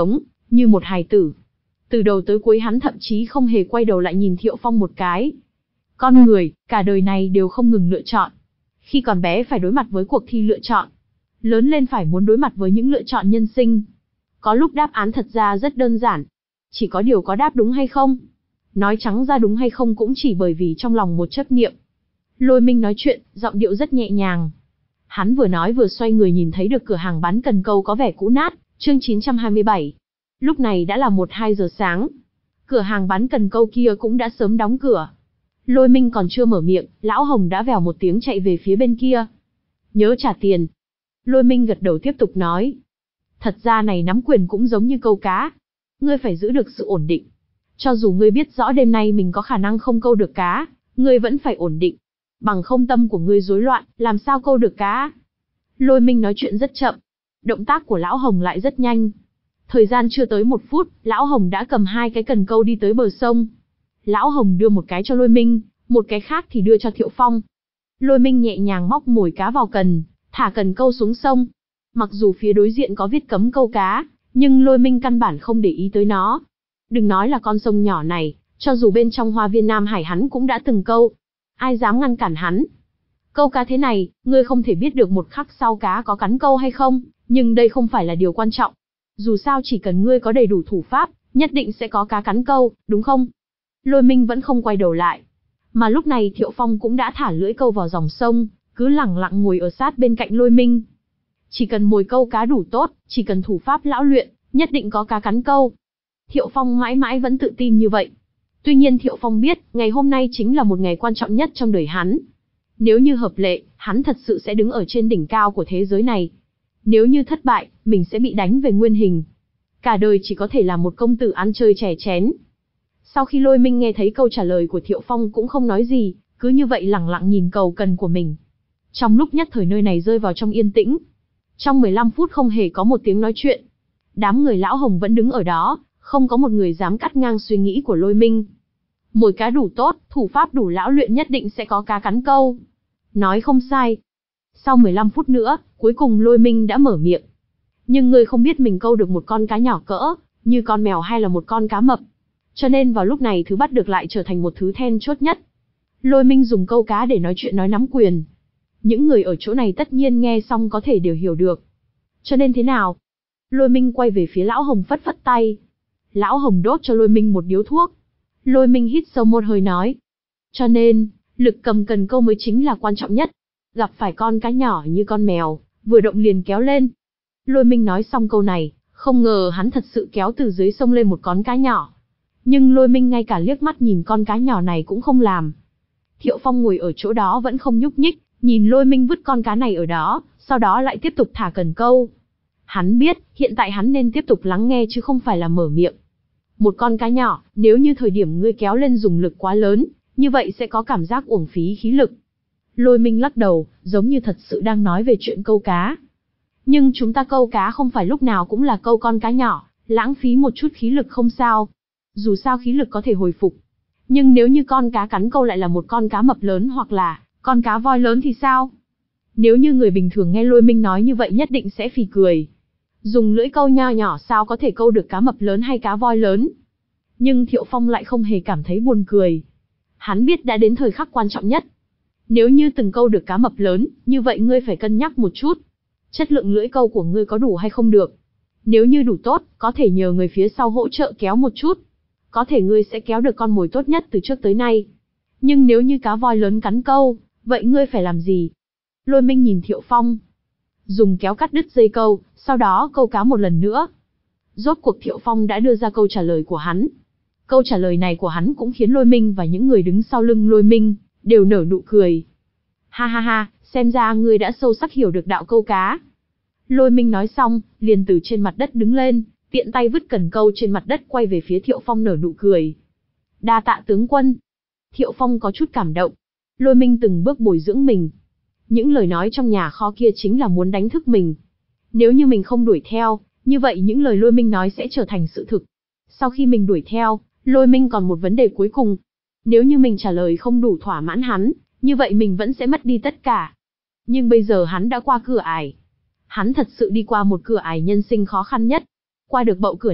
như một hài tử. Từ đầu tới cuối hắn thậm chí không hề quay đầu lại nhìn Thiệu Phong một cái. Con người, cả đời này đều không ngừng lựa chọn. Khi còn bé phải đối mặt với cuộc thi lựa chọn. Lớn lên phải muốn đối mặt với những lựa chọn nhân sinh. Có lúc đáp án thật ra rất đơn giản. Chỉ có điều có đáp đúng hay không. Nói trắng ra đúng hay không cũng chỉ bởi vì trong lòng một chấp niệm. Lôi Minh nói chuyện, giọng điệu rất nhẹ nhàng. Hắn vừa nói vừa xoay người nhìn thấy được cửa hàng bán cần câu có vẻ cũ nát, chương chín trăm hai mươi bảy. Lúc này đã là một hai giờ sáng. Cửa hàng bán cần câu kia cũng đã sớm đóng cửa. Lôi Minh còn chưa mở miệng, Lão Hồng đã vèo một tiếng chạy về phía bên kia. Nhớ trả tiền. Lôi Minh gật đầu tiếp tục nói. Thật ra này nắm quyền cũng giống như câu cá. Ngươi phải giữ được sự ổn định. Cho dù ngươi biết rõ đêm nay mình có khả năng không câu được cá, ngươi vẫn phải ổn định. Bằng không tâm của ngươi rối loạn, làm sao câu được cá. Lôi Minh nói chuyện rất chậm. Động tác của Lão Hồng lại rất nhanh. Thời gian chưa tới một phút, Lão Hồng đã cầm hai cái cần câu đi tới bờ sông. Lão Hồng đưa một cái cho Lôi Minh, một cái khác thì đưa cho Thiệu Phong. Lôi Minh nhẹ nhàng móc mồi cá vào cần, thả cần câu xuống sông. Mặc dù phía đối diện có viết cấm câu cá, nhưng Lôi Minh căn bản không để ý tới nó. Đừng nói là con sông nhỏ này, cho dù bên trong Hoa Viên Nam Hải hắn cũng đã từng câu. Ai dám ngăn cản hắn? Câu cá thế này, ngươi không thể biết được một khắc sau cá có cắn câu hay không, nhưng đây không phải là điều quan trọng. Dù sao chỉ cần ngươi có đầy đủ thủ pháp, nhất định sẽ có cá cắn câu, đúng không? Lôi Minh vẫn không quay đầu lại. Mà lúc này Thiệu Phong cũng đã thả lưỡi câu vào dòng sông, cứ lẳng lặng ngồi ở sát bên cạnh Lôi Minh. Chỉ cần mồi câu cá đủ tốt, chỉ cần thủ pháp lão luyện, nhất định có cá cắn câu. Thiệu Phong mãi mãi vẫn tự tin như vậy. Tuy nhiên Thiệu Phong biết, ngày hôm nay chính là một ngày quan trọng nhất trong đời hắn. Nếu như hợp lệ, hắn thật sự sẽ đứng ở trên đỉnh cao của thế giới này. Nếu như thất bại, mình sẽ bị đánh về nguyên hình. Cả đời chỉ có thể là một công tử ăn chơi chè chén. Sau khi Lôi Minh nghe thấy câu trả lời của Thiệu Phong cũng không nói gì, cứ như vậy lẳng lặng nhìn cầu cần của mình. Trong lúc nhất thời nơi này rơi vào trong yên tĩnh. Trong mười lăm phút không hề có một tiếng nói chuyện. Đám người Lão Hồng vẫn đứng ở đó, không có một người dám cắt ngang suy nghĩ của Lôi Minh. Mồi cá đủ tốt, thủ pháp đủ lão luyện nhất định sẽ có cá cắn câu. Nói không sai. Sau mười lăm phút nữa, cuối cùng Lôi Minh đã mở miệng. Nhưng ngươi không biết mình câu được một con cá nhỏ cỡ, như con mèo hay là một con cá mập. Cho nên vào lúc này thứ bắt được lại trở thành một thứ then chốt nhất. Lôi Minh dùng câu cá để nói chuyện nói nắm quyền. Những người ở chỗ này tất nhiên nghe xong có thể đều hiểu được. Cho nên thế nào? Lôi Minh quay về phía Lão Hồng phất phất tay. Lão Hồng đốt cho Lôi Minh một điếu thuốc. Lôi Minh hít sâu một hơi nói. Cho nên, lực cầm cần câu mới chính là quan trọng nhất. Gặp phải con cá nhỏ như con mèo, vừa động liền kéo lên. Lôi Minh nói xong câu này, không ngờ hắn thật sự kéo từ dưới sông lên một con cá nhỏ. Nhưng Lôi Minh ngay cả liếc mắt nhìn con cá nhỏ này cũng không làm. Thiệu Phong ngồi ở chỗ đó vẫn không nhúc nhích, nhìn Lôi Minh vứt con cá này ở đó, sau đó lại tiếp tục thả cần câu. Hắn biết, hiện tại hắn nên tiếp tục lắng nghe chứ không phải là mở miệng. Một con cá nhỏ, nếu như thời điểm ngươi kéo lên dùng lực quá lớn, như vậy sẽ có cảm giác uổng phí khí lực. Lôi Minh lắc đầu, giống như thật sự đang nói về chuyện câu cá. Nhưng chúng ta câu cá không phải lúc nào cũng là câu con cá nhỏ, lãng phí một chút khí lực không sao. Dù sao khí lực có thể hồi phục. Nhưng nếu như con cá cắn câu lại là một con cá mập lớn hoặc là con cá voi lớn thì sao? Nếu như người bình thường nghe Lôi Minh nói như vậy nhất định sẽ phì cười. Dùng lưỡi câu nho nhỏ sao có thể câu được cá mập lớn hay cá voi lớn? Nhưng Thiệu Phong lại không hề cảm thấy buồn cười. Hắn biết đã đến thời khắc quan trọng nhất. Nếu như từng câu được cá mập lớn, như vậy ngươi phải cân nhắc một chút. Chất lượng lưỡi câu của ngươi có đủ hay không được? Nếu như đủ tốt, có thể nhờ người phía sau hỗ trợ kéo một chút. Có thể ngươi sẽ kéo được con mồi tốt nhất từ trước tới nay. Nhưng nếu như cá voi lớn cắn câu, vậy ngươi phải làm gì? Lôi Minh nhìn Thiệu Phong. Dùng kéo cắt đứt dây câu, sau đó câu cá một lần nữa. Rốt cuộc Thiệu Phong đã đưa ra câu trả lời của hắn. Câu trả lời này của hắn cũng khiến Lôi Minh và những người đứng sau lưng Lôi Minh đều nở nụ cười. Ha ha ha, xem ra ngươi đã sâu sắc hiểu được đạo câu cá. Lôi Minh nói xong, liền từ trên mặt đất đứng lên, tiện tay vứt cần câu trên mặt đất quay về phía Thiệu Phong nở nụ cười. Đa tạ tướng quân. Thiệu Phong có chút cảm động. Lôi Minh từng bước bồi dưỡng mình. Những lời nói trong nhà kho kia chính là muốn đánh thức mình. Nếu như mình không đuổi theo, như vậy những lời Lôi Minh nói sẽ trở thành sự thực. Sau khi mình đuổi theo, Lôi Minh còn một vấn đề cuối cùng. Nếu như mình trả lời không đủ thỏa mãn hắn, như vậy mình vẫn sẽ mất đi tất cả. Nhưng bây giờ hắn đã qua cửa ải. Hắn thật sự đi qua một cửa ải nhân sinh khó khăn nhất. Qua được bậu cửa này,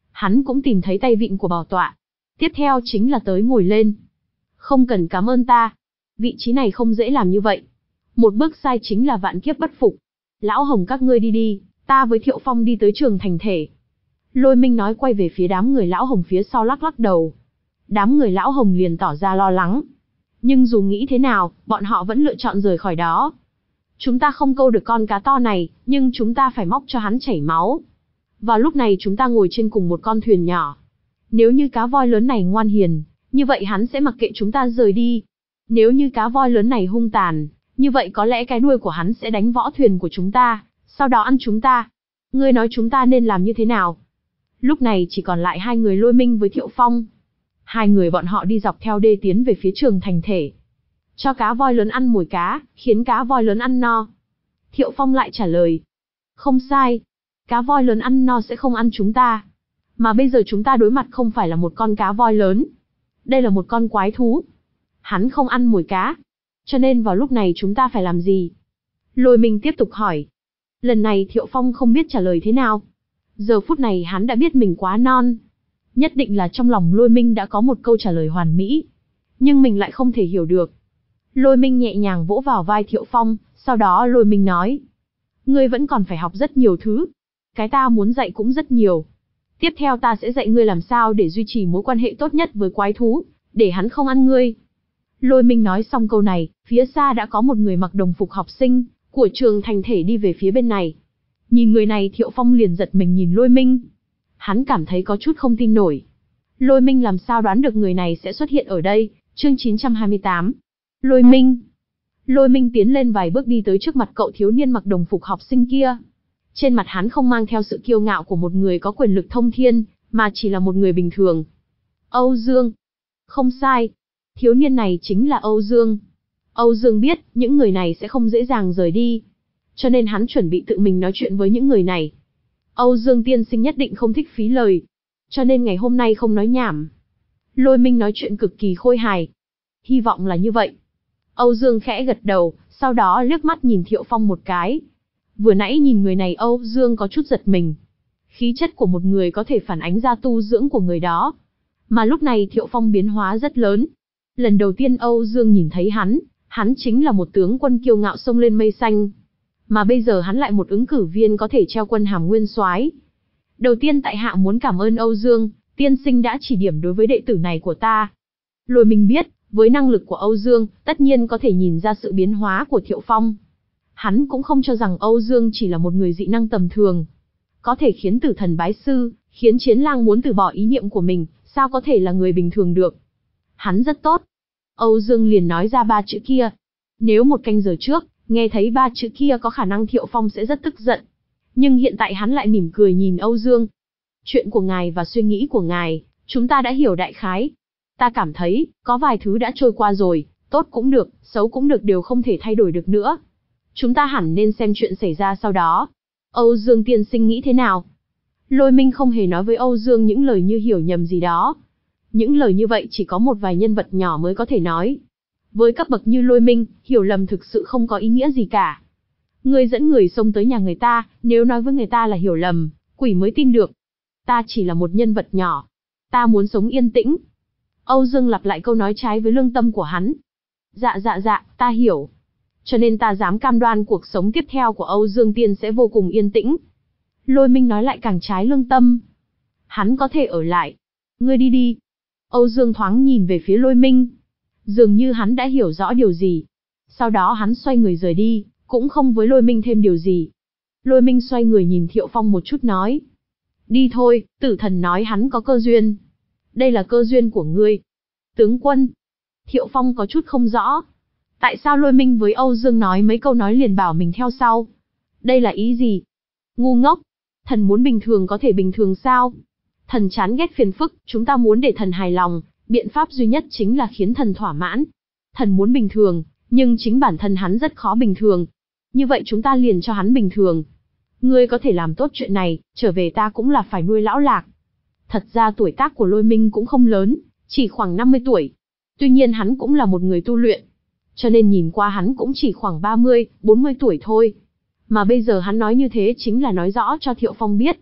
Hắn cũng tìm thấy tay vịn của bảo tọa. Tiếp theo chính là tới ngồi lên. Không cần cảm ơn ta. Vị trí này không dễ làm như vậy. Một bước sai chính là vạn kiếp bất phục. Lão Hồng các ngươi đi đi, ta với Thiệu Phong đi tới trường thành thể. Lôi Minh nói quay về phía đám người Lão Hồng phía sau lắc lắc đầu. Đám người Lão Hồng liền tỏ ra lo lắng. Nhưng dù nghĩ thế nào, bọn họ vẫn lựa chọn rời khỏi đó. Chúng ta không câu được con cá to này, nhưng chúng ta phải móc cho hắn chảy máu. Vào lúc này chúng ta ngồi trên cùng một con thuyền nhỏ. Nếu như cá voi lớn này ngoan hiền, như vậy hắn sẽ mặc kệ chúng ta rời đi. Nếu như cá voi lớn này hung tàn, như vậy có lẽ cái đuôi của hắn sẽ đánh võ thuyền của chúng ta, sau đó ăn chúng ta. Ngươi nói chúng ta nên làm như thế nào? Lúc này chỉ còn lại hai người Lôi Minh với Thiệu Phong. Hai người bọn họ đi dọc theo đê tiến về phía trường thành thể. Cho cá voi lớn ăn mồi cá, khiến cá voi lớn ăn no. Thiệu Phong lại trả lời. Không sai. Cá voi lớn ăn no sẽ không ăn chúng ta. Mà bây giờ chúng ta đối mặt không phải là một con cá voi lớn. Đây là một con quái thú. Hắn không ăn mồi cá. Cho nên vào lúc này chúng ta phải làm gì? Lôi Minh tiếp tục hỏi. Lần này Thiệu Phong không biết trả lời thế nào. Giờ phút này hắn đã biết mình quá non. Nhất định là trong lòng Lôi Minh đã có một câu trả lời hoàn mỹ. Nhưng mình lại không thể hiểu được. Lôi Minh nhẹ nhàng vỗ vào vai Thiệu Phong, sau đó Lôi Minh nói. Ngươi vẫn còn phải học rất nhiều thứ. Cái ta muốn dạy cũng rất nhiều. Tiếp theo ta sẽ dạy ngươi làm sao để duy trì mối quan hệ tốt nhất với quái thú, để hắn không ăn ngươi. Lôi Minh nói xong câu này, phía xa đã có một người mặc đồng phục học sinh của trường thành thể đi về phía bên này. Nhìn người này Thiệu Phong liền giật mình nhìn Lôi Minh. Hắn cảm thấy có chút không tin nổi. Lôi Minh làm sao đoán được người này sẽ xuất hiện ở đây, chương chín trăm hai mươi tám. Lôi Minh. Lôi Minh tiến lên vài bước đi tới trước mặt cậu thiếu niên mặc đồng phục học sinh kia. Trên mặt hắn không mang theo sự kiêu ngạo của một người có quyền lực thông thiên, mà chỉ là một người bình thường. Âu Dương. Không sai. Thiếu niên này chính là Âu Dương. Âu Dương biết, những người này sẽ không dễ dàng rời đi. Cho nên hắn chuẩn bị tự mình nói chuyện với những người này. Âu Dương tiên sinh nhất định không thích phí lời. Cho nên ngày hôm nay không nói nhảm. Lôi Minh nói chuyện cực kỳ khôi hài. Hy vọng là như vậy. Âu Dương khẽ gật đầu, sau đó liếc mắt nhìn Thiệu Phong một cái. Vừa nãy nhìn người này Âu Dương có chút giật mình. Khí chất của một người có thể phản ánh ra tu dưỡng của người đó. Mà lúc này Thiệu Phong biến hóa rất lớn. Lần đầu tiên Âu Dương nhìn thấy hắn, hắn chính là một tướng quân kiêu ngạo xông lên mây xanh. Mà bây giờ hắn lại một ứng cử viên có thể treo quân hàm nguyên soái. Đầu tiên tại hạ muốn cảm ơn Âu Dương, tiên sinh đã chỉ điểm đối với đệ tử này của ta. Lôi Minh biết, với năng lực của Âu Dương, tất nhiên có thể nhìn ra sự biến hóa của Thiệu Phong. Hắn cũng không cho rằng Âu Dương chỉ là một người dị năng tầm thường. Có thể khiến tử thần bái sư, khiến chiến lang muốn từ bỏ ý niệm của mình, sao có thể là người bình thường được. Hắn rất tốt. Âu Dương liền nói ra ba chữ kia. Nếu một canh giờ trước, nghe thấy ba chữ kia có khả năng Thiệu Phong sẽ rất tức giận. Nhưng hiện tại hắn lại mỉm cười nhìn Âu Dương. Chuyện của ngài và suy nghĩ của ngài, chúng ta đã hiểu đại khái. Ta cảm thấy, có vài thứ đã trôi qua rồi, tốt cũng được, xấu cũng được đều không thể thay đổi được nữa. Chúng ta hẳn nên xem chuyện xảy ra sau đó. Âu Dương tiên sinh nghĩ thế nào? Lôi Minh không hề nói với Âu Dương những lời như hiểu nhầm gì đó. Những lời như vậy chỉ có một vài nhân vật nhỏ mới có thể nói. Với cấp bậc như Lôi Minh, hiểu lầm thực sự không có ý nghĩa gì cả. Người dẫn người xông tới nhà người ta, nếu nói với người ta là hiểu lầm, quỷ mới tin được. Ta chỉ là một nhân vật nhỏ. Ta muốn sống yên tĩnh. Âu Dương lặp lại câu nói trái với lương tâm của hắn. Dạ dạ dạ, ta hiểu. Cho nên ta dám cam đoan cuộc sống tiếp theo của Âu Dương Tiên sẽ vô cùng yên tĩnh. Lôi Minh nói lại càng trái lương tâm. Hắn có thể ở lại. Ngươi đi đi. Âu Dương thoáng nhìn về phía Lôi Minh. Dường như hắn đã hiểu rõ điều gì. Sau đó hắn xoay người rời đi, cũng không với Lôi Minh thêm điều gì. Lôi Minh xoay người nhìn Thiệu Phong một chút nói. Đi thôi, tử thần nói hắn có cơ duyên. Đây là cơ duyên của ngươi. Tướng quân. Thiệu Phong có chút không rõ. Tại sao Lôi Minh với Âu Dương nói mấy câu nói liền bảo mình theo sau? Đây là ý gì? Ngu ngốc. Thần muốn bình thường có thể bình thường sao? Thần chán ghét phiền phức, chúng ta muốn để thần hài lòng, biện pháp duy nhất chính là khiến thần thỏa mãn. Thần muốn bình thường, nhưng chính bản thân hắn rất khó bình thường. Như vậy chúng ta liền cho hắn bình thường. Ngươi có thể làm tốt chuyện này, trở về ta cũng là phải nuôi lão lạc. Thật ra tuổi tác của Lôi Minh cũng không lớn, chỉ khoảng năm mươi tuổi. Tuy nhiên hắn cũng là một người tu luyện. Cho nên nhìn qua hắn cũng chỉ khoảng ba mươi, bốn mươi tuổi thôi. Mà bây giờ hắn nói như thế chính là nói rõ cho Thiệu Phong biết.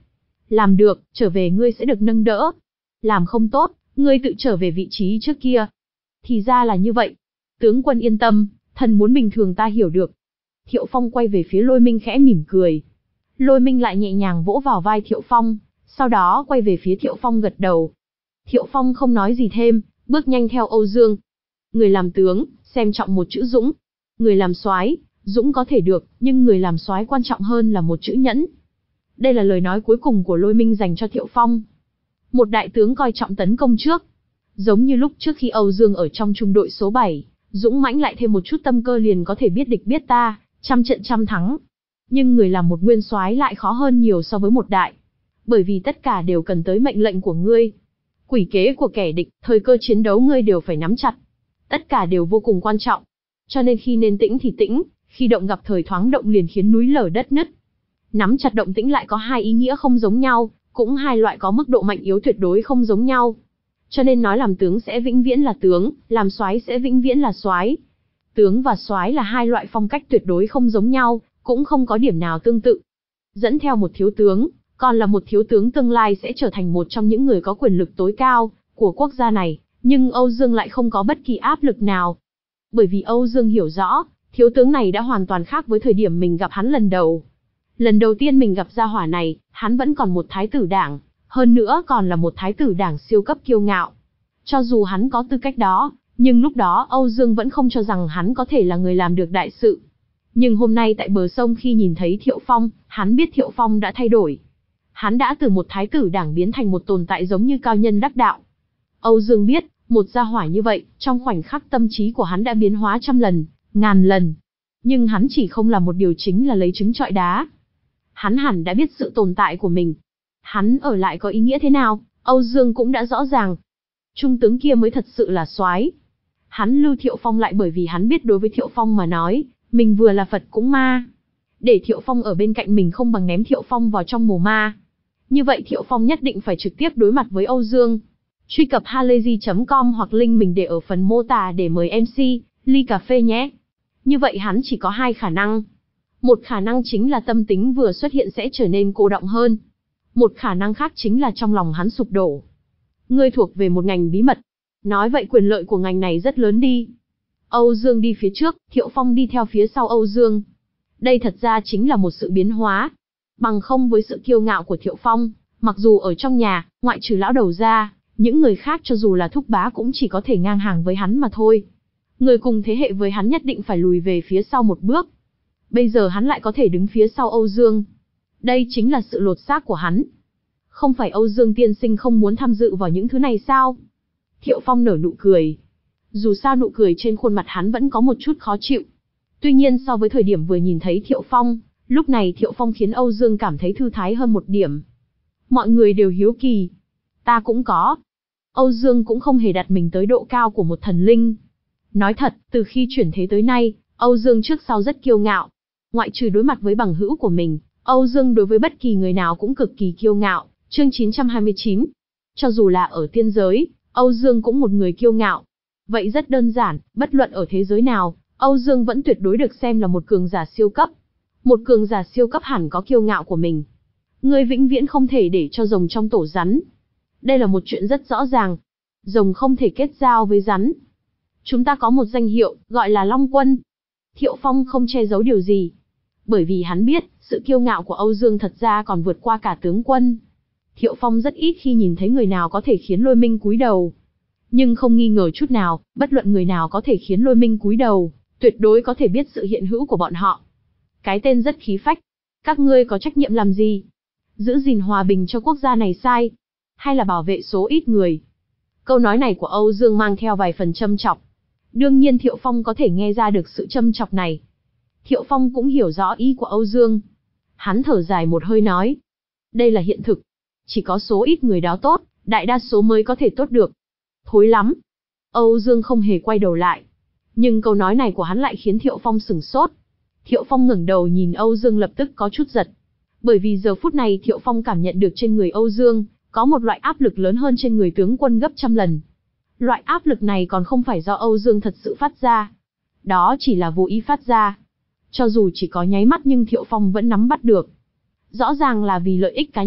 Làm được, trở về ngươi sẽ được nâng đỡ. Làm không tốt, ngươi tự trở về vị trí trước kia. Thì ra là như vậy. Tướng quân yên tâm, thần muốn bình thường ta hiểu được. Thiệu Phong quay về phía Lôi Minh khẽ mỉm cười. Lôi Minh lại nhẹ nhàng vỗ vào vai Thiệu Phong, sau đó quay về phía Thiệu Phong gật đầu. Thiệu Phong không nói gì thêm, bước nhanh theo Âu Dương. Người làm tướng, xem trọng một chữ dũng. Người làm soái, dũng có thể được, nhưng người làm soái quan trọng hơn là một chữ nhẫn. Đây là lời nói cuối cùng của Lôi Minh dành cho Thiệu Phong. Một đại tướng coi trọng tấn công trước. Giống như lúc trước khi Âu Dương ở trong trung đội số bảy, dũng mãnh lại thêm một chút tâm cơ liền có thể biết địch biết ta, trăm trận trăm thắng. Nhưng người làm một nguyên soái lại khó hơn nhiều so với một đại. Bởi vì tất cả đều cần tới mệnh lệnh của ngươi. Quỷ kế của kẻ địch, thời cơ chiến đấu ngươi đều phải nắm chặt. Tất cả đều vô cùng quan trọng. Cho nên khi nên tĩnh thì tĩnh, khi động gặp thời thoáng động liền khiến núi lở đất nứt. Nắm chặt động tĩnh lại có hai ý nghĩa không giống nhau, cũng hai loại có mức độ mạnh yếu tuyệt đối không giống nhau. Cho nên nói làm tướng sẽ vĩnh viễn là tướng, làm soái sẽ vĩnh viễn là soái. Tướng và soái là hai loại phong cách tuyệt đối không giống nhau, cũng không có điểm nào tương tự. Dẫn theo một thiếu tướng, còn là một thiếu tướng tương lai sẽ trở thành một trong những người có quyền lực tối cao của quốc gia này, nhưng Âu Dương lại không có bất kỳ áp lực nào. Bởi vì Âu Dương hiểu rõ, thiếu tướng này đã hoàn toàn khác với thời điểm mình gặp hắn lần đầu. Lần đầu tiên mình gặp gia hỏa này, hắn vẫn còn một thái tử đảng, hơn nữa còn là một thái tử đảng siêu cấp kiêu ngạo. Cho dù hắn có tư cách đó, nhưng lúc đó Âu Dương vẫn không cho rằng hắn có thể là người làm được đại sự. Nhưng hôm nay tại bờ sông khi nhìn thấy Thiệu Phong, hắn biết Thiệu Phong đã thay đổi. Hắn đã từ một thái tử đảng biến thành một tồn tại giống như cao nhân đắc đạo. Âu Dương biết, một gia hỏa như vậy, trong khoảnh khắc tâm trí của hắn đã biến hóa trăm lần, ngàn lần. Nhưng hắn chỉ không làm một điều chính là lấy trứng trọi đá. Hắn hẳn đã biết sự tồn tại của mình. Hắn ở lại có ý nghĩa thế nào, Âu Dương cũng đã rõ ràng. Trung tướng kia mới thật sự là soái. Hắn lưu Thiệu Phong lại bởi vì hắn biết đối với Thiệu Phong mà nói, mình vừa là Phật cũng ma. Để Thiệu Phong ở bên cạnh mình không bằng ném Thiệu Phong vào trong mồ ma. Như vậy Thiệu Phong nhất định phải trực tiếp đối mặt với Âu Dương. Truy cập halayzi chấm com hoặc link mình để ở phần mô tả để mời em xê, ly cà phê nhé. Như vậy hắn chỉ có hai khả năng. Một khả năng chính là tâm tính vừa xuất hiện sẽ trở nên cô đọng hơn. Một khả năng khác chính là trong lòng hắn sụp đổ. Ngươi thuộc về một ngành bí mật. Nói vậy quyền lợi của ngành này rất lớn đi. Âu Dương đi phía trước, Thiệu Phong đi theo phía sau Âu Dương. Đây thật ra chính là một sự biến hóa. Bằng không với sự kiêu ngạo của Thiệu Phong, mặc dù ở trong nhà, ngoại trừ lão đầu ra, những người khác cho dù là thúc bá cũng chỉ có thể ngang hàng với hắn mà thôi. Người cùng thế hệ với hắn nhất định phải lùi về phía sau một bước. Bây giờ hắn lại có thể đứng phía sau Âu Dương. Đây chính là sự lột xác của hắn. Không phải Âu Dương tiên sinh không muốn tham dự vào những thứ này sao? Thiệu Phong nở nụ cười. Dù sao nụ cười trên khuôn mặt hắn vẫn có một chút khó chịu. Tuy nhiên so với thời điểm vừa nhìn thấy Thiệu Phong, lúc này Thiệu Phong khiến Âu Dương cảm thấy thư thái hơn một điểm. Mọi người đều hiếu kỳ. Ta cũng có. Âu Dương cũng không hề đặt mình tới độ cao của một thần linh. Nói thật, từ khi chuyển thế tới nay, Âu Dương trước sau rất kiêu ngạo. Ngoại trừ đối mặt với bằng hữu của mình, Âu Dương đối với bất kỳ người nào cũng cực kỳ kiêu ngạo. Chương chín trăm hai mươi chín. Cho dù là ở tiên giới, Âu Dương cũng một người kiêu ngạo. Vậy rất đơn giản, bất luận ở thế giới nào, Âu Dương vẫn tuyệt đối được xem là một cường giả siêu cấp. Một cường giả siêu cấp hẳn có kiêu ngạo của mình. Ngươi vĩnh viễn không thể để cho rồng trong tổ rắn. Đây là một chuyện rất rõ ràng. Rồng không thể kết giao với rắn. Chúng ta có một danh hiệu, gọi là Long Quân. Thiệu Phong không che giấu điều gì. Bởi vì hắn biết, sự kiêu ngạo của Âu Dương thật ra còn vượt qua cả tướng quân. Thiệu Phong rất ít khi nhìn thấy người nào có thể khiến Lôi Minh cúi đầu. Nhưng không nghi ngờ chút nào, bất luận người nào có thể khiến Lôi Minh cúi đầu, tuyệt đối có thể biết sự hiện hữu của bọn họ. Cái tên rất khí phách. Các ngươi có trách nhiệm làm gì? Giữ gìn hòa bình cho quốc gia này sai? Hay là bảo vệ số ít người? Câu nói này của Âu Dương mang theo vài phần châm chọc. Đương nhiên Thiệu Phong có thể nghe ra được sự châm chọc này. Thiệu Phong cũng hiểu rõ ý của Âu Dương. Hắn thở dài một hơi nói. Đây là hiện thực. Chỉ có số ít người đó tốt, đại đa số mới có thể tốt được. Thối lắm. Âu Dương không hề quay đầu lại. Nhưng câu nói này của hắn lại khiến Thiệu Phong sửng sốt. Thiệu Phong ngẩng đầu nhìn Âu Dương lập tức có chút giật. Bởi vì giờ phút này Thiệu Phong cảm nhận được trên người Âu Dương, có một loại áp lực lớn hơn trên người tướng quân gấp trăm lần. Loại áp lực này còn không phải do Âu Dương thật sự phát ra. Đó chỉ là vô ý phát ra. Cho dù chỉ có nháy mắt nhưng Thiệu Phong vẫn nắm bắt được. Rõ ràng là vì lợi ích cá nhân,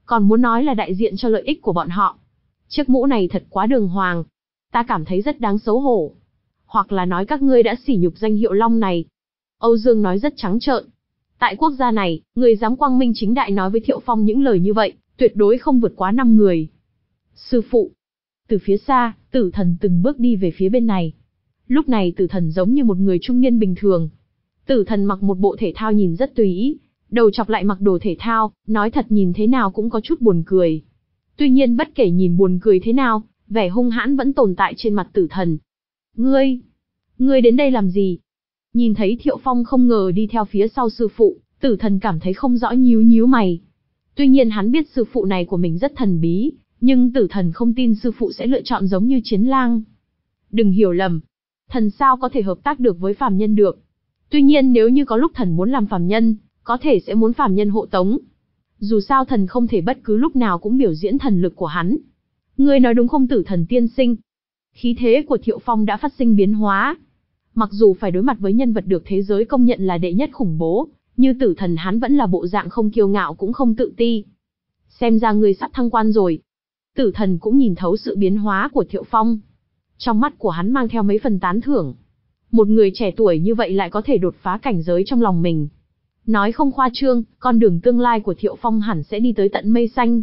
còn muốn nói là đại diện cho lợi ích của bọn họ. Chiếc mũ này thật quá đường hoàng. Ta cảm thấy rất đáng xấu hổ. Hoặc là nói các ngươi đã sỉ nhục danh hiệu Long này. Âu Dương nói rất trắng trợn. Tại quốc gia này, người dám quang minh chính đại nói với Thiệu Phong những lời như vậy, tuyệt đối không vượt quá năm người. Sư phụ. Từ phía xa, Tử Thần từng bước đi về phía bên này. Lúc này Tử Thần giống như một người trung niên bình thường. Tử Thần mặc một bộ thể thao nhìn rất tùy ý, đầu chọc lại mặc đồ thể thao, nói thật nhìn thế nào cũng có chút buồn cười. Tuy nhiên bất kể nhìn buồn cười thế nào, vẻ hung hãn vẫn tồn tại trên mặt Tử Thần. Ngươi, ngươi đến đây làm gì? Nhìn thấy Thiệu Phong không ngờ đi theo phía sau sư phụ, Tử Thần cảm thấy không rõ, nhíu nhíu mày. Tuy nhiên hắn biết sư phụ này của mình rất thần bí, nhưng Tử Thần không tin sư phụ sẽ lựa chọn giống như Chiến Lang. Đừng hiểu lầm, thần sao có thể hợp tác được với phàm nhân được. Tuy nhiên nếu như có lúc thần muốn làm phàm nhân, có thể sẽ muốn phàm nhân hộ tống. Dù sao thần không thể bất cứ lúc nào cũng biểu diễn thần lực của hắn. Ngươi nói đúng không Tử Thần tiên sinh? Khí thế của Thiệu Phong đã phát sinh biến hóa. Mặc dù phải đối mặt với nhân vật được thế giới công nhận là đệ nhất khủng bố, như Tử Thần hắn vẫn là bộ dạng không kiêu ngạo cũng không tự ti. Xem ra ngươi sắp thăng quan rồi. Tử Thần cũng nhìn thấu sự biến hóa của Thiệu Phong. Trong mắt của hắn mang theo mấy phần tán thưởng. Một người trẻ tuổi như vậy lại có thể đột phá cảnh giới trong lòng mình. Nói không khoa trương, con đường tương lai của Thiệu Phong hẳn sẽ đi tới tận mây xanh.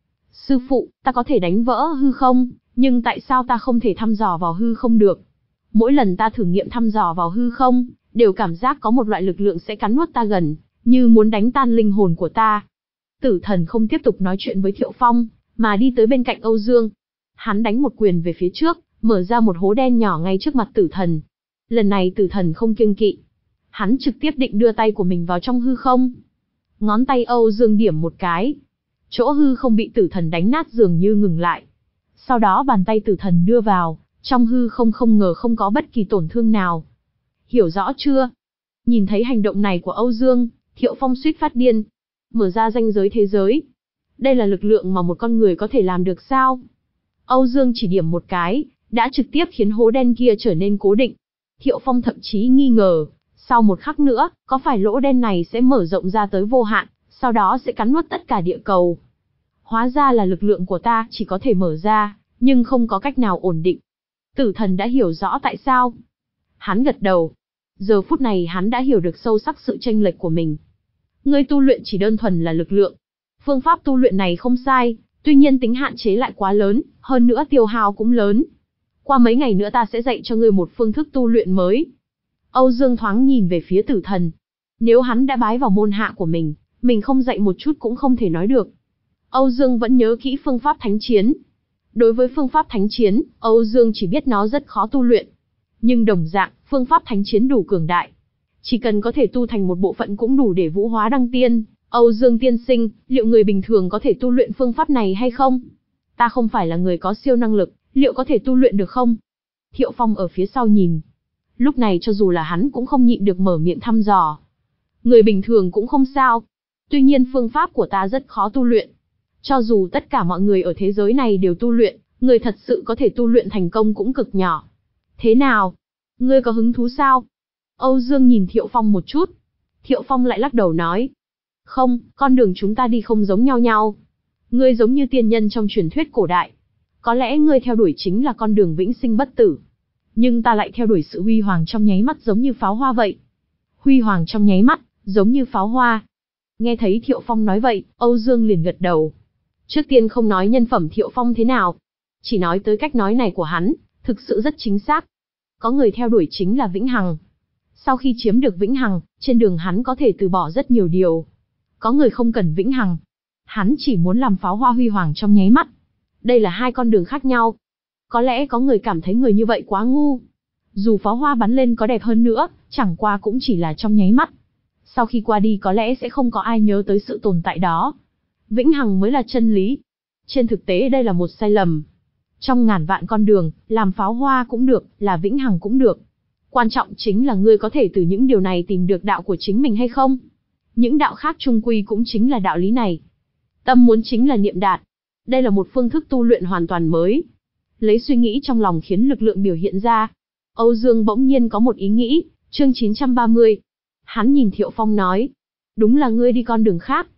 Sư phụ, ta có thể đánh vỡ hư không, nhưng tại sao ta không thể thăm dò vào hư không được? Mỗi lần ta thử nghiệm thăm dò vào hư không, đều cảm giác có một loại lực lượng sẽ cắn nuốt ta gần, như muốn đánh tan linh hồn của ta. Tử Thần không tiếp tục nói chuyện với Thiệu Phong, mà đi tới bên cạnh Âu Dương. Hắn đánh một quyền về phía trước, mở ra một hố đen nhỏ ngay trước mặt Tử Thần. Lần này Tử Thần không kiêng kỵ. Hắn trực tiếp định đưa tay của mình vào trong hư không. Ngón tay Âu Dương điểm một cái. Chỗ hư không bị Tử Thần đánh nát dường như ngừng lại. Sau đó bàn tay Tử Thần đưa vào, trong hư không không ngờ không có bất kỳ tổn thương nào. Hiểu rõ chưa? Nhìn thấy hành động này của Âu Dương, Thiệu Phong suýt phát điên. Mở ra ranh giới thế giới. Đây là lực lượng mà một con người có thể làm được sao? Âu Dương chỉ điểm một cái, đã trực tiếp khiến hố đen kia trở nên cố định. Thiệu Phong thậm chí nghi ngờ, sau một khắc nữa, có phải lỗ đen này sẽ mở rộng ra tới vô hạn, sau đó sẽ cắn nuốt tất cả địa cầu. Hóa ra là lực lượng của ta chỉ có thể mở ra, nhưng không có cách nào ổn định. Tử Thần đã hiểu rõ tại sao. Hắn gật đầu. Giờ phút này hắn đã hiểu được sâu sắc sự chênh lệch của mình. Ngươi tu luyện chỉ đơn thuần là lực lượng. Phương pháp tu luyện này không sai, tuy nhiên tính hạn chế lại quá lớn, hơn nữa tiêu hao cũng lớn. Qua mấy ngày nữa ta sẽ dạy cho ngươi một phương thức tu luyện mới. Âu Dương thoáng nhìn về phía Tử Thần. Nếu hắn đã bái vào môn hạ của mình, mình không dạy một chút cũng không thể nói được. Âu Dương vẫn nhớ kỹ phương pháp thánh chiến. Đối với phương pháp thánh chiến, Âu Dương chỉ biết nó rất khó tu luyện. Nhưng đồng dạng, phương pháp thánh chiến đủ cường đại. Chỉ cần có thể tu thành một bộ phận cũng đủ để vũ hóa đăng tiên. Âu Dương tiên sinh, liệu người bình thường có thể tu luyện phương pháp này hay không? Ta không phải là người có siêu năng lực, liệu có thể tu luyện được không? Thiệu Phong ở phía sau nhìn. Lúc này cho dù là hắn cũng không nhịn được mở miệng thăm dò. Người bình thường cũng không sao. Tuy nhiên phương pháp của ta rất khó tu luyện. Cho dù tất cả mọi người ở thế giới này đều tu luyện, người thật sự có thể tu luyện thành công cũng cực nhỏ. Thế nào? Ngươi có hứng thú sao? Âu Dương nhìn Thiệu Phong một chút. Thiệu Phong lại lắc đầu nói. Không, con đường chúng ta đi không giống nhau nhau. Ngươi giống như tiên nhân trong truyền thuyết cổ đại. Có lẽ ngươi theo đuổi chính là con đường vĩnh sinh bất tử. Nhưng ta lại theo đuổi sự huy hoàng trong nháy mắt giống như pháo hoa vậy. Huy hoàng trong nháy mắt, giống như pháo hoa. Nghe thấy Thiệu Phong nói vậy, Âu Dương liền gật đầu. Trước tiên không nói nhân phẩm Thiệu Phong thế nào. Chỉ nói tới cách nói này của hắn, thực sự rất chính xác. Có người theo đuổi chính là vĩnh hằng. Sau khi chiếm được vĩnh hằng, trên đường hắn có thể từ bỏ rất nhiều điều. Có người không cần vĩnh hằng. Hắn chỉ muốn làm pháo hoa huy hoàng trong nháy mắt. Đây là hai con đường khác nhau. Có lẽ có người cảm thấy người như vậy quá ngu. Dù pháo hoa bắn lên có đẹp hơn nữa, chẳng qua cũng chỉ là trong nháy mắt. Sau khi qua đi có lẽ sẽ không có ai nhớ tới sự tồn tại đó. Vĩnh hằng mới là chân lý. Trên thực tế đây là một sai lầm. Trong ngàn vạn con đường, làm pháo hoa cũng được, là vĩnh hằng cũng được. Quan trọng chính là ngươi có thể từ những điều này tìm được đạo của chính mình hay không. Những đạo khác chung quy cũng chính là đạo lý này. Tâm muốn chính là niệm đạt. Đây là một phương thức tu luyện hoàn toàn mới. Lấy suy nghĩ trong lòng khiến lực lượng biểu hiện ra. Âu Dương bỗng nhiên có một ý nghĩ, chương chín trăm ba mươi. Hắn nhìn Thiệu Phong nói. Đúng là ngươi đi con đường khác.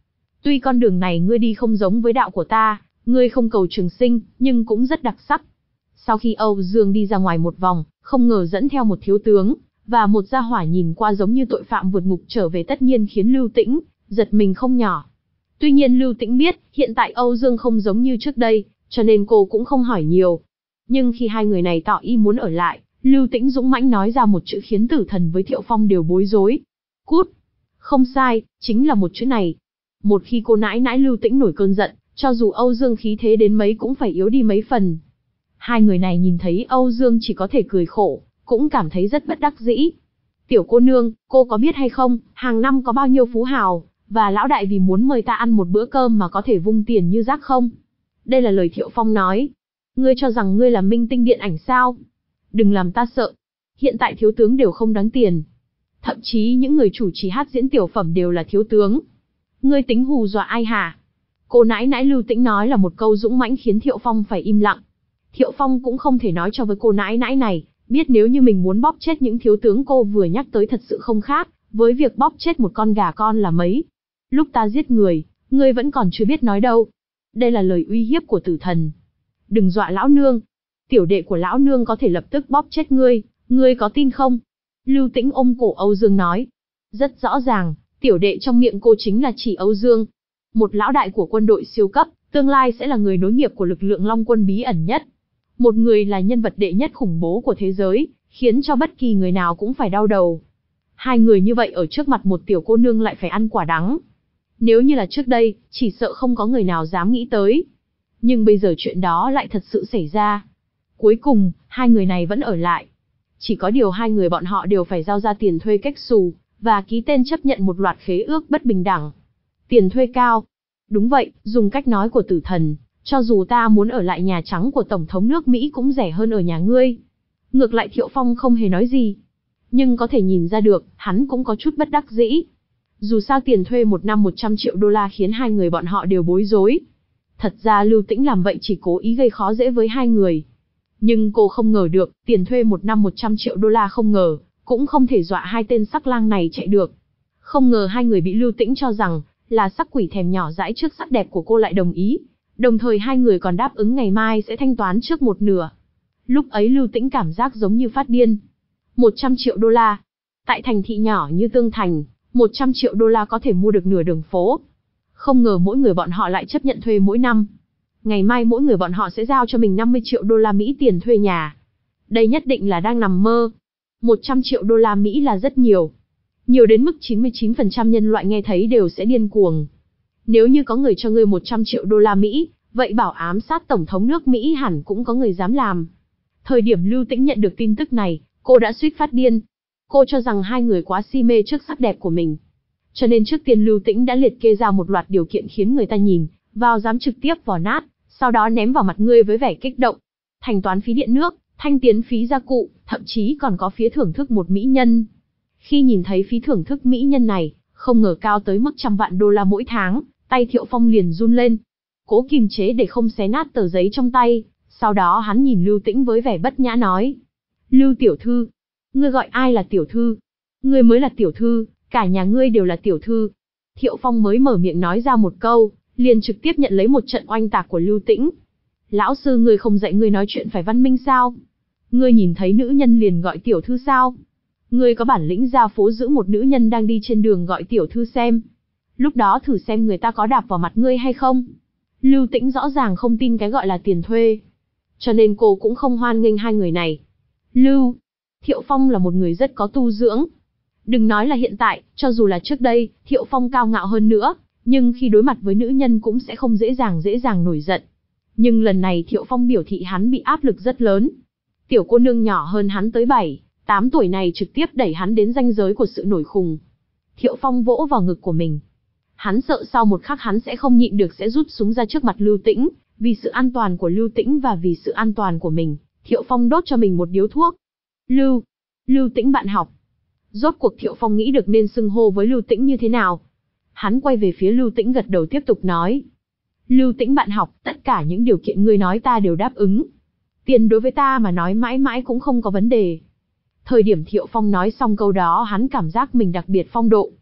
Tuy con đường này ngươi đi không giống với đạo của ta, ngươi không cầu trường sinh, nhưng cũng rất đặc sắc. Sau khi Âu Dương đi ra ngoài một vòng, không ngờ dẫn theo một thiếu tướng, và một gia hỏa nhìn qua giống như tội phạm vượt ngục trở về tất nhiên khiến Lưu Tĩnh giật mình không nhỏ. Tuy nhiên Lưu Tĩnh biết, hiện tại Âu Dương không giống như trước đây, cho nên cô cũng không hỏi nhiều. Nhưng khi hai người này tỏ ý muốn ở lại, Lưu Tĩnh dũng mãnh nói ra một chữ khiến Tử Thần với Thiệu Phong đều bối rối. Cút. Không sai, chính là một chữ này. Một khi cô nãi nãi Lưu Tĩnh nổi cơn giận, cho dù Âu Dương khí thế đến mấy cũng phải yếu đi mấy phần. Hai người này nhìn thấy Âu Dương chỉ có thể cười khổ, cũng cảm thấy rất bất đắc dĩ. Tiểu cô nương, cô có biết hay không, hàng năm có bao nhiêu phú hào, và lão đại vì muốn mời ta ăn một bữa cơm mà có thể vung tiền như rác không? Đây là lời Thiệu Phong nói. Ngươi cho rằng ngươi là minh tinh điện ảnh sao? Đừng làm ta sợ. Hiện tại thiếu tướng đều không đáng tiền. Thậm chí những người chủ trì hát diễn tiểu phẩm đều là thiếu tướng. Ngươi tính hù dọa ai hả? Cô nãi nãi Lưu Tĩnh nói là một câu dũng mãnh khiến Thiệu Phong phải im lặng. Thiệu Phong cũng không thể nói cho với cô nãi nãi này, biết nếu như mình muốn bóp chết những thiếu tướng cô vừa nhắc tới thật sự không khác với việc bóp chết một con gà con là mấy. Lúc ta giết người, ngươi vẫn còn chưa biết nói đâu. Đây là lời uy hiếp của Tử Thần. Đừng dọa lão nương. Tiểu đệ của lão nương có thể lập tức bóp chết ngươi, ngươi có tin không? Lưu Tĩnh ôm cổ Âu Dương nói. Rất rõ ràng, tiểu đệ trong miệng cô chính là chỉ Âu Dương. Một lão đại của quân đội siêu cấp, tương lai sẽ là người nối nghiệp của lực lượng Long Quân bí ẩn nhất. Một người là nhân vật đệ nhất khủng bố của thế giới, khiến cho bất kỳ người nào cũng phải đau đầu. Hai người như vậy ở trước mặt một tiểu cô nương lại phải ăn quả đắng. Nếu như là trước đây, chỉ sợ không có người nào dám nghĩ tới. Nhưng bây giờ chuyện đó lại thật sự xảy ra. Cuối cùng, hai người này vẫn ở lại. Chỉ có điều hai người bọn họ đều phải giao ra tiền thuê cách xù, và ký tên chấp nhận một loạt khế ước bất bình đẳng. Tiền thuê cao. Đúng vậy, dùng cách nói của Tử Thần, cho dù ta muốn ở lại Nhà Trắng của Tổng thống nước Mỹ cũng rẻ hơn ở nhà ngươi. Ngược lại Thiệu Phong không hề nói gì. Nhưng có thể nhìn ra được, hắn cũng có chút bất đắc dĩ. Dù sao tiền thuê một năm một trăm triệu đô la khiến hai người bọn họ đều bối rối. Thật ra Lưu Tĩnh làm vậy chỉ cố ý gây khó dễ với hai người. Nhưng cô không ngờ được, tiền thuê một năm một trăm triệu đô la không ngờ, cũng không thể dọa hai tên sắc lang này chạy được. Không ngờ hai người bị Lưu Tĩnh cho rằng là sắc quỷ thèm nhỏ dãi trước sắc đẹp của cô lại đồng ý. Đồng thời hai người còn đáp ứng ngày mai sẽ thanh toán trước một nửa. Lúc ấy Lưu Tĩnh cảm giác giống như phát điên. một trăm triệu đô la. Tại thành thị nhỏ như Tương Thành, một trăm triệu đô la có thể mua được nửa đường phố. Không ngờ mỗi người bọn họ lại chấp nhận thuê mỗi năm. Ngày mai mỗi người bọn họ sẽ giao cho mình năm mươi triệu đô la Mỹ tiền thuê nhà. Đây nhất định là đang nằm mơ. một trăm triệu đô la Mỹ là rất nhiều. Nhiều đến mức chín mươi chín phần trăm nhân loại nghe thấy đều sẽ điên cuồng. Nếu như có người cho ngươi một trăm triệu đô la Mỹ, vậy bảo ám sát Tổng thống nước Mỹ hẳn cũng có người dám làm. Thời điểm Lưu Tĩnh nhận được tin tức này, cô đã suýt phát điên. Cô cho rằng hai người quá si mê trước sắc đẹp của mình. Cho nên trước tiên Lưu Tĩnh đã liệt kê ra một loạt điều kiện khiến người ta nhìn vào dám trực tiếp vò nát, sau đó ném vào mặt ngươi với vẻ kích động. Thanh toán phí điện nước, thanh tiến phí gia cụ, thậm chí còn có phí thưởng thức một mỹ nhân. Khi nhìn thấy phí thưởng thức mỹ nhân này, không ngờ cao tới mức trăm vạn đô la mỗi tháng, tay Thiệu Phong liền run lên. Cố kiềm chế để không xé nát tờ giấy trong tay, sau đó hắn nhìn Lưu Tĩnh với vẻ bất nhã nói. Lưu tiểu thư, ngươi gọi ai là tiểu thư? Ngươi mới là tiểu thư, cả nhà ngươi đều là tiểu thư. Thiệu Phong mới mở miệng nói ra một câu, liền trực tiếp nhận lấy một trận oanh tạc của Lưu Tĩnh. Lão sư ngươi không dạy ngươi nói chuyện phải văn minh sao? Ngươi nhìn thấy nữ nhân liền gọi tiểu thư sao? Ngươi có bản lĩnh ra phố giữ một nữ nhân đang đi trên đường gọi tiểu thư xem. Lúc đó thử xem người ta có đạp vào mặt ngươi hay không. Lưu Tĩnh rõ ràng không tin cái gọi là tiền thuê. Cho nên cô cũng không hoan nghênh hai người này. Lưu, Thiệu Phong là một người rất có tu dưỡng. Đừng nói là hiện tại, cho dù là trước đây, Thiệu Phong cao ngạo hơn nữa, nhưng khi đối mặt với nữ nhân cũng sẽ không dễ dàng dễ dàng nổi giận. Nhưng lần này Thiệu Phong biểu thị hắn bị áp lực rất lớn. Tiểu cô nương nhỏ hơn hắn tới bảy, tám tuổi này trực tiếp đẩy hắn đến ranh giới của sự nổi khùng. Thiệu Phong vỗ vào ngực của mình. Hắn sợ sau một khắc hắn sẽ không nhịn được sẽ rút súng ra trước mặt Lưu Tĩnh, vì sự an toàn của Lưu Tĩnh và vì sự an toàn của mình, Thiệu Phong đốt cho mình một điếu thuốc. Lưu, Lưu Tĩnh bạn học. Rốt cuộc Thiệu Phong nghĩ được nên xưng hô với Lưu Tĩnh như thế nào. Hắn quay về phía Lưu Tĩnh gật đầu tiếp tục nói. Lưu Tĩnh bạn học, tất cả những điều kiện ngươi nói ta đều đáp ứng. Tiền đối với ta mà nói mãi mãi cũng không có vấn đề. Thời điểm Thiệu Phong nói xong câu đó hắn cảm giác mình đặc biệt phong độ.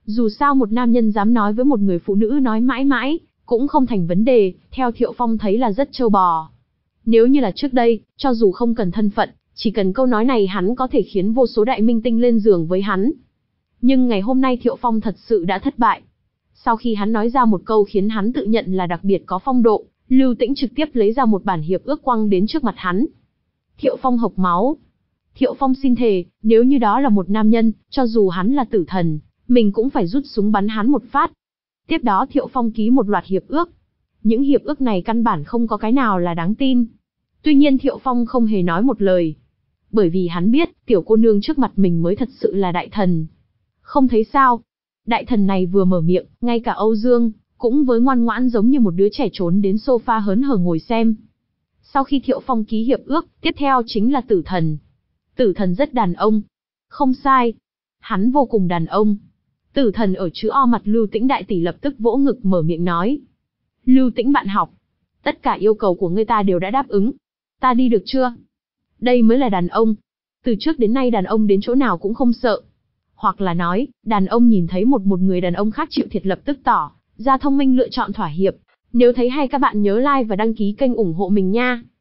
Dù sao một nam nhân dám nói với một người phụ nữ nói mãi mãi, cũng không thành vấn đề, theo Thiệu Phong thấy là rất trâu bò. Nếu như là trước đây, cho dù không cần thân phận, chỉ cần câu nói này hắn có thể khiến vô số đại minh tinh lên giường với hắn. Nhưng ngày hôm nay Thiệu Phong thật sự đã thất bại. Sau khi hắn nói ra một câu khiến hắn tự nhận là đặc biệt có phong độ, Lưu Tĩnh trực tiếp lấy ra một bản hiệp ước quăng đến trước mặt hắn. Thiệu Phong hộc máu. Thiệu Phong xin thề, nếu như đó là một nam nhân, cho dù hắn là tử thần, mình cũng phải rút súng bắn hắn một phát. Tiếp đó Thiệu Phong ký một loạt hiệp ước. Những hiệp ước này căn bản không có cái nào là đáng tin. Tuy nhiên Thiệu Phong không hề nói một lời. Bởi vì hắn biết, tiểu cô nương trước mặt mình mới thật sự là đại thần. Không thấy sao? Đại thần này vừa mở miệng, ngay cả Âu Dương, cũng với ngoan ngoãn giống như một đứa trẻ trốn đến sofa hớn hở ngồi xem. Sau khi Thiệu Phong ký hiệp ước, tiếp theo chính là tử thần. Tử thần rất đàn ông. Không sai. Hắn vô cùng đàn ông. Tử thần ở chữ O mặt Lưu Tĩnh đại tỷ lập tức vỗ ngực mở miệng nói. Lưu Tĩnh bạn học. Tất cả yêu cầu của ngươi ta đều đã đáp ứng. Ta đi được chưa? Đây mới là đàn ông. Từ trước đến nay đàn ông đến chỗ nào cũng không sợ. Hoặc là nói, đàn ông nhìn thấy một một người đàn ông khác chịu thiệt lập tức tỏ ra thông minh lựa chọn thỏa hiệp. Nếu thấy hay các bạn nhớ like và đăng ký kênh ủng hộ mình nha.